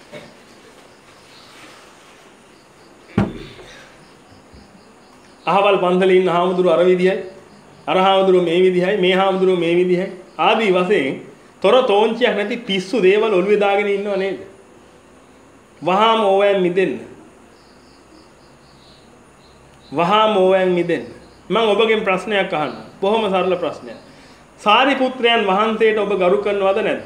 අහවල් පන්සලේ ඉන්න හාමුදුරුවෝ අර විදිහයි අර හාමුදුරුවෝ මේ විදිහයි මේ හාමුදුරුවෝ මේ විදිහයි ආදී වශයෙන් තොර තෝංචියක් නැති පිස්සු දේවල් ඔළුවේ දාගෙන ඉන්නව නේද? වහාම ඕවැන් මිදෙන්න. වහාම ඕවැන් මිදෙන්න. මම ඔබගෙන් ප්‍රශ්නයක් අහන්න. බොහොම සරල ප්‍රශ්නයක්. සාරිපුත්‍රයන් වහන්සේට ඔබ ගරු කරනවද නැද්ද?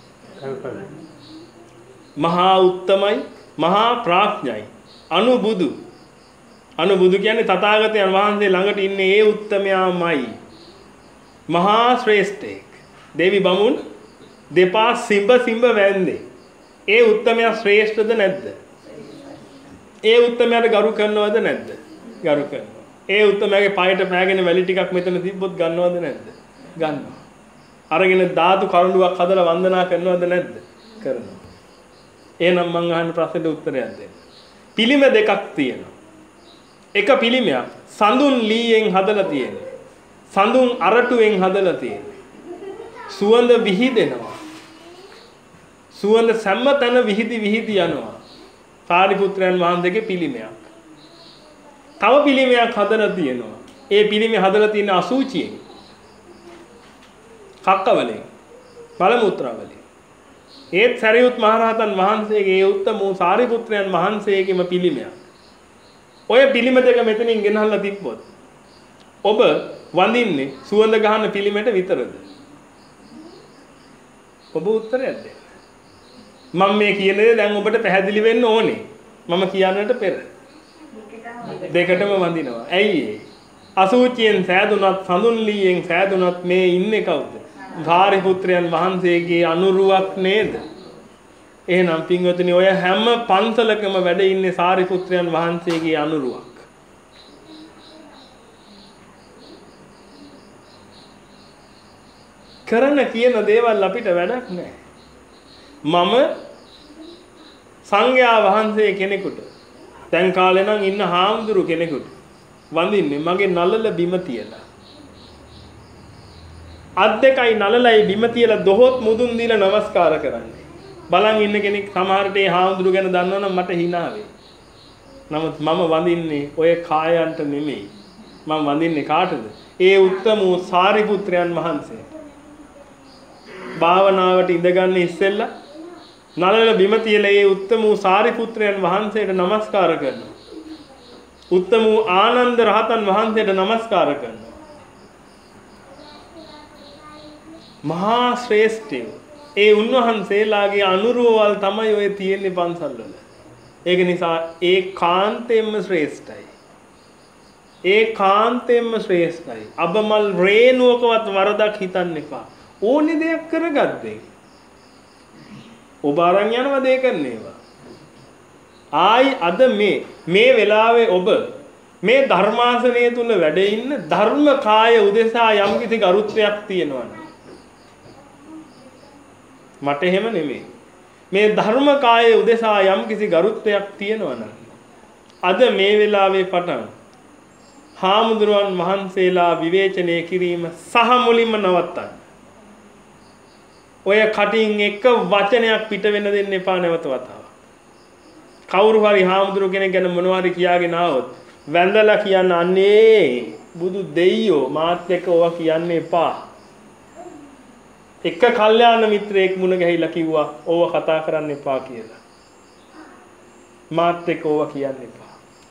මහා උත්තමයි මහා ප්‍රඥයි අනුබුදු අනුබුදු කියන්නේ තථාගතයන් වහන්සේ ළඟට ඉන්නේ ඒ උත්තමයාමයි මහා ශ්‍රේෂ්ඨෙක් දෙවි බමුණු දෙපා සිඹ සිඹ වැන්නේ ඒ උත්තමයා ශ්‍රේෂ්ඨද නැද්ද? ඒ උත්තමයාට ගරු කරනවද නැද්ද? ගරු කරනවා. ඒ උත්තමයාගේ පායට පෑගෙන වැලි ටිකක් මෙතන තිබ්බොත් ගන්නවද නැද්ද? ගන්නවා. අරගෙන ධාතු කරුණුවක් හදලා වන්දනා කරනවද නැද්ද? කරනවා. එහෙනම් මං අහන ප්‍රශ්නෙට උත්තරයක් දෙන්න. පිළිම දෙකක් තියෙනවා. එක පිළිමයක් සඳුන් ලීයෙන් හදලා තියෙන්නේ. සඳුන් අරටුවෙන් හදලා තියෙන්නේ. සුවඳ විහිදෙනවා. සුවඳ සෑම තැන විහිදි විහිදි යනවා. සාරිපුත්‍රයන් වහන්සේගේ පිළිමයක්. තව පිළිමයක් හදලා තියෙනවා. ඒ පිළිමේ හදලා තියෙන අසුචියෙන්. කක්කවලින්. බලමුත්‍රාවලින්. ඒත් සරියුත් මහරහතන් වහන්සේගේ ඒ උත්තම වූ සාරිපුත්‍රයන් වහන්සේගේම පිළිමයක්. ඔය පිළිම දෙක මෙතනින් ගෙනහල්ලා තිබ්බොත් ඔබ වඳින්නේ සුවඳ ගහන පිළිමෙට විතරද? ඔබ උත්තරයක් දෙන්න. මම මේ කියන දේ දැන් ඔබට පැහැදිලි වෙන්න ඕනේ. මම කියන්නට පෙර. දෙකටම වඳිනවා. ඇයි ඒ? අසුචියෙන් සෑදුනත් සඳුන් ලීයෙන් සෑදුනත් මේ ඉන්නේ කවුද? සාරිපුත්‍රයන් වහන්සේගේ අනුරුවක් නේද? එහෙනම් පින්වතුනි ඔය හැම පන්සලකම වැඩ ඉන්නේ සාරිපුත්‍රයන් වහන්සේගේ අනුරුවක්. කරන කියන දේවල් අපිට වැඩක් නැහැ. මම සංඝයා වහන්සේ කෙනෙකුට දැන් කාලේ නම් ඉන්න හාමුදුරු කෙනෙකුට වඳින්නේ මගේ නළල බිම තියලා. අත් දෙකයි නළලයි බිම තියලා දොහොත් මුදුන් දීලා නමස්කාර කරන්නේ. බලන් ඉන්න කෙනෙක් සමහරට ඒ හාමුදුරු ගැන දන්නවනම් මට hina වෙයි. නමුත් මම වඳින්නේ ඔය කායයන්ට නෙමෙයි. මම වඳින්නේ කාටද? ඒ උත්තම වූ සාරිපුත්‍රයන් වහන්සේට. භාවනාවට ඉඳගන්න ඉස්සෙල්ලා නළල බිම තියලා ඒ උත්තම වූ සාරිපුත්‍රයන් වහන්සේට නමස්කාර කරනවා. උත්තම වූ ආනන්ද රහතන් වහන්සේට නමස්කාර කරනවා. මහා ශ්‍රේෂ්ඨයෝ ඒ උන්වහන්සේලාගේ අනුරෝවල් තමයි ඔය තියෙන්නේ පන්සල් වල. ඒක නිසා ඒ කාන්තෙන්ම ශ්‍රේෂ්ඨයි. ඒ කාන්තෙන්ම ශ්‍රේෂ්ඨයි. අබමල් රේණුවකවත් වරදක් හිතන්න එපා. ඕනේ දෙයක් කරගත්තේ. ඔබ අරන් යනවා දෙය කරන්නේවා. ආයි අද මේ මේ වෙලාවේ ඔබ මේ ධර්මාසනය තුල වැඩ ඉන්න ධර්ම කාය උදෙසා යම්කිසි ගරුත්වයක් තියෙනවා. මට එහෙම නෙමෙයි. මේ ධර්ම කාය උදෙසා යම්කිසි ගරුත්වයක් තියෙනවා නම් අද මේ වෙලාවේ පටන් හාමුදුරුවන් වහන්සේලා විවේචනය කිරීම සහ මුලින්ම නවත්තන්න. ඔය කටින් එක වචනයක් පිට වෙන්න දෙන්න එපා නැවත වතාවක්. කවුරු හරි හාමුදුරු කෙනෙක් ගැන මොනවා හරි කියාගෙන ආවොත් වැඳලා කියන්න අනේ බුදු දෙයියෝ මාත් එක්ක ඕවා කියන්න එපා. එක කල්යාණ මිත්‍රයෙක් මුණ ගැහිලා කිව්වා ඕවා කතා කරන්න එපා කියලා. මාත් එක්ක ඕවා කියන්න එපා.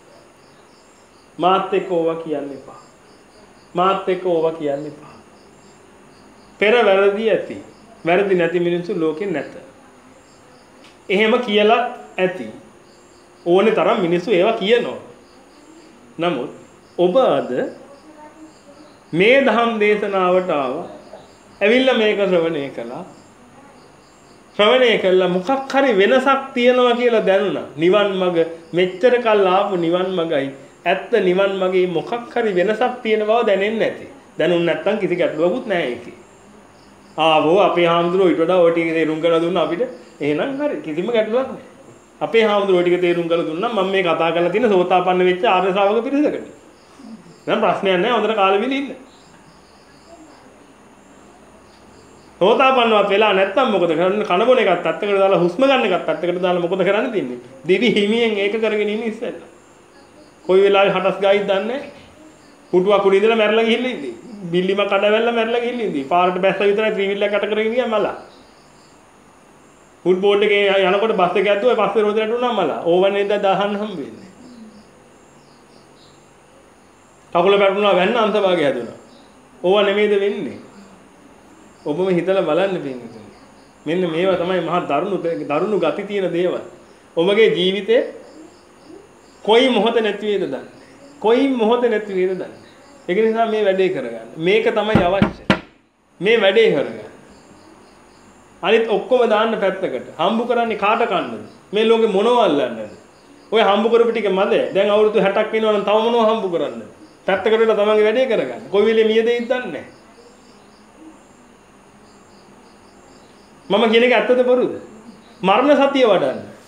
මාත් එක්ක ඕවා කියන්න එපා. මාත් එක්ක ඕවා කියන්න එපා. පෙර වැරදි ඇති. වැරදි නැති මිනිස්සු ලෝකේ නැත. එහෙම කියලා ඇති. ඕනේ තරම් මිනිස්සු ඒවා කියනවා. නමුත් ඔබ අද මේ ධම් දේශනාවට ආවා. ඇවිල්ලා මේක ශ්‍රවණය කළා. ශ්‍රවණය කළා මොකක් හරි වෙනසක් තියනවා කියලා දැනුණා. නිවන් මඟ මෙච්චර කල් ආපු නිවන් මඟයි ඇත්ත නිවන් මගේ මොකක් හරි වෙනසක් තියෙන බව දැනෙන්නේ නැති. දැනුම් නැත්තම් කිසි ගැටලුවකුත් නැහැ ඒකේ. ආවෝ අපේ හාමුදුරුවෝ ඊට වඩා ඔය ටික තේරුම් කරලා දුන්නා අපිට. එහෙනම් හරි කිසිම ගැටලුවක් නැහැ. අපේ හාමුදුරුවෝ ටික තේරුම් කරලා දුන්නා මම මේ කතා කරලා තියෙන සෝතාපන්න වෙච්ච ආර්ය ශ්‍රාවක පිරිසකට. දැන් ප්‍රශ්නයක් නැහැ හොඳට කාලෙ විලි ඉන්න. සෝතාපන්නවත් වෙලා නැත්තම් මොකද කරන්නේ? කන බොන එකත් පැත්තකට දාලා හුස්ම ගන්න එකත් පැත්තකට දාලා මොකද කරන්න තියන්නේ? දිවි හිමියෙන් ඒක කරගෙන ඉන්නේ ඉස්සෙල්ලා. කොයි වෙලාවෙ හටස් ගායිද දන්නේ නැහැ. පුටුවක් උඩ ඉඳලා මැරලා ගිහිල්ලා ඉන්නේ. බිල්ලිම කඩවැල්ලා මැරලා ගිහිල්ලා ඉන්නේ. පාරට බැස්ස විතරයි ත්‍රිවිල්ලක් කට කරගෙන ගියා මලා. ෆුඩ් බෝඩ් එකේ යනකොට බස් එක ඇද්දුවා පස්සේ රෝදරට උනා මලා. ඕවන් නේද දාහන්න හම්බ වෙන්නේ. කකුල පැටුණා වැන්න අන්තභාගය හැදුනා. ඕවා නෙමෙයිද වෙන්නේ? ඔබම හිතලා බලන්න පිටින්. මෙන්න මේවා තමයි මහා දරුණු දරුණු ගති තියෙන දේවල්. ඔබගේ ජීවිතේ කොයි මොහොත නැති වේද දන්නේ. කොයි මොහොත නැති වේද දන්නේ. ඒක නිසා මේ වැඩේ කරගන්න. මේක තමයි අවශ්‍ය. මේ වැඩේ කරගන්න. අනිත් ඔක්කොම දාන්න පැත්තකට. හම්බු කරන්නේ කාට කන්නද? මේ ලෝකේ මොනව අල්ලන්නද? ඔය හම්බු කරපු ටික මැද දැන් අවුරුදු හැටක් වෙනවා නම් තව මොනව හම්බු කරන්නද? පැත්තකට වෙලා තමන්ගේ වැඩේ කරගන්න. කොයි වෙලේ මිය දෙයිද දන්නේ නැහැ. මම කියන එක ඇත්තද බොරුද? මරණ සතිය වඩන්න.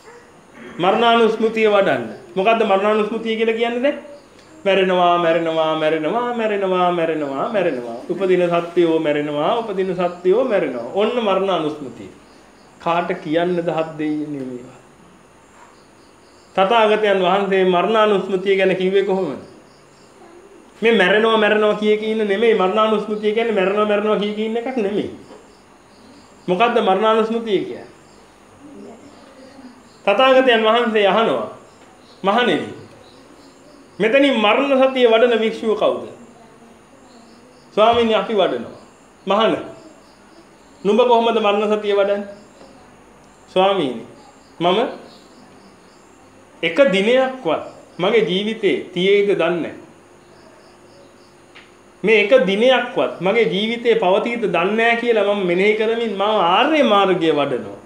මරණානුස්මෘතිය වඩන්න. මොකද්ද මරණානුස්මෘතිය කියලා කියන්නේ දැන්? මැරෙනවා මැරෙනවා මැරෙනවා මැරෙනවා මැරෙනවා මැරෙනවා. උපදින සත්‍යෝ මැරෙනවා උපදින සත්‍යෝ මැරෙනවා. ඔන්න මරණානුස්මෘතිය. කාට කියන්නද හත් දෙයියනේ මේවා? තථාගතයන් වහන්සේ මරණානුස්මෘතිය ගැන කිව්වේ කොහොමද? මේ මැරෙනවා මැරෙනවා කිය කී ඉන්න නෙමෙයි මරණානුස්මෘතිය කියන්නේ මැරෙනවා මැරෙනවා කිය කී ඉන්න එකක් නෙමෙයි. මොකද්ද මරණානුස්මෘතිය කියන්නේ? තථාගතයන් වහන්සේ අහනවා මහණෙනි මෙතනින් මරණ සතිය වඩන වික්ෂුව කවුද? ස්වාමීනි අපි වඩනවා. මහණ නුඹ කොහොමද මරණ සතිය වඩන්නේ? ස්වාමීනි මම එක දිනයක්වත් මගේ ජීවිතේ තියේද දන්නේ නැහැ. මේ එක දිනයක්වත් මගේ ජීවිතේ පවතීද දන්නේ නැහැ කියලා මම මෙනෙහි කරමින් මම ආර්ය මාර්ගය වඩනවා.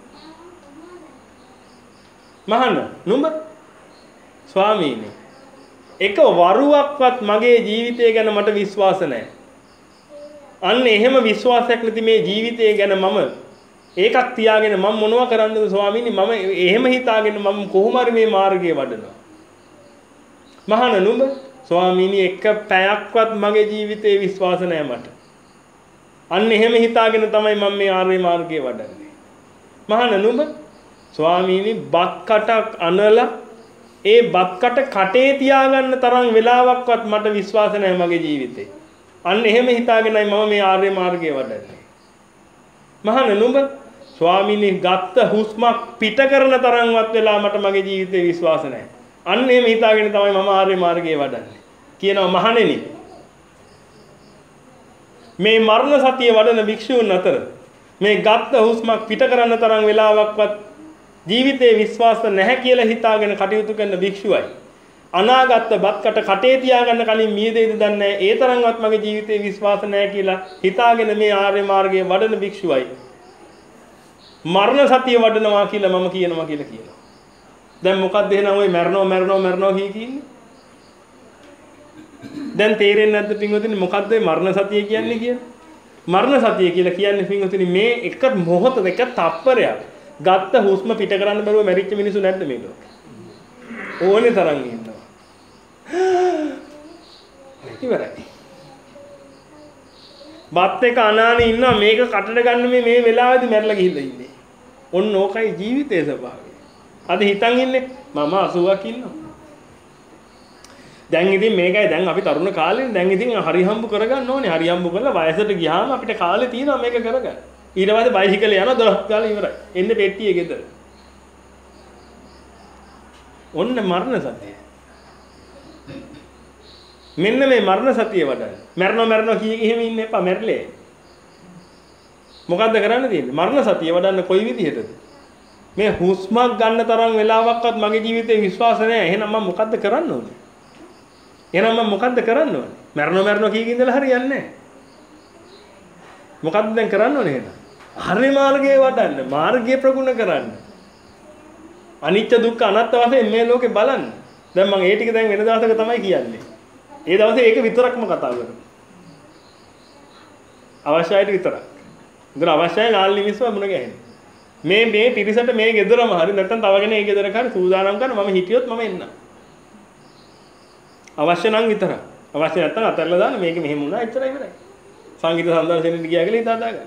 මහණ නුඹ ස්වාමීනි එක වරුවක්වත් මගේ ජීවිතය ගැන මට විශ්වාස නැහැ. අන්න එහෙම විශ්වාසයක් නැති මේ ජීවිතය ගැන මම ඒකක් තියාගෙන මම මොනවා කරන්නද ස්වාමීනි මම එහෙම හිතාගෙන මම කොහොම හරි මේ මාර්ගය වඩනවා. මහණ නුඹ ස්වාමීනි එක පැයක්වත් මගේ ජීවිතේ විශ්වාස නැහැ මට. අන්න එහෙම හිතාගෙන තමයි මම මේ ආර්ය මාර්ගය වඩන්නේ. මහණ නුඹ ස්වාමීනි බත් කටක් අනලා ඒ බත් කට කටේ තියාගන්න තරම් වෙලාවක්වත් මට විශ්වාස නැහැ මගේ ජීවිතේ. අන්න එහෙම හිතාගෙනයි මම මේ ආර්ය මාර්ගය වඩන්නේ. මහණ නුඹ ස්වාමීනි ගත්ත හුස්මක් පිට කරන තරම්වත් වෙලා මට මගේ ජීවිතේ විශ්වාස නැහැ. අන්න එහෙම හිතාගෙන තමයි මම ආර්ය මාර්ගය වඩන්නේ. කියනවා මහණෙනි මේ මරණ සතිය වඩන භික්ෂූන් අතර මේ ගත්ත හුස්මක් පිට කරන තරම් වෙලාවක්වත් ජීවිතේ විශ්වාස නැහැ කියලා හිතාගෙන කටයුතු කරන භික්ෂුවයි අනාගත බත්කට කටේ තියාගන්න කලින් මියදෙයිද දන්නේ නැහැ ඒ තරම්වත් මගේ ජීවිතේ විශ්වාස නැහැ කියලා හිතාගෙන මේ ආර්ය මාර්ගයේ වඩන භික්ෂුවයි මරණ සතිය වඩනවා කියලා මම කියනවා කියලා කියනවා. දැන් මොකක්ද එහෙනම් ওই මරණෝ මරණෝ මරණෝ කිය කියන්නේ? දැන් තේරෙන්නේ නැද්ද පින්වතුනි මොකක්ද මේ මරණ සතිය කියන්නේ කියලා? මරණ සතිය කියලා කියන්නේ පින්වතුනි මේ එක මොහොතක එක තප්පරයක් ගත්ත හුස්ම පිට කරන්න බැරුව මැරිච්ච මිනිස්සු නැද්ද මේ ලෝකේ? ඕනේ තරම් ඉන්නවා. ඉවරයි. බත් එක අනානේ ඉන්නවා මේක කටට ගන්න මේ මේ වෙලාවේදී මැරලා ගිහිල්ලා ඉන්නේ. ඔන්න ඕකයි ජීවිතයේ ස්වභාවය. අද හිතන් ඉන්නේ මම අසූවක් ඉන්නවා. දැන් ඉතින් මේකයි දැන් අපි තරුණ කාලේ දැන් ඉතින් හරි හම්බු කරගන්න ඕනේ. හරි හම්බු කරලා වයසට ගියාම අපිට කාලේ තියෙනවා මේක කරගන්න. ඊට පස්සේ බයිසිකලේ යනවා දොළොස් ගාලා ඉවරයි. එන්නේ පෙට්ටියේ ගෙදර. ඔන්න මරණ සතිය. මෙන්න මේ මරණ සතිය වඩන්න. මරනවා මරනවා කිය කියෙම ඉන්න එපා මැරිලේ. මොකද්ද කරන්න තියෙන්නේ? මරණ සතිය වඩන්න කොයි විදිහටද? මේ හුස්මක් ගන්න තරම් වෙලාවක්වත් මගේ ජීවිතේ විශ්වාස නැහැ. එහෙනම් මම මොකද්ද කරන්න ඕනේ? එහෙනම් මම මොකද්ද කරන්න ඕනේ? මරනවා මරනවා කිය කියෙ ඉඳලා හරියන්නේ නැහැ. මොකද්ද දැන් කරන්න ඕනේ එහෙනම්? හරි මාර්ගයේ වඩන්න, මාර්ගය ප්‍රගුණ කරන්න. අනිත්‍ය දුක්ඛ අනාත්ම වශයෙන් මේ ලෝකේ බලන්න. දැන් මම ඒ ටික දැන් වෙන දවසක තමයි කියන්නේ. ඒ දවසේ ඒක විතරක්ම කතා කරමු. අවශ්‍යයිට විතරක්. ඉතින් අවශ්‍යයි නාල්ලි මිස්ව මුණ ගැහෙන්නේ. මේ මේ පිරිසට මේ ගෙදරම හරි නැත්නම් තව කෙනෙක් ඒ ගෙදරක හරි සූදානම් කරන මම හිටියොත් මම එන්න. අවශ්‍ය නම් විතරක්. අවශ්‍ය නැත්නම් අතල්ලා දාන්න මේක මෙහෙම වුණා එච්චරයි ඉවරයි. සංගීත සම්දර්ශනෙට ගියා කියලා හිතා දාගන්න.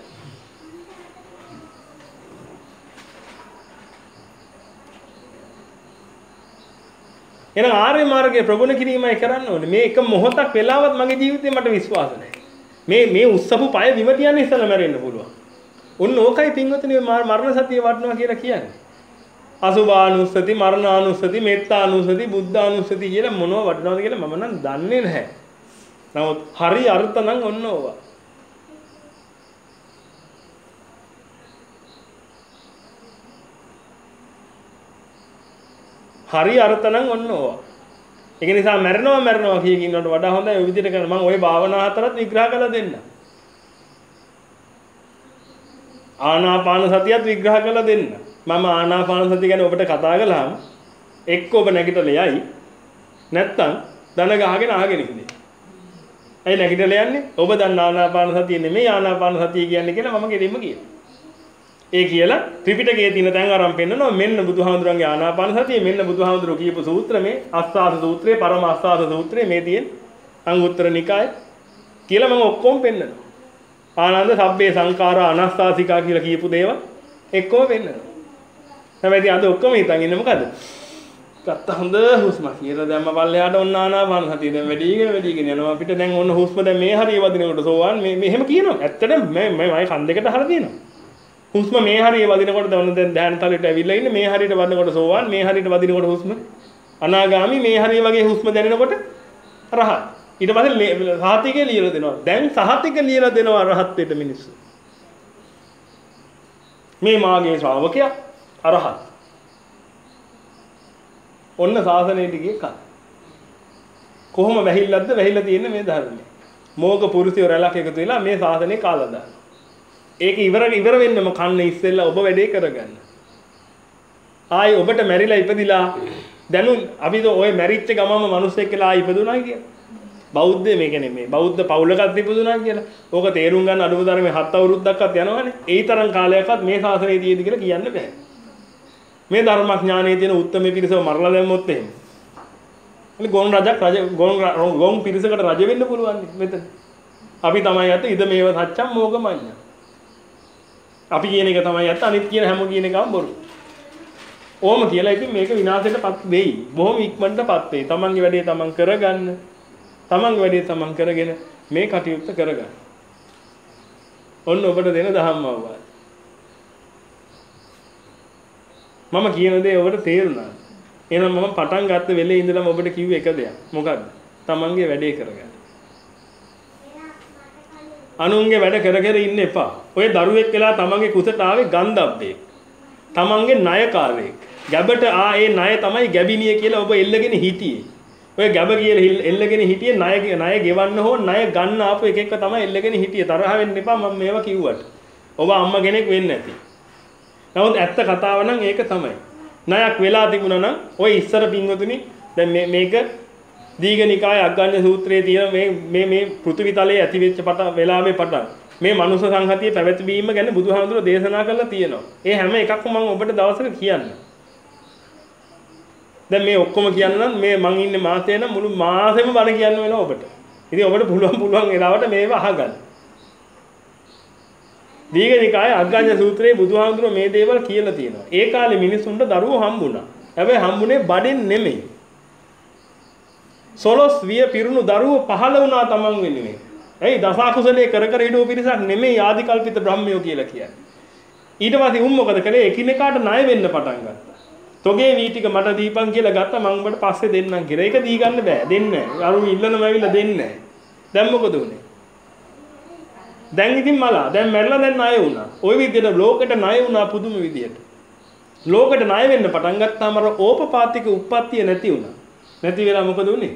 එහෙනම් ආර්ය මාර්ගයේ ප්‍රගුණ කිරීමයි කරන්න ඕනේ. මේ එක මොහොතක් වෙලාවත් මගේ ජීවිතේ මට විශ්වාස නැහැ. මේ මේ උස්සපු පය බිම තියන්නේ ඉස්සලා මැරෙන්න පුළුවන්. ඔන්න ඕකයි පින්වතුනි මරණ සතිය වඩනවා කියලා කියන්නේ. අසුභානුස්සති, මරණානුස්සති, මෙත්තානුස්සති, බුද්ධානුස්සති කියලා මොනව වඩනවද කියලා මම නම් දන්නේ නැහැ. නමුත් හරි අර්ථ නම් ඔන්න ඕවා. හරි අර්ථ නම් ඔන්න ඕවා. ඒක නිසා මැරෙනවා මැරෙනවා කිය කිනවට වඩා හොඳයි ඔය විදිහට කරන මම ওই භාවනා හතරත් විග්‍රහ කරලා දෙන්න. ආනාපාන සතියත් විග්‍රහ කරලා දෙන්න. මම ආනාපාන සතිය ගැන ඔබට කතා කළාම එක්ක ඔබ නැගිටලා යයි නැත්තම් දන ගහගෙන ආගෙන ඉන්නේ. ඇයි නැගිටලා යන්නේ? ඔබ දන්න ආනාපාන සතිය නෙමෙයි ආනාපාන සතිය කියන්නේ කියලා මම ගෙලින්ම කියනවා. ඒ කියලා ත්‍රිපිටකයේ තියෙන තැන් අරන් පෙන්නනවා මෙන්න බුදුහාමුදුරන්ගේ ආනාපාන සතිය මෙන්න බුදුහාමුදුරුවෝ කියපු සූත්‍ර මේ අස්සාස සූත්‍රයේ පරම අස්සාස සූත්‍රයේ මේ තියෙන අංගුත්තර නිකාය කියලා මම ඔක්කොම පෙන්නනවා. ආනන්ද සබ්බේ සංඛාරා අනාස්සාසිකා කියලා කියපු දේවල් එක්කම පෙන්නනවා. හැබැයි අද ඔක්කොම හිතන් ඉන්නේ මොකද? ගත්ත හොඳ හුස්ම කියලා දැම්ම පල්ලෙහාට ඔන්න ආනාපාන සතිය දැන් වැඩිගෙන වැඩිගෙන යනවා අපිට දැන් ඔන්න හුස්ම දැන් මේ හරිය වදිනකොට සෝවාන් මේ මෙහෙම කියනවා. ඇත්තටම මේ මම කන් දෙකට අහලා තියෙනවා. හුස්ම මේ හරිය වදිනකොට දැන් දැන් ධ්‍යාන තලයට ඇවිල්ලා ඉන්නේ මේ හරියට වදිනකොට සෝවාන් මේ හරියට වදිනකොට හුස්ම අනාගාමි මේ හරිය වගේ හුස්ම දැනෙනකොට රහත්. ඊට පස්සේ සහතිකේ ලියලා දෙනවා. දැන් සහතික ලියලා දෙනවා රහත්ත්වයට මිනිස්සු. මේ මාගේ ශ්‍රාවකයා අරහත්. ඔන්න ශාසනයට ගියේ කල්. කොහොම වැහිල්ලක්ද වැහිලා තියෙන්නේ මේ ධර්මයේ. මෝග පුරුෂයෝ රැලක් එකතු වෙලා මේ ශාසනය කාලා දානවා. ඒක ඉවර ඉවර වෙන්නම කන්නේ ඉස්සෙල්ලා ඔබ වැඩේ කරගන්න. ආයි ඔබට මැරිලා ඉපදිලා දැනු අපි ඔය මැරිච්ච ගමම මිනිස්සෙක් කියලා ආයි ඉපදුනා කියලා. බෞද්ධ මේ කියන්නේ මේ බෞද්ධ පවුලකත් ඉපදුනා කියලා. ඕක තේරුම් ගන්න අඩුම තරමේ හත් අවුරුද්දක්වත් යනවනේ. ඒ තරම් කාලයක්වත් මේ ශාසනයේ තියෙදි කියලා කියන්න බෑ. මේ ධර්මඥානයේ තියෙන උත්තරම පිරිසව මරලා දැම්මොත් එහෙම. එනි ගොන් රජක් රජ ගොන් ගොන් පිරිසකට රජ වෙන්න පුළුවන් මෙතන. අපි තමයි යත ඉද මේව සත්‍යම් මොගමඤ්ඤ. අපි කියන එක තමයි යත අනිත් කියන හැම කියන එකම බොරු. ඕම කියලා ඉතින් මේක විනාශයටපත් වෙයි. බොහොම ඉක්මනටපත් වෙයි. තමන්ගේ වැඩේ තමන් කරගන්න. තමන්ගේ වැඩේ තමන් කරගෙන මේ කටයුත්ත කරගන්න. ඔන්න ඔබට දෙන දහම් අවවාද. මම කියන දේ ඔබට තේරුණා. එහෙනම් මම පටන් ගත්ත වෙලේ ඉඳලම ඔබට කිව්වේ එක දෙයක්. මොකද්ද? තමන්ගේ වැඩේ කරගන්න. අනුන්ගේ වැඩ කර කර ඉන්න එපා. ඔය දරුවෙක් වෙලා තමන්ගේ කුසට ආවේ ගන්ධබ්බේ. තමන්ගේ ණයකාරයෙක්. ගැබට ආ ඒ ණය තමයි ගැබිනිය කියලා ඔබ එල්ලගෙන හිටියේ. ඔය ගැබ කියලා එල්ලගෙන හිටියේ ණය ණය ගෙවන්න හෝ ණය ගන්න ආපු එක එක තමයි එල්ලගෙන හිටියේ. තරහ වෙන්න එපා මම මේවා කිව්වට. ඔබ අම්මා කෙනෙක් වෙන්නේ නැති. නමුත් ඇත්ත කතාව නම් ඒක තමයි. ණයක් වෙලා තිබුණා නම් ඔය ඉස්සර පින්වතුනි දැන් මේ මේක දීඝනිකාය අග්ගඤ්ඤ සූත්‍රයේ තියෙන මේ මේ මේ පෘථිවි තලයේ ඇති වෙච්ච පට වෙලාවේ පටන් මේ මනුෂ්‍ය සංහතිය පැවැත්වීම ගැන බුදුහාමුදුරුවෝ දේශනා කරලා තියෙනවා. ඒ හැම එකක්ම මම ඔබට දවසක කියන්න. දැන් මේ ඔක්කොම කියන්න නම් මේ මං ඉන්නේ මාසෙ නම් මුළු මාසෙම බණ කියන්න වෙනවා ඔබට. ඉතින් ඔබට පුළුවන් පුළුවන් වෙලාවට මේව අහගන්න. දීඝනිකාය අග්ගඤ්ඤ සූත්‍රයේ බුදුහාමුදුරුවෝ මේ දේවල් කියලා තියෙනවා. ඒ කාලේ මිනිස්සුන්ට දරුවෝ හම්බුණා. හැබැයි හම්බුනේ බඩෙන් නෙමෙයි. සොලොස් විය පිරුණු දරුවෝ පහළ වුණා තමන් වෙනුවෙන්. එයි දසකුසලයේ කර කර හිටව පිරිසක් නෙමෙයි ආදිකල්පිත බ්‍රහ්මයෝ කියලා කියන්නේ. ඊට පස්සේ උන් මොකද කළේ? එකිනෙකාට ණය වෙන්න පටන් ගත්තා. තොගේ වී ටික මට දීපන් කියලා ගත්තා මම උඹට පස්සේ දෙන්නම් කියලා. ඒක දී ගන්න බෑ. දෙන්නේ නැහැ. අරු ඉල්ලනම ඇවිල්ලා දෙන්නේ නැහැ. දැන් මොකද උනේ? දැන් ඉතින් මලා දැන් මැරලා දැන් ණය වුණා. ওই විදිහට ලෝකෙට ණය වුණා පුදුම විදිහට. ලෝකෙට ණය වෙන්න පටන් ගත්තාම අර ඕපපාතික උප්පත්තිය නැති වුණා. නැති වෙලා මොකද උනේ?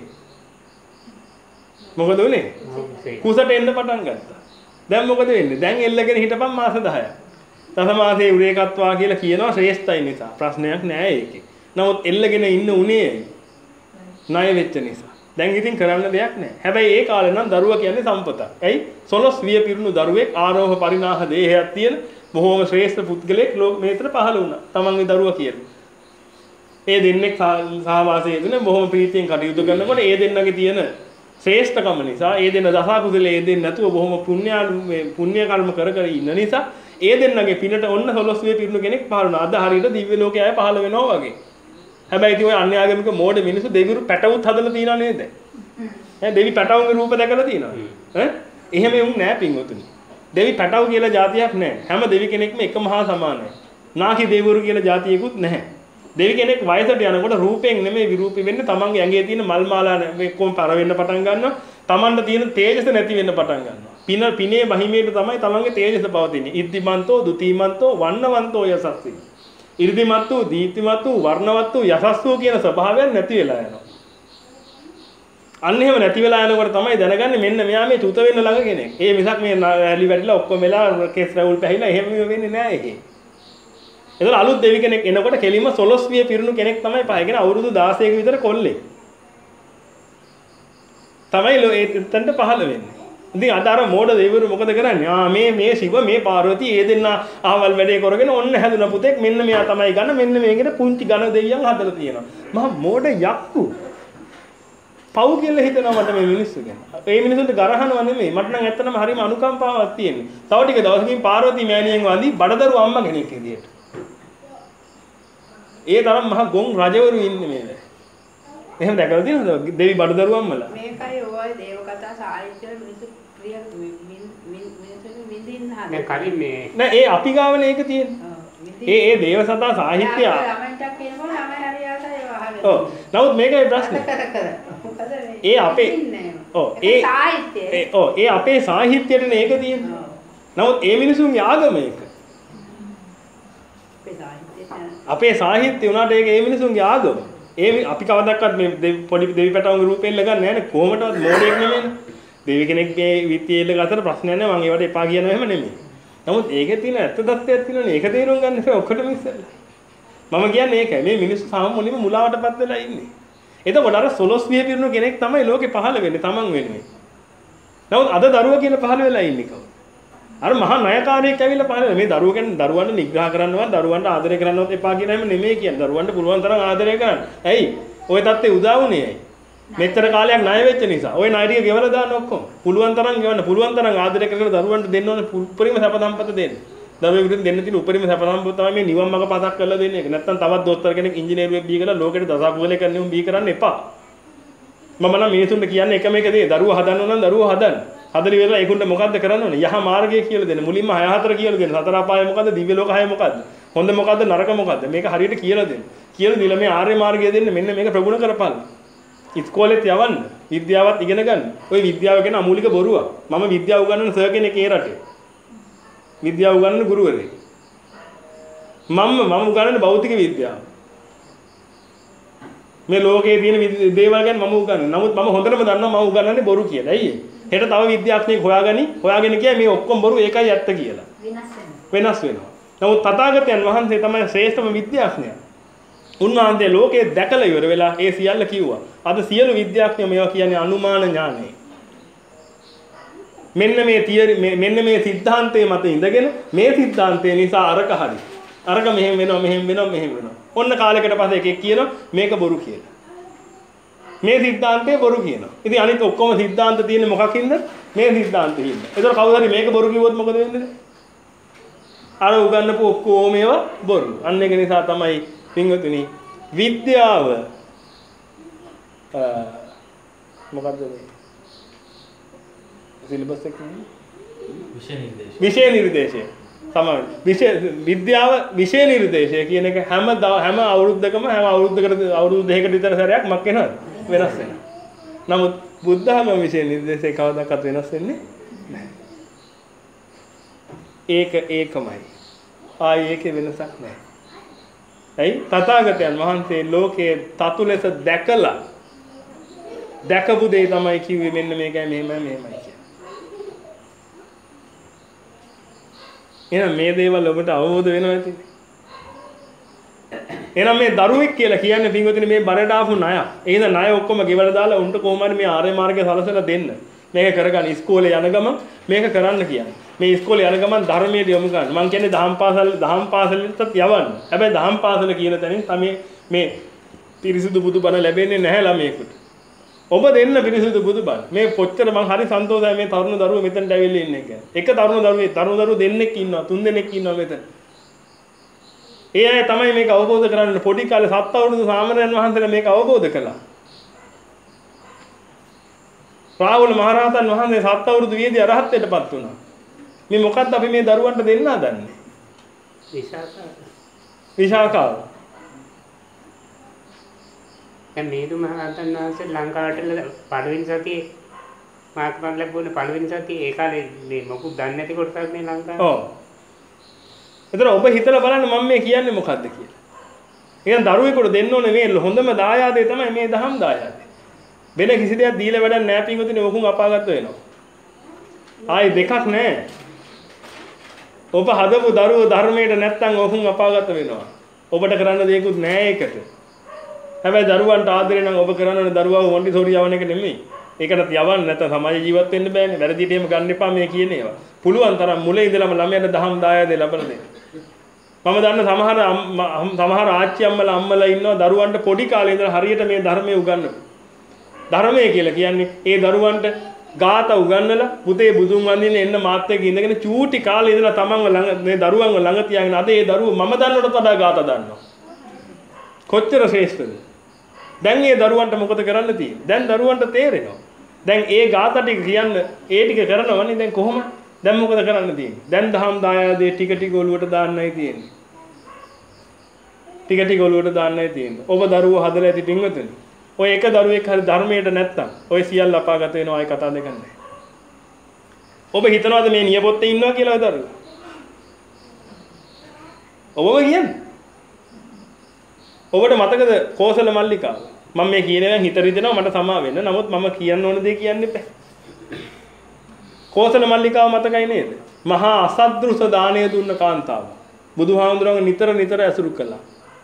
මොකද උනේ? කුසට එන්න පටන් ගත්තා. දැන් මොකද වෙන්නේ? දැන් එල්ලගෙන හිටපන් මාස දහයක්. දස මාසේ උරේකත්වා කියලා කියනවා ශ්‍රේෂ්ඨයි නිසා. ප්‍රශ්නයක් නෑ ඒකේ. නමුත් එල්ලගෙන ඉන්න උනේ ණය වෙච්ච නිසා. දැන් ඉතින් කරන්න දෙයක් නෑ. හැබැයි ඒ කාලේ නම් දරුවා කියන්නේ සම්පතක්. ඇයි? සොලොස් විය පිරුණු දරුවෙක් ආරෝහ පරිණාහ දේහයක් තියෙන බොහෝම ශ්‍රේෂ්ඨ පුද්ගලෙක් ලෝක මේතර පහළ වුණා. තමන්ගේ දරුවා කියලා. ඒ දෙන්නෙක් සහවාසයේ දුන්නේ බොහොම ප්‍රීතියෙන් කටයුතු කරනකොට ඒ දෙන්නගේ තියෙන ශ්‍රේෂ්ඨකම නිසා ඒ දෙන්න දස කුසලයේ ඒ දෙන්න නැතුව බොහොම පුණ්‍ය මේ පුණ්‍ය කර්ම කර කර ඉන්න නිසා ඒ දෙන්නගේ පිනට ඔන්න සොලොස් විය පිරුණු කෙනෙක් පහළ වුණා. අද හරියට දිව්‍ය ලෝකයේ අය පහළ වෙනවා වගේ. හැබැයි ඉතින් ඔය අන්‍යාගමික මෝඩ මිනිස්සු දෙවිවරු පැටවුත් හදලා තියනා නේද? ඈ දෙවි පැටවුන්ගේ රූප දැකලා තියනවා. ඈ එහෙම උන් නෑ පින්වතුනි. දෙවි පැටවු කියලා જાතියක් නෑ. හැම දෙවි කෙනෙක්ම එකම හා සමානයි. නාකි දෙවිවරු කියලා જાතියකුත් නැහැ. දෙවි කෙනෙක් වයසට යනකොට රූපයෙන් නෙමෙයි විරූපී වෙන්නේ. තමන්ගේ ඇඟේ තියෙන මල් මාලා කොම් පර වෙන්න පටන් ගන්නවා. තමන්ට තියෙන තේජස නැති වෙන්න පටන් ගන්නවා. පින පිනේ මහිමේට තමයි තමන්ගේ තේජස පවතින්නේ. ඉද්ධිමන්තෝ, දුතිමන්තෝ, වන්නවන්තෝ යසස්සී. ඉර්ධිමත් වූ, දීප්තිමත් වූ, වර්ණවත් වූ, යසස් වූ කියන ස්වභාවයන් නැති වෙලා යනවා. අන්න එහෙම නැති වෙලා යනකොට තමයි දැනගන්නේ මෙන්න මෙයා මේ චුත වෙන්න ළඟ කෙනෙක්. ඒ මිසක් මේ ඇලි වැටිලා ඔක්කොම වෙලා කෙස් රැවුල් පැහිලා එහෙම වෙන්නේ නැහැ ඒකේ. ඒතර අලුත් දෙවි කෙනෙක් එනකොට කෙලින්ම සොලොස් විය පිරුණු කෙනෙක් තමයි පායගෙන අවුරුදු දාසයක විතර කොල්ලෙක්. තමයි එතනට පහළ වෙන්නේ. ඉතින් අද අර මෝඩ දෙවිවරු මොකද කරන්නේ? ආ මේ මේ ශිව මේ පාර්වතී ඒ දෙන්න ආවල් වැඩේ කරගෙන ඔන්න හැදුන පුතෙක් මෙන්න මෙයා තමයි ගන්න මෙන්න මේකට පුංචි ඝන දෙවියන් හදලා තියෙනවා. මහා මෝඩ යක්කු. පව් කියලා හිතනවා මට මේ මිනිස්සු ගැන. ඒ මිනිස්සුන්ට ගරහනවා නෙමෙයි. මට නම් ඇත්තටම හරිම අනුකම්පාවක් තියෙන්නේ. තව ටික දවසකින් පාර්වතී මෑණියෙන් වඳි බඩදරු අම්මා කෙනෙක් විදියට. ඒ තරම් මහා ගොන් රජවරු ඉන්නේ මේ වෙලාවේ. එහෙම දැකලා තියෙනවද දෙවි බඩදරු අම්මලා? මේකයි ඔය දේව කතා සාහිත්‍ය මිනිස්සු ප්‍රිය මිනිස්සු විඳින්න හදන. දැන් කලින් මේ නෑ ඒ අපි ගාවනේ ඒක තියෙන්නේ. ඒ ඒ දේව සතා සාහිත්‍ය. ළමන්ටක් කියනකොට ළමයි හරියට ඒව අහගෙන. ඔව්. නමුත් මේකේ ප්‍රශ්නේ. ඒ අපේ ඔව් ඒ සාහිත්‍යය. ඒ ඔව් ඒ අපේ සාහිත්‍යයටනේ ඒක තියෙන්නේ. නමුත් ඒ මිනිසුන්ගේ ආගම ඒක. අපේ සාහිත්‍ය උනාට ඒක ඒ මිනිසුන්ගේ ආගම. ඒ අපි කවදාවත් මේ පොඩි දෙවි පැටවුන්ගේ රූපෙල්ල ගන්න නැහැ නේ කොහොමදවත් මොඩෙක් නෙමෙයිනේ. දෙවි කෙනෙක් මේ විත්තියෙල්ල ගතට ප්‍රශ්නයක් නැහැ මම ඒවට එපා කියනවා එහෙම නෙමෙයි. නමුත් ඒකේ තියෙන ඇත්ත தත්ත්වයක් තියෙනවනේ ඒක තේරුම් ගන්න එපා ඔක්කොටම ඉස්සෙල්ලා. මම කියන්නේ ඒකයි මේ මිනිස්සු සාමාන්‍යම මුලාවටපත් වෙලා ඉන්නේ. එතකොට අර සොලොස් විය පිරුණු කෙනෙක් තමයි ලෝකේ පහළ වෙන්නේ තමන් වෙන්නේ. නමුත් අද දරුවා කියලා පහළ වෙලා ඉන්නේ කවුද? අර මහා ණයකාරයෙක් ඇවිල්ලා පහළ මේ දරුවෝ කියන්නේ දරුවන්ට නිග්‍රහ කරන්නවත් දරුවන්ට ආදරය කරන්නවත් එපා කියන හැම නෙමෙයි කියන්නේ. දරුවන්ට පුළුවන් තරම් ආදරය කරන්න. ඇයි? ওই தත්ත්වේ උදා වුණේ ඇයි? මෙච්චර කාලයක් ණය වෙච්ච නිසා. ওই ණය ටික ගෙවලා දාන්න ඔක්කොම. පුළුවන් තරම් ගෙවන්න පුළුවන් තරම් ආදරය කරගෙන දරුවන්ට දෙන්න ඕනේ උපරිම සැප සම්පත දෙන්න. දරුවෙකුට දෙන්න තියෙන උපරිම සැප සම්පත තමයි මේ නිවන් මාර්ග පතක් කරලා දෙන්නේ. ඒක නැත්තම් තවත් දොස්තර කෙනෙක් ඉංජිනේරුවෙක් බී කරලා ලෝකෙට දසකුසලයක් කරන්න උන් බී කරන්න එපා. මම නම් මිනිසුන්ට කියන්නේ එකම එක දේ දරුවෝ හදන්න ඕන නම් දරුවෝ හදන්න. හදලි වෙලා ඒකුන්ට මොකද්ද කරන්න ඕනේ? යහ මාර්ගය කියලා දෙන්න. මුලින්ම හය හතර කියලා දෙන්න. සතර අපාය මොකද්ද? දිව්‍ය ලෝක හය මොකද්ද? හොඳ මොකද්ද? නරක මොකද්ද? මේක හරියට කියලා දෙන්න. කියලා දීලා මේ ආර්ය මාර්ගය දෙන්න මෙන්න මේක ප්‍රගුණ කරපළ. ඉස්කෝලේත් යවන්න. විද්‍යාවත් ඉගෙන ගන්න. ওই විද්‍යාව කියන අමූලික බොරුවක්. මම විද්‍යාව උගන්වන සර් කෙනෙක් ඒ රටේ. විද්‍යාව උගන්වන ගුරුවරයෙක්. මම මම උගන්වන්නේ භෞතික විද්‍යාව. මේ ලෝකයේ තියෙන දේවල් ගැන මම උගන්වන්නේ. නමුත් මම හොඳටම දන්නවා මම උගන්වන්නේ බොරු කියලා. ඇයි ඒ? හෙට තව විද්‍යාඥයෙක් හොයාගනි හොයාගෙන කියයි මේ ඔක්කොම බොරු ඒකයි ඇත්ත කියලා. වෙනස් වෙනවා. වෙනස් වෙනවා. නමුත් තථාගතයන් වහන්සේ තමයි ශ්‍රේෂ්ඨම විද්‍යාඥයා. උන්වහන්සේ ලෝකේ දැකලා ඉවර වෙලා ඒ සියල්ල කිව්වා. අද සියලු විද්‍යාඥයෝ මේවා කියන්නේ අනුමාන ඥානයි. මෙන්න මේ තියරි මෙන්න මේ સિદ્ધාන්තයේ මත ඉඳගෙන මේ સિદ્ધාන්තය නිසා අරක හරි. අරක මෙහෙම වෙනවා මෙහෙම වෙනවා මෙහෙම වෙනවා. ඔන්න කාලයකට පස්සේ එකෙක් කියනවා මේක බොරු කියලා. මේ સિદ્ધාන්තේ බොරු කියනවා. ඉතින් අනිත් ඔක්කොම સિદ્ધාන්ත තියෙන්නේ මොකකින්ද? මේ સિદ્ધාන්තෙ හින්දා. ඒතර කවුරු හරි මේක බොරු කිව්වොත් මොකද වෙන්නේ? අර උගන්නපු ඔක්කොම ඒවා බොරු. අන්න ඒක නිසා තමයි පින්වතුනි විද්‍යාව මොකක්ද මේ සිලබස් එකේ විෂය නිර්දේශය විෂය නිර්දේශය තමයි විෂය විද්‍යාව විෂය නිර්දේශය කියන එක හැම හැම අවුරුද්දකම හැම අවුරුද්දකට අවුරුදු දෙකකට විතර සැරයක් මක් වෙනවද වෙනස් වෙනවා. නමුත් බුද්ධ ධර්ම විෂය නිර්දේශය කවදාකවත් වෙනස් වෙන්නේ නැහැ. ඒක ඒකමයි. ආයේ ඒකේ වෙනසක් නැහැ. ඇයි තථාගතයන් වහන්සේ ලෝකයේ තතු ලෙස දැකලා දැකපු දේ තමයි කිව්වේ මෙන්න මේකයි මෙහෙමයි මෙහෙමයි කියලා. එහෙනම් මේ දේවල් ඔබට අවබෝධ වෙනවා ඇති. එහෙනම් මේ දරුවෙක් කියලා කියන්නේ පින්වතුනි මේ බරට ආපු ණය. ඒ හින්දා ණය ඔක්කොම ගෙවලා දාලා උන්ට කොහොම හරි මේ ආර්ය මාර්ගය සලසලා දෙන්න. මේක කරගන්න ඉස්කෝලේ යන ගමන් මේක කරන්න කියන්නේ. මේ ඉස්කෝලේ යන ගමන් ධර්මයේ යොමු කරන්න. මම කියන්නේ දහම් පාසල් දහම් පාසලෙත් යවන්න. හැබැයි දහම් පාසල කියන තැනින් තමයි මේ පිරිසිදු බුදුබණ ලැබෙන්නේ නැහැ ළමයෙකුට. ඔබ දෙන්න පිරිසිදු බුදුබණ. මේ කොච්චර මං හරි සන්තෝෂයි මේ තරුණ දරුවෝ මෙතනට ඇවිල්ලා ඉන්නේ කියලා. එක තරුණ දරුවෙක් තරුණ දරුවෝ දෙන්නෙක් ඉන්නවා තුන් දෙනෙක් ඉන්නවා මෙතන. ඒ අය තමයි මේක අවබෝධ කරගන්න පොඩි කාලේ සත් අවුරුදු සාමණේරයන් වහන්සේලා මේක අවබෝධ කළා. රාහුල මහරහතන් වහන්සේ සත් අවුරුදු වියේදී අරහත්ත්වයටපත් වුණා. මේ මොකද්ද අපි මේ දරුවන්ට දෙන්න හදන්නේ? විශාකාව. විශාකාව. දැන් මේදු මහරහතන් වහන්සේ ලංකාවට පළවෙනි සතියේ මාත්මන් ලැබුණේ පළවෙනි සතියේ ඒ කාලේ මේ මොකුත් දන්නේ නැති කොටසක් මේ ලංකාවේ. ඔව්. ඒතර ඔබ හිතලා බලන්න මම මේ කියන්නේ මොකද්ද කියලා. එහෙනම් දරුවෙකුට දෙන්න ඕනේ මේ හොඳම දායාදේ තමයි මේ දහම් දායාදේ. වෙන කිසි දෙයක් දීලා වැඩක් නැහැ පින්වතුනි ඔකුන් අපාගත වෙනවා. ආයි දෙකක් නැහැ. ඔබ හදපු දරුවෝ ධර්මයට නැත්තම් ඔකුන් අපාගත වෙනවා. ඔබට කරන්න දෙයක්වත් නැහැ ඒකට. හැබැයි දරුවන්ට ආදරේ නම් ඔබ කරන්නේ දරුවව මොන්ටිසෝරි යවන එක නෙමෙයි. ඒකටත් යවන්න නැත්නම් සමාජ ජීවත් වෙන්න බෑනේ. වැරදිට එහෙම ගන්න එපා මේ කියන ඒවා. පුළුවන් තරම් මුල ඉඳලම ළමයට දහම් දායාදේ ලබන දෙන්න. මම දන්න සමහර සමහර ආච්චි අම්මලා අම්මලා ඉන්නවා දරුවන්ට පොඩි කාලේ ඉඳලා හරියට මේ ධර්මයේ උගන්වනවා. ධර්මයේ කියලා කියන්නේ ඒ දරුවන්ට ගාත උගන්වලා පුතේ බුදුන් වඳින්න එන්න මාත් එක්ක ඉඳගෙන චූටි කාලේ ඉඳලා තමන්ව ළඟ මේ දරුවන්ව ළඟ තියාගෙන අද ඒ දරුවෝ මම දන්නවට වඩා ගාත දන්නවා. කොච්චර ශ්‍රේෂ්ඨද? දැන් ඒ දරුවන්ට මොකද කරන්න තියෙන්නේ? දැන් දරුවන්ට තේරෙනවා. දැන් ඒ ගාත ටික කියන්න ඒ ටික කරනවනේ දැන් කොහොමද? දැන් මොකද කරන්න තියෙන්නේ? දැන් දහම් දායාදේ ටික ටික ඔලුවට දාන්නයි තියෙන්නේ. ටික ටික ඔලුවට දාන්නයි තියෙන්නේ. ඔබ දරුවෝ හදලා ඇති පින්වතුනි. ඔය එක දරුවෙක් හරි ධර්මයට නැත්තම් ඔය සියල්ල අපාගත වෙනවා අය කතා දෙක නැහැ. ඔබ හිතනවාද මේ නියපොත්තේ ඉන්නවා කියලා ඔය දරුවෝ? ඔබම කියන්නේ. ඔබට මතකද කෝසල මල්ලිකාව? මම මේ කියන එක හිත රිදෙනවා මට සමා වෙන්න. නමුත් මම කියන්න ඕන දේ කියන්න එපා. කෝසල මල්ලිකාව මතකයි නේද? මහා අසද්දෘස දාණය දුන්න කාන්තාව. බුදුහාමුදුරන්ව නිතර නිතර ඇසුරු කළා.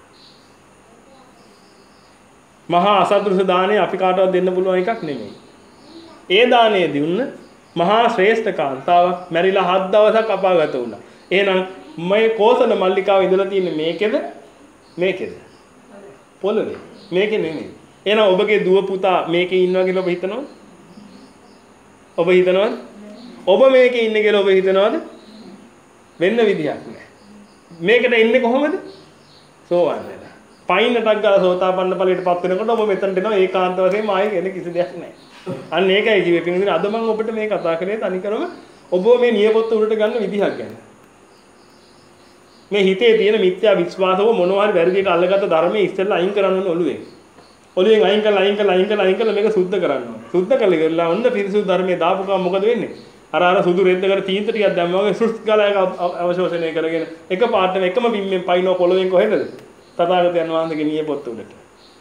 මහා අසද්දෘස දාණය අපි කාටවත් දෙන්න පුළුවන් එකක් නෙමෙයි. ඒ දාණය දුන්න මහා ශ්‍රේෂ්ඨ කාන්තාවක් මැරිලා හත් දවසක් අපාගත වුණා. එහෙනම් මේ කෝසල මල්ලිකාව ඉඳලා තියෙන්නේ මේකේද? මේකේද? පොළවේ. මේකේ නෙමෙයි. එහෙනම් ඔබගේ දුව පුතා මේකේ ඉන්නවා කියලා ඔබ හිතනවද? ඔබ හිතනවද? ඔබ මේකේ ඉන්නේ කියලා ඔබ හිතනවද? වෙන්න විදියක් නැහැ. මේකට එන්නේ කොහොමද? සෝවන් වෙලා. පයින්නටක් ගාලා සෝතාපන්න ඵලයටපත් වෙනකොට ඔබ මෙතනට එනවා ඒකාන්ත වශයෙන්ම ආයේ වෙන කිසි දෙයක් නැහැ. අන්න ඒකයි කිව්වේ පින්විතනි අද මම ඔබට මේ කතා කරේ තනිකරම ඔබ මේ නියපොත්ත උඩට ගන්න විදිහක් ගැන. මේ හිතේ තියෙන මිත්‍යා විශ්වාසව මොනවා හරි වැරදියට අල්ලගත්ත ධර්මයේ ඉස්සෙල්ලා අයින් කරන්න ඕනේ ඔළුවෙන්. ඔළුවෙන් අයින් කරලා අයින් කරලා අයින් කරලා අයින් කරලා මේක සුද්ධ කරන්න ඕනේ. සුද්ධ කළේ කියලා ඔන්න පිරිසුදු ධර්මයේ දාපු ගමන් මොකද වෙන්නේ? අර අර සුදු රෙද්දකට තීන්ත ටිකක් දැම්මම වගේ සුස් ගාලා එක අවශෝෂණය කරගෙන එක පාටම එකම බිම්මෙන් පයින්නව පොළවෙන් කොහෙද? තථාගතයන් වහන්සේගේ නියපොත්ත උඩට.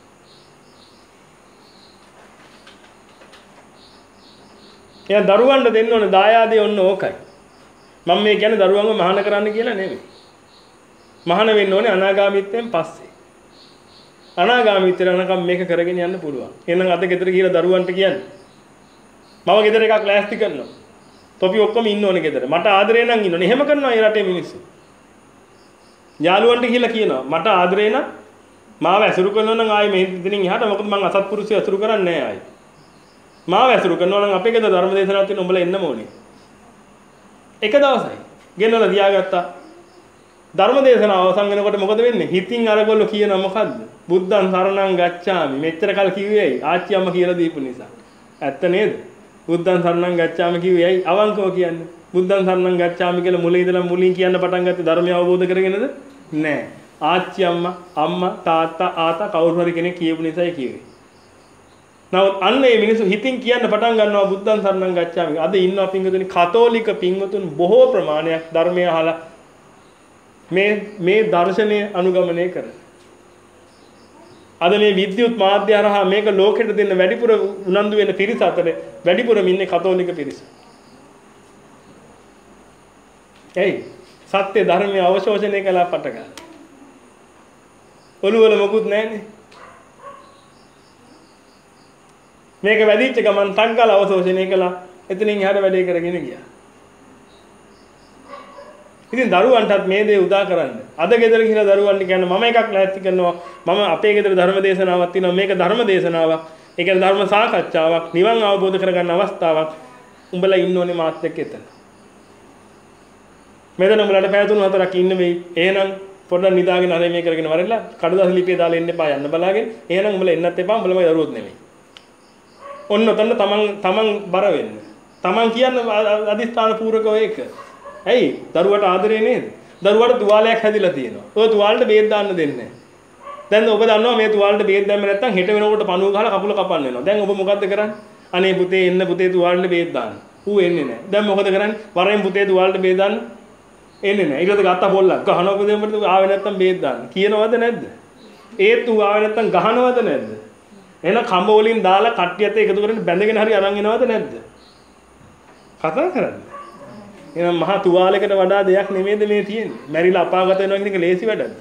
එයා දරුවන්ට දෙන්න ඕනේ දායාදේ ඔන්න ඕකයි. මම මේ කියන්නේ දරුවන්ව මහාන කරන්න කියලා නෙමෙයි. මහාන වෙන්න ඕනේ අනාගාමීත්වයෙන් පස්සේ. අනාගාමීත්වයට යනකම් මේක කරගෙන යන්න පුළුවන්. එහෙනම් අද ගෙදර ගිහලා දරුවන්ට කියන්නේ මම ගෙදර එකක් ලෑස්ති කරනවා. තොපි ඔක්කොම ඉන්න ඕනේ ගෙදර. මට ආදරේ නම් ඉන්න ඕනේ. එහෙම කරනවා මේ රටේ මිනිස්සු. යාළුවන්ට කියලා කියනවා මට ආදරේ නම් මාව ඇසුරු කරනවා නම් ආයේ මේ ඉතින් එහාට මොකද මං අසත්පුරුෂය ඇසුරු කරන්නේ නැහැ ආයේ. මාව ඇසුරු කරනවා නම් අපේ ගෙදර ධර්ම දේශනාවක් තියෙන උඹලා එන්නම ඕනේ. එක දවසයි ගෙනලා තියාගත්තා. ධර්ම දේශනාව අවසන් වෙනකොට මොකද වෙන්නේ? හිතින් අරගොල්ලෝ කියනවා මොකද්ද? බුද්ධං සරණං ගච්ඡාමි. මෙච්චර කල් කිව්වේ ඇයි? ආච්චි අම්මා කියලා දීපු නිසා. ඇත්ත නේද? බුද්ධං සරණං ගච්ඡාමි කිව්වේ ඇයි? අවංකව කියන්නේ. බුද්ධං සරණං ගච්ඡාමි කියලා මුලින් ඉඳලා මුලින් කියන්න පටන් ගත්තේ ධර්මය අවබෝධ කරගෙනද? නෑ. ආච්චි අම්මා අම්මා තාත්තා ආතා කවුරු හරි කෙනෙක් කියපු නිසායි කිව්වේ. නමුත් අන්න මේ මිනිස්සු හිතින් කියන්න පටන් ගන්නවා බුද්ධං සරණං ගච්ඡාමි. අද ඉන්නවා පින්වතුනි කතෝලික පින්වතුන් බොහෝ ප්‍රමාණයක් ධර්මය අහලා මේ මේ දර්ශනය අනුගමනය කරන. අද මේ විද්‍යුත් මාධ්‍ය හරහා මේක ලෝකෙට දෙන්න වැඩිපුර උනන්දු වෙන පිරිස අතර වැඩිපුරම ඉන්නේ කතෝලික පිරිස. එයි සත්‍ය ධර්මයේ අවශෝෂණය කළා පටගන්න. ඔළුවල මොකුත් නැහැනේ. මේක වැඩිච්ච ගමන් තංගල අවශෝෂණය කළා. එතනින් එහාට වැඩේ කරගෙන ගියා. ඉතින් දරුවන්ටත් මේ දේ උදා කරන්න. අද ගෙදර ගිහලා දරුවන්ට කියන්න මම එකක් ලෑස්ති කරනවා. මම අපේ ගෙදර ධර්ම දේශනාවක් තියෙනවා. මේක ධර්ම දේශනාවක්. ඒක ධර්ම සාකච්ඡාවක්. නිවන් අවබෝධ කරගන්න අවස්ථාවක්. උඹලා ඉන්න ඕනේ මාත් එක්ක එතන. මෙතන උඹලට පැය තුන හතරක් ඉන්න වෙයි. එහෙනම් පොඩ්ඩක් නිදාගෙන අර මේ කරගෙන වරෙලා කඩදාසි ලිපිය දාලා එන්න එපා යන්න බලාගෙන. එහෙනම් උඹලා එන්නත් එපා. උඹලම දරුවොත් නෙමෙයි. ඔන්න ඔතන තමන් තමන් බර වෙන්න. තමන් කියන්න අදිස්ථාන පූර්වකව ඒක. ඇයි? දරුවට ආදරේ නේද? දරුවට තුවාලයක් හැදිලා තියෙනවා. ඔය තුවාලෙට බේත් දාන්න දෙන්නේ නැහැ. දැන් ඔබ දන්නවා මේ තුවාලෙට බේත් දැම්ම නැත්නම් හෙට වෙනකොට පණුව ගහලා කකුල කපන්න වෙනවා. දැන් ඔබ මොකද්ද කරන්නේ? අනේ පුතේ එන්න පුතේ තුවාලෙට බේත් දාන්න. ඌ එන්නේ නැහැ. දැන් මොකද කරන්නේ? වරෙන් පුතේ තුවාලෙට බේත් දාන්න එන්නේ නැහැ. ඊට පස්සේ ගත්තා පොල්ලක්. ගහනවා පුතේ උඹට ආවේ නැත්නම් බේත් දාන්න. කියනවද නැද්ද? ඒත් ඌ ආවේ නැත්නම් ගහනවද නැද්ද? එහෙනම් කඹ වලින් දාලා කට්ටියත් එකතු කරගෙන බැඳගෙන හරි අරන් එනවද නැද්ද? කතා කරන්නේ. එහෙනම් මහා තුවාලයකට වඩා දෙයක් නෙමෙයිද මේ තියෙන්නේ. මැරිලා අපාගත වෙනවා කියන එක ලේසි වැඩක්ද?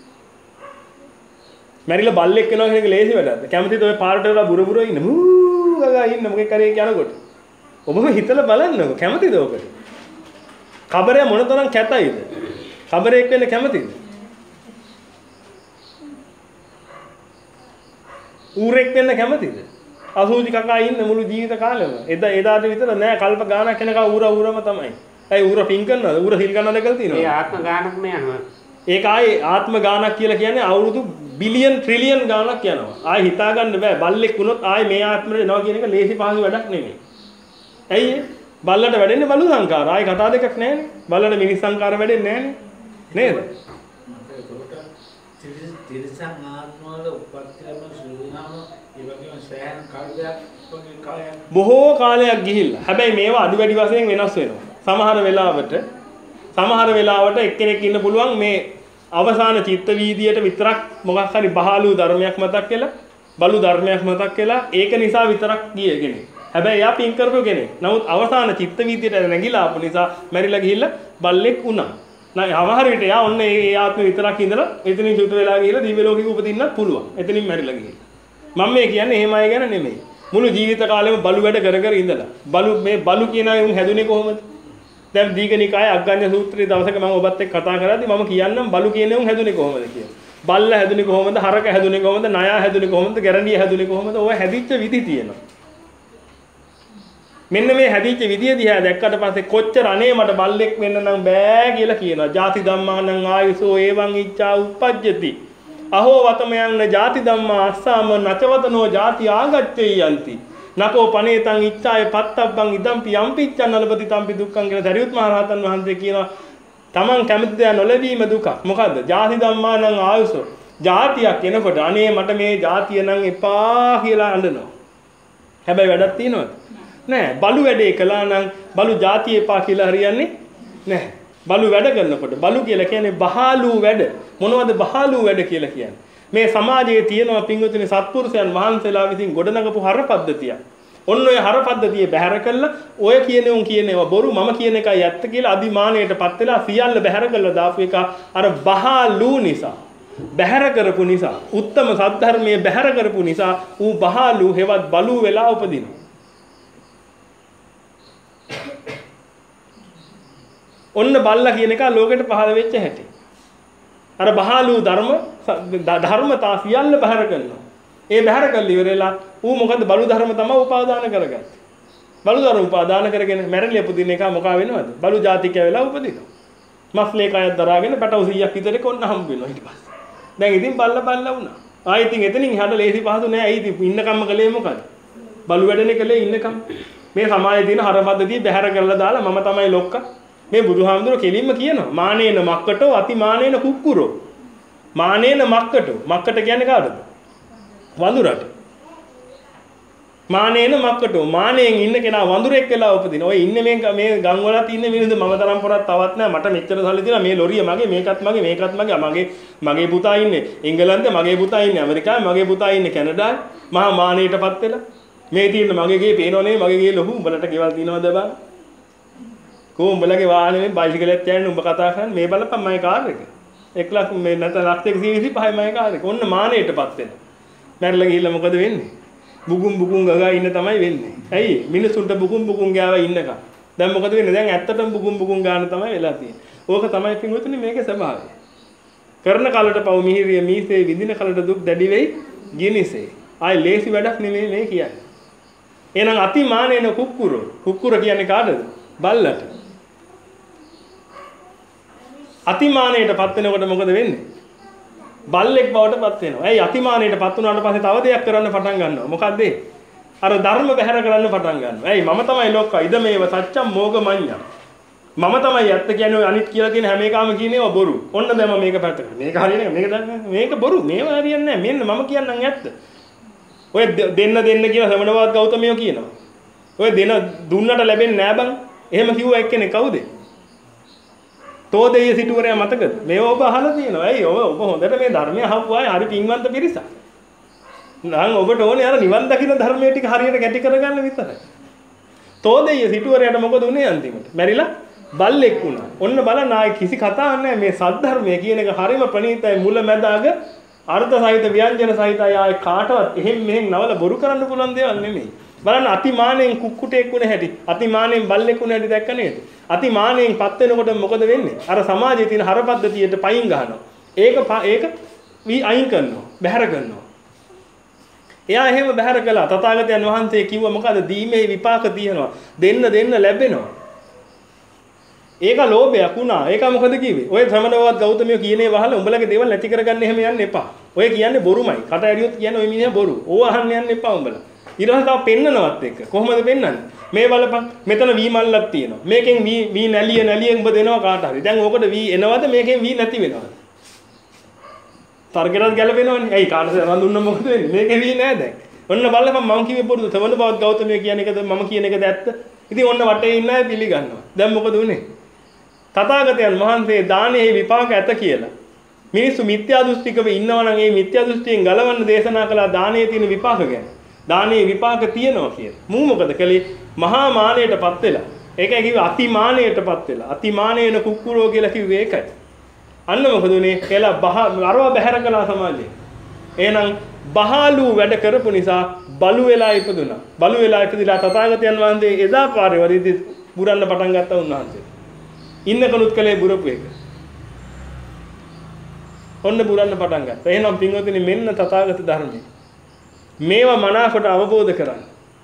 මැරිලා බල්ලෙක් වෙනවා කියන එක ලේසි වැඩක්ද? කැමතිද ඔය පාරට වෙලා බුර බුර ඉන්න? මූ ගගා ඉන්න මොකෙක් කරේ යනකොට. ඔබම හිතලා බලන්නකො කැමතිද ඔකට? කබරය මොනතරම් කැතයිද? කබරයක් වෙන්න කැමතිද? ඌරෙක් වෙන්න කැමතිද? අසූචි කකා ඉන්න මුළු ජීවිත කාලෙම. එදා එදාට විතර නෑ කල්ප ගානක් යනකම් ඌර ඌරම තමයි. ඇයි ඌර පින් කරනවද? ඌර සිල් ගන්නවද කියලා තියෙනවා. ඒ ආත්ම ගානක්ම යනවා. ඒක ආයේ ආත්ම ගානක් කියලා කියන්නේ අවුරුදු බිලියන් ට්‍රිලියන් ගානක් යනවා. ආයේ හිතා ගන්න බෑ. බල්ලෙක් වුණොත් ආයේ මේ ආත්මෙට එනවා කියන එක ලේසි පහසු වැඩක් නෙමෙයි. ඇයි ඒ? බල්ලට වැඩෙන්නේ බලු සංකාර. ආයේ කතා දෙකක් නැහැනේ. බල්ලට මිනිස් සංකාර වැඩෙන්නේ නැහැනේ. නේද? තිරසං ආත්මවල උපත් කරන සුළුනාම ඒ වගේම සෑහන කාලයක් වගේ කාලයක් බොහෝ කාලයක් ගිහිල්ලා. හැබැයි මේවා අඩු වැඩි වශයෙන් වෙනස් වෙනවා. සමහර වෙලාවට සමහර වෙලාවට එක්කෙනෙක් ඉන්න පුළුවන් මේ අවසාන චිත්ත වීදියට විතරක් මොකක් හරි බහලු ධර්මයක් මතක් කියලා බලු ධර්මයක් මතක් කියලා ඒක නිසා විතරක් ගිය කෙනෙක්. හැබැයි එයා පින් කරපු කෙනෙක්. නමුත් අවසාන චිත්ත වීදියට නැගිලා ආපු නිසා මැරිලා ගිහිල්ලා බල්ලෙක් වුණා. නෑ සමහර විට එයා ඔන්න ඒ ආත්මෙ විතරක් ඉඳලා එතනින් චුත වෙලා ගිහිල්ලා දිව්‍ය ලෝකෙක උපදින්නත් පුළුවන්. එතනින් මැරිලා ගිහිල්ලා. මම මේ කියන්නේ එහෙම අය ගැන නෙමෙයි. මුළු ජීවිත කාලෙම බලු වැඩ කර කර ඉඳලා බලු මේ බලු කියන අය උන් හැදුනේ කොහොමද? දැන් දීඝනිකායේ අග්ගඤ්ඤ සූත්‍රයේ දවසක මම ඔබත් එක්ක කතා කරද්දි මම කියන්නම් බලු කියන්නේ උන් හැදුනේ කොහොමද කියලා. බල්ල හැදුනේ කොහොමද? හරක හැදුනේ කොහොමද? නයා හැදුනේ කොහොමද? ගැරන්ඩිය හැදුනේ කොහොමද? ඔය හැදිච්ච විදි තියෙනවා. මෙන්න මේ හැදිච්ච විදිය දිහා දැක්කට පස්සේ කොච්චර අනේ මට බල්ලෙක් වෙන්න නම් බෑ කියලා කියනවා. ජාති ධම්මානං ආයුසෝ එවං ඉච්ඡා උප්පජ්ජති. අහෝ වතමයන් ජාති ධම්මා අස්සාම නචවතනෝ ජාති ආගච්ඡේ යන්ති. නකෝ පනේතං ඉච්ඡාය පත්තබ්බං ඉදම්පි යම්පිච්ඡන් නලපති තම්පි දුක්ඛං කියලා දරියුත් මහ රහතන් වහන්සේ කියනවා. Taman කැමති දේ නොලැබීම දුක. මොකද්ද? ජාති ධම්මානං ආයුසෝ. ජාතියක් එනකොට අනේ මට මේ ජාතිය නම් එපා කියලා අඬනවා. හැබැයි වැඩක් තියෙනවද? නෑ. බලු වැඩේ කළා නම් බලු ජාතිය එපා කියලා හරියන්නේ නෑ. බලු වැඩ කරනකොට බලු කියලා කියන්නේ බහාලු වැඩ. මොනවද බහාලු වැඩ කියලා කියන්නේ? මේ සමාජයේ තියෙනවා පින්වතුනි සත්පුරුෂයන් වහන්සේලා විසින් ගොඩනගපු හර පද්ධතිය. ඔන්න ඔය හර පද්ධතිය බැහැර කළා ඔය කියන උන් කියන ඒවා බොරු මම කියන එකයි ඇත්ත කියලා අදිමානයටපත් වෙලා සියල්ල බැහැර කළා දාපු එක අර බහාලු නිසා. බැහැර කරපු නිසා උත්තම සද්ධර්මයේ බැහැර කරපු නිසා ඌ බහාලු හෙවත් බලු වෙලා උපදිනවා. ඔන්න බල්ලා කියන එක ලෝකෙට පහළ වෙච්ච හැටි. අර බහාලු ධර්ම ධර්මතා සියල්ල බහැර කරනවා. ඒ බහැර කළ ඉවරලා ඌ මොකද බලු ධර්ම තමයි උපාදාන කරගත්තේ. බලු ධර්ම උපාදාන කරගෙන මැරෙලිය පුදින එක මොකා වෙනවද? බලු ජාතිකය වෙලා උපදිනවා. මස්ලේ කයක් දරාගෙන පැටව සීයක් විතර කොන්න හම්බ වෙනවා ඊට පස්සේ. දැන් ඉතින් බල්ල බල්ල වුණා. ආයෙ ඉතින් එතනින් එහාට ලේසි පහසු නෑ. ඇයි ඉතින් ඉන්නකම්ම කලේ මොකද? බලු වැඩනේ කලේ ඉන්නකම්. මේ සමාජයේ තියෙන හර පද්ධතිය බහැර කරලා දාලා මම තමයි ලොක්කා. මේ බුදුහාමුදුරුවෝ කෙලින්ම කියනවා මානේන මක්කටෝ අති මානේන කුක්කුරෝ. මානේන මක්කටෝ. මක්කට කියන්නේ කාටද? වඳුරට. මානේන මක්කටෝ. මානෙන් ඉන්න කෙනා වඳුරෙක් වෙලා උපදින. ඔය ඉන්නේ මේ මේ ගම් වලත් ඉන්න මිනිස්සු මම තරම් පොරක් තවත් නෑ. මට මෙච්චර සල්ලි තියෙනවා. මේ ලොරිය මගේ, මේකත් මගේ, මේකත් මගේ. මගේ මගේ පුතා ඉන්නේ එංගලන්තේ, මගේ පුතා ඉන්නේ ඇමරිකාවේ, මගේ පුතා ඉන්නේ කැනඩාවේ. මහා මානෙටපත් වෙලා මේ තියෙන මගේ ගේ පේනවනේ, මගේ ගේ ලොකු උඹලට ගෙවල් තියනවද බං? කො උඹලගේ වාහනේ බයිසිකලෙත් යන්නේ උඹ කතා කරන්නේ මේ බලපන් මගේ කාර් එක. එක ලක්ෂ මේ නැත්නම් ලක්ෂ එකසිය විසිපහයි මගේ කාර් එක. ඔන්න මානෙටපත් වෙනවා. මැරලා ගිහිල්ලා මොකද වෙන්නේ? බුගුම් බුගුම් ගගා ඉන්න තමයි වෙන්නේ. ඇයි? මිනිසුන්ට බුගුම් බුගුම් ගාවා ඉන්නකම්. දැන් මොකද වෙන්නේ? දැන් ඇත්තටම බුගුම් බුගුම් ගාන තමයි වෙලා තියෙන්නේ. ඕක තමයි පින්වතුනි මේකේ ස්වභාවය. කරන කලට පව මිහිරිය මීසේ විඳින කලට දුක් දැඩි වෙයි ගිනිසේ. ආයි ලේසි වැඩක් නෙමෙයි මේ කියන්නේ. එහෙනම් අතිමානේන කුක්කුරෝ. කුක්කුර කියන්නේ කාටද? බල්ලට. අතිමානයටපත් වෙනකොට මොකද වෙන්නේ? බල්ලෙක් බවට පත් වෙනවා. ඇයි අතිමානයටපත් වුණාට පස්සේ තව දෙයක් කරන්න පටන් ගන්නවා. මොකද්ද ඒ? අර ධර්ම බැහැර කරන්න පටන් ගන්නවා. ඇයි මම තමයි ලෝකා ඉදමේව සත්‍යම් මෝගමඤ්ඤා. මම තමයි ඇත්ත කියන්නේ ඔය අනිත් කියලා තියෙන හැම එකම කියනේවා බොරු. ඔන්න දැන් මම මේක පැත්තකට. මේක හරියන්නේ මේක දන්නේ මේක බොරු. මේව හරියන්නේ නැහැ. මෙන්න මම කියන්නම් ඇත්ත. ඔය දෙන්න දෙන්න කියලා ශ්‍රමණවත් ගෞතමයෝ කියනවා. ඔය දෙන දුන්නට ලැබෙන්නේ නැහැ බං. එහෙම කිව්ව එක්කෙනෙක් කවුද? තෝදෙය සිටුවරයා මතකද? මේව ඔබ අහලා තියෙනවා. ඇයි ඔබ ඔබ හොඳට මේ ධර්මය අහපු අය හරි පින්වන්ත පිරිසක්. නම් ඔබට ඕනේ අර නිවන් දකින්න ධර්මයේ ටික හරියට ගැටි කරගන්න විතරයි. තෝදෙය සිටුවරයාට මොකද උනේ අන්තිමට? මැරිලා බල්ලෙක් වුණා. ඔන්න බලන්න ආයේ කිසි කතාවක් නැහැ. මේ සද්ධර්මය කියන එක හරිම ප්‍රණීතයි මුල මැද අග අර්ථ සහිත ව්‍යංජන සහිතයි. ආයේ කාටවත් එහෙම් මෙහෙම් නවල බොරු කරන්න පුළුවන් දේවල් නෙමෙයි. බලන්න අතිමානෙන් කුක්කුටෙක් වුණ හැටි, අතිමානෙන් බල්ලෙක් වුණ හැටි දැක්ක නේද? අතිමානෙන් පත් වෙනකොට මොකද වෙන්නේ? අර සමාජයේ තියෙන හරපද්ධතියට පයින් ගහනවා. ඒක ඒක වී අයින් කරනවා, බැහැර කරනවා. එයා එහෙම බැහැර කළා. තථාගතයන් වහන්සේ කිව්වා මොකද? දීමේ විපාක තියෙනවා. දෙන්න දෙන්න ලැබෙනවා. ඒක ලෝභයක් වුණා. ඒක මොකද කිව්වේ? ඔය ශ්‍රමණවවත් ගෞතමිය කියනේ වහලා උඹලගේ දේවල් නැති කරගන්න එහෙම යන්න එපා. ඔය කියන්නේ බොරුමයි. කට ඇරියොත් කියන්නේ ඔය මිනිහා බොරු. ඕව අහන්න යන්න එපා උඹලා. ඊට පස්සේ තව පෙන්නනවත් එක්ක. කොහොමද පෙන්නන්නේ? මේ බලපන්. මෙතන වී මල්ලක් තියෙනවා. මේකෙන් වී වී නැලිය නැලිය උඹ දෙනවා කාට හරි. දැන් ඕකට වී එනවද? මේකෙන් වී නැති වෙනවද? තර්කයට ගැලපෙනවනේ. ඇයි කාටද රඳුන්න මොකද වෙන්නේ? මේකේ වී නෑ දැන්. ඔන්න බලපන් මම කිව්වේ බොරුද? ශ්‍රමණවවත් ගෞතමිය කියන එකද මම කියන එකද ඇත්ත? ඉතින් ඔන්න වටේ ඉන්න අය පිළිගන්නවා. දැන් මොකද උනේ? තථාගතයන් වහන්සේ දානයේ විපාක ඇත කියලා. මිනිස්සු මිත්‍යා දෘෂ්ටිකව ඉන්නවා නම් ඒ මිත්‍යා දෘෂ්ටියෙන් ගලවන්න දේශනා කළා දානයේ තියෙන විපාක ගැන. දානයේ විපාක තියෙනවා කියලා. මූ මොකද කළේ? මහා මානයටපත් වෙලා. ඒකයි කිව්වේ අතිමානයටපත් වෙලා. අතිමානේන කුක්කුරෝ කියලා කිව්වේ ඒකයි. අන්න මොකද උනේ? කියලා බහ අරව බැහැර කළා සමාජයේ. එහෙනම් බහලු වැඩ කරපු නිසා බලු වෙලා ඉපදුනා. බලු වෙලා ඉපදිලා තථාගතයන් වහන්සේ එදා පාරේ වරිදි බුරන්න පටන් ගත්තා උන්වහන්සේ. ඉන්න කලුත් කලේ බුරපු එක. ඔන්න බුරන්න පටන් ගත්තා. එහෙනම් පින්වතුනි මෙන්න තථාගත ධර්මය. මේවා මනාකොට අවබෝධ කරගන්න.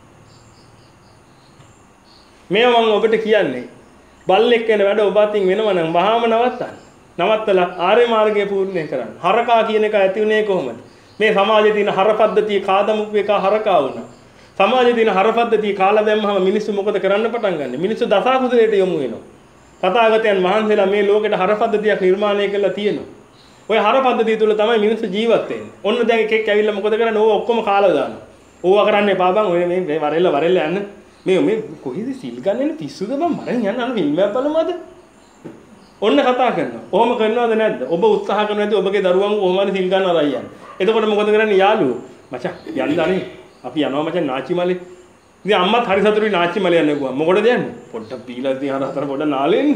මේවා මම ඔබට කියන්නේ බල්ලෙක් වෙන වැඩ ඔබ අතින් වෙනවා නම් වහාම නවත්තන්න. නවත්තලා ආර්ය මාර්ගය පූර්ණේ කරන්න. හරකා කියන එක ඇති උනේ කොහොමද? මේ සමාජයේ තියෙන හරපද්ධතිය කාදමුපු එක හරකා වුණා. සමාජයේ තියෙන හරපද්ධතිය කාලා දැම්මම මිනිස්සු මොකද කරන්න පටන් ගන්නෙ? මිනිස්සු දසකුසලයට යොමු වෙනවා. තථාගතයන් වහන්සේලා මේ ලෝකෙට හරපද්ධතියක් නිර්මාණය කරලා තියෙනවා. ඔය හරපද්ධතිය තුල තමයි මිනිස්සු ජීවත් වෙන්නේ. ඔන්න දැන් එකෙක් ඇවිල්ලා මොකද කරන්නේ? ඕව ඔක්කොම කාලා දානවා. ඕවා කරන්නේ එපා බං. ඔය මේ වරෙල්ල වරෙල්ල යන්න. මේ මේ කොහෙද සිල් ගන්නෙ පිස්සුද බං? මරන් යන්න අර ෆිල්ම් එකක් බලමුද? ඔන්න කතා කරනවා. ඔහොම කරනවද නැද්ද? ඔබ උත්සාහ කරනවා නැති ඔබගේ දරුවන් කොහොම හරි සිල් ගන්න අරයි යන්නේ. එතකොට මොකද කරන්නේ යාළුවෝ? මචං යන්න අනේ. අපි යනවා මචං නාචි මලේ. ඉතින් අම්මත් හරි සතුටුයි නාචි මලේ යන්නේ කොහොම. මොකටද යන්නේ? පොඩ්ඩක් පීලා ඉතින් අර අතර පොඩ්ඩක් නාලෙන්නේ.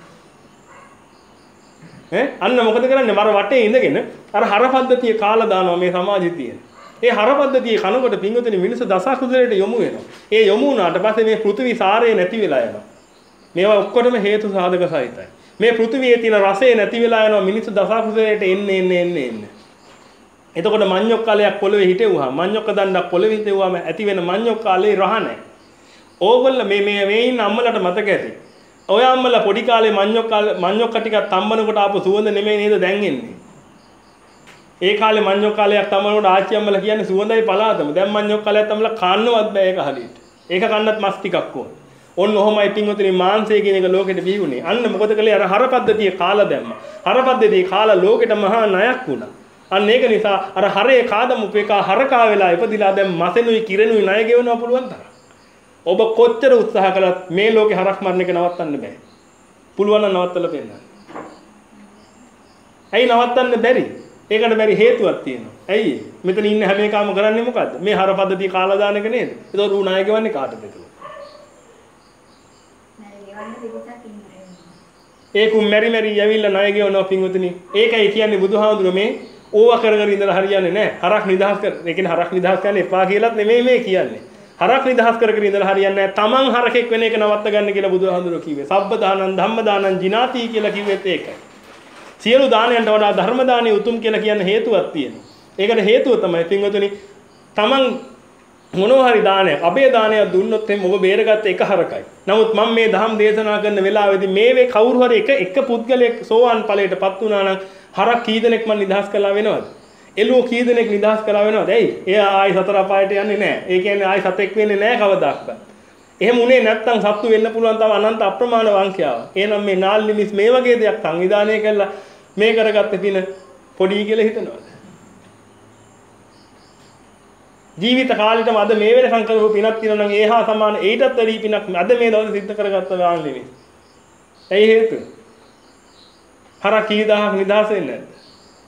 ඈ අන්න මොකද කරන්නේ? මර වටේ ඉඳගෙන අර හරපද්ධතිය කාලා දානවා මේ සමාජයේ තියෙන. ඒ හරපද්ධතිය කනකොට පින්වතුනි මිනිස්සු දසකුසලයට යොමු වෙනවා. ඒ යොමු වුණාට පස්සේ මේ පෘථිවි සාරය නැති වෙලා යනවා. මේවා ඔක්කොටම හේතු සාධක සහිතයි. මේ පෘථිවියේ තියෙන රසය නැති වෙලා යනවා මිනිස්සු දසකුසලයට එන්නේ එන්නේ එන්නේ එන්නේ. එතකොට මඤ්ඤොක් කාලයක් පොළවේ හිටෙවුවා මඤ්ඤොක් දණ්ඩක් පොළවේ හිටෙවුවාම ඇති වෙන මඤ්ඤොක් කාලේ රහ නැහැ. ඕගොල්ල මේ මේ මේ ඉන්න අම්මලට මතක ඇති. ඔය අම්මලා පොඩි කාලේ මඤ්ඤොක් මඤ්ඤොක් ටිකක් තම්බනකොට ආපු සුවඳ නෙමෙයි නේද දැන් එන්නේ. ඒ කාලේ මඤ්ඤොක් කාලයක් තම්බනකොට ආච්චි අම්මලා කියන්නේ සුවඳයි පලාතම. දැන් මඤ්ඤොක් කාලයක් තම්බලා කන්නවත් බෑ ඒක හරියට. ඒක කන්නත් මස් ටිකක් ඕන. ඔන්න ඔහොමයි පින්වතුනි මාංශය කියන එක ලෝකෙට බිහිුනේ. අන්න මොකද කළේ? අර හරපද්ධතිය කාලා දැම්මා. හරපද්ධතිය කාලා ලෝකෙට මහා ණයක් වුණා. අන්න ඒක නිසා අර හරේ කාදමුපු එක හරකා වෙලා ඉපදිලා දැන් මසෙනුයි කිරෙනුයි ණය ගෙවනවා පුළුවන් තරම්. ඔබ කොච්චර උත්සාහ කළත් මේ ලෝකේ හරක් මරණ එක නවත්තන්න බෑ. පුළුවන් නම් නවත්තලා පෙන්නන්න. ඇයි නවත්තන්න බැරි? ඒකට බැරි හේතුවක් තියෙනවා. ඇයි? මෙතන ඉන්න හැම එකම කරන්නේ මොකද්ද? මේ හරපද්ධතිය කාලා දාන එක නේද? ඒක රු ණය ගෙවන්නේ කාටද ඒක? ඒකුම් මෙරි මෙරි යවිල්ලා ණය ගෙවනවා පින්වතුනි. ඒකයි කියන්නේ බුදුහාමුදුරුවෝ මේ ඕවා කර කර ඉඳලා හරියන්නේ නැහැ. හරක් නිදහස් කර. ඒ කියන්නේ හරක් නිදහස් කරන්න එපා කියලාත් නෙමෙයි මේ කියන්නේ. හරක් නිදහස් කර කර ඉඳලා හරියන්නේ නැහැ. තමන් හරකෙක් වෙන එක නවත්ත ගන්න කියලා බුදුහාමුදුරුවෝ කිව්වේ. සබ්බ දානං ධම්ම දානං ජිනාති කියලා කිව්වෙත් ඒකයි. සියලු දානයන්ට වඩා ධර්ම දානෙ උතුම් කියලා කියන හේතුවක් තියෙනවා. ඒකට හේතුව තමයි පින්වතුනි තමන් මොනවා හරි දානයක් අබේ දානයක් දුන්නොත් එම් ඔබ බේරගත්ත එක හරකයි. නමුත් මම මේ ධම් දේශනා කරන වෙලාවේදී මේ වේ කවුරු හරි එක එක පුද්ගලයෙක් සෝවාන් ඵලයටපත් වුණා නම් හරක් කී දෙනෙක් මන් නිදහස් කළා වෙනවද? එළුව කී දෙනෙක් නිදහස් කළා වෙනවද? ඇයි? එයා ආයි සතර අපායට යන්නේ නැහැ. ඒ කියන්නේ ආයි සතෙක් වෙන්නේ නැහැ කවදාවත්. එහෙම උනේ නැත්නම් සත්තු වෙන්න පුළුවන් තව අනන්ත අප්‍රමාණ වංශයාව. එහෙනම් මේ නාල් නිමිස් මේ වගේ දෙයක් සංවිධානය කළා මේ කරගත්ත පින පොඩි කියලා හිතනවාද? ජීවිත කාලෙටම අද මේ වෙන සංකල්ප පිනක් තියෙනවා නම් ඒහා සමාන ඊටත් වැඩි පිනක් අද මේ දවසේ සිද්ධ කරගත්ත වාන් නෙමෙයි. ඇයි හේතුව? හරක් කී දහයක් නිදහස් වෙන්නේ නැද්ද?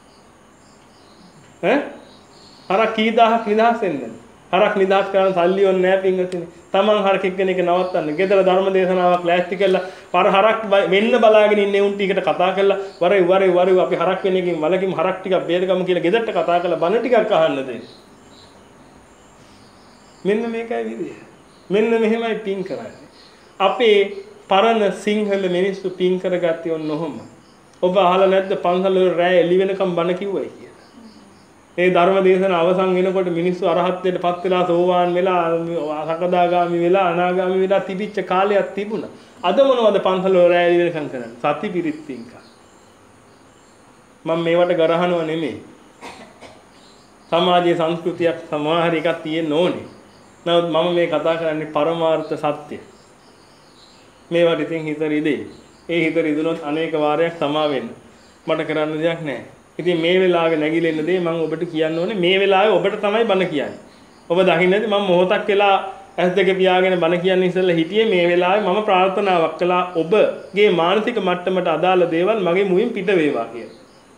ඈ? හරක් කී දහයක් නිදහස් වෙන්නේ නැද්ද? හරක් නිදහස් කරන්න සල්ලි ඕනේ නැහැ පින්වතුනි. Taman හරකෙක් කෙන එක නවත්තන්න. ගෙදර ධර්ම දේශනාවක් ලෑස්ති කළා. පර හරක් වෙන්න බලාගෙන ඉන්නේ උන් ටිකට කතා කරලා වරේ වරේ වරේ අපි හරක් වෙන එකකින් වලකින් හරක් ටිකක් බේරගමු කියලා ගෙදරට කතා කරලා බණ ටිකක් අහන්න දෙන්න. මෙන්න මේකයි විදිය. මෙන්න මෙහෙමයි පින් කරන්නේ. අපේ පරණ සිංහල මිනිස්සු පින් කරගත්තේ ඔන්න ඔහොම. ඔබ අහලා නැද්ද පන්සල් වල රැය එළි වෙනකම් බණ කිව්වයි කියලා. ඒ ධර්ම දේශන අවසන් වෙනකොට මිනිස්සු අරහත්ත්වයට පත් වෙලා සෝවාන් වෙලා සකදාගාමි වෙලා අනාගාමි වෙලා තිබිච්ච කාලයක් තිබුණා. අද මොනවද පන්සල් වල රැය එළි වෙනකම් කරන්නේ? සති පිරිත් පින්කම්. මම මේවට ගරහනව නෙමෙයි. සමාජයේ සංස්කෘතියක් සමහර එකක් තියෙන්න ඕනේ. නමුත් මම මේ කතා කරන්නේ පරමාර්ථ සත්‍ය. මේවට ඉතින් හිත රිදෙයි. ඒ හිත රිදුනොත් අනේක වාරයක් සමා වෙන්න. මට කරන්න දෙයක් නැහැ. ඉතින් මේ වෙලාවේ නැගිලෙන්න දේ මම ඔබට කියන්න ඕනේ මේ වෙලාවේ ඔබට තමයි බණ කියන්නේ. ඔබ දකින්නේ නැති මම මොහොතක් වෙලා ඇස් දෙක පියාගෙන බණ කියන්න ඉස්සෙල්ලා හිටියේ මේ වෙලාවේ මම ප්‍රාර්ථනාවක් කළා ඔබගේ මානසික මට්ටමට අදාළ දේවල් මගේ මුවින් පිට වේවා කියලා.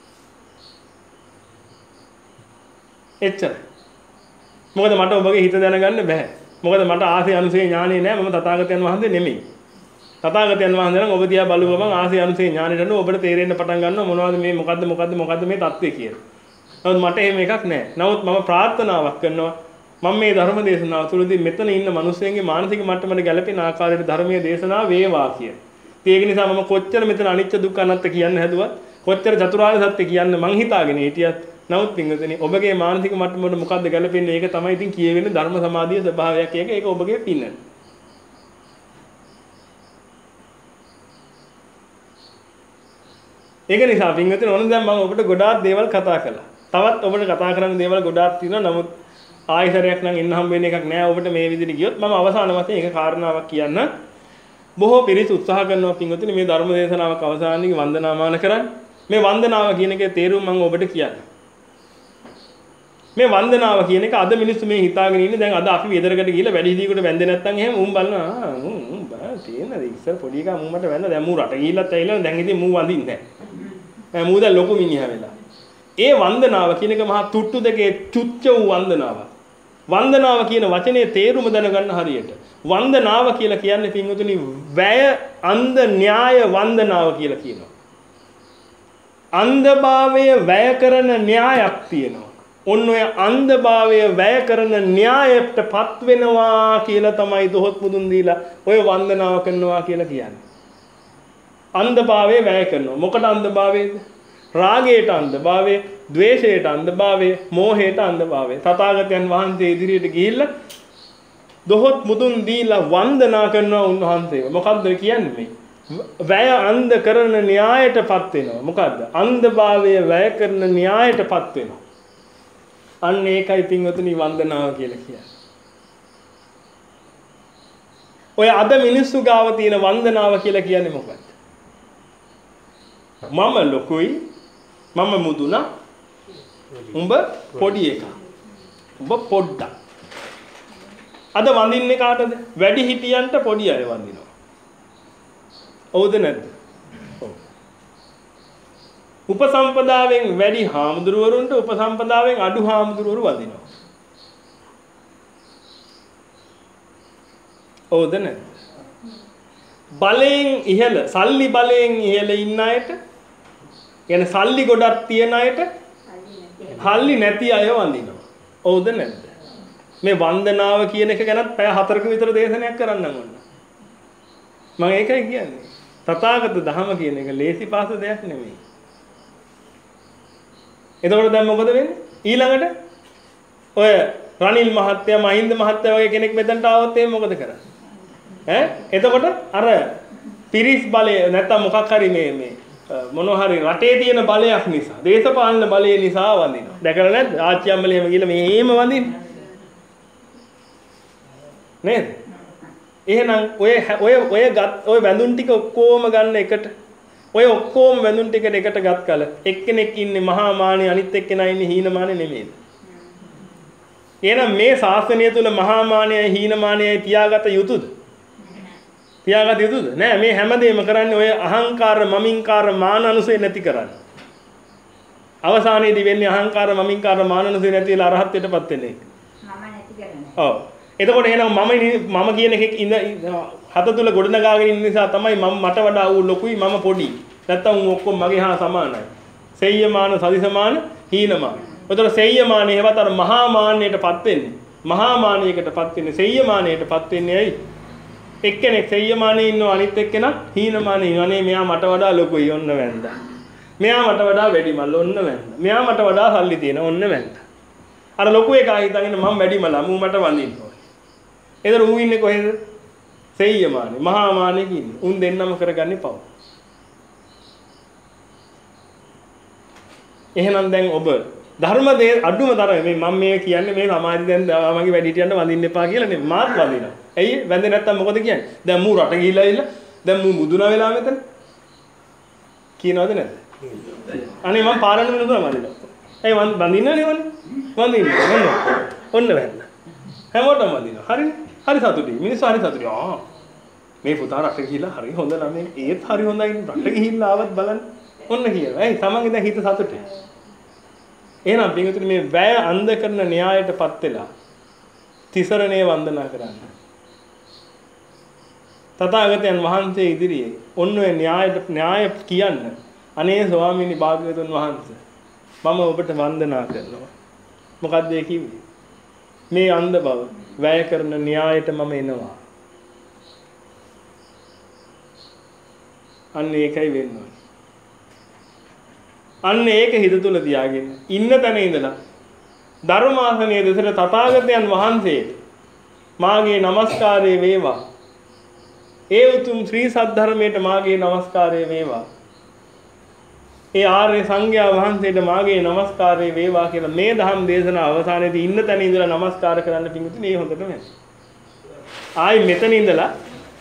එච්චර. මොකද මට ඔබගේ හිත දැනගන්න බෑ. මොකද මට ආසේ අනුසේ ඥානෙ නෑ මම තථාගතයන් වහන්සේ නෙමෙයි. තථාගතයන් වහන්සේ නම් ඔබ දිහා බලුව ගමන් ආසේ අනුසේ ඥානෙට නෝ ඔබට තේරෙන්න පටන් ගන්නවා මොනවද මේ මොකද්ද මොකද්ද මොකද්ද මේ தත්ත්වය කියලා. නමුත් මට එහෙම එකක් නෑ. නමුත් මම ප්‍රාර්ථනාවක් කරනවා මම මේ ධර්ම දේශනාව තුළදී මෙතන ඉන්න මිනිස්සුන්ගේ මානසික මට්ටමට ගැළපෙන ආකාරයට ධර්මයේ දේශනාව වේවා කිය. ඒක නිසා මම කොච්චර මෙතන අනිත්‍ය දුක්ඛ අනාත්ම කියන්න හැදුවත් කොච්චර චතුරාර්ය සත්‍ය කියන්න මං හිතාගෙන හිටියත් නමුත් පින්වතුනි ඔබගේ මානසික මට්ටමට මොකද්ද ගැළපෙන්නේ ඒක තමයි ඉතින් කියවෙන්නේ ධර්ම සමාධියේ ස්වභාවයක් එක ඒක ඔබගේ පින්න. ඒක නිසා පින්වතුනි ඕන දැන් මම ඔබට ගොඩාක් දේවල් කතා කළා. තවත් ඔබට කතා කරන්න දේවල් ගොඩාක් තියෙනවා. නමුත් ආයතරයක් නම් ඉන්න හම්බ වෙන එකක් නෑ ඔබට මේ විදිහට ගියොත් මම අවසාන වශයෙන් එක කාරණාවක් කියන්න. බොහෝ පිරිස උත්සාහ කරනවා පින්වතුනි මේ ධර්ම දේශනාවක් අවසානයේ වන්දනාමාන කරන්න. මේ වන්දනාව කියන එකේ තේරුම මම ඔබට කියන්නම්. මේ වන්දනාව කියන එක අද මිනිස්සු මේ හිතාගෙන ඉන්නේ දැන් අද අපි වෙදරකට ගිහිල්ලා වැඩි හිටියෙකුට වැඳේ නැත්නම් එහෙම උන් බලනවා උන් උන් බා තේනද ඉස්සර පොඩි එකා මූ මට වැඳ දැන් මූ රට ගිහිල්ලත් ඇවිල්ලා දැන් ඉතින් මූ වඳින්නේ නැහැ. මූ දැන් ලොකු මිනිහා වෙලා. ඒ වන්දනාව කියන එක මහා තුට්ටු දෙකේ චුච්ච වූ වන්දනාවක්. වන්දනාව කියන වචනේ තේරුම දැනගන්න හරියට. වන්දනාව කියලා කියන්නේ පින්වතුනි වැය අන්ධ න්‍යාය වන්දනාව කියලා කියනවා. අන්ධභාවය වැය කරන න්‍යායක් තියෙනවා. ඔන්න ඔය අන්ධභාවය වැය කරන න්‍යායයටපත් වෙනවා කියලා තමයි දොහොත් මුදුන් දීලා ඔය වන්දනාව කරනවා කියලා කියන්නේ. අන්ධභාවය වැය කරනවා. මොකට අන්ධභාවයද? රාගයට අන්ධභාවය, ද්වේෂයට අන්ධභාවය, මෝහයට අන්ධභාවය. තථාගතයන් වහන්සේ ඉදිරියට ගිහිල්ලා දොහොත් මුදුන් දීලා වන්දනා කරනවා උන්වහන්සේව. මොකද්ද කියන්නේ මේ? වැය අන්ධ කරන න්‍යායයටපත් වෙනවා. මොකද්ද? අන්ධභාවය වැය කරන න්‍යායයටපත් වෙනවා. අන්න ඒකයි පින්වතුනි වන්දනාව කියලා කියන්නේ. ඔය අද මිනිස්සු ගාව තියෙන වන්දනාව කියලා කියන්නේ මොකක්ද? මම ලොකුයි, මම මුදුනා, උඹ පොඩි එකා. උඹ පොඩ්ඩක්. අද වඳින්නේ කාටද? වැඩි හිටියන්ට පොඩි අය වඳිනවා. හවුද නැද්ද? ඔව්. උපසම්පදාවෙන් වැඩි හාමුදුරුවරුන්ට උපසම්පදාවෙන් අඩු හාමුදුරුවරු වඳිනවා. හවුද නැද්ද? බලයෙන් ඉහළ, සල්ලි බලයෙන් ඉහළ ඉන්න අයට, يعني සල්ලි ගොඩක් තියන අයට හල්ලි නැති අය වඳිනවා. හවුද නැද්ද? මේ වන්දනාව කියන එක ගැනත් පැය හතරක විතර දේශනයක් කරන්නම් ඕන. මම ඒකයි කියන්නේ. තථාගත ධහම කියන එක ලේසි පාස දෙයක් නෙමෙයි. එතකොට දැන් මොකද වෙන්නේ? ඊළඟට ඔය රනිල් මහත්තයා, මහින්ද මහත්තයා වගේ කෙනෙක් මෙතනට ආවොත් එහෙනම් මොකද කරන්නේ? ඈ එතකොට අර පිරිස් බලය නැත්තම් මොකක් හරි මේ මේ මොනවා හරි රටේ තියෙන බලයක් නිසා, දේශපාලන බලය නිසා වඳිනවා. දැකලා නැද්ද? ආච්චි අම්මලා එහෙම ගිහලා මෙහෙම වඳින්නේ. නේද? එහෙනම් ඔය ඔය ඔය ඔය වැඳුන් ටික ඔක්කොම ගන්න එකට ඔය ඔක්කොම වැඳුන් ටිකට එකට ගත් කල එක්කෙනෙක් ඉන්නේ මහා මානෙ අනිත් එක්කෙනා ඉන්නේ හීන මානෙ නෙමෙයිද? එහෙනම් මේ ශාසනය තුල මහා මානයයි හීන මානයයි තියාගත යුතුද? තියාගත යුතුද? නෑ මේ හැමදේම කරන්නේ ඔය අහංකාර මමින්කාර මාන අනුසය නැති කරන්නේ. අවසානයේදී වෙන්නේ අහංකාර මමින්කාර මාන අනුසය නැති වෙලා අරහත්ත්වයටපත් වෙන එක. මම නැති කරන්නේ. ඔව්. එතකොට එහෙනම් මම මම කියන එකෙක් ඉඳ හත තුල ගොඩනගාගෙන ඉන්න නිසා තමයි මම මට වඩා ඌ ලොකුයි මම පොඩි. නැත්තම් ඌ ඔක්කොම මගේ හා සමානයි. සෙය්‍යමාන සදිසමාන හීනමාන. එතකොට සෙය්‍යමානේ හේවත් අර මහා මාන්නයටපත් වෙන්නේ. මහා මානයකටපත් වෙන්නේ සෙය්‍යමානයටපත් වෙන්නේ ඇයි? එක්කෙනෙක් සෙය්‍යමානයේ ඉන්නවා අනිත් එක්කෙනා හීනමානයේ ඉන්නවා. අනේ මෙයා මට වඩා ලොකුයි ඔන්න වැන්දා. මෙයා මට වඩා වැඩිමල් ඔන්න වැන්දා. මෙයා මට වඩා සල්ලි තියෙන ඔන්න වැන්දා. අර ලොකු එකා හිතගෙන මම වැඩිමල මූ මට වඳින්න ඕනේ. ඒතර ඌ ඉන්නේ කොහෙද? සෙය්‍යමානේ මහා මානෙක ඉන්නේ. උන් දෙන්නම කරගන්නේ පව්. එහෙනම් දැන් ඔබ ධර්ම දේ අඩුම තරමේ මේ මම මේ කියන්නේ මේ සමාජය දැන් මගේ වැඩිහිටියන්ට වඳින්න එපා කියලා නේ මාත් වඳිනවා. ඇයි වැඳේ නැත්තම් මොකද කියන්නේ? දැන් මූ රට ගිහිල්ලා ඉල්ල දැන් මූ මුදුනා වෙලා මෙතන කියනවද නැද්ද? අනේ මම පාරන්න වෙනුදුනා වඳිනවා. ඇයි වඳින්නනේ වන්නේ? වඳින්නේ ඔන්න ඔන්න වැන්න. හැමෝටම වඳිනවා. හරිනේ? හරි සතුටුයි. මිනිස්සු හරි සතුටුයි. ආ මේ පුතා රට ගිහිල්ලා හරි හොඳ ළමයි. ඒත් හරි හොඳයි රට ගිහිල්ලා ආවත් බලන්න. ඔන්න කියනවා. ඇයි තමන්ගේ දැන් හිත සතුටුයි. එහෙනම් පිටුතුනි මේ වැය අන්ධ කරන න්‍යායයටපත් වෙලා තිසරණේ වන්දනා කරන්න. තථාගතයන් වහන්සේ ඉදිරියේ ඔන්න ඔය න්‍යායට න්‍යාය කියන්න. අනේ ස්වාමීනි භාග්‍යවතුන් වහන්සේ මම ඔබට වන්දනා කරනවා. මොකද්ද ඒ කිව්වේ? මේ අන්ධ බව වැය කරන න්‍යායට මම එනවා. අන්න ඒකයි වෙන්නේ. අන්න ඒක හිත තුල තියාගෙන ඉන්න තැන ඉඳලා ධර්මාසනයේ දෙසට තථාගතයන් වහන්සේ මාගේ নমස්කාරය වේවා. ඒ උතුම් ශ්‍රී සද්ධර්මයට මාගේ নমස්කාරය වේවා. ඒ ආර්ය සංඝයා වහන්සේට මාගේ নমස්කාරය වේවා කියලා මේ ධම් දේශනා අවසානයේදී ඉන්න තැන ඉඳලා নমස්කාර කරන්න පිඟුතුනේ මේ හොඳටම ඇති. ආයි මෙතන ඉඳලා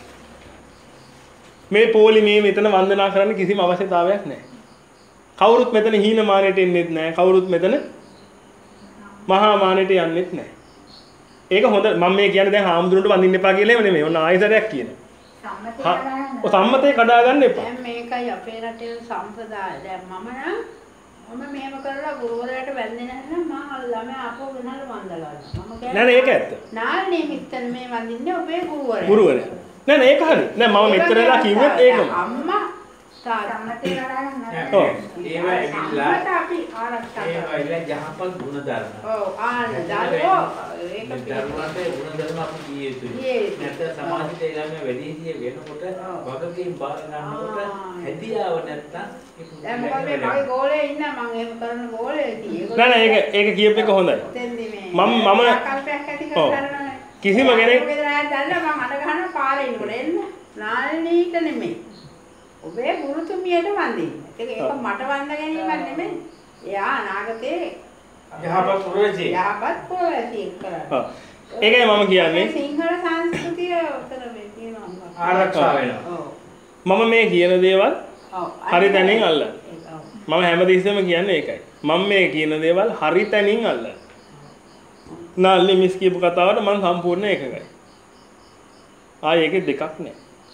මේ පොලි මේ මෙතන වන්දනා කරන්න කිසිම අවශ්‍යතාවයක් නැහැ. කවුරුත් මෙතන හීනමානයට එන්නෙත් නැහැ. කවුරුත් මෙතන මහා මානයට යන්නෙත් නැහැ. ඒක හොඳ මම මේ කියන්නේ දැන් හාමුදුරන්ට වඳින්න එපා කියලා එහෙම නෙමෙයි. ඔන්න ආයතරයක් කියන. සම්මතය සම්මතය කඩා ගන්න එපා. දැන් මේකයි අපේ රටේ සම්ප්‍රදාය. දැන් මම නම් මම මෙහෙම කරලා ගුරුවරයාට වැඳෙන්නේ නැත්නම් මම ළමයා අපෝ වෙනල් වන්දලා ගන්නවා. මම කියන්නේ නෑ නෑ ඒක ඇත්ත. නාල්නේ මිත්තන මේ වඳින්නේ ඔබේ ගුරුවරයා. ගුරුවරයා. නෑ නෑ ඒක හරි. නෑ මම මෙතන වෙලා කිව්වෙත් ඒකම. අම්මා සම්මතය කඩා ගන්න නැහැ. ඔව්. ඒවා ඇවිල්ලා අපි ආරක්ෂා ඒවා ඇවිල්ලා යහපත් ගුණ ධර්ම. ඔව් ආන දාලෝ ඒක ධර්මවලට ගුණ ධර්ම අපි කිය යුතුයි. නැත්නම් සමාජයේ ළමයා වැඩිහිටිය වෙනකොට වගකීම් බාර ගන්නකොට හැදියාව නැත්නම් දැන් මොකද මේ මගේ ගෝලේ ඉන්න මම එහෙම කරන ගෝලේ තියෙන්නේ. නෑ නෑ ඒක ඒක කියප එක හොඳයි. මම මම කල්පයක් ඇති කරගන්නවා. කිසිම කෙනෙක් දැන් මම අඬ ගන්න පාරේ ඉන්නකොට එන්න නාල්නීට නෙමෙයි. ඔබේ ගුරුතුමියට වඳින්න. ඒක ඒක මට වඳ ගැනීමක් නෙමෙයි. එයා අනාගතේ යහපත් පුරවැසි. යහපත් පුරවැසි කරා. ඔව්. ඒකයි මම කියන්නේ සිංහල සංස්කෘතිය උතර මේ තියෙනවා. ආරක්ෂා වෙනවා. ඔව්. මම මේ කියන දේවල් ඔව්. හරි තැනින් අල්ලන්න. ඔව්. මම හැමදෙස්සෙම කියන්නේ ඒකයි. මම මේ කියන දේවල් හරි තැනින් අල්ලන්න. නාල්ලි මිස් කියපු කතාවට මම සම්පූර්ණ එකගයි. ආයේ ඒකේ දෙකක් නෑ.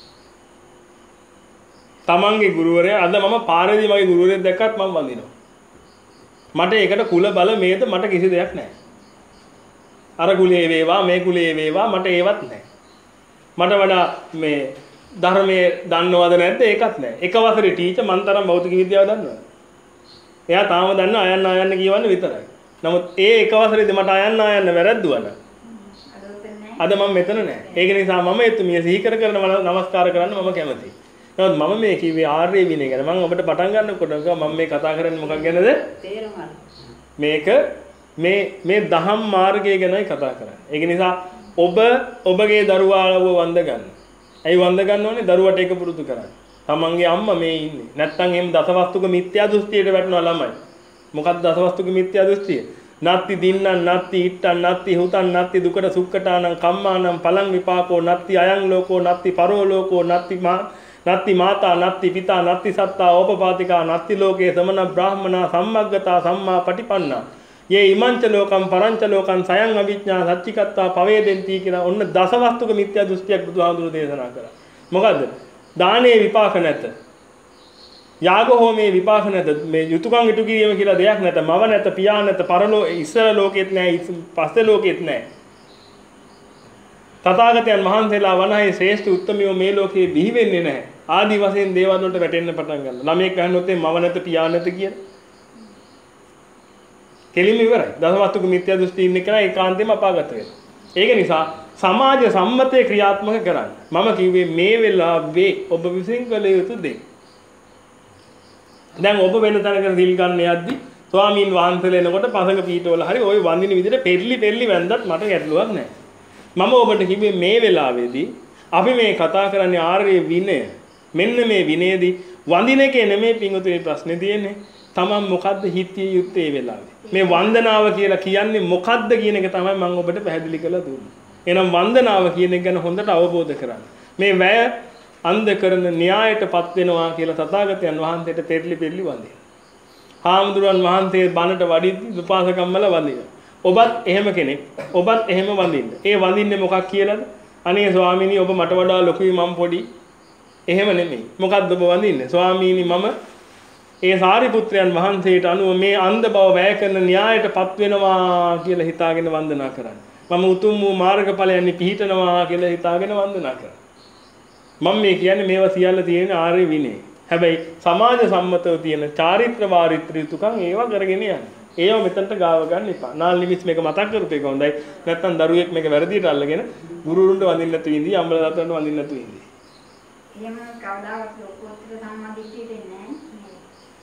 තමන්ගේ ගුරුවරයා අද මම පාරේදී මගේ ගුරුවරයෙක් දැක්කත් මම වඳිනවා. මට ඒකට කුල බල මේද මට කිසි දෙයක් නැහැ. අර කුලේ වේවා මේ කුලේ වේවා මට ඒවත් නැහැ. මට වඩා මේ ධර්මයේ දන්නවද නැද්ද ඒකත් නැහැ. එක වසරේ ටීචර් මන් තරම් භෞතික විද්‍යාව දන්නවද? එයා තාම දන්න අයන්න අයන්න කියවන්නේ විතරයි. නමුත් ඒ එක වසරේදී මට අයන්න අයන්න වැරද්දුවා නම් අද මම මෙතන නැහැ. ඒක නිසා මම එතුමිය සිහි කර කර නමස්කාර කරන්න මම කැමතියි. නමුත් මම මේ කිව්වේ ආර්ය විනය ගැන. මම ඔබට පටන් ගන්නකොට මම මේ කතා කරන්නේ මොකක් ගැනද? තේරුම් ගන්න. මේක මේ මේ දහම් මාර්ගය ගැනයි කතා කරන්නේ. ඒක නිසා ඔබ ඔබගේ දරුවාව වන්ද ගන්න. ඇයි වන්ද ගන්න ඕනේ? දරුවට ඒක පුරුදු කරන්න. තමන්ගේ අම්මා මේ ඉන්නේ. නැත්තම් එහෙම දසවස්තුක මිත්‍යා දෘෂ්ටියට වැටෙනවා ළමයි. මොකක්ද දසවස්තුක මිත්‍යා දෘෂ්ටිය? නත්ති දින්නං නත්ති ඉට්ටං නත්ති හුතං නත්ති දුකට සුක්කටානං කම්මානං පලං විපාකෝ නත්ති අයං ලෝකෝ නත්ති පරෝ ලෝකෝ නත්ති මා නත්ති මාතා නත්ති පිතා නත්ති සත්තා ඕපපාතිකා නත්ති ලෝකේ සමන බ්‍රාහ්මනා සම්මග්ගතා සම්මා පටිපන්නා යේ ඉමංච ලෝකම් පරංච ලෝකම් සයං අවිඥා සච්චිකත්තා පවේදෙන්ති කියලා ඔන්න දසවස්තුක මිත්‍යා දෘෂ්ටියක් බුදුහාමුදුරුවෝ දේශනා කරා. මොකද්ද? දානයේ විපාක නැත. යාග හෝමේ විපාක නැත. මේ යුතුයකම් ඉටු කිරීම කියලා දෙයක් නැත. මව නැත, පියා නැත, පරලෝ ඉස්සර ලෝකෙත් නැහැ, පස්සේ ලෝකෙත් නැහැ. තථාගතයන් වහන්සේලා වනහේ ශ්‍රේෂ්ඨ උත්තමියෝ මේ ලෝකේ බිහි වෙන්නේ නැහැ. ආදි වශයෙන් දේවල් වලට වැටෙන්න පටන් ගන්නවා. ළමයෙක් අහනොත් මව නැත, පියා නැත කියලා. කෙලින්ම ඉවරයි. දසවස්තුක මිත්‍යා දෘෂ්ටි ඉන්න කෙනා ඒකාන්තයෙන්ම අපාගත වෙනවා. ඒක නිසා සමාජ සම්මතය ක්‍රියාත්මක කරන්න. මම කිව්වේ මේ වෙලාවේ ඔබ විසින් කළ යුතු දේ. දැන් ඔබ වෙන තැනකට දිල් ගන්න යද්දි ස්වාමීන් වහන්සේලා එනකොට පසඟ පීඨවල හරි ওই වඳින විදිහට පෙරලි පෙරලි වැන්දත් මට ගැටලුවක් නැහැ. මම ඔබට කිව්වේ මේ වෙලාවේදී අපි මේ කතා කරන්නේ ආර්ය විනය. මෙන්න මේ විනයදී වඳින එකේ නෙමෙයි පිංගුතුනි ප්‍රශ්නේ තියෙන්නේ. තමන් මොකද්ද හිතිය යුත්තේ වෙලාවේ. මේ වන්දනාව කියලා කියන්නේ මොකද්ද කියන එක තමයි මම ඔබට පැහැදිලි කරලා දුන්නේ. එහෙනම් වන්දනාව කියන එක ගැන හොඳට අවබෝධ කරගන්න. මේ වැය අන්ධ කරන න්‍යායයටපත් වෙනවා කියලා තථාගතයන් වහන්සේට පෙරලි පෙරලි වඳින. හාමුදුරන් වහන්සේ බණට වඩිද්දි උපාසකම්මල වඳින. ඔබත් එහෙම කෙනෙක්. ඔබත් එහෙම වඳින්න. ඒ වඳින්නේ මොකක් කියලාද? අනේ ස්වාමීනි ඔබ මට වඩා ලොකුයි මම පොඩි. එහෙම නෙමෙයි. මොකද්ද ඔබ වඳින්නේ? ස්වාමීනි මම ඒ සාරිපුත්‍රයන් වහන්සේට අනුව මේ අන්ධ බව වැය කරන න්‍යායයටපත් වෙනවා කියලා හිතාගෙන වන්දනා කරන්නේ. මම උතුම් වූ මාර්ගඵලයන් පිහිටනවා කියලා හිතාගෙන වන්දනා කරන්නේ. මම මේ කියන්නේ මේවා සියල්ල තියෙන ආර්ය විනය. හැබැයි සමාජ සම්මතව තියෙන චාරිත්‍ර වාරිත්‍ර යුතුකම් ඒවා කරගෙන යන්න. ඒව මෙතනට ගාව ගන්න එපා. නාල් නිමිස් මේක මතක් කරපේක හොඳයි. නැත්තම් දරුවෙක් මේක වැරදියට අල්ලගෙන ගුරුවරුන්ට වඳින්න නැතු ඉඳී අම්බල තාත්තන්ට වඳින්න නැතු ඉඳී. එහෙම කවදාවත් ලෝකෝත්තර සම්මාදිට්ඨියට එන්නේ නැහැ.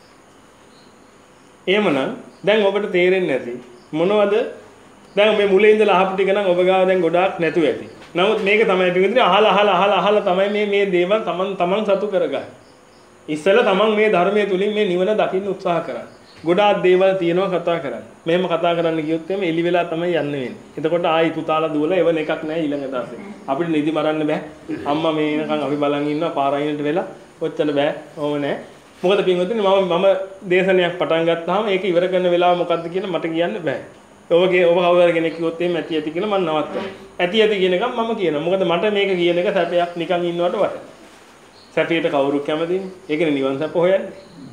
එහෙමනම් දැන් ඔබට තේරෙන්නේ නැති මොනවද? දැන් මේ මුලින් ඉඳලා අහපු ටික නම් ඔබ ගාව දැන් ගොඩාක් නැතුව ඇති. නමුත් මේක තමයි පිටින් අහලා අහලා අහලා අහලා තමයි මේ මේ දේවල් තමන් තමන් සතු කරගන්නේ. ඉස්සෙල්ලා තමන් මේ ධර්මයේ තුලින් මේ නිවන දකින්න උත්සාහ කරන්න. ගොඩාක් දේවල් තියෙනවා කතා කරන්න. මෙහෙම කතා කරන්න ගියොත් එමේ එලි වෙලා තමයි යන්න වෙන්නේ. එතකොට ආයි පුතාලා දුවලා එවන එකක් නැහැ ඊළඟ දවසේ. අපිට නිදි මරන්න බෑ. අම්මා මේ එනකන් අපි බලන් ඉන්නවා පාරායිනට වෙලා. ඔච්චර බෑ. ඕම නැහැ. මොකද පින්වතුනි මම මම දේශනයක් පටන් ගත්තාම ඒක ඉවර කරන වෙලාව මොකද්ද කියලා මට කියන්න බෑ. ඔබගේ ඔබ කවුරු කෙනෙක් කිව්වොත් එimhe ඇති ඇති කියලා මම නවත්තනවා. ඇති ඇති කියන එක මම කියනවා. මොකද මට මේක කියන එක සැපයක් නිකන් ඉන්නවට වඩා. සැපයට කවුරු කැමතිනේ? ඒකනේ නිවන් සැප හොයන්නේ.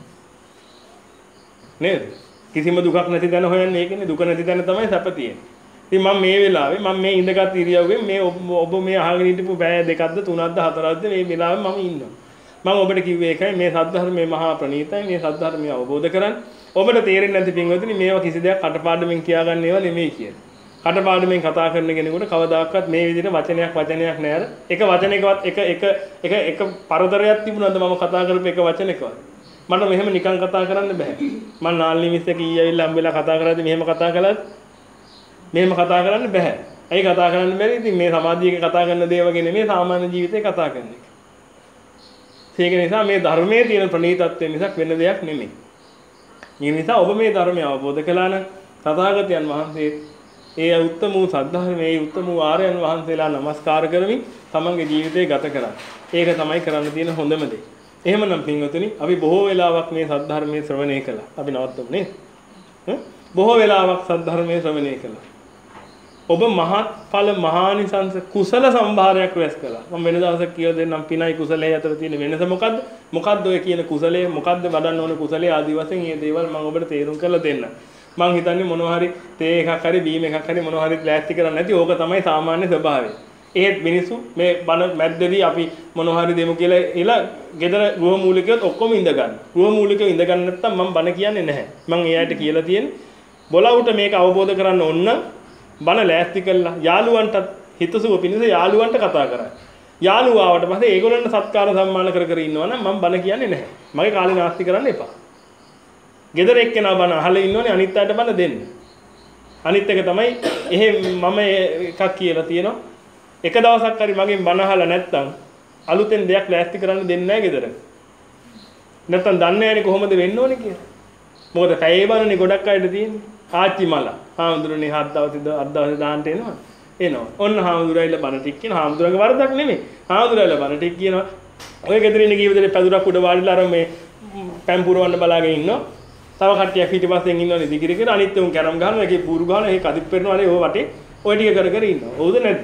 නේද? කිසිම දුකක් නැති තැන හොයන්නේ ඒකනේ. දුක නැති තැන තමයි සැප තියෙන්නේ. ඉතින් මම මේ වෙලාවේ මම මේ ඉඳගත් ඉරියව්වෙන් මේ ඔබ මේ අහගෙන හිටපු බෑ දෙකක්ද තුනක්ද හතරක්ද මේ වෙලාවේ මම ඉන්නවා. මම ඔබට කිව්වේ ඒකයි මේ සද්ධර්මයේ මහා ප්‍රණීතයි මේ සද්ධර්මය අවබෝධ කරගන්න. ඔබට තේරෙන්නේ නැති පින්වතුනි මේවා කිසි දෙයක් කටපාඩමින් කියාගන්න ඒවා නෙමෙයි කියන්නේ. කටපාඩමින් කතා කරන කෙනෙකුට කවදාකවත් මේ විදිහට වචනයක් වචනයක් නෑ අර එක වචනයකවත් එක එක එක එක පරතරයක් තිබුණාද මම කතා කරපු එක වචනයකවත්. මට මෙහෙම නිකන් කතා කරන්න බෑ. මම නාල්නි මිස් එක ඊ ඇවිල්ලා හම්බෙලා කතා කරද්දි මෙහෙම කතා කළාද? මෙහෙම කතා කරන්න බෑ. ඇයි කතා කරන්න බැරි? ඉතින් මේ සමාජීයක කතා කරන දේ වගේ නෙමෙයි සාමාන්‍ය ජීවිතේ කතා කරන එක. ඒක නිසා මේ ධර්මයේ තියෙන ප්‍රණීතත්වය නිසා වෙන දෙයක් නෙමෙයි. ඒ නිසා ඔබ මේ ධර්මය අවබෝධ කළා නම් තථාගතයන් වහන්සේ ඒ උත්තම වූ සද්ධර්මයේ උත්තම වූ ආර්යයන් වහන්සේලා නමස්කාර කරමින් තමන්ගේ ජීවිතය ගත කරා. ඒක තමයි කරන්න තියෙන හොඳම දේ. එහෙමනම් පින්වතුනි අපි බොහෝ වෙලාවක් මේ සද්ධර්මයේ ශ්‍රවණය කළා. අපි නවත්තමු නේද? බොහෝ වෙලාවක් සද්ධර්මයේ ශ්‍රවණය කළා. ඔබ මහත්ඵල මහානිසංස කුසල සම්භාරයක් රැස් කළා. මම වෙන දවසක් කියලා දෙන්නම් පිනයි කුසලයේ අතර තියෙන වෙනස මොකද්ද? මොකද්ද ඔය කියන කුසලයේ මොකද්ද වඩන්න ඕන කුසලයේ ආදි වශයෙන් මේ දේවල් මම ඔබට තේරුම් කරලා දෙන්නම්. මම හිතන්නේ මොනවා හරි තේ එකක් හරි බීම එකක් හරි මොනවා හරි ප්ලාස්ටික් කරන්නේ නැති ඕක තමයි සාමාන්‍ය ස්වභාවය. ඒත් මිනිස්සු මේ බණ මැද්දේදී අපි මොනවා හරි දෙමු කියලා එලා ගෙදර ගෘහ මූලිකයොත් ඔක්කොම ඉඳ ගන්න. ගෘහ මූලිකයෝ ඉඳ ගන්න නැත්තම් මම බණ කියන්නේ නැහැ. මම එයාට කියලා තියෙන්නේ බොලවුට මේක අවබෝධ කරන්න ඕන නම් බණ ලෑස්ති කළා යාළුවන්ටත් හිතසුව පිණිස යාළුවන්ට කතා කරා. යාළුවා ආවට පස්සේ ඒගොල්ලන්ට සත්කාර සම්මාන කර කර ඉන්නවා නම් මම බණ කියන්නේ නැහැ. මගේ කාලේ නාස්ති කරන්න එපා. ගෙදර එක්කෙනා බණ අහලා ඉන්නෝනේ අනිත් අයට බණ දෙන්න. අනිත් එක තමයි එහෙ මම එකක් කියලා තියෙනවා. එක දවසක් හරි මගෙන් බණ අහලා නැත්තම් අලුතෙන් දෙයක් ලෑස්ති කරන්න දෙන්නේ නැහැ ගෙදර. නැත්තම් දන්නේ නැහැනේ කොහොමද වෙන්න ඕනේ කියලා. මොකද පැයේ බණනේ ගොඩක් අයට තියෙන්නේ. ආච්චි මල. හාමුදුරනේ හත් දවසේ අත් දවසේ දාන්නට එනවා. එනවා. ඔන්න හාමුදුරයිලා බණ ටික කියන හාමුදුරන්ගේ වරදක් නෙමෙයි. හාමුදුරයිලා බණ ටික කියනවා. ඔය ගෙදර ඉන්න කීවදේ පැදුරක් උඩ වාඩිලා අර මේ පැම් පුරවන්න බලාගෙන ඉන්නවා. තව කට්ටියක් පිටිපස්සෙන් ඉන්නවනේ දිගිර කියලා අනිත් උන් කැරම් ගහනවා ඒකේ පුරු ගහනවා ඒක අදිත් පෙරනවානේ ඕව වටේ ඔය ටික කර කර ඉන්නවා. හවුද නැද්ද?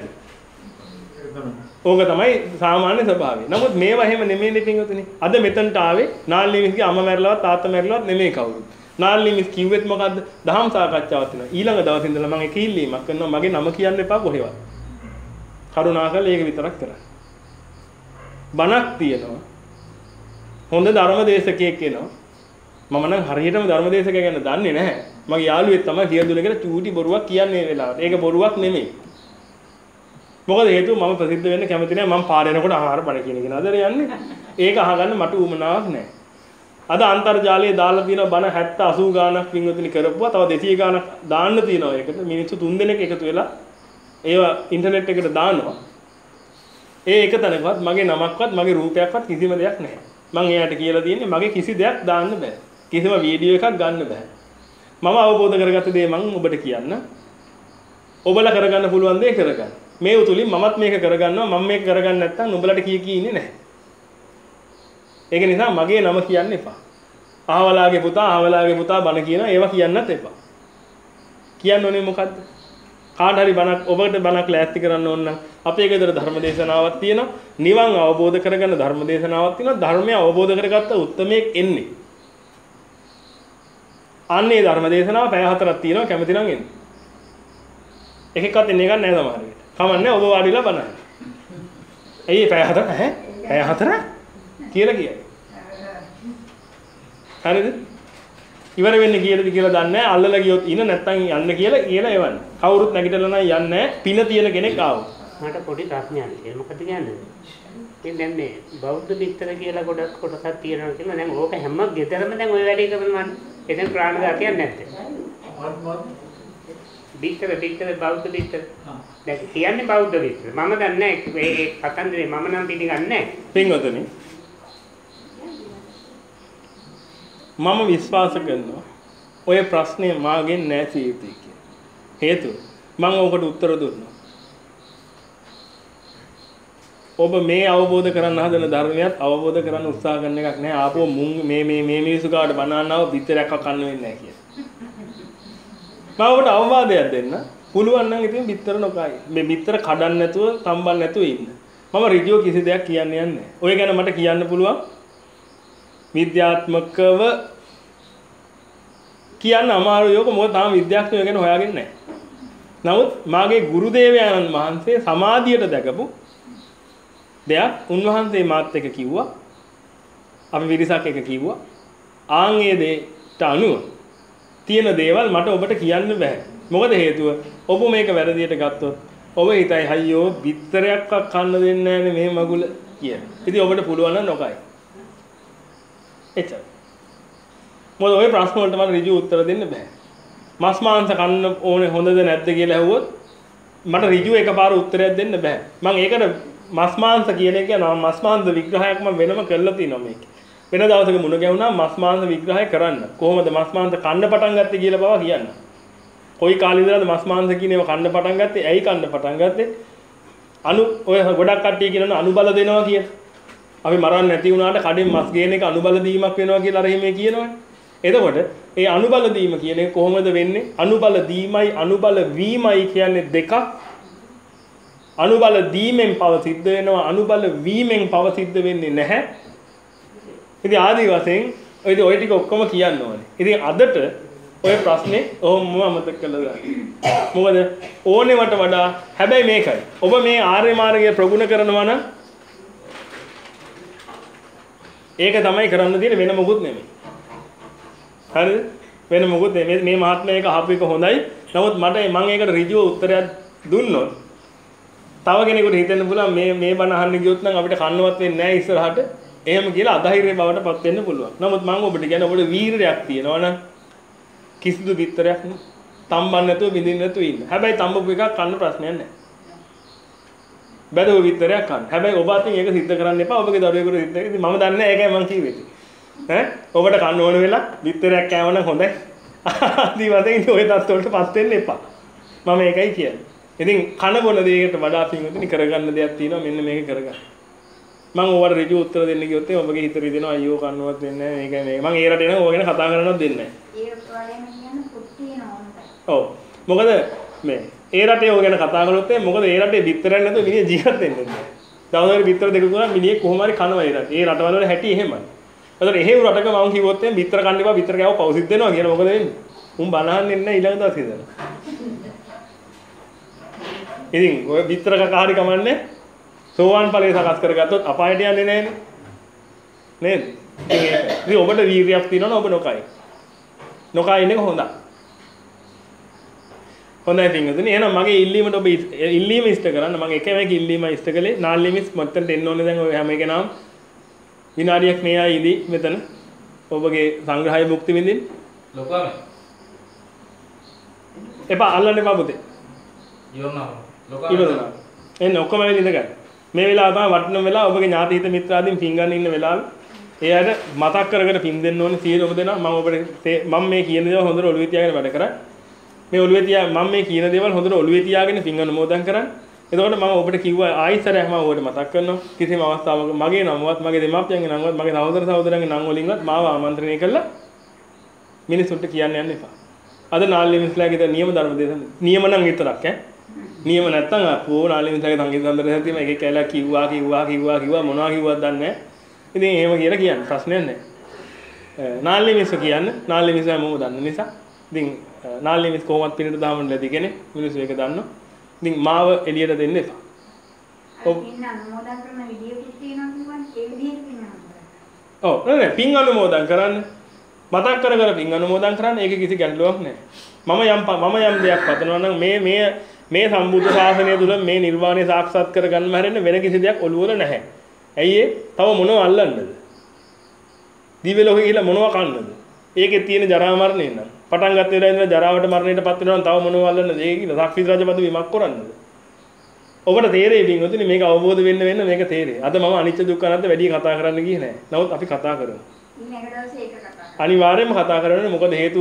ඕක තමයි සාමාන්‍ය ස්වභාවය. නමුත් මේවා එහෙම නෙමෙයිනේ පින්වතුනි. අද මෙතනට ආවේ නාල්නි මිස්ගේ අම්මා මැරලවත් තාත්තා මැරලවත් නෙමෙයි කවුරුත්. නාල්නි මිස් කිව්වෙත් මොකද්ද? දහම් සාකච්ඡාවක් වෙනවා. ඊළඟ දවසේ ඉඳලා මම එක ඉල්ලීමක් කරනවා මගේ නම කියන්න එපා කොහෙවත්. කරුණාකරලා ඒක විතරක් කරන්න. බණක් තියෙනවා. හොඳ ධර්ම දේශකයෙක් එනවා. මම නම් හරියටම ධර්ම දේශකය ගැන දන්නේ නැහැ. මගේ යාළුවෙක් තමයි කියලා දුන්නේ කියලා චූටි බොරුවක් කියන්නේ මේ වෙලාවට. ඒක බොරුවක් නෙමෙයි. මොකද හේතුව මම ප්‍රසිද්ධ වෙන්න කැමති නැහැ. මම පාර යනකොට ආහාර බණ කියන කෙනාද යන්නේ. ඒක අහගන්න මට උවමනාවක් නැහැ. අද අන්තර්ජාලයේ දාලා තියෙන බණ හැත්තෑ අසූ ගාණක් වින්වතුනි කරපුවා. තව දෙසිය ගාණක් දාන්න තියෙනවා. ඒකට මිනිස්සු තුන් දෙනෙක් එකතු වෙලා ඒවා ඉන්ටර්නෙට් එකට දානවා. ඒ එක තැනකවත් මගේ නමක්වත් මගේ රූපයක්වත් කිසිම දෙයක් නැහැ. මම එයාට කියලා තියෙන්නේ මගේ කිසි දෙයක් දාන්න බෑ. කිසිම වීඩියෝ එකක් ගන්න බෑ. මම අවබෝධ කරගත්ත දේ මම ඔබට කියන්න. ඔබලා කරගන්න පුළුවන් දේ කරගන්න. මේ උතුලින් මමත් මේක කරගන්නවා. මම මේක කරගන්න නැත්නම් ඔබලට කී කී ඉන්නේ නැහැ. ඒක නිසා මගේ නම කියන්න එපා. ආවලාගේ පුතා ආවලාගේ පුතා බණ කියනවා ඒවා කියන්නත් එපා. කියන්න ඕනේ මොකද්ද? කාට හරි බණක් ඔබට බණක් ලෑස්ති කරන්න ඕන නම් අපේ ගෙදර ධර්මදේශනාවක් තියෙනවා. නිවන් අවබෝධ කරගන්න ධර්මදේශනාවක් තියෙනවා. ධර්මය අවබෝධ කරගත්ත උත්මයෙක් එන්නේ. අන්නේ ධර්මදේශනාව පැය හතරක් තියෙනවා කැමති නම් එන්න. එකෙක්වත් එන්නේ ගන්න නැහැ සමහර විට. කමන්නේ ඔබ වාඩිලා බණයි. ඇයි පැය හතර ඈ? පැය හතර කියලා කියන්නේ. හරිද? ඉවර වෙන්නේ කීයද කියලා දන්නේ නැහැ. අල්ලලා ගියොත් ඉන්න නැත්තම් යන්න කියලා කියලා එවන්න. කවුරුත් නැගිටලා නම් යන්නේ නැහැ. පින තියෙන කෙනෙක් ආවොත්. මට පොඩි ප්‍රශ්නයක් තියෙනවා. මොකද කියන්නේ? ඉතින් දැන් මේ බෞද්ධ පිටර කියලා ගොඩක් කොටසක් තියෙනවා කියලා දැන් ඕක හැම ගෙදරම දැන් ওই වැඩේ කරනවා. එතෙන් ප්‍රාණඝාතයක් නැත්තේ. පිටර පිටර බෞද්ධ පිටර. දැන් කියන්නේ බෞද්ධ පිටර. මම දන්නේ නැහැ මේ කතන්දරේ මම නම් පිළිගන්නේ නැහැ. පින්වතුනි මම විශ්වාස කරනවා ඔය ප්‍රශ්නේ මාගෙන් නැති යුතුයි කියලා. හේතුව මම ඔකට උත්තර දුන්නා. ඔබ මේ අවබෝධ කරගන්න හදන ධර්මයක් අවබෝධ කරගන්න උත්සාහ කරන එකක් නෑ. ආපහු මුන් මේ මේ මේ මිනිස්සු ගාවට බනන්නව විතරක් කන්න වෙන්නේ නැහැ කියලා. මම ඔබට අවවාදයක් දෙන්න. පුළුවන් නම් ඉතින් විතර නොකයි. මේ විතර කඩන්න නැතුව සම්බන් නැතුව ඉන්න. මම ඍජුව කිසි දෙයක් කියන්නේ නැහැ. ඔය ගැන මට කියන්න පුළුවන්. විද්‍යාත්මකව කියන්න අමාරු යෝක මොකද තාම විද්‍යාඥයෝ ගැන හොයාගෙන නැහැ. නමුත් මාගේ ගුරු දේවයන්න් වහන්සේ සමාධියට දැකපු දෙයක් උන්වහන්සේ මාත් එක්ක කිව්වා. අපි විරිසක් එක කිව්වා. ආන් ඒ දෙයට අනුව තියෙන දේවල් මට ඔබට කියන්න බෑ. මොකද හේතුව ඔබ මේක වැරදියට ගත්තොත් ඔබ හිතයි අයියෝ බිත්තරයක්වත් කන්න දෙන්නේ නැහැනේ මේ මගුල කියලා. ඉතින් ඔබට පුළුවන් නම් නොකයි. එච්චර. මොකද ওই ප්‍රශ්න වලට මම ඍජු උත්තර දෙන්න බෑ. මස් මාංශ කන්න ඕනේ හොඳද නැද්ද කියලා ඇහුවොත් මට ඍජු එකපාර උත්තරයක් දෙන්න බෑ. මම ඒකට මස් මාංශ කියන එක යනවා මස් මාංශ විග්‍රහයක් මම වෙනම කරලා තිනවා මේක. වෙන දවසක මුණ ගැහුණා මස් මාංශ විග්‍රහය කරන්න. කොහොමද මස් මාංශ කන්න පටන් ගත්තේ කියලා බව කියන්න. කොයි කාලේ ඉඳලාද මස් මාංශ කියන ඒවා කන්න පටන් ගත්තේ? ඇයි කන්න පටන් ගත්තේ? අනු ඔය ගොඩක් කට්ටිය කියනවා අනුබල දෙනවා කියලා. අපි මරන්න නැති වුණාට කඩෙන් මස් ගේන එක අනුබල දීමක් වෙනවා කියලා අර එහෙම කියනවනේ. එතකොට ඒ අනුබල දීම කියන එක කොහොමද වෙන්නේ? අනුබල දීමයි අනුබල වීමයි කියන්නේ දෙකක්. අනුබල දීමෙන් පව සිද්ධ වෙනවා අනුබල වීමෙන් පව සිද්ධ වෙන්නේ නැහැ. ඉතින් ආදි වශයෙන් ඔය ඔය ටික ඔක්කොම කියන්න ඕනේ. ඉතින් අදට ඔය ප්‍රශ්නේ ඔහොම අමතක කළා ගන්න. මොකද ඕනෙවට වඩා හැබැයි මේකයි. ඔබ මේ ආර්ය මාර්ගය ප්‍රගුණ කරනවා නම් ඒක තමයි කරන්න තියෙන්නේ වෙන මොකුත් නෙමෙයි. හරිද? වෙන මොකුත් නෙමෙයි. මේ මහත්මයා එක අහපු එක හොඳයි. නමුත් මට මම ඒකට ඍජුව උත්තරයක් දුන්නොත් තව කෙනෙකුට හිතෙන්න පුළුවන් මේ මේ බණ අහන්න ගියොත් නම් අපිට කන්නවත් වෙන්නේ නැහැ ඉස්සරහට. එහෙම කියලා අධෛර්ය බවට පත් වෙන්න පුළුවන්. නමුත් මම ඔබට කියන්නේ ඔබට වීරයක් තියෙනවා නම් කිසිදු විතරයක් තම්බන්න නැතුව බින්දින්න නැතුව ඉන්න. හැබැයි තම්බපු එකක් කන්න ප්‍රශ්නයක් නැහැ. බැදව විතරයක් කන්න. හැබැයි ඔබ අතින් ඒක සිද්ධ කරන්න එපා. ඔබගේ දරුවෙකුට සිද්ධ ඉතින් මම දන්නේ නැහැ ඒකයි මම කිව්වේ. ඈ ඔබට කන්න ඕන වෙලා විතරයක් කෑම නම් හොඳයි. ආදී වශයෙන් ඉතින් ඔය තත් වලටපත් වෙන්න එපා. මම ඒකයි කියන්නේ. ඉතින් කන බොන දෙයකට වඩා පින්වතුනි කරගන්න දෙයක් තියෙනවා මෙන්න මේක කරගන්න. මම ඔයාලට ඍජු උත්තර දෙන්න කිව්වොත් ඔබගේ හිත රිදෙනවා අයියෝ කන්නවත් දෙන්නේ නැහැ මේකයි මේක. මම ඒ රටේ නම් ඔය ගැන කතා කරන්නවත් දෙන්නේ නැහැ. ඒ වගේම කියන්න පුත්තියන ඕනයි. ඔව්. මොකද මේ ඒ රටේ ඔය ගැන කතා කරොත් මොකද ඒ රටේ බිත්තරයක් නැතුව මිනිහ ජීවත් වෙන්නේ නැහැ. දවසකට බිත්තර දෙක තුනක් මිනිහ කොහොම හරි කනවා ඒ රටේ. ඒ රටවල වල හැටි එහෙමයි. ඒතර එහෙව් රටක මම කිව්වොත් එම් බිත්තර කන්න එපා බිත්තර කෑව පෞසිත් දෙනවා කියලා මොකද වෙන්නේ? උන් බනහන්නේ නැහැ ඊළඟ දවසේ ඉඳලා. ඉතින් ඔය බිත්තර කකාරි කමන්නේ සෝවාන් ඵලයේ සකස් කරගත්තොත් අපායට යන්නේ නැහැනේ. නේද? ඉතින් ඔබට වීර්යයක් තියෙනවනේ ඔබ නොකයි. නොකයි ඉන්නේ හොඳයි. හොඳයි පින්වතුනි. එහෙනම් මගේ ඉල්ලීමට ඔබ ඉල්ලීම ඉෂ්ට කරන්න. මම එක එක ඉල්ලීම ඉෂ්ට කළේ. නාල්ලිමිස් මත්තන්ට එන්න ඕනේ දැන් ඔය හැම එකනම විනාඩියක් මේ ආයි ඉදි මෙතන. ඔබගේ සංග්‍රහය භුක්ති විඳින්න. ලොකම. එපා අල්ලන්න එපා පුතේ. ඉවරනවා. ලොකම. ඉවරනවා. එන්න ඔක්කොම වෙලෙ ඉඳ ගන්න. මේ වෙලාව තමයි වටින වෙලාව ඔබගේ ඥාති හිත මිත්‍රාදීන් පින් ගන්න ඉන්න වෙලාව. එයාට මතක් කරගෙන පින් දෙන්න ඕනේ සියලුම දෙනා. මම ඔබට මම මේ කියන දේවල් හොඳට ඔළුවේ තියාගෙන වැඩ කරා. මේ ඔළුවේ තියා මම මේ කියන දේවල් හොඳට ඔළුවේ තියාගෙන පින් අනුමෝදන් කරන්න. එතකොට මම ඔබට කිව්වා ආයිසරයක් මම ඔබට මතක් කරනවා. කිසිම අවස්ථාවක මගේ නමවත් මගේ දෙමාපියන්ගේ නමවත් මගේ සහෝදර සහෝදරයන්ගේ නම් වලින්වත් මාව ආමන්ත්‍රණය කළා මිනිසුන්ට කියන්න යන්න එපා. අද නාල්ලිමිස්ලාගේ නියම ධර්ම දේශන නියම නම් විතරක් ඈ. නියම නැත්තම් අපෝ නාල්ලිමිස්ලාගේ සංගීත සම්බන්ධයෙන් තියෙන එක කැලලා කිව්වා කිව්වා කිව්වා කිව්වා මොනවා කිව්වද දන්නේ නැහැ. ඉතින් එහෙම කියලා කියන්න ප්‍රශ්නයක් නැහැ. නාල්ලිමිස් කියන්නේ නාල්ලිමිස්ලා මොකද දන්න නිසා. ඉතින් නාල්ලිමිස් කොහොමද පිනට දාමන්න ලැබි කෙනෙක් මිනිස්සු ඒක දන්නවා. ඉතින් මාව එළියට දෙන්න එපා. ඔව්. පින් අනුමෝදන් කරන විදියකුත් තියෙනවා කිව්වනේ ඒ විදියට පින් අනුමෝදන්. ඔව් නෑ පින් අනුමෝදන් කරන්න. මතක් කර කර පින් අනුමෝදන් කරන්න ඒක කිසි ගැටලුවක් නෑ. මම යම් මම යම් දෙයක් පතනවා නම් මේ මේ මේ සම්බුද්ධ ශාසනය තුල මේ නිර්වාණය සාක්ෂාත් කරගන්න හැරෙන්න වෙන කිසි දෙයක් ඔළුව වල නැහැ. ඇයි ඒ? තව මොනව අල්ලන්නද? දිව්‍ය ලෝකෙ ගිහිල්ලා මොනව කන්නද? ඒකේ තියෙන ජරා මරණය නම් පටන් ගත්ත වෙලාවේ ඉඳලා ජරාවට මරණයටපත් වෙනවා නම් තව මොනව අල්ලන්නද? ඒක කියලා සක්විති රජ පදවිය මක් කරන්නද? ඔබට තේරෙයි පින්වතුනි මේක අවබෝධ වෙන්න වෙන්න මේක තේරෙයි. අද මම අනිත්‍ය දුක්ඛ අනාත්ම වැඩි කතා කරන්න ගියේ නෑ. නමුත් අපි කතා කරමු. ඊළඟ දවසේ ඒක කතා කරමු. අනිවාර්යයෙන්ම කතා කරන්නේ මොකද හේතුව?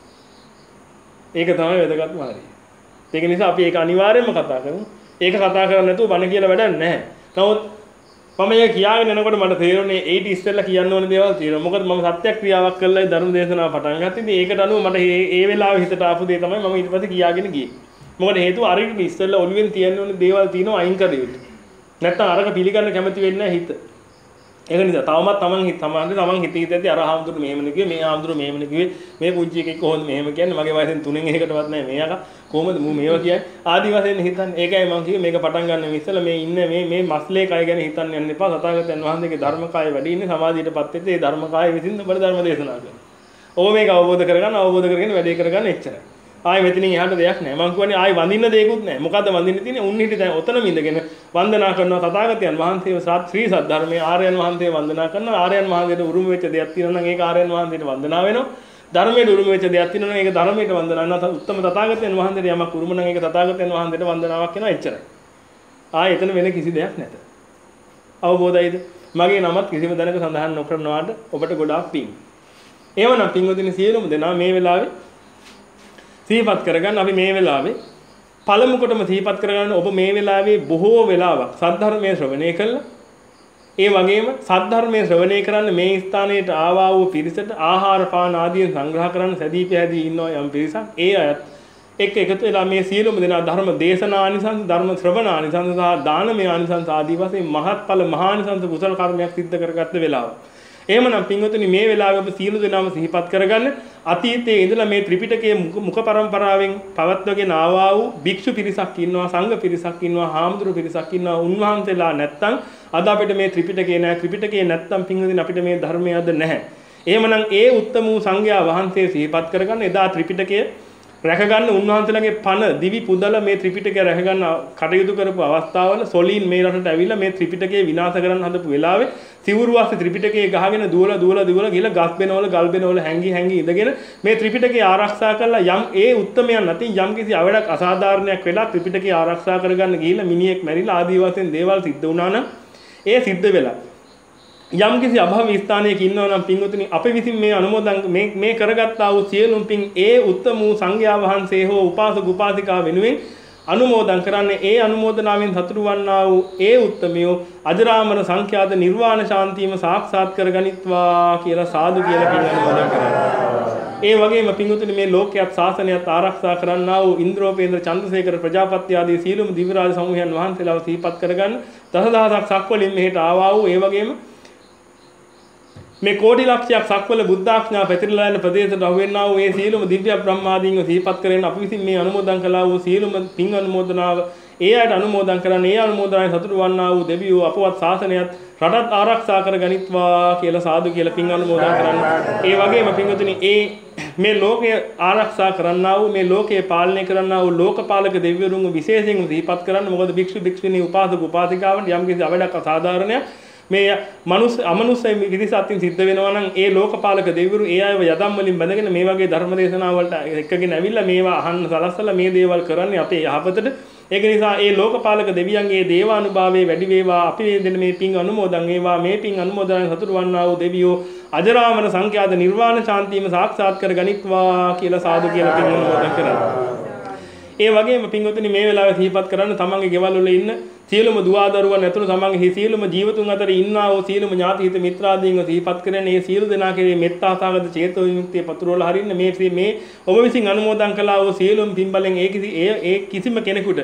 ඒක තමයි වැදගත්ම හරිය. ඒක නිසා අපි ඒක අනිවාර්යයෙන්ම කතා කරමු. ඒක කතා කරන්නේ නැතුව බණ කියලා වැඩක් නැහැ. නමුත් මම ඒක කියාගෙන යනකොට මට තේරුණේ ඒටි ඉස්සෙල්ලා කියන්න ඕන දේවල් තියෙනවා. මොකද මම සත්‍යක්‍රියාවක් කළායි ධර්ම දේශනාව පටන් ගත්තේ. ඉතින් ඒකට අනුව මට මේ ඒ වෙලාවේ හිතට ආපු දේ තමයි මම ඊට පස්සේ කියාගෙන ගියේ. මොකද හේතුව අර ඉතින් ඉස්සෙල්ලා ඔළුවෙන් තියන්න ඕන දේවල් තියෙනවා අයින් කර යුතු. නැත්තම් අරක පිළිගන්න කැමති වෙන්නේ නැහැ හිත. ඒක නිසා තවමත් තමන් හිත තමන්ට තමන් හිත හිත ඇති අර හාමුදුරු මෙහෙමනේ කිව්වේ මේ හාමුදුරු මෙහෙමනේ කිව්වේ මේ පුංචි එකෙක් කොහොමද මෙහෙම කියන්නේ මගේ වයසෙන් තුනෙන් එකකටවත් නැහැ මේ අක කොහොමද මූ මේවා කියන්නේ ආදි වශයෙන් හිතන්නේ ඒකයි මම කිව්වේ මේක පටන් ගන්න ඉස්සෙල්ලා මේ ඉන්න මේ මේ මස්ලේ කය ගැන හිතන්න යන්න එපා සතාගතයන් වහන්සේගේ ධර්ම කාය වැඩි ඉන්නේ සමාධියටපත් වෙද්දී ඒ ධර්ම කාය විසින් ඔබට ධර්ම දේශනා කරනවා. ඔබ මේක අවබෝධ කරගන්න අවබෝධ කරගෙන වැඩේ කරගන්න එච්චරයි. ආයෙ මෙතනින් එහාට දෙයක් නැහැ. මම කියන්නේ ආයෙ වඳින්න දෙයක්වත් නැහැ. මොකද්ද වඳින්න තියෙන්නේ? උන් හිටි දැන් ඔතනම ඉඳගෙන වන්දනා කරනවා තථාගතයන් වහන්සේව ශ්‍රී සද්ධර්මයේ ආර්යයන් වහන්සේ වන්දනා කරනවා. ආර්යයන් වහන්සේට උරුම වෙච්ච දෙයක් තියෙනවා නම් ඒක ආර්යයන් වහන්සේට වන්දනා වෙනවා. ධර්මයට උරුම වෙච්ච දෙයක් තියෙනවා නම් ඒක ධර්මයට වන්දනා වෙනවා. උත්තම තථාගතයන් වහන්සේට යමක් උරුම නම් ඒක තථාගතයන් වහන්සේට වන්දනාවක් වෙනවා. එච්චරයි. ආයෙ එතන වෙන කිසි දෙයක් නැත. අවබෝධයිද? මගේ නමත් කිසිම දැනක සඳහන් නොකරනවාට ඔබට ගොඩාක් පිං. එවනම් පින්වතුනි සියලුම දෙනා මේ වෙලාවේ සිහිපත් කරගන්න අපි මේ වෙලාවේ පළමු කොටම සිහිපත් කරගන්න ඔබ මේ වෙලාවේ බොහෝ වෙලාවක් සද්ධර්මයේ ශ්‍රවණය කළා. ඒ වගේම සද්ධර්මයේ ශ්‍රවණය කරන්න මේ ස්ථානයට ආවා වූ පිරිසට ආහාර පාන ආදියෙන් සංග්‍රහ කරන්න සැදී පැහැදී ඉන්නවා යම් පිරිසක්. ඒ අයත් එක්ක එකතු වෙලා මේ සියලුම දෙනා ධර්ම දේශනානිසංස ධර්ම ශ්‍රවණානිසංස සහ දානමය ආනිසංස ආදී වශයෙන් මහත්ඵල මහානිසංස කුසල කර්මයක් සිද්ධ කරගත්ත වෙලාව. එහෙමනම් පින්වතුනි මේ වෙලාවේ ඔබ සියලු දෙනාම සිහිපත් කරගන්න අතීතයේ ඉඳලා මේ ත්‍රිපිටකයේ මුඛ පරම්පරාවෙන් පවත්වගෙන ආවා වූ භික්ෂු පිරිසක් ඉන්නවා සංඝ පිරිසක් ඉන්නවා හාමුදුරු පිරිසක් ඉන්නවා උන්වහන්සේලා නැත්තම් අද අපිට මේ ත්‍රිපිටකේ නැහැ ත්‍රිපිටකේ නැත්තම් පින්වතුනි අපිට මේ ධර්මය අද නැහැ. එහෙමනම් ඒ උත්තම වූ සංඝයා වහන්සේ සිහිපත් කරගන්න එදා ත්‍රිපිටකයේ රැකගන්න උන්වහන්සේලාගේ පණ දිවි පුදලා මේ ත්‍රිපිටකය රැකගන්න කටයුතු කරපු අවස්ථාවල සොලීන් මේ රටට ඇවිල්ලා මේ ත්‍රිපිටකය විනාශ කරන්න හදපු වෙලාවේ සිවුරු වාස්සේ ත්‍රිපිටකය ගහගෙන දුවලා දුවලා දුවලා ගිහලා ගස් බෙනවල ගල් බෙනවල හැංගි හැංගි ඉඳගෙන මේ ත්‍රිපිටකය ආරක්ෂා කරලා යම් ඒ උත්තමයන් අතින් යම් කිසි අවඩක් අසාධාරණයක් වෙලා ත්‍රිපිටකය ආරක්ෂා කරගන්න ගිහිල්ලා මිනිහෙක් මැරිලා ආදී වශයෙන් දේවල් සිද්ධ වුණා නම් ඒ සිද්ධ වෙලා යම් කිසි අභව ස්ථානයක ඉන්නවා නම් පින්වතුනි අපි විසින් මේ අනුමෝදන් මේ මේ කරගත්තා වූ සියලුම පින් ඒ උත්තම වූ සංඝයා වහන්සේ හෝ උපාසක උපාසිකා වෙනුවෙන් අනුමෝදන් කරන්නේ ඒ අනුමෝදනාවෙන් සතුටු වන්නා වූ ඒ උත්තමියෝ අජරාමර සංඛ්‍යාත නිර්වාණ ශාන්තියම සාක්ෂාත් කරගනිත්වා කියලා සාදු කියලා පින් අනුමෝදන් කරනවා. ඒ වගේම පින්වතුනි මේ ලෝකයක් ශාසනයත් ආරක්ෂා කරන්නා වූ ඉන්ද්‍රෝපේන්ද්‍ර චන්ද්‍රසේකර ප්‍රජාපති ආදී සියලුම දිව්‍ය රාජ සමූහයන් වහන්සේලාව සිහිපත් කරගන්න දසදහසක් සක්වලින් මෙහෙට ආවා වූ ඒ වගේම මේ කෝටි ලක්ෂයක් සක්වල බුද්ධාඥා පැතිරලා යන ප්‍රදේශයට අහුවෙන්නා වූ මේ සියලුම දිව්‍ය බ්‍රහ්මාදීන්ව සිහිපත් කරගෙන අපි විසින් මේ අනුමෝදන් කළා වූ සියලුම පින් අනුමෝදනාව ඒ අයට අනුමෝදන් කරන්න ඒ අනුමෝදනාවෙන් සතුටු වන්නා වූ දෙවියෝ අපවත් ශාසනයත් රටත් ආරක්ෂා කර ගනිත්වා කියලා සාදු කියලා පින් අනුමෝදන් කරන්න. ඒ වගේම පින්වතුනි ඒ මේ ලෝකය ආරක්ෂා කරන්නා වූ මේ ලෝකය පාලනය කරන්නා වූ ලෝකපාලක දෙවිවරුන්ව විශේෂයෙන් දීපත් කරන්න. මොකද භික්ෂු භික්ෂුණී උපාසක උපාසිකාවන්ට යම් කිසි අවඩක් අසාධාරණයක් මේ මනුස්ස අමනුස්ස විදිහට සිද්ධ වෙනවා නම් ඒ ලෝකපාලක දෙවිවරු ඒ අයව යදම් වලින් බැඳගෙන මේ වගේ ධර්ම දේශනා වලට එක්කගෙන ඇවිල්ලා මේවා අහන්න සලස්සලා මේ දේවල් කරන්නේ අපේ යහපතට. ඒක නිසා ඒ ලෝකපාලක දෙවියන්ගේ දේවානුභාවයේ වැඩි වේවා අපි මේ දෙන මේ පින් අනුමෝදන් වේවා මේ පින් අනුමෝදන් සතුටු වන්නා වූ දෙවියෝ අජරාමර සංඛ්‍යාත නිර්වාණ ශාන්තියම සාක්ෂාත් කර ගනිත්වා කියලා සාදු කියලා පින් අනුමෝදන් කරනවා. ඒ වගේම පින්වතුනි මේ වෙලාවේ සිහිපත් කරන්න තමන්ගේ ගෙවල් වල ඉන්න සියලුම දුවදරුවන් ඇතුළු තමන්ගේ සියලුම ජීවතුන් අතර ඉන්නා වූ සියලුම ඥාති හිත මිත්‍රාදීන්ව සිහිපත් කරගෙන මේ සියලු දෙනා කෙරේ මෙත්තා සාගත චේතෝ විමුක්තිය පතුරවලා හරින්න මේ මේ ඔබ විසින් අනුමෝදන් කළා වූ සියලුම පින්බලෙන් ඒ කිසි ඒ කිසිම කෙනෙකුට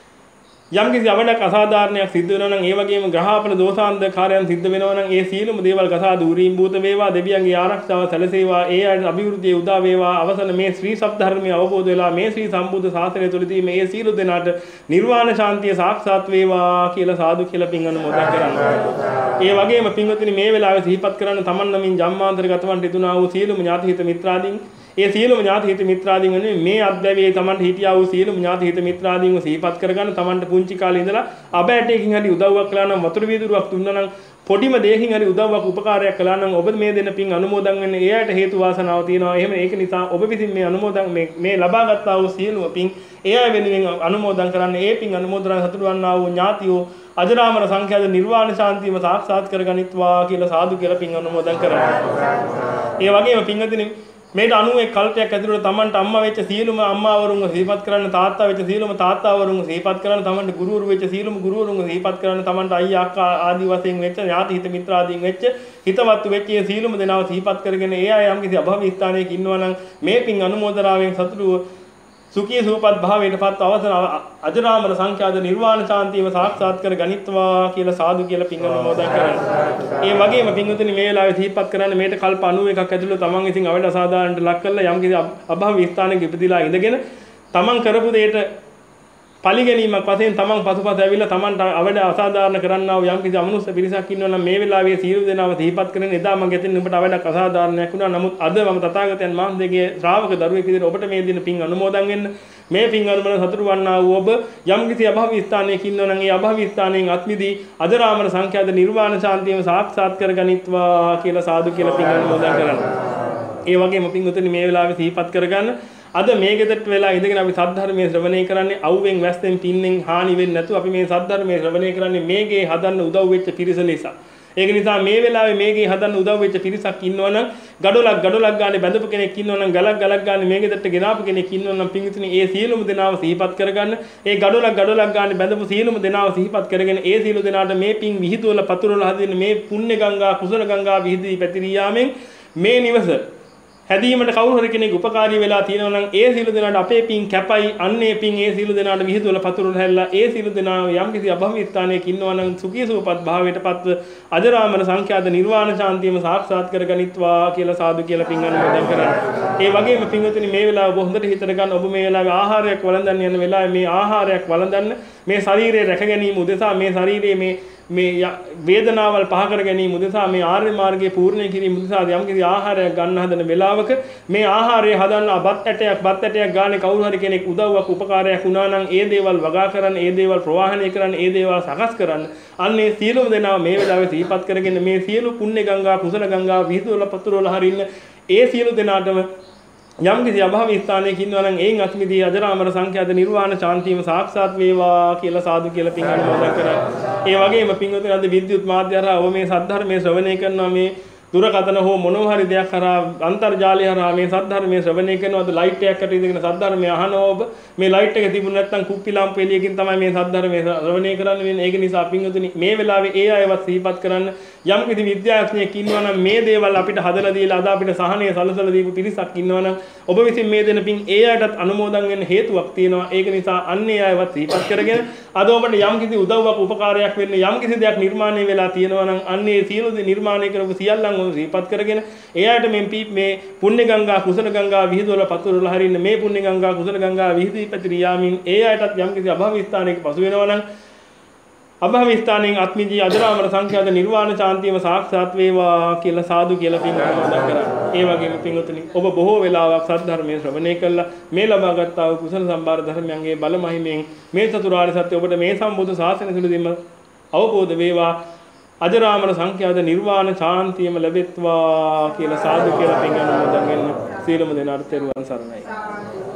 යම් කිසි අවඩක් අසාධාරණයක් සිද්ධ වෙනවා නම් ඒ වගේම ග්‍රහාපන දෝෂාන්ධකාරයන් සිද්ධ වෙනවා නම් ඒ සියලුම දේවල් ගසා දුරීම් භූත වේවා දෙවියන්ගේ ආරක්ෂාව සැලසේවා ඒ අයට අභිවෘද්ධිය උදා වේවා අවසන මේ ශ්‍රී සබ්ධර්මයේ අවබෝධ වෙලා මේ ශ්‍රී සම්බුද්ධ ශාසනය තුළදී මේ සියලු දෙනාට නිර්වාණ ශාන්තිය සාක්ෂාත් වේවා කියලා සාදු කියලා පින් අනුමෝදන් කරනවා. ඒ වගේම පින්වතුනි මේ වෙලාවේ සිහිපත් කරන්න තමන් නමින් ජම්මාන්තරගතවන්ට ඉදුණා වූ සියලුම ඥාති හිත මිත්‍රාදීන් ඒ සියලුම ඥාති හිත මිත්‍රාදීන් වෙනුවෙන් මේ අත්දැවියේ තමන්ට හිටියා වූ සියලුම ඥාති හිත මිත්‍රාදීන්ව සිහිපත් කරගන්න තමන්ට පුංචි කාලේ ඉඳලා අබෑටයකින් හරි උදව්වක් කළා නම් වතුර වීදුරුවක් දුන්නා නම් පොඩිම දෙයකින් හරි උදව්වක් උපකාරයක් කළා නම් ඔබ මේ දෙන පින් අනුමෝදන් වෙන්නේ ඒ අයට හේතු වාසනාව තියෙනවා. එහෙම ඒක නිසා ඔබ විසින් මේ අනුමෝදන් මේ මේ ලබාගත්තා වූ සියලුම පින් ඒ අය වෙනුවෙන් අනුමෝදන් කරන්න. ඒ පින් අනුමෝදන සතුටු වන්නා වූ ඥාතියෝ අජරාමර සංඛ්‍යාත නිර්වාණ ශාන්තියම සාක්ෂාත් කරගනිත්වා කියලා සාදු කියලා පින් අනුමෝදන් කරනවා. ඒ වගේම පින්වතුනි මේට අනූ කල්පයක් ඇතුළත තමන්ට අම්මා වෙච්ච සියලුම අම්මාවරුන්ව සිහිපත් කරන්න තාත්තා වෙච්ච සියලුම තාත්තාවරුන්ව සිහිපත් කරන්න තමන්ට ගුරුවරු වෙච්ච සියලුම ගුරුවරුන්ව සිහිපත් කරන්න තමන්ට අයියා අක්කා ආදී වශයෙන් වෙච්ච ඥාති හිත මිත්‍රාදීන් වෙච්ච හිතවත්තු වෙච්ච සියලුම දෙනාව සිහිපත් කරගෙන ඒ අය යම් කිසි අභවී ස්ථානයක ඉන්නවා නම් මේ පින් අනුමෝදනාවෙන් සතුටු සුඛී සූපත් භාවයටපත් අවසන අජරාමර සංඛ්‍යාත නිර්වාණ ශාන්තියම සාක්ෂාත් කර ගනිත්වා කියලා සාදු කියලා පින් අනුමෝදන් කරන්න. ඒ වගේම පින්වතුනි මේ වෙලාවේ සිහිපත් කරන්න මේට කල්ප නවයකක් ඇතුළත තමන් විසින් අවඩ අසාධාරණට ලක් කරලා යම් කිසි අභවී ස්ථානයක ඉපදිලා ඉඳගෙන තමන් කරපු දෙයට පරිගැනීමක් වශයෙන් තමන් පසුපස ඇවිල්ලා තමන්ට අවඩ අසාධාරණ කරන්නා වූ යම් කිසි අමනුෂ්‍ය පිරිසක් ඉන්නවා නම් මේ වෙලාවේ සියලු දෙනාම සිහිපත් කරගෙන එදා මම ගෙතින් ඔබට අවඩක් අසාධාරණයක් වුණා. නමුත් අද මම තථාගතයන් වහන්සේගේ ශ්‍රාවක දරුවෙක් විදිහට ඔබට මේ දින පින් අනුමෝදන් වෙන්න මේ පින් අනුමෝදන් සතුටු වන්නා වූ ඔබ යම් කිසි අභවී ස්ථානයක ඉන්නවා නම් ඒ අභවී ස්ථානයෙන් අත්මිදී අජරාමර සංඛ්‍යාත නිර්වාණ ශාන්තියම සාක්ෂාත් කරගනිත්වා කියලා සාදු කියලා පින් අනුමෝදන් කරන්න. ඒ වගේම පින්වතුනි මේ වෙලාවේ සිහිපත් කරගන්න අද මේ ගෙදරට වෙලා ඉඳගෙන අපි සද්ධර්මයේ ශ්‍රවණය කරන්නේ අවුවෙන් වැස්සෙන් පින්නෙන් හානි වෙන්නේ නැතුව අපි මේ සද්ධර්මයේ ශ්‍රවණය කරන්නේ මේගේ හදන්න උදව් වෙච්ච පිරිස නිසා. ඒක නිසා මේ වෙලාවේ මේගේ හදන්න උදව් වෙච්ච පිරිසක් ඉන්නවනම් ගඩොලක් ගඩොලක් ගානේ බැඳපු කෙනෙක් ඉන්නවනම් ගලක් ගලක් ගානේ මේ ගෙදරට ගෙනාපු කෙනෙක් ඉන්නවනම් පින්විතනි ඒ සියලුම දෙනාව සිහිපත් කරගන්න. ඒ ගඩොලක් ගඩොලක් ගානේ බැඳපු සියලුම දෙනාව සිහිපත් කරගෙන ඒ සියලු දෙනාට මේ පින් විහිදුවල පතුරවල හදින්න මේ පුණ්‍ය ගංගා කුසල ගංගා විහිදී පැතිරී යාමෙන් මේ නිවස හැදීමට කවුරු හරි කෙනෙක් උපකාරී වෙලා තියෙනවා නම් ඒ සියලු දෙනාට අපේ පින් කැපයි. අන්නේ පින් ඒ සියලු දෙනාට විහිදුවල පතුරවල හැල්ලා ඒ සියලු දෙනා යම් කිසි අභවී ස්ථානයක ඉන්නවා නම් සුඛී සුවපත් භාවයටපත් අජරාමර සංඛ්‍යාත නිර්වාණ ශාන්තියම සාක්ෂාත් කරගනිත්වා කියලා සාදු කියලා පින් අනුමෝදන් කරන්න. ඒ වගේම පින්වතුනි මේ වෙලාව ඔබ හොඳට හිතට ගන්න. ඔබ මේ වෙලාවේ ආහාරයක් වළඳන්න යන වෙලාවේ මේ ආහාරයක් වළඳන්න මේ ශරීරය රැක ගැනීම උදෙසා මේ ශරීරයේ මේ මේ වේදනාවල් පහ කර ගැනීම උදෙසා මේ ආර්ය මාර්ගයේ පූර්ණය කිරීම උදෙසා යම් කිසි ආහාරයක් ගන්න හදන වෙලාවක මේ ආහාරය හදන්න බත් ඇටයක් බත් ඇටයක් ගානේ කවුරු හරි කෙනෙක් උදව්වක් උපකාරයක් වුණා නම් ඒ දේවල් වගා කරන්න ඒ දේවල් ප්‍රවාහණය කරන්න ඒ දේවල් සකස් කරන්න අන්නේ සියලුම දෙනා මේ වෙලාවේ සිහිපත් කරගෙන මේ සියලු පුණ්‍ය ගංගා කුසල ගංගා විහිදුවල පතුරවල හරින්න ඒ සියලු දෙනාටම යම් කිසි අභවී ස්ථානයක ඉන්නවා නම් ඒන් අත්මිදී අජරාමර සංඛ්‍යාත නිර්වාණ ශාන්තියම සාක්ෂාත් වේවා කියලා සාදු කියලා පින් අනුමෝදන් කරා. ඒ වගේම පින්වතුනි අද විද්‍යුත් මාධ්‍ය හරහා ඔබ මේ සද්ධර්මයේ ශ්‍රවණය කරනවා මේ දුරකථන හෝ මොනවා හරි දෙයක් කරා අන්තර්ජාලය හරහා මේ සද්ධර්මයේ ශ්‍රවණය කරනවාද ලයිට් එකක් අට ඉඳගෙන සද්ධර්මය අහනවා ඔබ මේ ලයිට් එක තිබුණ නැත්නම් කුප්පි ලාම්පු එළියකින් තමයි මේ සද්ධර්මයේ ශ්‍රවණය කරන්න වෙන්නේ. ඒක නිසා පින්වතුනි මේ වෙලාවේ ඒ අයවත් සිහිපත් කරන්න යම් කිසි විද්‍යාඥයෙක් ඉන්නවා නම් මේ දේවල් අපිට හදලා දීලා අද අපිට සහනය සලසලා දීපු පිරිසක් ඉන්නවා නම් ඔබ විසින් මේ දෙන පින් ඒ අයටත් අනුමෝදන් වෙන්න හේතුවක් තියෙනවා. ඒක නිසා අන්නේ අයවත් සිහිපත් කරගෙන අද ඔබට යම් කිසි උදව්වක් උපකාරයක් වෙන්න යම් කිසි දෙයක් නිර්මාණය වෙලා තියෙනවා නම් අන්නේ සියලු දේ නිර්මාණය කරපු සියල්ලන් ඔබ සිහිපත් කරගෙන ඒ අයට මේ මේ පුණ්‍ය ගංගා කුසල ගංගා විහිදුවලා පතුරලා හරින්න මේ පුණ්‍ය ගංගා කුසල ගංගා විහිදී පැතිරී යාමින් ඒ අයටත් යම් කිසි අභව ස්ථානයක පසු වෙනවා නම් අභව ස්ථානයෙන් ආත්මජී අජරාමර සංඛ්‍යාත නිර්වාණ ශාන්තියම සාක්ෂාත් වේවා කියලා සාදු කියලා පින් ආරාධනා කරා. ඒ වගේම පින්වතුනි ඔබ බොහෝ වෙලාවක් සද්ධර්මයේ ශ්‍රවණය කළා මේ ලබාගත් ආ කුසල සම්භාර ධර්මයන්ගේ බල මහිමෙන් මේ චතුරාර්ය සත්‍ය ඔබට මේ සම්බුද්ධ ශාසනය තුළදීම අවබෝධ වේවා. අජරාමර සංඛ්‍යාත නිර්වාණ ශාන්තියම ලැබෙත්වා කියලා සාදු කියලා පින් ආරාධනා කරන සීලම දෙනාට තෙරුවන් සරණයි.